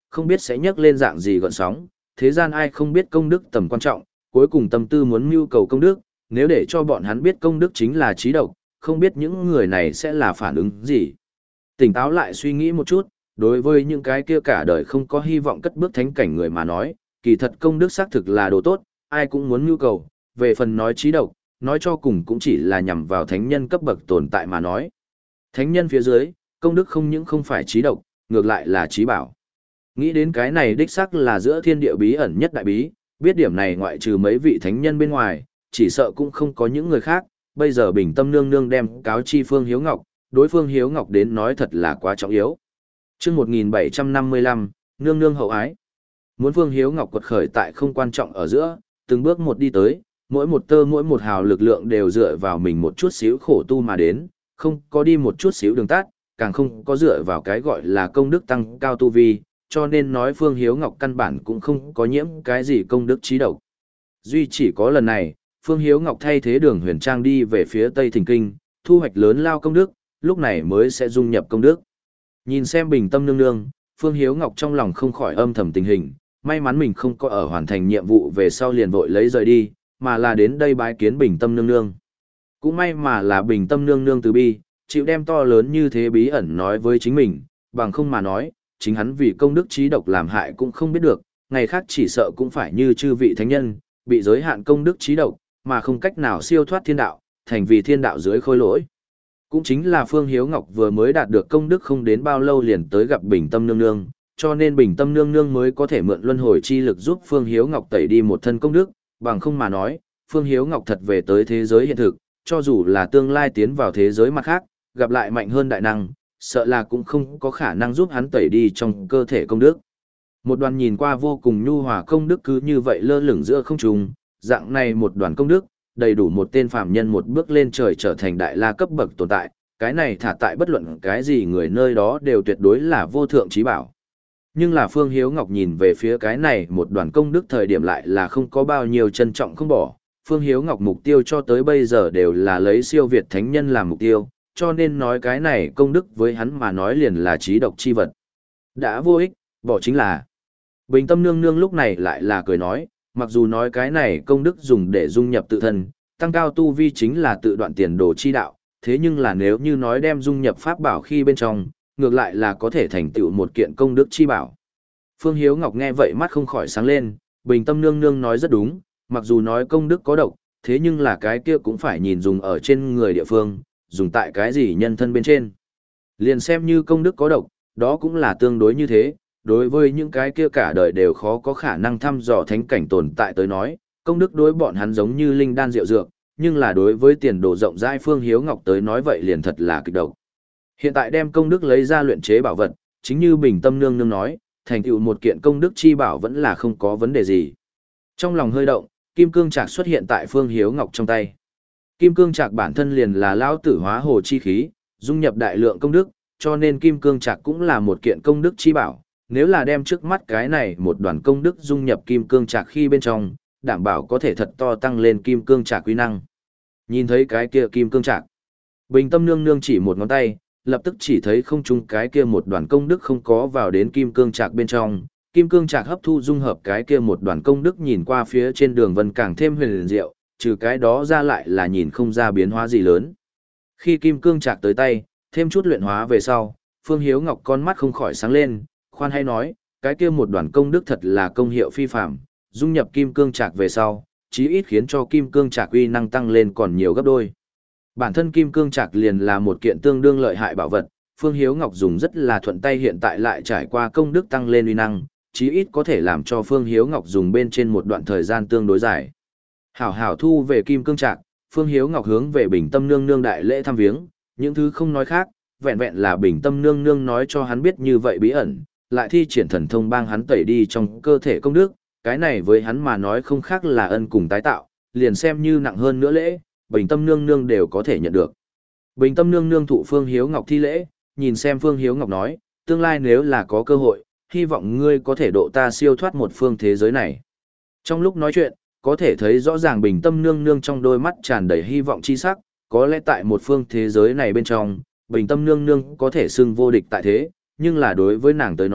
không biết sẽ nhấc lên dạng gì gọn sóng, thế gian ai không biết công đức tầm quan trọng, cuối cùng tâm tư muốn mưu cầu công đức, nếu để cho bọn hắn biết công đức chính là trí độc, không biết những người này sẽ là phản ứng gì. Tỉnh táo lại suy nghĩ một chút, đối với những cái kia cả đời không có hy vọng cất bước thánh cảnh người mà nói, kỳ thật công đức xác thực là đồ tốt, ai cũng muốn mưu cầu, về phần nói trí độc, nói cho cùng cũng chỉ là nhằm vào thánh nhân cấp bậc tồn tại mà nói. Thánh nhân phía dưới, công đức không những không phải trí độc, ngược lại là trí bảo. Nghĩ đến cái này đích xác là giữa thiên địa bí ẩn nhất đại bí, biết điểm này ngoại trừ mấy vị thánh nhân bên ngoài, chỉ sợ cũng không có những người khác, bây giờ bình tâm nương nương đem cáo chi Phương Hiếu Ngọc, đối Phương Hiếu Ngọc đến nói thật là quá trọng yếu. Chương một nghìn bảy trăm năm mươi lăm, nương nương hậu ái. Muốn Phương Hiếu Ngọc quật khởi tại không quan trọng ở giữa, từng bước một đi tới, mỗi một tơ mỗi một hào lực lượng đều dựa vào mình một chút xíu khổ tu mà đến, không có đi một chút xíu đường tắt, càng không có dựa vào cái gọi là công đức tăng cao tu vi, cho nên nói Phương Hiếu Ngọc căn bản cũng không có nhiễm cái gì công đức trí độc. Duy chỉ có lần này, Phương Hiếu Ngọc thay thế Đường Huyền Trang đi về phía Tây Thình Kinh, thu hoạch lớn lao công đức, lúc này mới sẽ dung nhập công đức. Nhìn xem bình tâm nương nương, Phương Hiếu Ngọc trong lòng không khỏi âm thầm tình hình, may mắn mình không có ở hoàn thành nhiệm vụ về sau liền vội lấy rời đi, mà là đến đây bái kiến bình tâm nương nương. Cũng may mà là bình tâm nương nương từ bi, chịu đem to lớn như thế bí ẩn nói với chính mình, bằng không mà nói, chính hắn vì công đức trí độc làm hại cũng không biết được, ngày khác chỉ sợ cũng phải như chư vị thánh nhân, bị giới hạn công đức trí độc, mà không cách nào siêu thoát thiên đạo, thành vì thiên đạo dưới khôi lỗi. Cũng chính là Phương Hiếu Ngọc vừa mới đạt được công đức không đến bao lâu liền tới gặp bình tâm nương nương, cho nên bình tâm nương nương mới có thể mượn luân hồi chi lực giúp Phương Hiếu Ngọc tẩy đi một thân công đức, bằng không mà nói, Phương Hiếu Ngọc thật về tới thế giới hiện thực, cho dù là tương lai tiến vào thế giới mặt khác, gặp lại mạnh hơn đại năng, sợ là cũng không có khả năng giúp hắn tẩy đi trong cơ thể công đức. Một đoàn nhìn qua vô cùng nhu hòa công đức cứ như vậy lơ lửng giữa không trung, dạng này một đoàn công đức, đầy đủ một tên phàm nhân một bước lên trời trở thành đại la cấp bậc tồn tại, cái này thả tại bất luận cái gì người nơi đó đều tuyệt đối là vô thượng trí bảo. Nhưng là Phương Hiếu Ngọc nhìn về phía cái này một đoàn công đức thời điểm lại là không có bao nhiêu trân trọng không bỏ. Phương Hiếu Ngọc mục tiêu cho tới bây giờ đều là lấy siêu việt thánh nhân làm mục tiêu, cho nên nói cái này công đức với hắn mà nói liền là trí độc chi vật. Đã vô ích, bỏ chính là. Bình tâm nương nương lúc này lại là cười nói, mặc dù nói cái này công đức dùng để dung nhập tự thân, tăng cao tu vi chính là tự đoạn tiền đồ chi đạo, thế nhưng là nếu như nói đem dung nhập pháp bảo khi bên trong, ngược lại là có thể thành tựu một kiện công đức chi bảo. Phương Hiếu Ngọc nghe vậy mắt không khỏi sáng lên, bình tâm nương nương nói rất đúng, mặc dù nói công đức có độc, thế nhưng là cái kia cũng phải nhìn dùng ở trên người địa phương, dùng tại cái gì nhân thân bên trên. Liền xem như công đức có độc, đó cũng là tương đối như thế, đối với những cái kia cả đời đều khó có khả năng thăm dò thánh cảnh tồn tại tới nói, công đức đối bọn hắn giống như linh đan rượu dược, nhưng là đối với tiền đồ rộng rãi Phương Hiếu Ngọc tới nói vậy liền thật là kịch độc. Hiện tại đem công đức lấy ra luyện chế bảo vật, chính như bình tâm nương nương nói, thành tựu một kiện công đức chi bảo vẫn là không có vấn đề gì. Trong lòng hơi động, kim cương trạc xuất hiện tại Phương Hiếu Ngọc trong tay. Kim cương trạc bản thân liền là lão tử hóa hồ chi khí, dung nhập đại lượng công đức, cho nên kim cương trạc cũng là một kiện công đức chi bảo. Nếu là đem trước mắt cái này một đoàn công đức dung nhập kim cương trạc khi bên trong, đảm bảo có thể thật to tăng lên kim cương trạc quy năng. Nhìn thấy cái kia kim cương trạc, bình tâm nương nương chỉ một ngón tay, lập tức chỉ thấy không trung cái kia một đoàn công đức không có vào đến kim cương trạc bên trong, kim cương trạc hấp thu dung hợp cái kia một đoàn công đức nhìn qua phía trên đường vân càng thêm huyền diệu, trừ cái đó ra lại là nhìn không ra biến hóa gì lớn. Khi kim cương trạc tới tay, thêm chút luyện hóa về sau, Phương Hiếu Ngọc con mắt không khỏi sáng lên, khoan hay nói, cái kia một đoàn công đức thật là công hiệu phi phàm, dung nhập kim cương trạc về sau, chí ít khiến cho kim cương trạc uy năng tăng lên còn nhiều gấp đôi. Bản thân kim cương trạc liền là một kiện tương đương lợi hại bảo vật, Phương Hiếu Ngọc dùng rất là thuận tay hiện tại lại trải qua công đức tăng lên uy năng, chí ít có thể làm cho Phương Hiếu Ngọc dùng bên trên một đoạn thời gian tương đối dài. Hảo hảo thu về kim cương trạc, Phương Hiếu Ngọc hướng về Bình Tâm Nương Nương đại lễ thăm viếng, những thứ không nói khác, vẹn vẹn là Bình Tâm Nương Nương nói cho hắn biết như vậy bí ẩn, lại thi triển thần thông bang hắn tẩy đi trong cơ thể công đức, cái này với hắn mà nói không khác là ân cùng tái tạo, liền xem như nặng hơn nữa lễ, Bình Tâm Nương Nương đều có thể nhận được. Bình Tâm Nương Nương thụ Phương Hiếu Ngọc thi lễ, nhìn xem Phương Hiếu Ngọc nói, tương lai nếu là có cơ hội, hy vọng ngươi có thể độ ta siêu thoát một phương thế giới này. Trong lúc nói chuyện, có thể thấy rõ ràng Bình Tâm Nương Nương trong đôi mắt tràn đầy hy vọng chi sắc, có lẽ tại một phương thế giới này bên trong, Bình Tâm Nương Nương có thể xưng vô địch tại thế, nhưng là đối với nàng tới nói,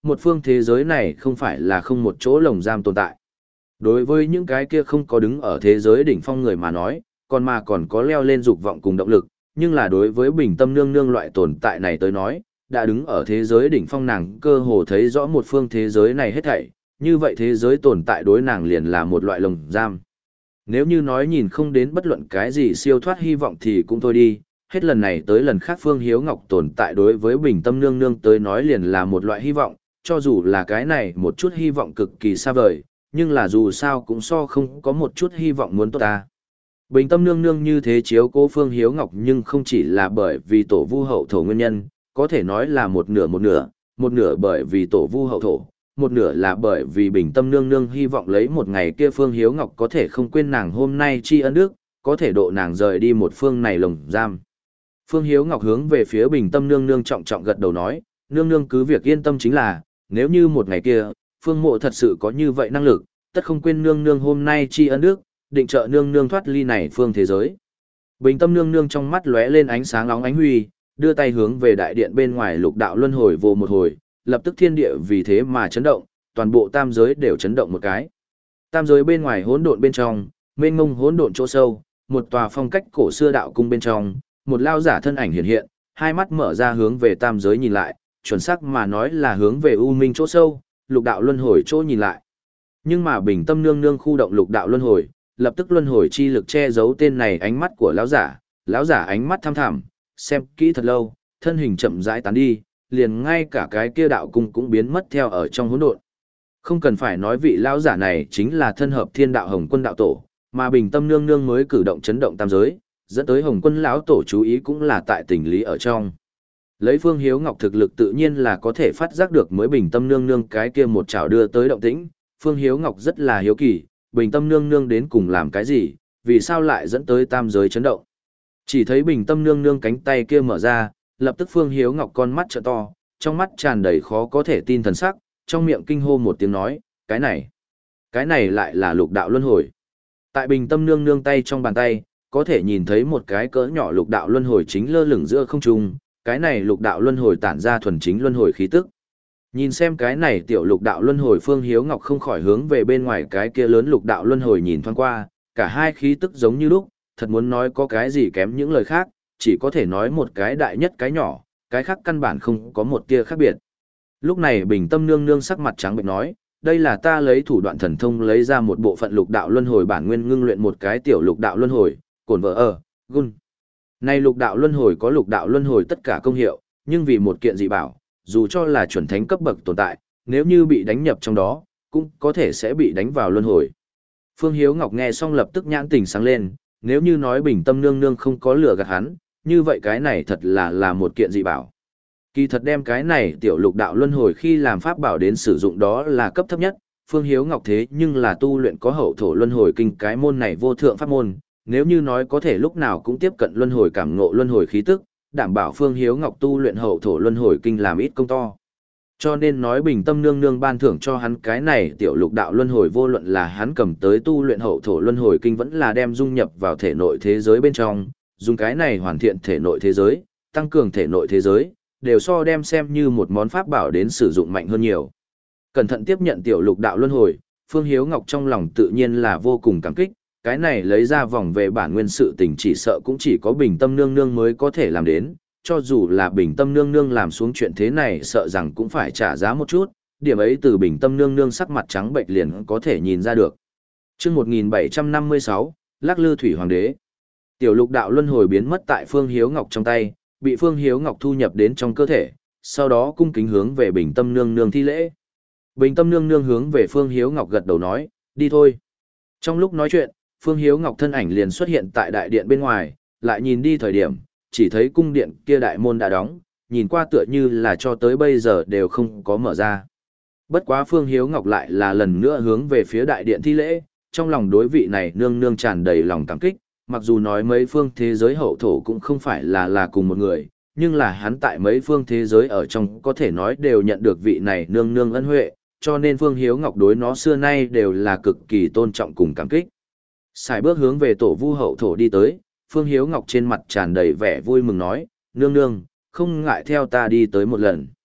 một phương thế giới này không phải là không một chỗ lồng giam tồn tại. Đối với những cái kia không có đứng ở thế giới đỉnh phong người mà nói, còn mà còn có leo lên dục vọng cùng động lực, nhưng là đối với bình tâm nương nương loại tồn tại này tới nói, đã đứng ở thế giới đỉnh phong nàng cơ hồ thấy rõ một phương thế giới này hết thảy, như vậy thế giới tồn tại đối nàng liền là một loại lồng giam. Nếu như nói nhìn không đến bất luận cái gì siêu thoát hy vọng thì cũng thôi đi, hết lần này tới lần khác Phương Hiếu Ngọc tồn tại đối với bình tâm nương nương tới nói liền là một loại hy vọng, cho dù là cái này một chút hy vọng cực kỳ xa vời, nhưng là dù sao cũng so không có một chút hy vọng muốn tốt ta. Bình tâm nương nương như thế chiếu cố Phương Hiếu Ngọc nhưng không chỉ là bởi vì tổ vu hậu thổ nguyên nhân, có thể nói là một nửa một nửa, một nửa bởi vì tổ vu hậu thổ, một nửa là bởi vì bình tâm nương nương hy vọng lấy một ngày kia Phương Hiếu Ngọc có thể không quên nàng hôm nay tri ân đức, có thể độ nàng rời đi một phương này lồng giam. Phương Hiếu Ngọc hướng về phía bình tâm nương nương trọng trọng gật đầu nói, nương nương cứ việc yên tâm chính là, nếu như một ngày kia, Phương Mộ thật sự có như vậy năng lực, tất không quên nương nương hôm nay tri ân đức, định trợ nương nương thoát ly này phương thế giới. Bình tâm nương nương trong mắt lóe lên ánh sáng óng ánh huy, đưa tay hướng về đại điện bên ngoài lục đạo luân hồi vô một hồi, lập tức thiên địa vì thế mà chấn động, toàn bộ tam giới đều chấn động một cái. Tam giới bên ngoài hỗn độn bên trong, mênh mông hỗn độn chỗ sâu, một tòa phong cách cổ xưa đạo cung bên trong, một lao giả thân ảnh hiện hiện, hai mắt mở ra hướng về tam giới nhìn lại, chuẩn xác mà nói là hướng về u minh chỗ sâu, lục đạo luân hồi chỗ nhìn lại. Nhưng mà bình tâm nương nương khu động lục đạo luân hồi, lập tức luân hồi chi lực che giấu tên này ánh mắt của lão giả, lão giả ánh mắt thăm thẳm, xem kỹ thật lâu, thân hình chậm rãi tán đi, liền ngay cả cái kia đạo cung cũng biến mất theo ở trong hỗn độn. Không cần phải nói vị lão giả này chính là thân hợp thiên đạo Hồng Quân đạo tổ, mà bình tâm nương nương mới cử động chấn động tam giới, dẫn tới Hồng Quân lão tổ chú ý cũng là tại tình lý ở trong. Lấy Phương Hiếu Ngọc thực lực tự nhiên là có thể phát giác được mới bình tâm nương nương cái kia một chảo đưa tới động tĩnh, Phương Hiếu Ngọc rất là hiếu kỳ, bình tâm nương nương đến cùng làm cái gì, vì sao lại dẫn tới tam giới chấn động. Chỉ thấy bình tâm nương nương cánh tay kia mở ra, lập tức Phương Hiếu Ngọc con mắt trợ to, trong mắt tràn đầy khó có thể tin thần sắc, trong miệng kinh hô một tiếng nói, cái này, cái này lại là lục đạo luân hồi. Tại bình tâm nương nương tay trong bàn tay, có thể nhìn thấy một cái cỡ nhỏ lục đạo luân hồi chính lơ lửng giữa không trung, cái này lục đạo luân hồi tản ra thuần chính luân hồi khí tức. Nhìn xem cái này tiểu lục đạo luân hồi Phương Hiếu Ngọc không khỏi hướng về bên ngoài cái kia lớn lục đạo luân hồi nhìn thoáng qua, cả hai khí tức giống như lúc, thật muốn nói có cái gì kém những lời khác, chỉ có thể nói một cái đại nhất cái nhỏ, cái khác căn bản không có một tia khác biệt. Lúc này bình tâm nương nương sắc mặt trắng bệnh nói, đây là ta lấy thủ đoạn thần thông lấy ra một bộ phận lục đạo luân hồi bản nguyên ngưng luyện một cái tiểu lục đạo luân hồi, cổn vợ ở, gun. Này lục đạo luân hồi có lục đạo luân hồi tất cả công hiệu, nhưng vì một kiện dị bảo, dù cho là chuẩn thánh cấp bậc tồn tại, nếu như bị đánh nhập trong đó, cũng có thể sẽ bị đánh vào luân hồi. Phương Hiếu Ngọc nghe xong lập tức nhãn tình sáng lên, nếu như nói bình tâm nương nương không có lừa gạt hắn, như vậy cái này thật là là một kiện dị bảo. Kỳ thật đem cái này tiểu lục đạo luân hồi khi làm pháp bảo đến sử dụng đó là cấp thấp nhất, Phương Hiếu Ngọc thế nhưng là tu luyện có hậu thổ luân hồi kinh cái môn này vô thượng pháp môn, nếu như nói có thể lúc nào cũng tiếp cận luân hồi cảm ngộ luân hồi khí tức, đảm bảo Phương Hiếu Ngọc tu luyện hậu thổ luân hồi kinh làm ít công to. Cho nên nói bình tâm nương nương ban thưởng cho hắn cái này tiểu lục đạo luân hồi vô luận là hắn cầm tới tu luyện hậu thổ luân hồi kinh vẫn là đem dung nhập vào thể nội thế giới bên trong, dùng cái này hoàn thiện thể nội thế giới, tăng cường thể nội thế giới, đều so đem xem như một món pháp bảo đến sử dụng mạnh hơn nhiều. Cẩn thận tiếp nhận tiểu lục đạo luân hồi, Phương Hiếu Ngọc trong lòng tự nhiên là vô cùng cảm kích, cái này lấy ra vòng về bản nguyên sự tình chỉ sợ cũng chỉ có bình tâm nương nương mới có thể làm đến, cho dù là bình tâm nương nương làm xuống chuyện thế này sợ rằng cũng phải trả giá một chút, điểm ấy từ bình tâm nương nương sắc mặt trắng bệch liền có thể nhìn ra được. Chương một nghìn bảy trăm năm mươi sáu, Lắc Lư Thủy Hoàng đế. Tiểu lục đạo luân hồi biến mất tại Phương Hiếu Ngọc trong tay, bị Phương Hiếu Ngọc thu nhập đến trong cơ thể, sau đó cung kính hướng về bình tâm nương nương thi lễ. Bình tâm nương nương hướng về Phương Hiếu Ngọc gật đầu nói, đi thôi. Trong lúc nói chuyện, Phương Hiếu Ngọc thân ảnh liền xuất hiện tại đại điện bên ngoài, lại nhìn đi thời điểm, chỉ thấy cung điện kia đại môn đã đóng, nhìn qua tựa như là cho tới bây giờ đều không có mở ra. Bất quá Phương Hiếu Ngọc lại là lần nữa hướng về phía đại điện thi lễ, trong lòng đối vị này nương nương tràn đầy lòng cảm kích, mặc dù nói mấy phương thế giới hậu thổ cũng không phải là là cùng một người, nhưng là hắn tại mấy phương thế giới ở trong có thể nói đều nhận được vị này nương nương ân huệ, cho nên Phương Hiếu Ngọc đối nó xưa nay đều là cực kỳ tôn trọng cùng cảm kích. Xài bước hướng về tổ vu hậu thổ đi tới, Phương Hiếu Ngọc trên mặt tràn đầy vẻ vui mừng nói, nương nương, không ngại theo ta đi tới một lần.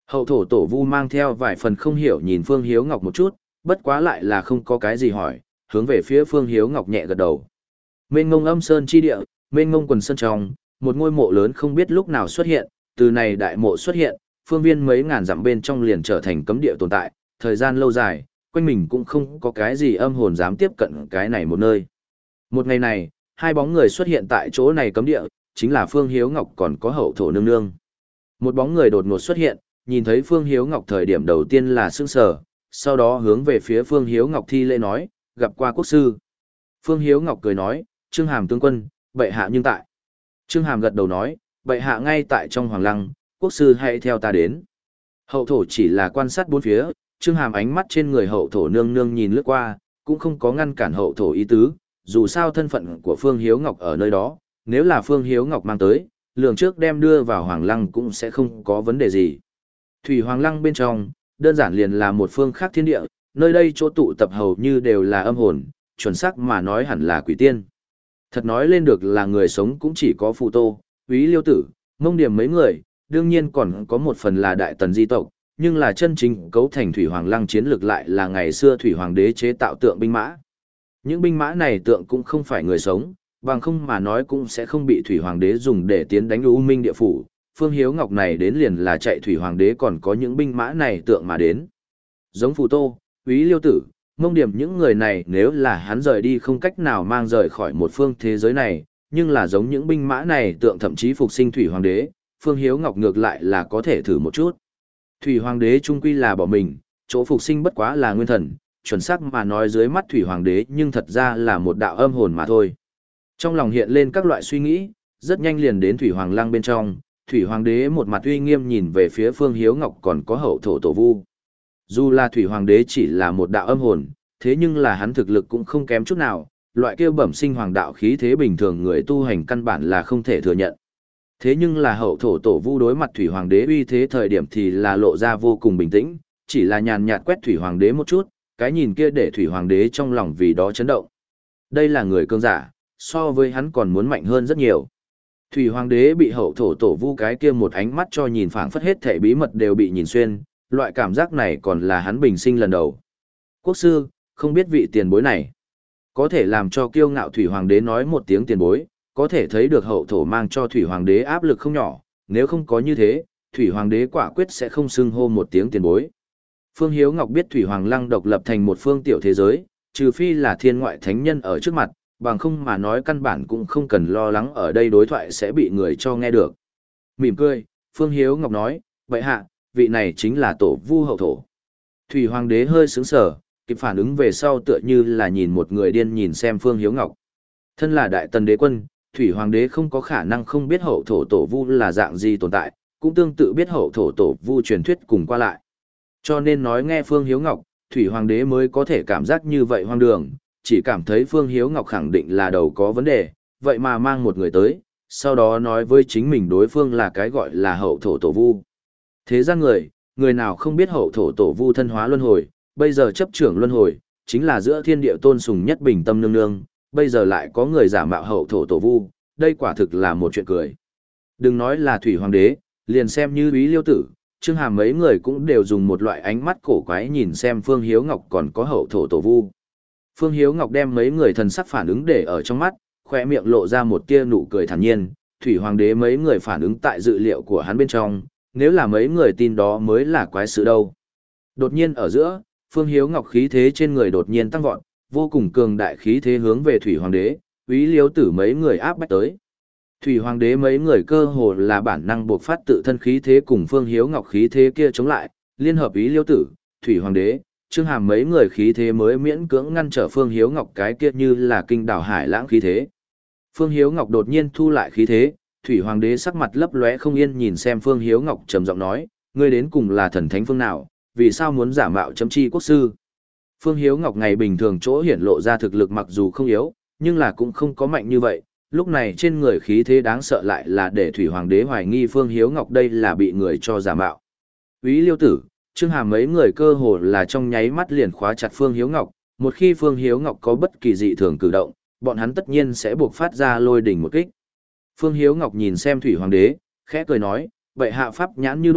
Hậu thổ tổ vu mang theo vài phần không hiểu nhìn Phương Hiếu Ngọc một chút, bất quá lại là không có cái gì hỏi, hướng về phía Phương Hiếu Ngọc nhẹ gật đầu. Mênh ngông âm sơn chi địa, mênh ngông quần sơn trong, một ngôi mộ lớn không biết lúc nào xuất hiện, từ này đại mộ xuất hiện, phương viên mấy ngàn dặm bên trong liền trở thành cấm địa tồn tại, thời gian lâu dài, quanh mình cũng không có cái gì âm hồn dám tiếp cận cái này một nơi. Một ngày này, hai bóng người xuất hiện tại chỗ này cấm địa, chính là Phương Hiếu Ngọc còn có hậu thổ nương nương. Một bóng người đột ngột xuất hiện, nhìn thấy Phương Hiếu Ngọc thời điểm đầu tiên là sững sờ, sau đó hướng về phía Phương Hiếu Ngọc thi lễ nói, gặp qua quốc sư. Phương Hiếu Ngọc cười nói, Trương Hàm tướng quân, bệ hạ nhưng tại. Trương Hàm gật đầu nói, bệ hạ ngay tại trong hoàng lăng, quốc sư hãy theo ta đến. Hậu thổ chỉ là quan sát bốn phía, Trương Hàm ánh mắt trên người hậu thổ nương nương nhìn lướt qua, cũng không có ngăn cản hậu thổ ý tứ, dù sao thân phận của Phương Hiếu Ngọc ở nơi đó, nếu là Phương Hiếu Ngọc mang tới, lường trước đem đưa vào hoàng lăng cũng sẽ không có vấn đề gì. Thủy hoàng lăng bên trong, đơn giản liền là một phương khác thiên địa, nơi đây chỗ tụ tập hầu như đều là âm hồn, chuẩn xác mà nói hẳn là quỷ tiên. Thật nói lên được là người sống cũng chỉ có Phù Tô, Úy Liêu Tử, Mông Điểm mấy người, đương nhiên còn có một phần là Đại Tần di tộc, nhưng là chân chính cấu thành Thủy Hoàng Lăng chiến lược lại là ngày xưa Thủy Hoàng đế chế tạo tượng binh mã. Những binh mã này tượng cũng không phải người sống, bằng không mà nói cũng sẽ không bị Thủy Hoàng đế dùng để tiến đánh U Minh địa phủ. Phương Hiếu Ngọc này đến liền là chạy Thủy Hoàng đế còn có những binh mã này tượng mà đến. Giống Phù Tô, Úy Liêu Tử, Mông Điểm những người này nếu là hắn rời đi không cách nào mang rời khỏi một phương thế giới này, nhưng là giống những binh mã này tượng thậm chí phục sinh Thủy Hoàng đế, Phương Hiếu Ngọc ngược lại là có thể thử một chút. Thủy Hoàng đế trung quy là bỏ mình, chỗ phục sinh bất quá là nguyên thần, chuẩn xác mà nói dưới mắt Thủy Hoàng đế nhưng thật ra là một đạo âm hồn mà thôi. Trong lòng hiện lên các loại suy nghĩ, rất nhanh liền đến Thủy Hoàng Lăng bên trong, Thủy Hoàng đế một mặt uy nghiêm nhìn về phía Phương Hiếu Ngọc còn có hậu thổ tổ vu. Dù là Thủy Hoàng đế chỉ là một đạo âm hồn, thế nhưng là hắn thực lực cũng không kém chút nào, loại kêu bẩm sinh hoàng đạo khí thế bình thường người tu hành căn bản là không thể thừa nhận. Thế nhưng là hậu thổ tổ vu đối mặt Thủy Hoàng đế uy thế thời điểm thì là lộ ra vô cùng bình tĩnh, chỉ là nhàn nhạt quét Thủy Hoàng đế một chút, cái nhìn kia để Thủy Hoàng đế trong lòng vì đó chấn động. Đây là người cường giả, so với hắn còn muốn mạnh hơn rất nhiều. Thủy Hoàng đế bị hậu thổ tổ vu cái kia một ánh mắt cho nhìn phảng phất hết thể bí mật đều bị nhìn xuyên, loại cảm giác này còn là hắn bình sinh lần đầu. Quốc sư, không biết vị tiền bối này, có thể làm cho kiêu ngạo Thủy Hoàng đế nói một tiếng tiền bối, có thể thấy được hậu thổ mang cho Thủy Hoàng đế áp lực không nhỏ, nếu không có như thế, Thủy Hoàng đế quả quyết sẽ không xưng hô một tiếng tiền bối. Phương Hiếu Ngọc biết Thủy Hoàng Lăng độc lập thành một phương tiểu thế giới, trừ phi là thiên ngoại thánh nhân ở trước mặt, bằng không mà nói căn bản cũng không cần lo lắng ở đây đối thoại sẽ bị người cho nghe được. Mỉm cười, Phương Hiếu Ngọc nói, vậy hạ, vị này chính là tổ vu hậu thổ. Thủy Hoàng đế hơi sướng sở, kịp phản ứng về sau tựa như là nhìn một người điên nhìn xem Phương Hiếu Ngọc. Thân là đại tần đế quân, Thủy Hoàng đế không có khả năng không biết hậu thổ tổ vu là dạng gì tồn tại, cũng tương tự biết hậu thổ tổ vu truyền thuyết cùng qua lại. Cho nên nói nghe Phương Hiếu Ngọc, Thủy Hoàng đế mới có thể cảm giác như vậy hoang đường, chỉ cảm thấy Phương Hiếu Ngọc khẳng định là đầu có vấn đề, vậy mà mang một người tới, sau đó nói với chính mình đối phương là cái gọi là hậu thổ tổ vu. Thế ra người, người nào không biết hậu thổ tổ vu thân hóa luân hồi, bây giờ chấp trưởng luân hồi, chính là giữa thiên địa tôn sùng nhất bình tâm nương nương, bây giờ lại có người giả mạo hậu thổ tổ vu, đây quả thực là một chuyện cười. Đừng nói là Thủy Hoàng đế, liền xem như Úy Liêu Tử, Trương Hàm mấy người cũng đều dùng một loại ánh mắt cổ quái nhìn xem Phương Hiếu Ngọc còn có hậu thổ tổ vu. Phương Hiếu Ngọc đem mấy người thần sắc phản ứng để ở trong mắt, khoe miệng lộ ra một tia nụ cười thản nhiên, Thủy Hoàng đế mấy người phản ứng tại dự liệu của hắn bên trong, nếu là mấy người tin đó mới là quái sự đâu. Đột nhiên ở giữa, Phương Hiếu Ngọc khí thế trên người đột nhiên tăng vọt, vô cùng cường đại khí thế hướng về Thủy Hoàng đế, Úy Liêu Tử mấy người áp bách tới. Thủy Hoàng đế mấy người cơ hồ là bản năng buộc phát tự thân khí thế cùng Phương Hiếu Ngọc khí thế kia chống lại, liên hợp Úy Liêu Tử, Thủy Hoàng đế, Trương Hàm mấy người khí thế mới miễn cưỡng ngăn trở Phương Hiếu Ngọc cái kia như là kinh đảo hải lãng khí thế. Phương Hiếu Ngọc đột nhiên thu lại khí thế, Thủy Hoàng đế sắc mặt lấp lóe không yên nhìn xem Phương Hiếu Ngọc trầm giọng nói, ngươi đến cùng là thần thánh phương nào, vì sao muốn giả mạo chấm chi quốc sư? Phương Hiếu Ngọc ngày bình thường chỗ hiển lộ ra thực lực mặc dù không yếu, nhưng là cũng không có mạnh như vậy, lúc này trên người khí thế đáng sợ lại là để Thủy Hoàng đế hoài nghi Phương Hiếu Ngọc đây là bị người cho giả mạo. Úy Liêu Tử, Trương Hàm mấy người cơ hồ là trong nháy mắt liền khóa chặt Phương Hiếu Ngọc, một khi Phương Hiếu Ngọc có bất kỳ dị thường cử động, bọn hắn tất nhiên sẽ buộc phát ra lôi đỉnh một kích. Phương Hiếu Ngọc nhìn xem Thủy Hoàng đế, khẽ cười nói, vậy hạ pháp nhãn như đuốc,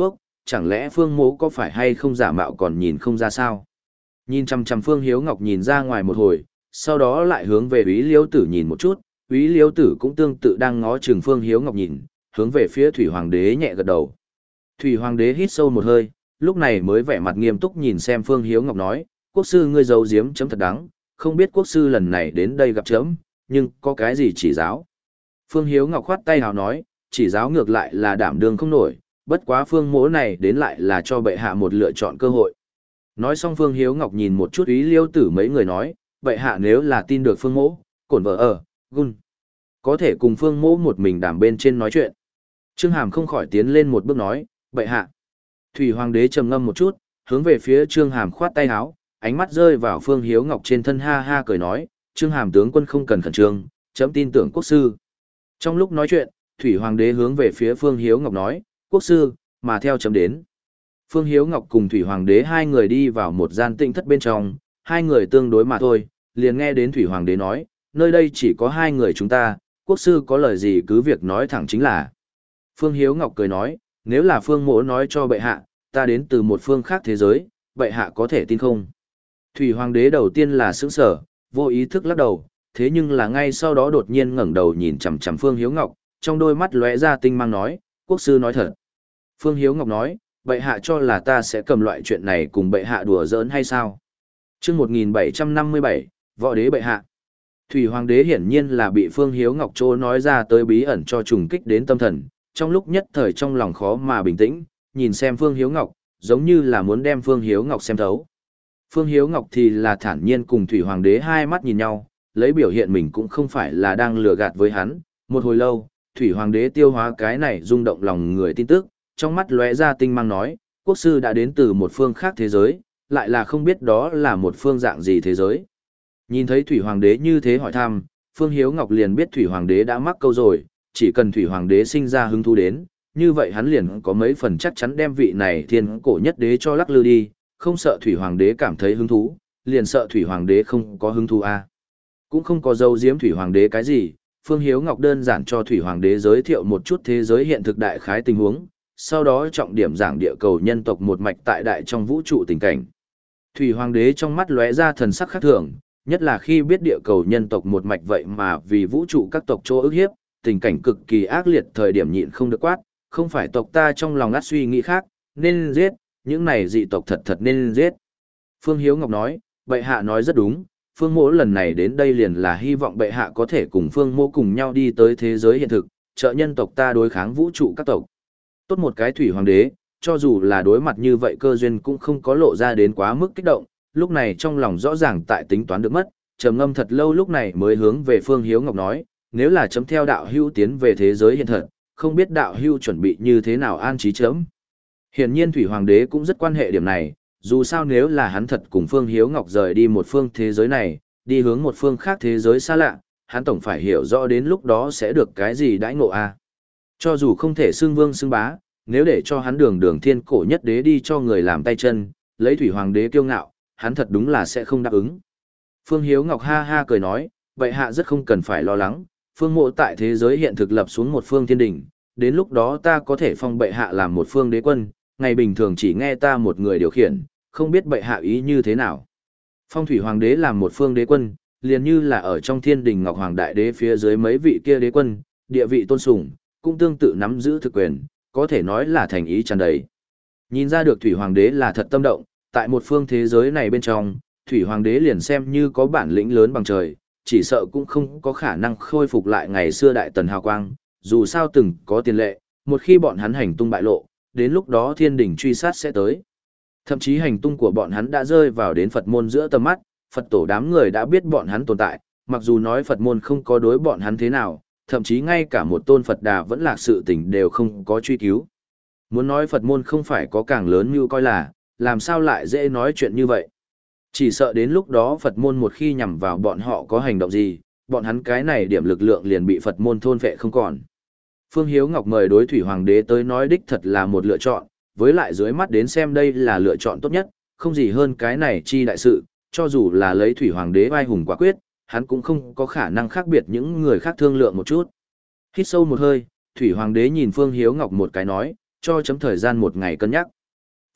chẳng lẽ Phương Mỗ có phải hay không giả mạo còn nhìn không ra sao? Nhìn chằm chằm Phương Hiếu Ngọc nhìn ra ngoài một hồi, sau đó lại hướng về Úy Liêu Tử nhìn một chút, Úy Liêu Tử cũng tương tự đang ngó chừng Phương Hiếu Ngọc nhìn, hướng về phía Thủy Hoàng đế nhẹ gật đầu. Thủy Hoàng đế hít sâu một hơi, lúc này mới vẻ mặt nghiêm túc nhìn xem Phương Hiếu Ngọc nói, quốc sư ngươi giấu giếm chấm thật đắng, không biết quốc sư lần này đến đây gặp chấm, nhưng có cái gì chỉ giáo. Phương Hiếu Ngọc khoát tay hào nói, chỉ giáo ngược lại là đảm đương không nổi, bất quá Phương Mỗ này đến lại là cho bệ hạ một lựa chọn cơ hội. Nói xong Phương Hiếu Ngọc nhìn một chút Úy Liêu Tử mấy người nói, bệ hạ nếu là tin được Phương Mỗ, cổn vợ ở, gun, có thể cùng Phương Mỗ một mình đảm bên trên nói chuyện. Trương Hàm không khỏi tiến lên một bước nói, bệ hạ. Thủy Hoàng đế trầm ngâm một chút, hướng về phía Trương Hàm khoát tay áo, ánh mắt rơi vào Phương Hiếu Ngọc trên thân ha ha cười nói, Trương Hàm tướng quân không cần khẩn trương, chấm tin tưởng quốc sư. Trong lúc nói chuyện, Thủy Hoàng đế hướng về phía Phương Hiếu Ngọc nói, quốc sư, mà theo chấm đến. Phương Hiếu Ngọc cùng Thủy Hoàng đế hai người đi vào một gian tĩnh thất bên trong, hai người tương đối mà thôi, liền nghe đến Thủy Hoàng đế nói, nơi đây chỉ có hai người chúng ta, quốc sư có lời gì cứ việc nói thẳng chính là. Phương Hiếu Ngọc cười nói, nếu là Phương Mỗ nói cho bệ hạ, ta đến từ một phương khác thế giới, bệ hạ có thể tin không? Thủy Hoàng đế đầu tiên là sững sờ, vô ý thức lắc đầu, thế nhưng là ngay sau đó đột nhiên ngẩng đầu nhìn chằm chằm Phương Hiếu Ngọc, trong đôi mắt lóe ra tinh mang nói, quốc sư nói thật. Phương Hiếu Ngọc nói, bệ hạ cho là ta sẽ cầm loại chuyện này cùng bệ hạ đùa giỡn hay sao? Chương một nghìn bảy trăm năm mươi bảy, võ đế bệ hạ. Thủy Hoàng đế hiển nhiên là bị Phương Hiếu Ngọc chỗ nói ra tới bí ẩn cho trùng kích đến tâm thần, trong lúc nhất thời trong lòng khó mà bình tĩnh, nhìn xem Phương Hiếu Ngọc, giống như là muốn đem Phương Hiếu Ngọc xem thấu. Phương Hiếu Ngọc thì là thản nhiên cùng Thủy Hoàng đế hai mắt nhìn nhau, lấy biểu hiện mình cũng không phải là đang lừa gạt với hắn. Một hồi lâu, Thủy Hoàng đế tiêu hóa cái này rung động lòng người tin tức, trong mắt lóe ra tinh mang nói, quốc sư đã đến từ một phương khác thế giới, lại là không biết đó là một phương dạng gì thế giới. Nhìn thấy Thủy Hoàng đế như thế hỏi thăm, Phương Hiếu Ngọc liền biết Thủy Hoàng đế đã mắc câu rồi, chỉ cần Thủy Hoàng đế sinh ra hứng thú đến, như vậy hắn liền có mấy phần chắc chắn đem vị này thiên cổ nhất đế cho lắc lư đi, không sợ Thủy Hoàng đế cảm thấy hứng thú, liền sợ Thủy Hoàng đế không có hứng thú à. Cũng không có dấu giếm Thủy Hoàng đế cái gì, Phương Hiếu Ngọc đơn giản cho Thủy Hoàng đế giới thiệu một chút thế giới hiện thực đại khái tình huống, sau đó trọng điểm giảng địa cầu nhân tộc một mạch tại đại trong vũ trụ tình cảnh. Thủy Hoàng đế trong mắt lóe ra thần sắc khác thường, nhất là khi biết địa cầu nhân tộc một mạch vậy mà vì vũ trụ các tộc chỗ ức hiếp, tình cảnh cực kỳ ác liệt thời điểm nhịn không được quát, không phải tộc ta trong lòng ngắt suy nghĩ khác, nên giết, những này dị tộc thật thật nên giết. Phương Hiếu Ngọc nói, bệ hạ nói rất đúng, Phương Mỗ lần này đến đây liền là hy vọng bệ hạ có thể cùng Phương Mỗ cùng nhau đi tới thế giới hiện thực, trợ nhân tộc ta đối kháng vũ trụ các tộc. Tốt một cái Thủy Hoàng đế, cho dù là đối mặt như vậy cơ duyên cũng không có lộ ra đến quá mức kích động, lúc này trong lòng rõ ràng tại tính toán được mất, trầm ngâm thật lâu lúc này mới hướng về Phương Hiếu Ngọc nói, nếu là chấm theo đạo hưu tiến về thế giới hiện thực, không biết đạo hưu chuẩn bị như thế nào an trí chấm. Hiển nhiên Thủy Hoàng đế cũng rất quan hệ điểm này, dù sao nếu là hắn thật cùng Phương Hiếu Ngọc rời đi một phương thế giới này, đi hướng một phương khác thế giới xa lạ, hắn tổng phải hiểu rõ đến lúc đó sẽ được cái gì đãi ngộ a. Cho dù không thể xưng vương xưng bá, nếu để cho hắn đường đường thiên cổ nhất đế đi cho người làm tay chân, lấy Thủy Hoàng đế kiêu ngạo, hắn thật đúng là sẽ không đáp ứng. Phương Hiếu Ngọc ha ha cười nói, vậy hạ rất không cần phải lo lắng, Phương Mộ tại thế giới hiện thực lập xuống một phương thiên đỉnh, đến lúc đó ta có thể phong bệ hạ làm một phương đế quân, ngày bình thường chỉ nghe ta một người điều khiển, không biết bệ hạ ý như thế nào. Phong Thủy Hoàng đế làm một phương đế quân, liền như là ở trong thiên đình Ngọc Hoàng đại đế phía dưới mấy vị kia đế quân, địa vị tôn sùng, cũng tương tự nắm giữ thực quyền, có thể nói là thành ý tràn đầy. Nhìn ra được Thủy Hoàng đế là thật tâm động, tại một phương thế giới này bên trong, Thủy Hoàng đế liền xem như có bản lĩnh lớn bằng trời, chỉ sợ cũng không có khả năng khôi phục lại ngày xưa đại tần hào quang, dù sao từng có tiền lệ, một khi bọn hắn hành tung bại lộ, đến lúc đó thiên đình truy sát sẽ tới. Thậm chí hành tung của bọn hắn đã rơi vào đến Phật môn giữa tầm mắt, Phật tổ đám người đã biết bọn hắn tồn tại, mặc dù nói Phật môn không có đối bọn hắn thế nào, thậm chí ngay cả một tôn Phật đà vẫn lạc sự tình đều không có truy cứu. Muốn nói Phật môn không phải có càng lớn như coi là, làm sao lại dễ nói chuyện như vậy. Chỉ sợ đến lúc đó Phật môn một khi nhằm vào bọn họ có hành động gì, bọn hắn cái này điểm lực lượng liền bị Phật môn thôn phệ không còn. Phương Hiếu Ngọc mời đối Thủy Hoàng đế tới nói đích thật là một lựa chọn, với lại dưới mắt đến xem đây là lựa chọn tốt nhất, không gì hơn cái này chi đại sự, cho dù là lấy Thủy Hoàng đế vai hùng quả quyết, hắn cũng không có khả năng khác biệt những người khác thương lượng một chút. Hít sâu một hơi, Thủy Hoàng đế nhìn Phương Hiếu Ngọc một cái nói, cho chấm thời gian một ngày cân nhắc.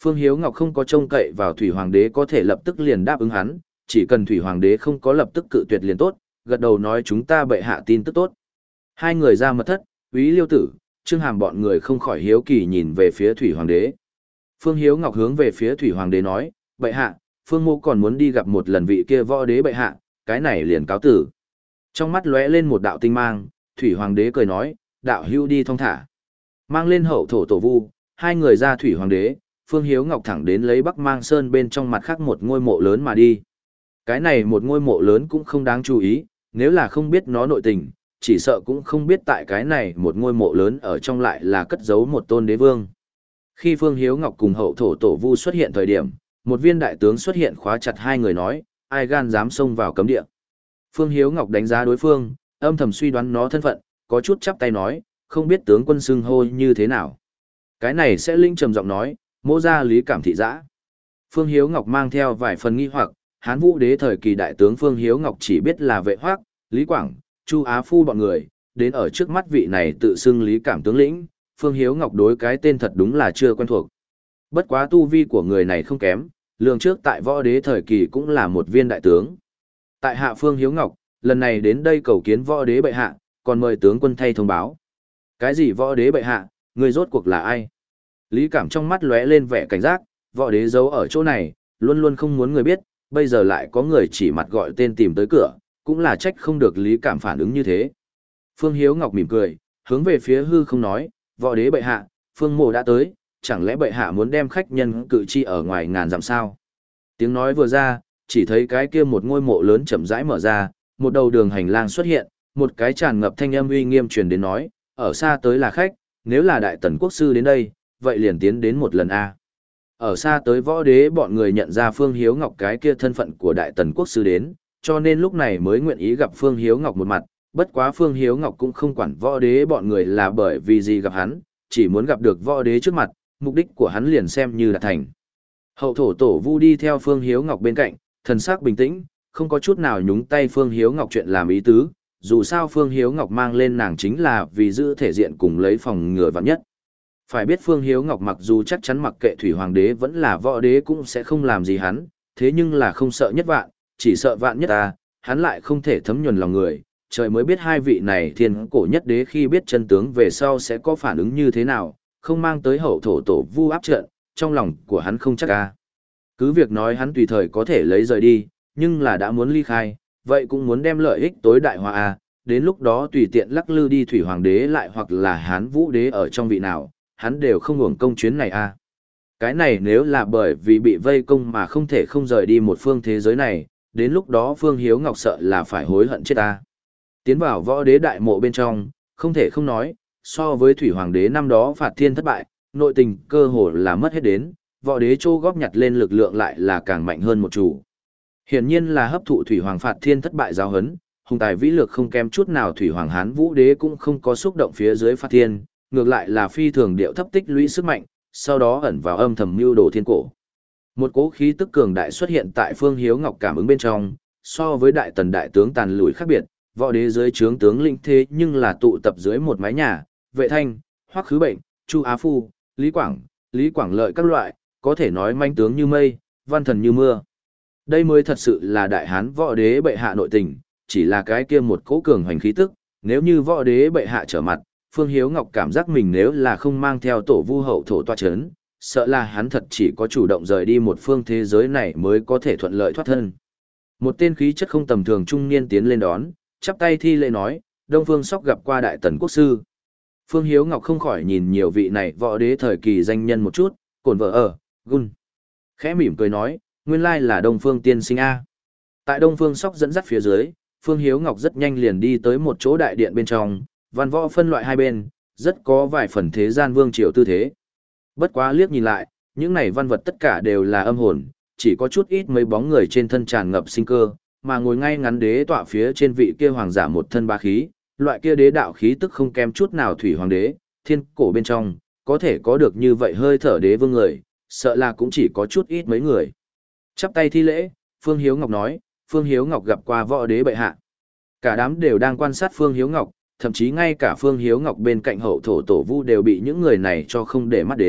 Phương Hiếu Ngọc không có trông cậy vào Thủy Hoàng đế có thể lập tức liền đáp ứng hắn, chỉ cần Thủy Hoàng đế không có lập tức cự tuyệt liền tốt, gật đầu nói chúng ta bệ hạ tin tức tốt. Hai người ra mật thất, Úy Liêu Tử, Trương Hàm bọn người không khỏi hiếu kỳ nhìn về phía Thủy Hoàng đế. Phương Hiếu Ngọc hướng về phía Thủy Hoàng đế nói, bệ hạ, Phương Mô còn muốn đi gặp một lần vị kia võ đế bệ hạ, cái này liền cáo tử. Trong mắt lóe lên một đạo tinh mang, Thủy Hoàng đế cười nói, đạo hưu đi thong thả. Mang lên hậu thổ tổ vu, hai người ra Thủy Hoàng đế, Phương Hiếu Ngọc thẳng đến lấy Bắc Mang Sơn bên trong mặt khác một ngôi mộ lớn mà đi. Cái này một ngôi mộ lớn cũng không đáng chú ý, nếu là không biết nó nội tình, chỉ sợ cũng không biết tại cái này một ngôi mộ lớn ở trong lại là cất giấu một tôn đế vương. Khi Phương Hiếu Ngọc cùng hậu thổ tổ vu xuất hiện thời điểm, một viên đại tướng xuất hiện khóa chặt hai người nói, ai gan dám xông vào cấm địa. Phương Hiếu Ngọc đánh giá đối phương, âm thầm suy đoán nó thân phận, có chút chắp tay nói, không biết tướng quân xưng hô như thế nào. Cái này sẽ linh trầm giọng nói, mỗ ra Lý Cảm thị giã. Phương Hiếu Ngọc mang theo vài phần nghi hoặc, Hán Vũ đế thời kỳ đại tướng Phương Hiếu Ngọc chỉ biết là Vệ Hoác, Lý Quảng, Chu Á Phu bọn người, đến ở trước mắt vị này tự xưng Lý Cảm tướng lĩnh, Phương Hiếu Ngọc đối cái tên thật đúng là chưa quen thuộc. Bất quá tu vi của người này không kém, lường trước tại võ đế thời kỳ cũng là một viên đại tướng. Tại hạ Phương Hiếu Ngọc, lần này đến đây cầu kiến võ đế bệ hạ, còn mời tướng quân thay thông báo. Cái gì võ đế bệ hạ, người rốt cuộc là ai? Lý Cảm trong mắt lóe lên vẻ cảnh giác, võ đế giấu ở chỗ này, luôn luôn không muốn người biết, bây giờ lại có người chỉ mặt gọi tên tìm tới cửa, cũng là trách không được Lý Cảm phản ứng như thế. Phương Hiếu Ngọc mỉm cười, hướng về phía hư không nói, võ đế bệ hạ, Phương Mộ đã tới, chẳng lẽ bệ hạ muốn đem khách nhân cự chi ở ngoài ngàn dặm sao? Tiếng nói vừa ra, chỉ thấy cái kia một ngôi mộ lớn chậm rãi mở ra, một đầu đường hành lang xuất hiện, một cái tràn ngập thanh âm uy nghiêm truyền đến nói, ở xa tới là khách, nếu là đại tần quốc sư đến đây, vậy liền tiến đến một lần a. Ở xa tới võ đế bọn người nhận ra Phương Hiếu Ngọc cái kia thân phận của đại tần quốc sư đến, cho nên lúc này mới nguyện ý gặp Phương Hiếu Ngọc một mặt, bất quá Phương Hiếu Ngọc cũng không quản võ đế bọn người là bởi vì gì gặp hắn, chỉ muốn gặp được võ đế trước mặt, mục đích của hắn liền xem như là thành. Hậu thổ tổ vu đi theo Phương Hiếu Ngọc bên cạnh, thần sắc bình tĩnh, không có chút nào nhúng tay Phương Hiếu Ngọc chuyện làm ý tứ, dù sao Phương Hiếu Ngọc mang lên nàng chính là vì giữ thể diện cùng lấy phòng ngừa vạn nhất. Phải biết Phương Hiếu Ngọc mặc dù chắc chắn mặc kệ Thủy Hoàng đế vẫn là võ đế cũng sẽ không làm gì hắn, thế nhưng là không sợ nhất vạn, chỉ sợ vạn nhất ta, hắn lại không thể thấm nhuần lòng người, trời mới biết hai vị này thiên cổ nhất đế khi biết chân tướng về sau sẽ có phản ứng như thế nào, không mang tới hậu thổ tổ vu áp trận, trong lòng của hắn không chắc ca. Cứ việc nói hắn tùy thời có thể lấy rời đi, nhưng là đã muốn ly khai, vậy cũng muốn đem lợi ích tối đại hóa a, đến lúc đó tùy tiện lắc lư đi Thủy Hoàng đế lại hoặc là Hán Vũ đế ở trong vị nào, hắn đều không hưởng công chuyến này a. Cái này nếu là bởi vì bị vây công mà không thể không rời đi một phương thế giới này, đến lúc đó Phương Hiếu Ngọc sợ là phải hối hận chết ta. Tiến vào võ đế đại mộ bên trong, không thể không nói, so với Thủy Hoàng đế năm đó phạt thiên thất bại, nội tình cơ hồ là mất hết đến, võ đế châu góp nhặt lên lực lượng lại là càng mạnh hơn một chủ. Hiển nhiên là hấp thụ Thủy Hoàng phạt thiên thất bại giáo hấn, hùng tài vĩ lược không kém chút nào Thủy Hoàng Hán Vũ đế cũng không có xúc động phía dưới phạt thiên, ngược lại là phi thường điệu thấp tích lũy sức mạnh, sau đó ẩn vào âm thầm mưu đồ thiên cổ. Một cỗ khí tức cường đại xuất hiện tại Phương Hiếu Ngọc cảm ứng bên trong, so với đại tần đại tướng tàn lùi khác biệt, võ đế dưới trướng tướng lĩnh thế nhưng là tụ tập dưới một mái nhà, Vệ Thanh, Hoắc Khứ Bệnh, Chu Á Phu, Lý Quảng, Lý Quảng Lợi các loại, có thể nói manh tướng như mây, văn thần như mưa. Đây mới thật sự là đại hán võ đế bệ hạ nội tình, chỉ là cái kia một cỗ cường hoành khí tức, nếu như võ đế bệ hạ trở mặt, Phương Hiếu Ngọc cảm giác mình nếu là không mang theo tổ vu hậu thổ toa chấn, sợ là hắn thật chỉ có chủ động rời đi một phương thế giới này mới có thể thuận lợi thoát thân. Một tên khí chất không tầm thường trung niên tiến lên đón, chắp tay thi lễ nói, Đông Phương Sóc gặp qua đại tần quốc sư. Phương Hiếu Ngọc không khỏi nhìn nhiều vị này võ đế thời kỳ danh nhân một chút, cồn vợ ở, gun. Khẽ mỉm cười nói, nguyên lai là Đông Phương tiên sinh A. Tại Đông Phương Sóc dẫn dắt phía dưới, Phương Hiếu Ngọc rất nhanh liền đi tới một chỗ đại điện bên trong, văn võ phân loại hai bên, rất có vài phần thế gian vương triều tư thế. Bất quá liếc nhìn lại, những này văn vật tất cả đều là âm hồn, chỉ có chút ít mấy bóng người trên thân tràn ngập sinh cơ, mà ngồi ngay ngắn đế tọa phía trên vị kia hoàng giả một thân ba khí, loại kia đế đạo khí tức không kém chút nào thủy hoàng đế, thiên cổ bên trong, có thể có được như vậy hơi thở đế vương người, sợ là cũng chỉ có chút ít mấy người. Chắp tay thi lễ, Phương Hiếu Ngọc nói, Phương Hiếu Ngọc gặp qua võ đế bệ hạ. Cả đám đều đang quan sát Phương Hiếu Ngọc, thậm chí ngay cả Phương Hiếu Ngọc bên cạnh hậu thổ tổ vu đều bị những người này cho không để mắt đến,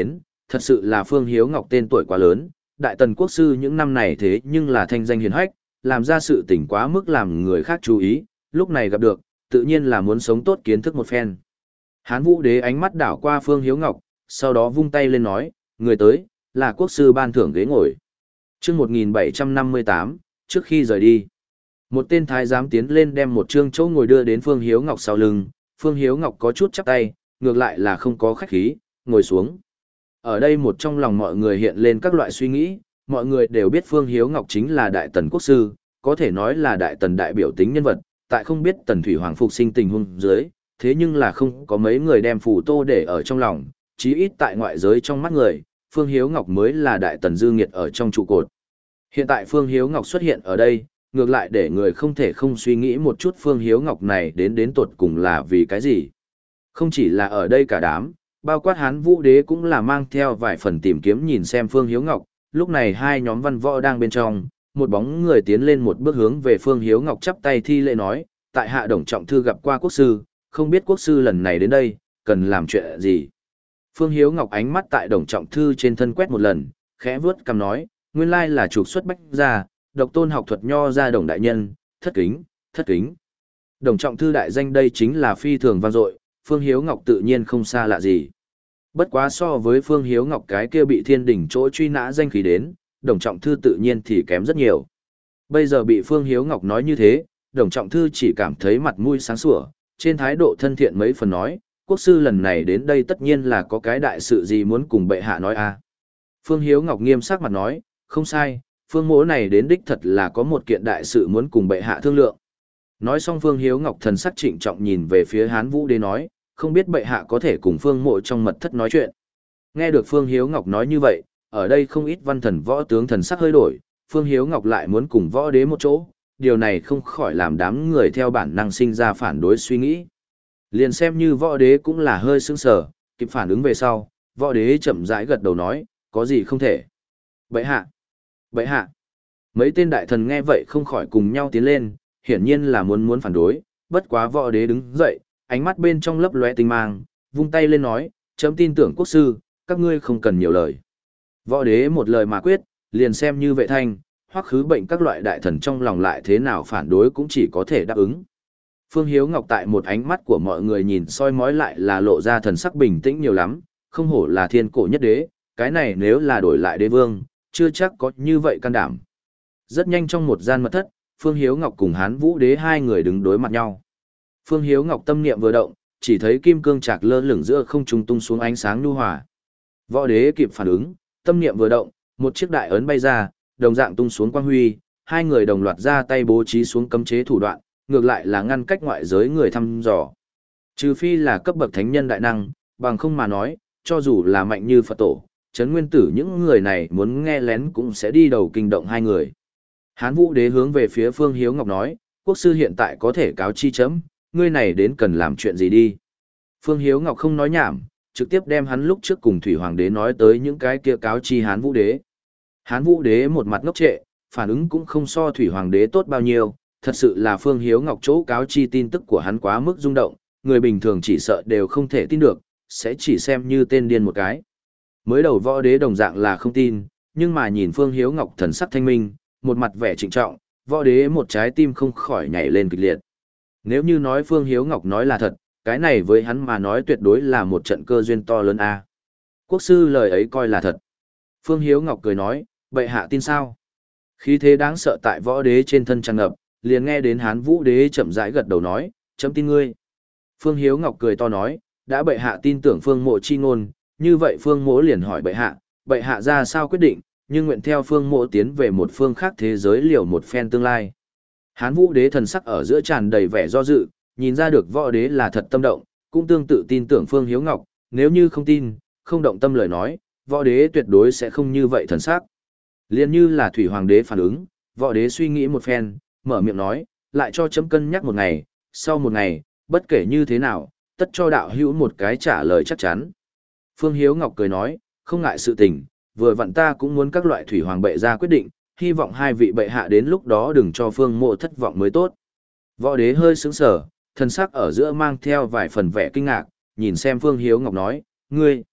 thật sự là Phương Hiếu Ngọc tên tuổi quá lớn, Đại Tần Quốc sư những năm này thế nhưng là thanh danh hiển hách, làm ra sự tình quá mức làm người khác chú ý, lúc này gặp được, tự nhiên là muốn sống tốt kiến thức một phen. Hán Vũ Đế ánh mắt đảo qua Phương Hiếu Ngọc, sau đó vung tay lên nói, người tới, là quốc sư ban thưởng ghế ngồi. Trước một nghìn bảy trăm năm mươi tám, trước khi rời đi, một tên thái giám tiến lên đem một trương chỗ ngồi đưa đến Phương Hiếu Ngọc sau lưng, Phương Hiếu Ngọc có chút chắp tay, ngược lại là không có khách khí, ngồi xuống. Ở đây một trong lòng mọi người hiện lên các loại suy nghĩ, mọi người đều biết Phương Hiếu Ngọc chính là Đại Tần Quốc sư, có thể nói là Đại Tần đại biểu tính nhân vật, tại không biết Tần Thủy Hoàng phục sinh tình huống dưới, thế nhưng là không có mấy người đem Phù Tô để ở trong lòng, chí ít tại ngoại giới trong mắt người, Phương Hiếu Ngọc mới là Đại Tần dư nghiệt ở trong trụ cột. Hiện tại Phương Hiếu Ngọc xuất hiện ở đây, ngược lại để người không thể không suy nghĩ một chút Phương Hiếu Ngọc này đến đến tột cùng là vì cái gì. Không chỉ là ở đây cả đám, bao quát Hán Vũ Đế cũng là mang theo vài phần tìm kiếm nhìn xem Phương Hiếu Ngọc, lúc này hai nhóm văn võ đang bên trong, một bóng người tiến lên một bước hướng về Phương Hiếu Ngọc chắp tay thi lễ nói, tại hạ Đồng Trọng Thư gặp qua quốc sư, không biết quốc sư lần này đến đây, cần làm chuyện gì. Phương Hiếu Ngọc ánh mắt tại Đồng Trọng Thư trên thân quét một lần, khẽ vướt cằm nói, nguyên lai là trục xuất bách gia, độc tôn học thuật nho gia Đồng đại nhân, thất kính, thất kính. Đồng Trọng Thư đại danh đây chính là phi thường vang dội, Phương Hiếu Ngọc tự nhiên không xa lạ gì. Bất quá so với Phương Hiếu Ngọc cái kia bị thiên đỉnh chỗ truy nã danh khí đến, Đồng Trọng Thư tự nhiên thì kém rất nhiều. Bây giờ bị Phương Hiếu Ngọc nói như thế, Đồng Trọng Thư chỉ cảm thấy mặt mũi sáng sủa, trên thái độ thân thiện mấy phần nói, quốc sư lần này đến đây tất nhiên là có cái đại sự gì muốn cùng bệ hạ nói à. Phương Hiếu Ngọc nghiêm sắc mặt nói, không sai, Phương mỗ này đến đích thật là có một kiện đại sự muốn cùng bệ hạ thương lượng. Nói xong Phương Hiếu Ngọc thần sắc trịnh trọng nhìn về phía Hán Vũ Đế nói, không biết bệ hạ có thể cùng Phương mộ trong mật thất nói chuyện. Nghe được Phương Hiếu Ngọc nói như vậy, ở đây không ít văn thần võ tướng thần sắc hơi đổi, Phương Hiếu Ngọc lại muốn cùng võ đế một chỗ, điều này không khỏi làm đám người theo bản năng sinh ra phản đối suy nghĩ. Liền xem như võ đế cũng là hơi sững sờ, kịp phản ứng về sau, võ đế chậm rãi gật đầu nói, có gì không thể. Bệ hạ, bệ hạ. Mấy tên đại thần nghe vậy không khỏi cùng nhau tiến lên, hiển nhiên là muốn muốn phản đối, bất quá võ đế đứng dậy, ánh mắt bên trong lấp lóe tinh mang, vung tay lên nói, chấm tin tưởng quốc sư, các ngươi không cần nhiều lời. Võ đế một lời mà quyết, liền xem như vệ thanh, hoặc khứ bệnh các loại đại thần trong lòng lại thế nào phản đối cũng chỉ có thể đáp ứng. Phương Hiếu Ngọc tại một ánh mắt của mọi người nhìn soi mói lại là lộ ra thần sắc bình tĩnh nhiều lắm, không hổ là thiên cổ nhất đế, cái này nếu là đổi lại đế vương, chưa chắc có như vậy can đảm. Rất nhanh trong một gian mật thất, Phương Hiếu Ngọc cùng Hán Vũ Đế hai người đứng đối mặt nhau. Phương Hiếu Ngọc tâm niệm vừa động, chỉ thấy kim cương trạc lơ lửng giữa không trung tung xuống ánh sáng nhu hòa. Võ Đế kịp phản ứng, tâm niệm vừa động, một chiếc đại ấn bay ra, đồng dạng tung xuống quang huy, hai người đồng loạt ra tay bố trí xuống cấm chế thủ đoạn, ngược lại là ngăn cách ngoại giới người thăm dò. Trừ phi là cấp bậc thánh nhân đại năng, bằng không mà nói, cho dù là mạnh như Phật tổ, Trấn Nguyên Tử những người này muốn nghe lén cũng sẽ đi đầu kinh động hai người. Hán Vũ Đế hướng về phía Phương Hiếu Ngọc nói, quốc sư hiện tại có thể cáo chi chấm, ngươi này đến cần làm chuyện gì đi. Phương Hiếu Ngọc không nói nhảm, trực tiếp đem hắn lúc trước cùng Thủy Hoàng Đế nói tới những cái kia cáo chi Hán Vũ Đế. Hán Vũ Đế một mặt ngốc trệ, phản ứng cũng không so Thủy Hoàng Đế tốt bao nhiêu, thật sự là Phương Hiếu Ngọc chỗ cáo chi tin tức của hắn quá mức rung động, người bình thường chỉ sợ đều không thể tin được, sẽ chỉ xem như tên điên một cái. Mới đầu Võ Đế đồng dạng là không tin, nhưng mà nhìn Phương Hiếu Ngọc thần sắc thanh minh, một mặt vẻ trịnh trọng, Võ Đế một trái tim không khỏi nhảy lên kịch liệt. Nếu như nói Phương Hiếu Ngọc nói là thật, cái này với hắn mà nói tuyệt đối là một trận cơ duyên to lớn a. Quốc sư lời ấy coi là thật. Phương Hiếu Ngọc cười nói, bệ hạ tin sao? Khí thế đáng sợ tại Võ Đế trên thân tràn ngập, liền nghe đến Hán Vũ Đế chậm rãi gật đầu nói, chấm tin ngươi. Phương Hiếu Ngọc cười to nói, đã bệ hạ tin tưởng Phương Mộ chi ngôn, như vậy Phương Mộ liền hỏi bệ hạ, bệ hạ ra sao quyết định, nhưng nguyện theo Phương Mộ tiến về một phương khác thế giới liều một phen tương lai. Hán Vũ Đế thần sắc ở giữa tràn đầy vẻ do dự, nhìn ra được Võ Đế là thật tâm động, cũng tương tự tin tưởng Phương Hiếu Ngọc, nếu như không tin, không động tâm lời nói, Võ Đế tuyệt đối sẽ không như vậy thần sắc. Liên như là Thủy Hoàng Đế phản ứng, Võ Đế suy nghĩ một phen, mở miệng nói, lại cho chấm cân nhắc một ngày, sau một ngày, bất kể như thế nào, tất cho đạo hữu một cái trả lời chắc chắn. Phương Hiếu Ngọc cười nói, không ngại sự tình, vừa vặn ta cũng muốn các loại Thủy Hoàng bệ ra quyết định, hy vọng hai vị bệ hạ đến lúc đó đừng cho Phương Mộ thất vọng mới tốt. Võ Đế hơi sững sờ, thần sắc ở giữa mang theo vài phần vẻ kinh ngạc, nhìn xem Phương Hiếu Ngọc nói, ngươi,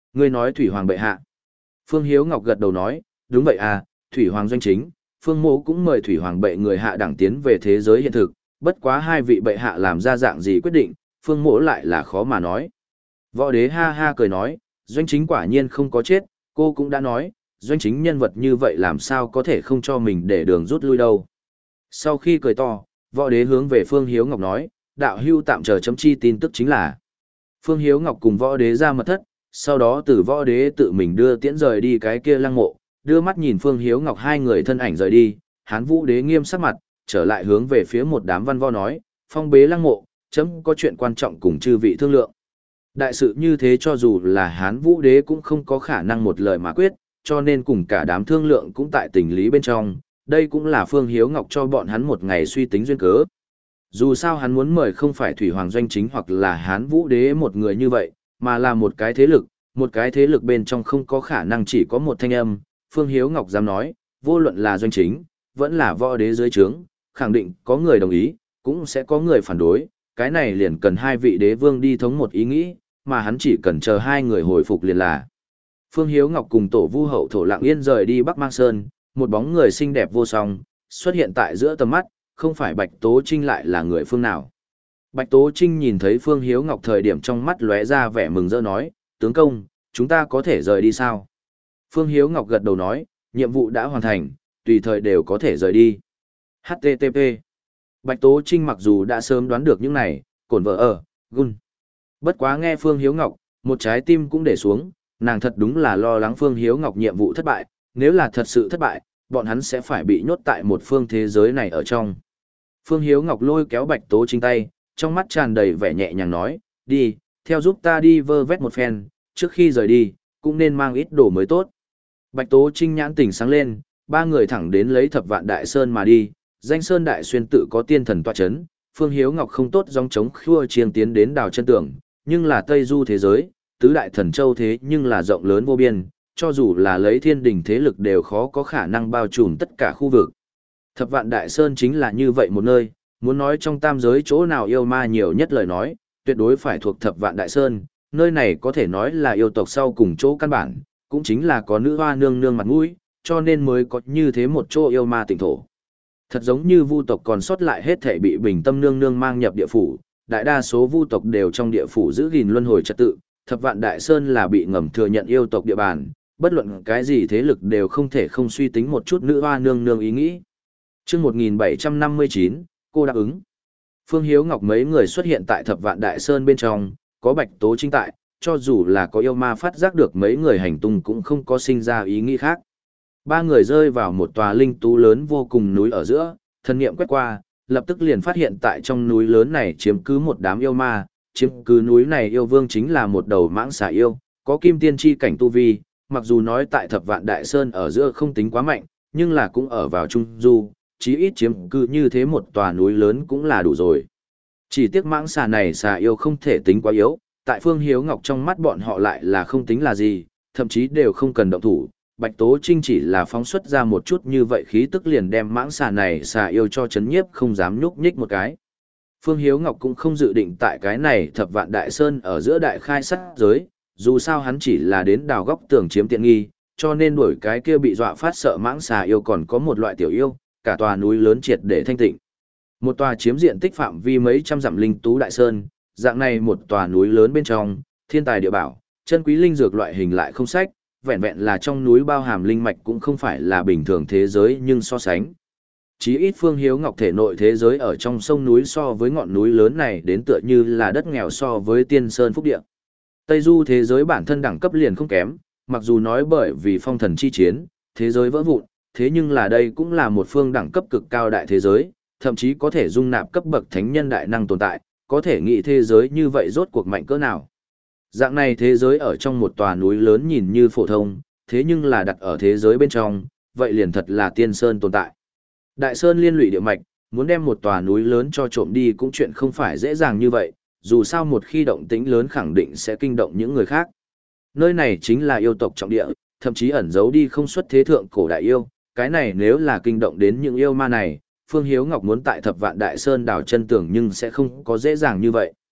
Ngươi nói Thủy Hoàng bệ hạ. Phương Hiếu Ngọc gật đầu nói, đúng vậy à, Thủy Hoàng doanh chính, Phương Mộ cũng mời Thủy Hoàng bệ người hạ đẳng tiến về thế giới hiện thực, bất quá hai vị bệ hạ làm ra dạng gì quyết định, Phương Mộ lại là khó mà nói. Võ đế ha ha cười nói, doanh chính quả nhiên không có chết, cô cũng đã nói, doanh chính nhân vật như vậy làm sao có thể không cho mình để đường rút lui đâu. Sau khi cười to, võ đế hướng về Phương Hiếu Ngọc nói, đạo hưu tạm chờ chấm chi tin tức chính là. Phương Hiếu Ngọc cùng võ đế ra mật thất, sau đó từ võ đế tự mình đưa tiễn rời đi cái kia lăng mộ, đưa mắt nhìn Phương Hiếu Ngọc hai người thân ảnh rời đi, Hán Vũ đế nghiêm sắc mặt, trở lại hướng về phía một đám văn võ nói, phong bế lăng mộ, chấm có chuyện quan trọng cùng chư vị thương lượng. Đại sự như thế cho dù là Hán Vũ đế cũng không có khả năng một lời mà quyết, cho nên cùng cả đám thương lượng cũng tại tình lý bên trong, đây cũng là Phương Hiếu Ngọc cho bọn hắn một ngày suy tính duyên cớ. Dù sao hắn muốn mời không phải Thủy Hoàng doanh chính hoặc là Hán Vũ đế một người như vậy, mà là một cái thế lực, một cái thế lực bên trong không có khả năng chỉ có một thanh âm. Phương Hiếu Ngọc dám nói, vô luận là doanh chính, vẫn là võ đế dưới trướng, khẳng định có người đồng ý, cũng sẽ có người phản đối, cái này liền cần hai vị đế vương đi thống một ý nghĩ, mà hắn chỉ cần chờ hai người hồi phục liền là. Phương Hiếu Ngọc cùng tổ vu hậu thổ lặng yên rời đi Bắc Mang Sơn, một bóng người xinh đẹp vô song, xuất hiện tại giữa tầm mắt, không phải Bạch Tố Trinh lại là người phương nào. Bạch Tố Trinh nhìn thấy Phương Hiếu Ngọc thời điểm trong mắt lóe ra vẻ mừng rỡ nói, tướng công, chúng ta có thể rời đi sao? Phương Hiếu Ngọc gật đầu nói, nhiệm vụ đã hoàn thành, tùy thời đều có thể rời đi. hát tê tê pê Bạch Tố Trinh mặc dù đã sớm đoán được những này, cổn vợ ở, gun. Bất quá nghe Phương Hiếu Ngọc, một trái tim cũng để xuống, nàng thật đúng là lo lắng Phương Hiếu Ngọc nhiệm vụ thất bại, nếu là thật sự thất bại, bọn hắn sẽ phải bị nhốt tại một phương thế giới này ở trong. Phương Hiếu Ngọc lôi kéo Bạch Tố Trinh tay, trong mắt tràn đầy vẻ nhẹ nhàng nói, đi, theo giúp ta đi vơ vét một phen, trước khi rời đi, cũng nên mang ít đồ mới tốt. Bạch Tố Trinh nhãn tỉnh sáng lên, ba người thẳng đến lấy Thập Vạn Đại Sơn mà đi, danh Sơn Đại Xuyên tự có tiên thần tọa chấn, Phương Hiếu Ngọc không tốt gióng trống khua chiêng tiến đến đào chân tường, nhưng là Tây Du thế giới, tứ đại thần châu thế nhưng là rộng lớn vô biên, cho dù là lấy thiên đình thế lực đều khó có khả năng bao trùm tất cả khu vực. Thập Vạn Đại Sơn chính là như vậy một nơi, muốn nói trong tam giới chỗ nào yêu ma nhiều nhất lời nói, tuyệt đối phải thuộc Thập Vạn Đại Sơn, nơi này có thể nói là yêu tộc sau cùng chỗ căn bản, cũng chính là có nữ hoa nương nương mặt mũi, cho nên mới có như thế một chỗ yêu ma tịnh thổ. Thật giống như vu tộc còn sót lại hết thể bị Bình Tâm nương nương mang nhập địa phủ, đại đa số vu tộc đều trong địa phủ giữ gìn luân hồi trật tự, Thập Vạn Đại Sơn là bị ngầm thừa nhận yêu tộc địa bàn, bất luận cái gì thế lực đều không thể không suy tính một chút nữ hoa nương nương ý nghĩ. Chương một nghìn bảy trăm năm mươi chín, cô đáp ứng. Phương Hiếu Ngọc mấy người xuất hiện tại Thập Vạn Đại Sơn bên trong, có Bạch Tố Trinh tại, cho dù là có yêu ma phát giác được mấy người hành tung cũng không có sinh ra ý nghĩ khác. Ba người rơi vào một tòa linh tú lớn vô cùng núi ở giữa, thần niệm quét qua, lập tức liền phát hiện tại trong núi lớn này chiếm cứ một đám yêu ma, chiếm cứ núi này yêu vương chính là một đầu mãng xà yêu, có kim tiên chi cảnh tu vi, mặc dù nói tại Thập Vạn Đại Sơn ở giữa không tính quá mạnh, nhưng là cũng ở vào trung du, chí ít chiếm cứ như thế một tòa núi lớn cũng là đủ rồi. Chỉ tiếc mãng xà này xà yêu không thể tính quá yếu, tại Phương Hiếu Ngọc trong mắt bọn họ lại là không tính là gì, thậm chí đều không cần động thủ. Bạch Tố Trinh chỉ là phóng xuất ra một chút như vậy khí tức liền đem mãng xà này xà yêu cho chấn nhiếp không dám nhúc nhích một cái. Phương Hiếu Ngọc cũng không dự định tại cái này Thập Vạn Đại Sơn ở giữa đại khai sát giới, dù sao hắn chỉ là đến đào góc tường chiếm tiện nghi, cho nên đuổi cái kia bị dọa phát sợ mãng xà yêu còn có một loại tiểu yêu, cả tòa núi lớn triệt để thanh tịnh. Một tòa chiếm diện tích phạm vi mấy trăm dặm linh tú đại sơn, dạng này một tòa núi lớn bên trong, thiên tài địa bảo, chân quý linh dược loại hình lại không sách, vẹn vẹn là trong núi bao hàm linh mạch cũng không phải là bình thường thế giới nhưng so sánh. Chí ít Phương Hiếu Ngọc thể nội thế giới ở trong sông núi so với ngọn núi lớn này đến tựa như là đất nghèo so với tiên sơn phúc địa. Tây Du thế giới bản thân đẳng cấp liền không kém, mặc dù nói bởi vì phong thần chi chiến, thế giới vỡ vụn, thế nhưng là đây cũng là một phương đẳng cấp cực cao đại thế giới, thậm chí có thể dung nạp cấp bậc thánh nhân đại năng tồn tại, có thể nghĩ thế giới như vậy rốt cuộc mạnh cỡ nào. Dạng này thế giới ở trong một tòa núi lớn nhìn như phổ thông, thế nhưng là đặt ở thế giới bên trong, vậy liền thật là tiên sơn tồn tại. Đại sơn liên lụy địa mạch, muốn đem một tòa núi lớn cho trộm đi cũng chuyện không phải dễ dàng như vậy, dù sao một khi động tĩnh lớn khẳng định sẽ kinh động những người khác. Nơi này chính là yêu tộc trọng địa, thậm chí ẩn giấu đi không xuất thế thượng cổ đại yêu, cái này nếu là kinh động đến những yêu ma này, Phương Hiếu Ngọc muốn tại Thập Vạn Đại Sơn đào chân tường nhưng sẽ không có dễ dàng như vậy.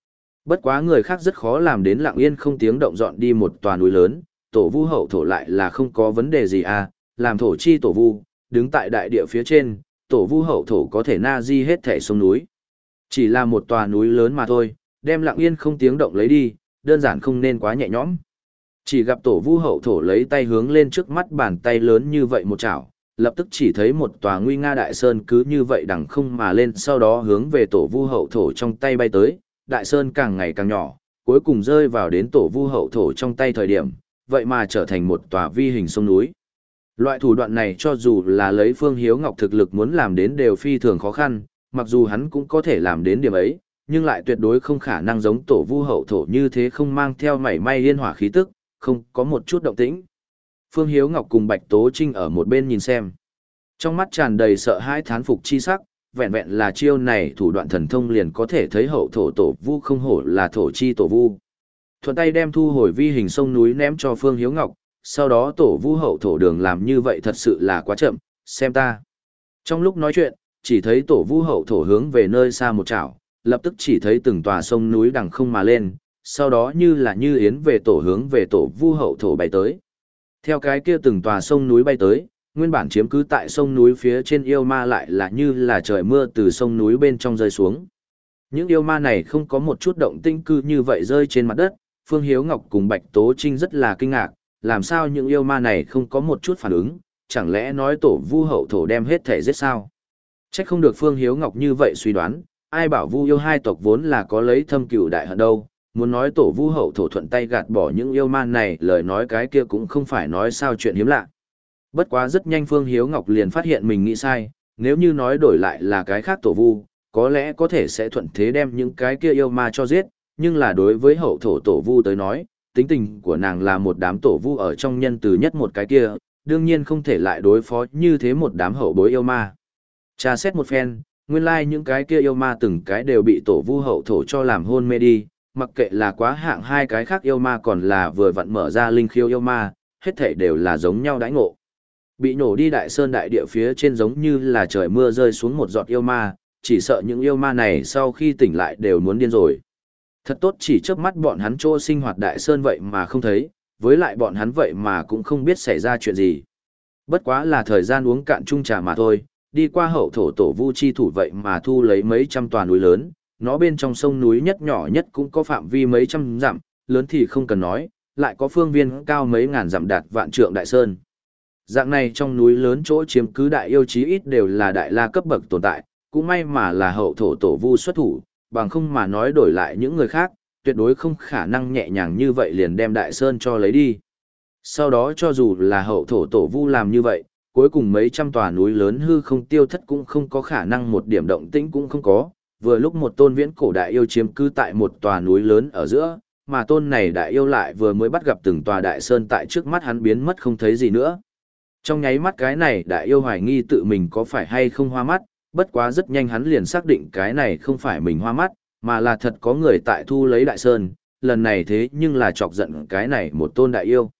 Bất quá người khác rất khó làm đến lặng yên không tiếng động dọn đi một tòa núi lớn, tổ vu hậu thổ lại là không có vấn đề gì à, làm thổ chi tổ vu, đứng tại đại địa phía trên, tổ vu hậu thổ có thể na di hết thể sông núi. Chỉ là một tòa núi lớn mà thôi, đem lặng yên không tiếng động lấy đi, đơn giản không nên quá nhẹ nhõm. Chỉ gặp tổ vu hậu thổ lấy tay hướng lên trước mắt bàn tay lớn như vậy một chảo, lập tức chỉ thấy một tòa nguy nga đại sơn cứ như vậy đằng không mà lên, sau đó hướng về tổ vu hậu thổ trong tay bay tới, đại sơn càng ngày càng nhỏ, cuối cùng rơi vào đến tổ vu hậu thổ trong tay thời điểm, vậy mà trở thành một tòa vi hình sông núi. Loại thủ đoạn này cho dù là lấy Phương Hiếu Ngọc thực lực muốn làm đến đều phi thường khó khăn, mặc dù hắn cũng có thể làm đến điểm ấy, nhưng lại tuyệt đối không khả năng giống tổ vu hậu thổ như thế không mang theo mảy may liên hỏa khí tức, không có một chút động tĩnh. Phương Hiếu Ngọc cùng Bạch Tố Trinh ở một bên nhìn xem. Trong mắt tràn đầy sợ hãi thán phục chi sắc, vẹn vẹn là chiêu này thủ đoạn thần thông liền có thể thấy hậu thổ tổ vu không hổ là thổ chi tổ vu. Thuận tay đem thu hồi vi hình sông núi ném cho Phương Hiếu Ngọc, sau đó tổ vu hậu thổ đường làm như vậy thật sự là quá chậm, xem ta. Trong lúc nói chuyện, chỉ thấy tổ vu hậu thổ hướng về nơi xa một chảo, lập tức chỉ thấy từng tòa sông núi đằng không mà lên, sau đó như là như yến về tổ hướng về tổ vu hậu thổ bay tới. Theo cái kia từng tòa sông núi bay tới, nguyên bản chiếm cứ tại sông núi phía trên yêu ma lại là như là trời mưa từ sông núi bên trong rơi xuống. Những yêu ma này không có một chút động tĩnh cư như vậy rơi trên mặt đất, Phương Hiếu Ngọc cùng Bạch Tố Trinh rất là kinh ngạc, làm sao những yêu ma này không có một chút phản ứng, chẳng lẽ nói tổ vu hậu thổ đem hết thể giết sao? Chắc không được Phương Hiếu Ngọc như vậy suy đoán, ai bảo vu yêu hai tộc vốn là có lấy thâm cửu đại hận đâu, muốn nói tổ vu hậu thổ thuận tay gạt bỏ những yêu ma này, lời nói cái kia cũng không phải nói sao chuyện hiếm lạ. Bất quá rất nhanh Phương Hiếu Ngọc liền phát hiện mình nghĩ sai, nếu như nói đổi lại là cái khác tổ vu, có lẽ có thể sẽ thuận thế đem những cái kia yêu ma cho giết, nhưng là đối với hậu thổ tổ vu tới nói, tính tình của nàng là một đám tổ vu ở trong nhân từ nhất một cái kia, đương nhiên không thể lại đối phó như thế một đám hậu bối yêu ma. Tra xét một phen, nguyên lai like những cái kia yêu ma từng cái đều bị tổ vu hậu thổ cho làm hôn mê đi, mặc kệ là quá hạng hai cái khác yêu ma còn là vừa vặn mở ra linh khiêu yêu ma, hết thảy đều là giống nhau đãi ngộ. Bị nổ đi đại sơn đại địa phía trên giống như là trời mưa rơi xuống một giọt yêu ma, chỉ sợ những yêu ma này sau khi tỉnh lại đều muốn điên rồi. Thật tốt chỉ chớp mắt bọn hắn chỗ sinh hoạt đại sơn vậy mà không thấy, với lại bọn hắn vậy mà cũng không biết xảy ra chuyện gì. Bất quá là thời gian uống cạn chung trà mà thôi, đi qua hậu thổ tổ vu chi thủ vậy mà thu lấy mấy trăm tòa núi lớn, nó bên trong sông núi nhất nhỏ nhất cũng có phạm vi mấy trăm dặm, lớn thì không cần nói, lại có phương viên cao mấy ngàn dặm đạt vạn trượng đại sơn. Dạng này trong núi lớn chỗ chiếm cứ đại yêu chí ít đều là đại la cấp bậc tồn tại, cũng may mà là hậu thổ tổ vu xuất thủ, bằng không mà nói đổi lại những người khác, tuyệt đối không khả năng nhẹ nhàng như vậy liền đem đại sơn cho lấy đi. Sau đó cho dù là hậu thổ tổ vu làm như vậy, cuối cùng mấy trăm tòa núi lớn hư không tiêu thất cũng không có khả năng một điểm động tĩnh cũng không có, vừa lúc một tôn viễn cổ đại yêu chiếm cứ tại một tòa núi lớn ở giữa, mà tôn này đại yêu lại vừa mới bắt gặp từng tòa đại sơn tại trước mắt hắn biến mất không thấy gì nữa. Trong nháy mắt cái này đại yêu hoài nghi tự mình có phải hay không hoa mắt, bất quá rất nhanh hắn liền xác định cái này không phải mình hoa mắt, mà là thật có người tại thu lấy đại sơn, lần này thế nhưng là chọc giận cái này một tôn đại yêu.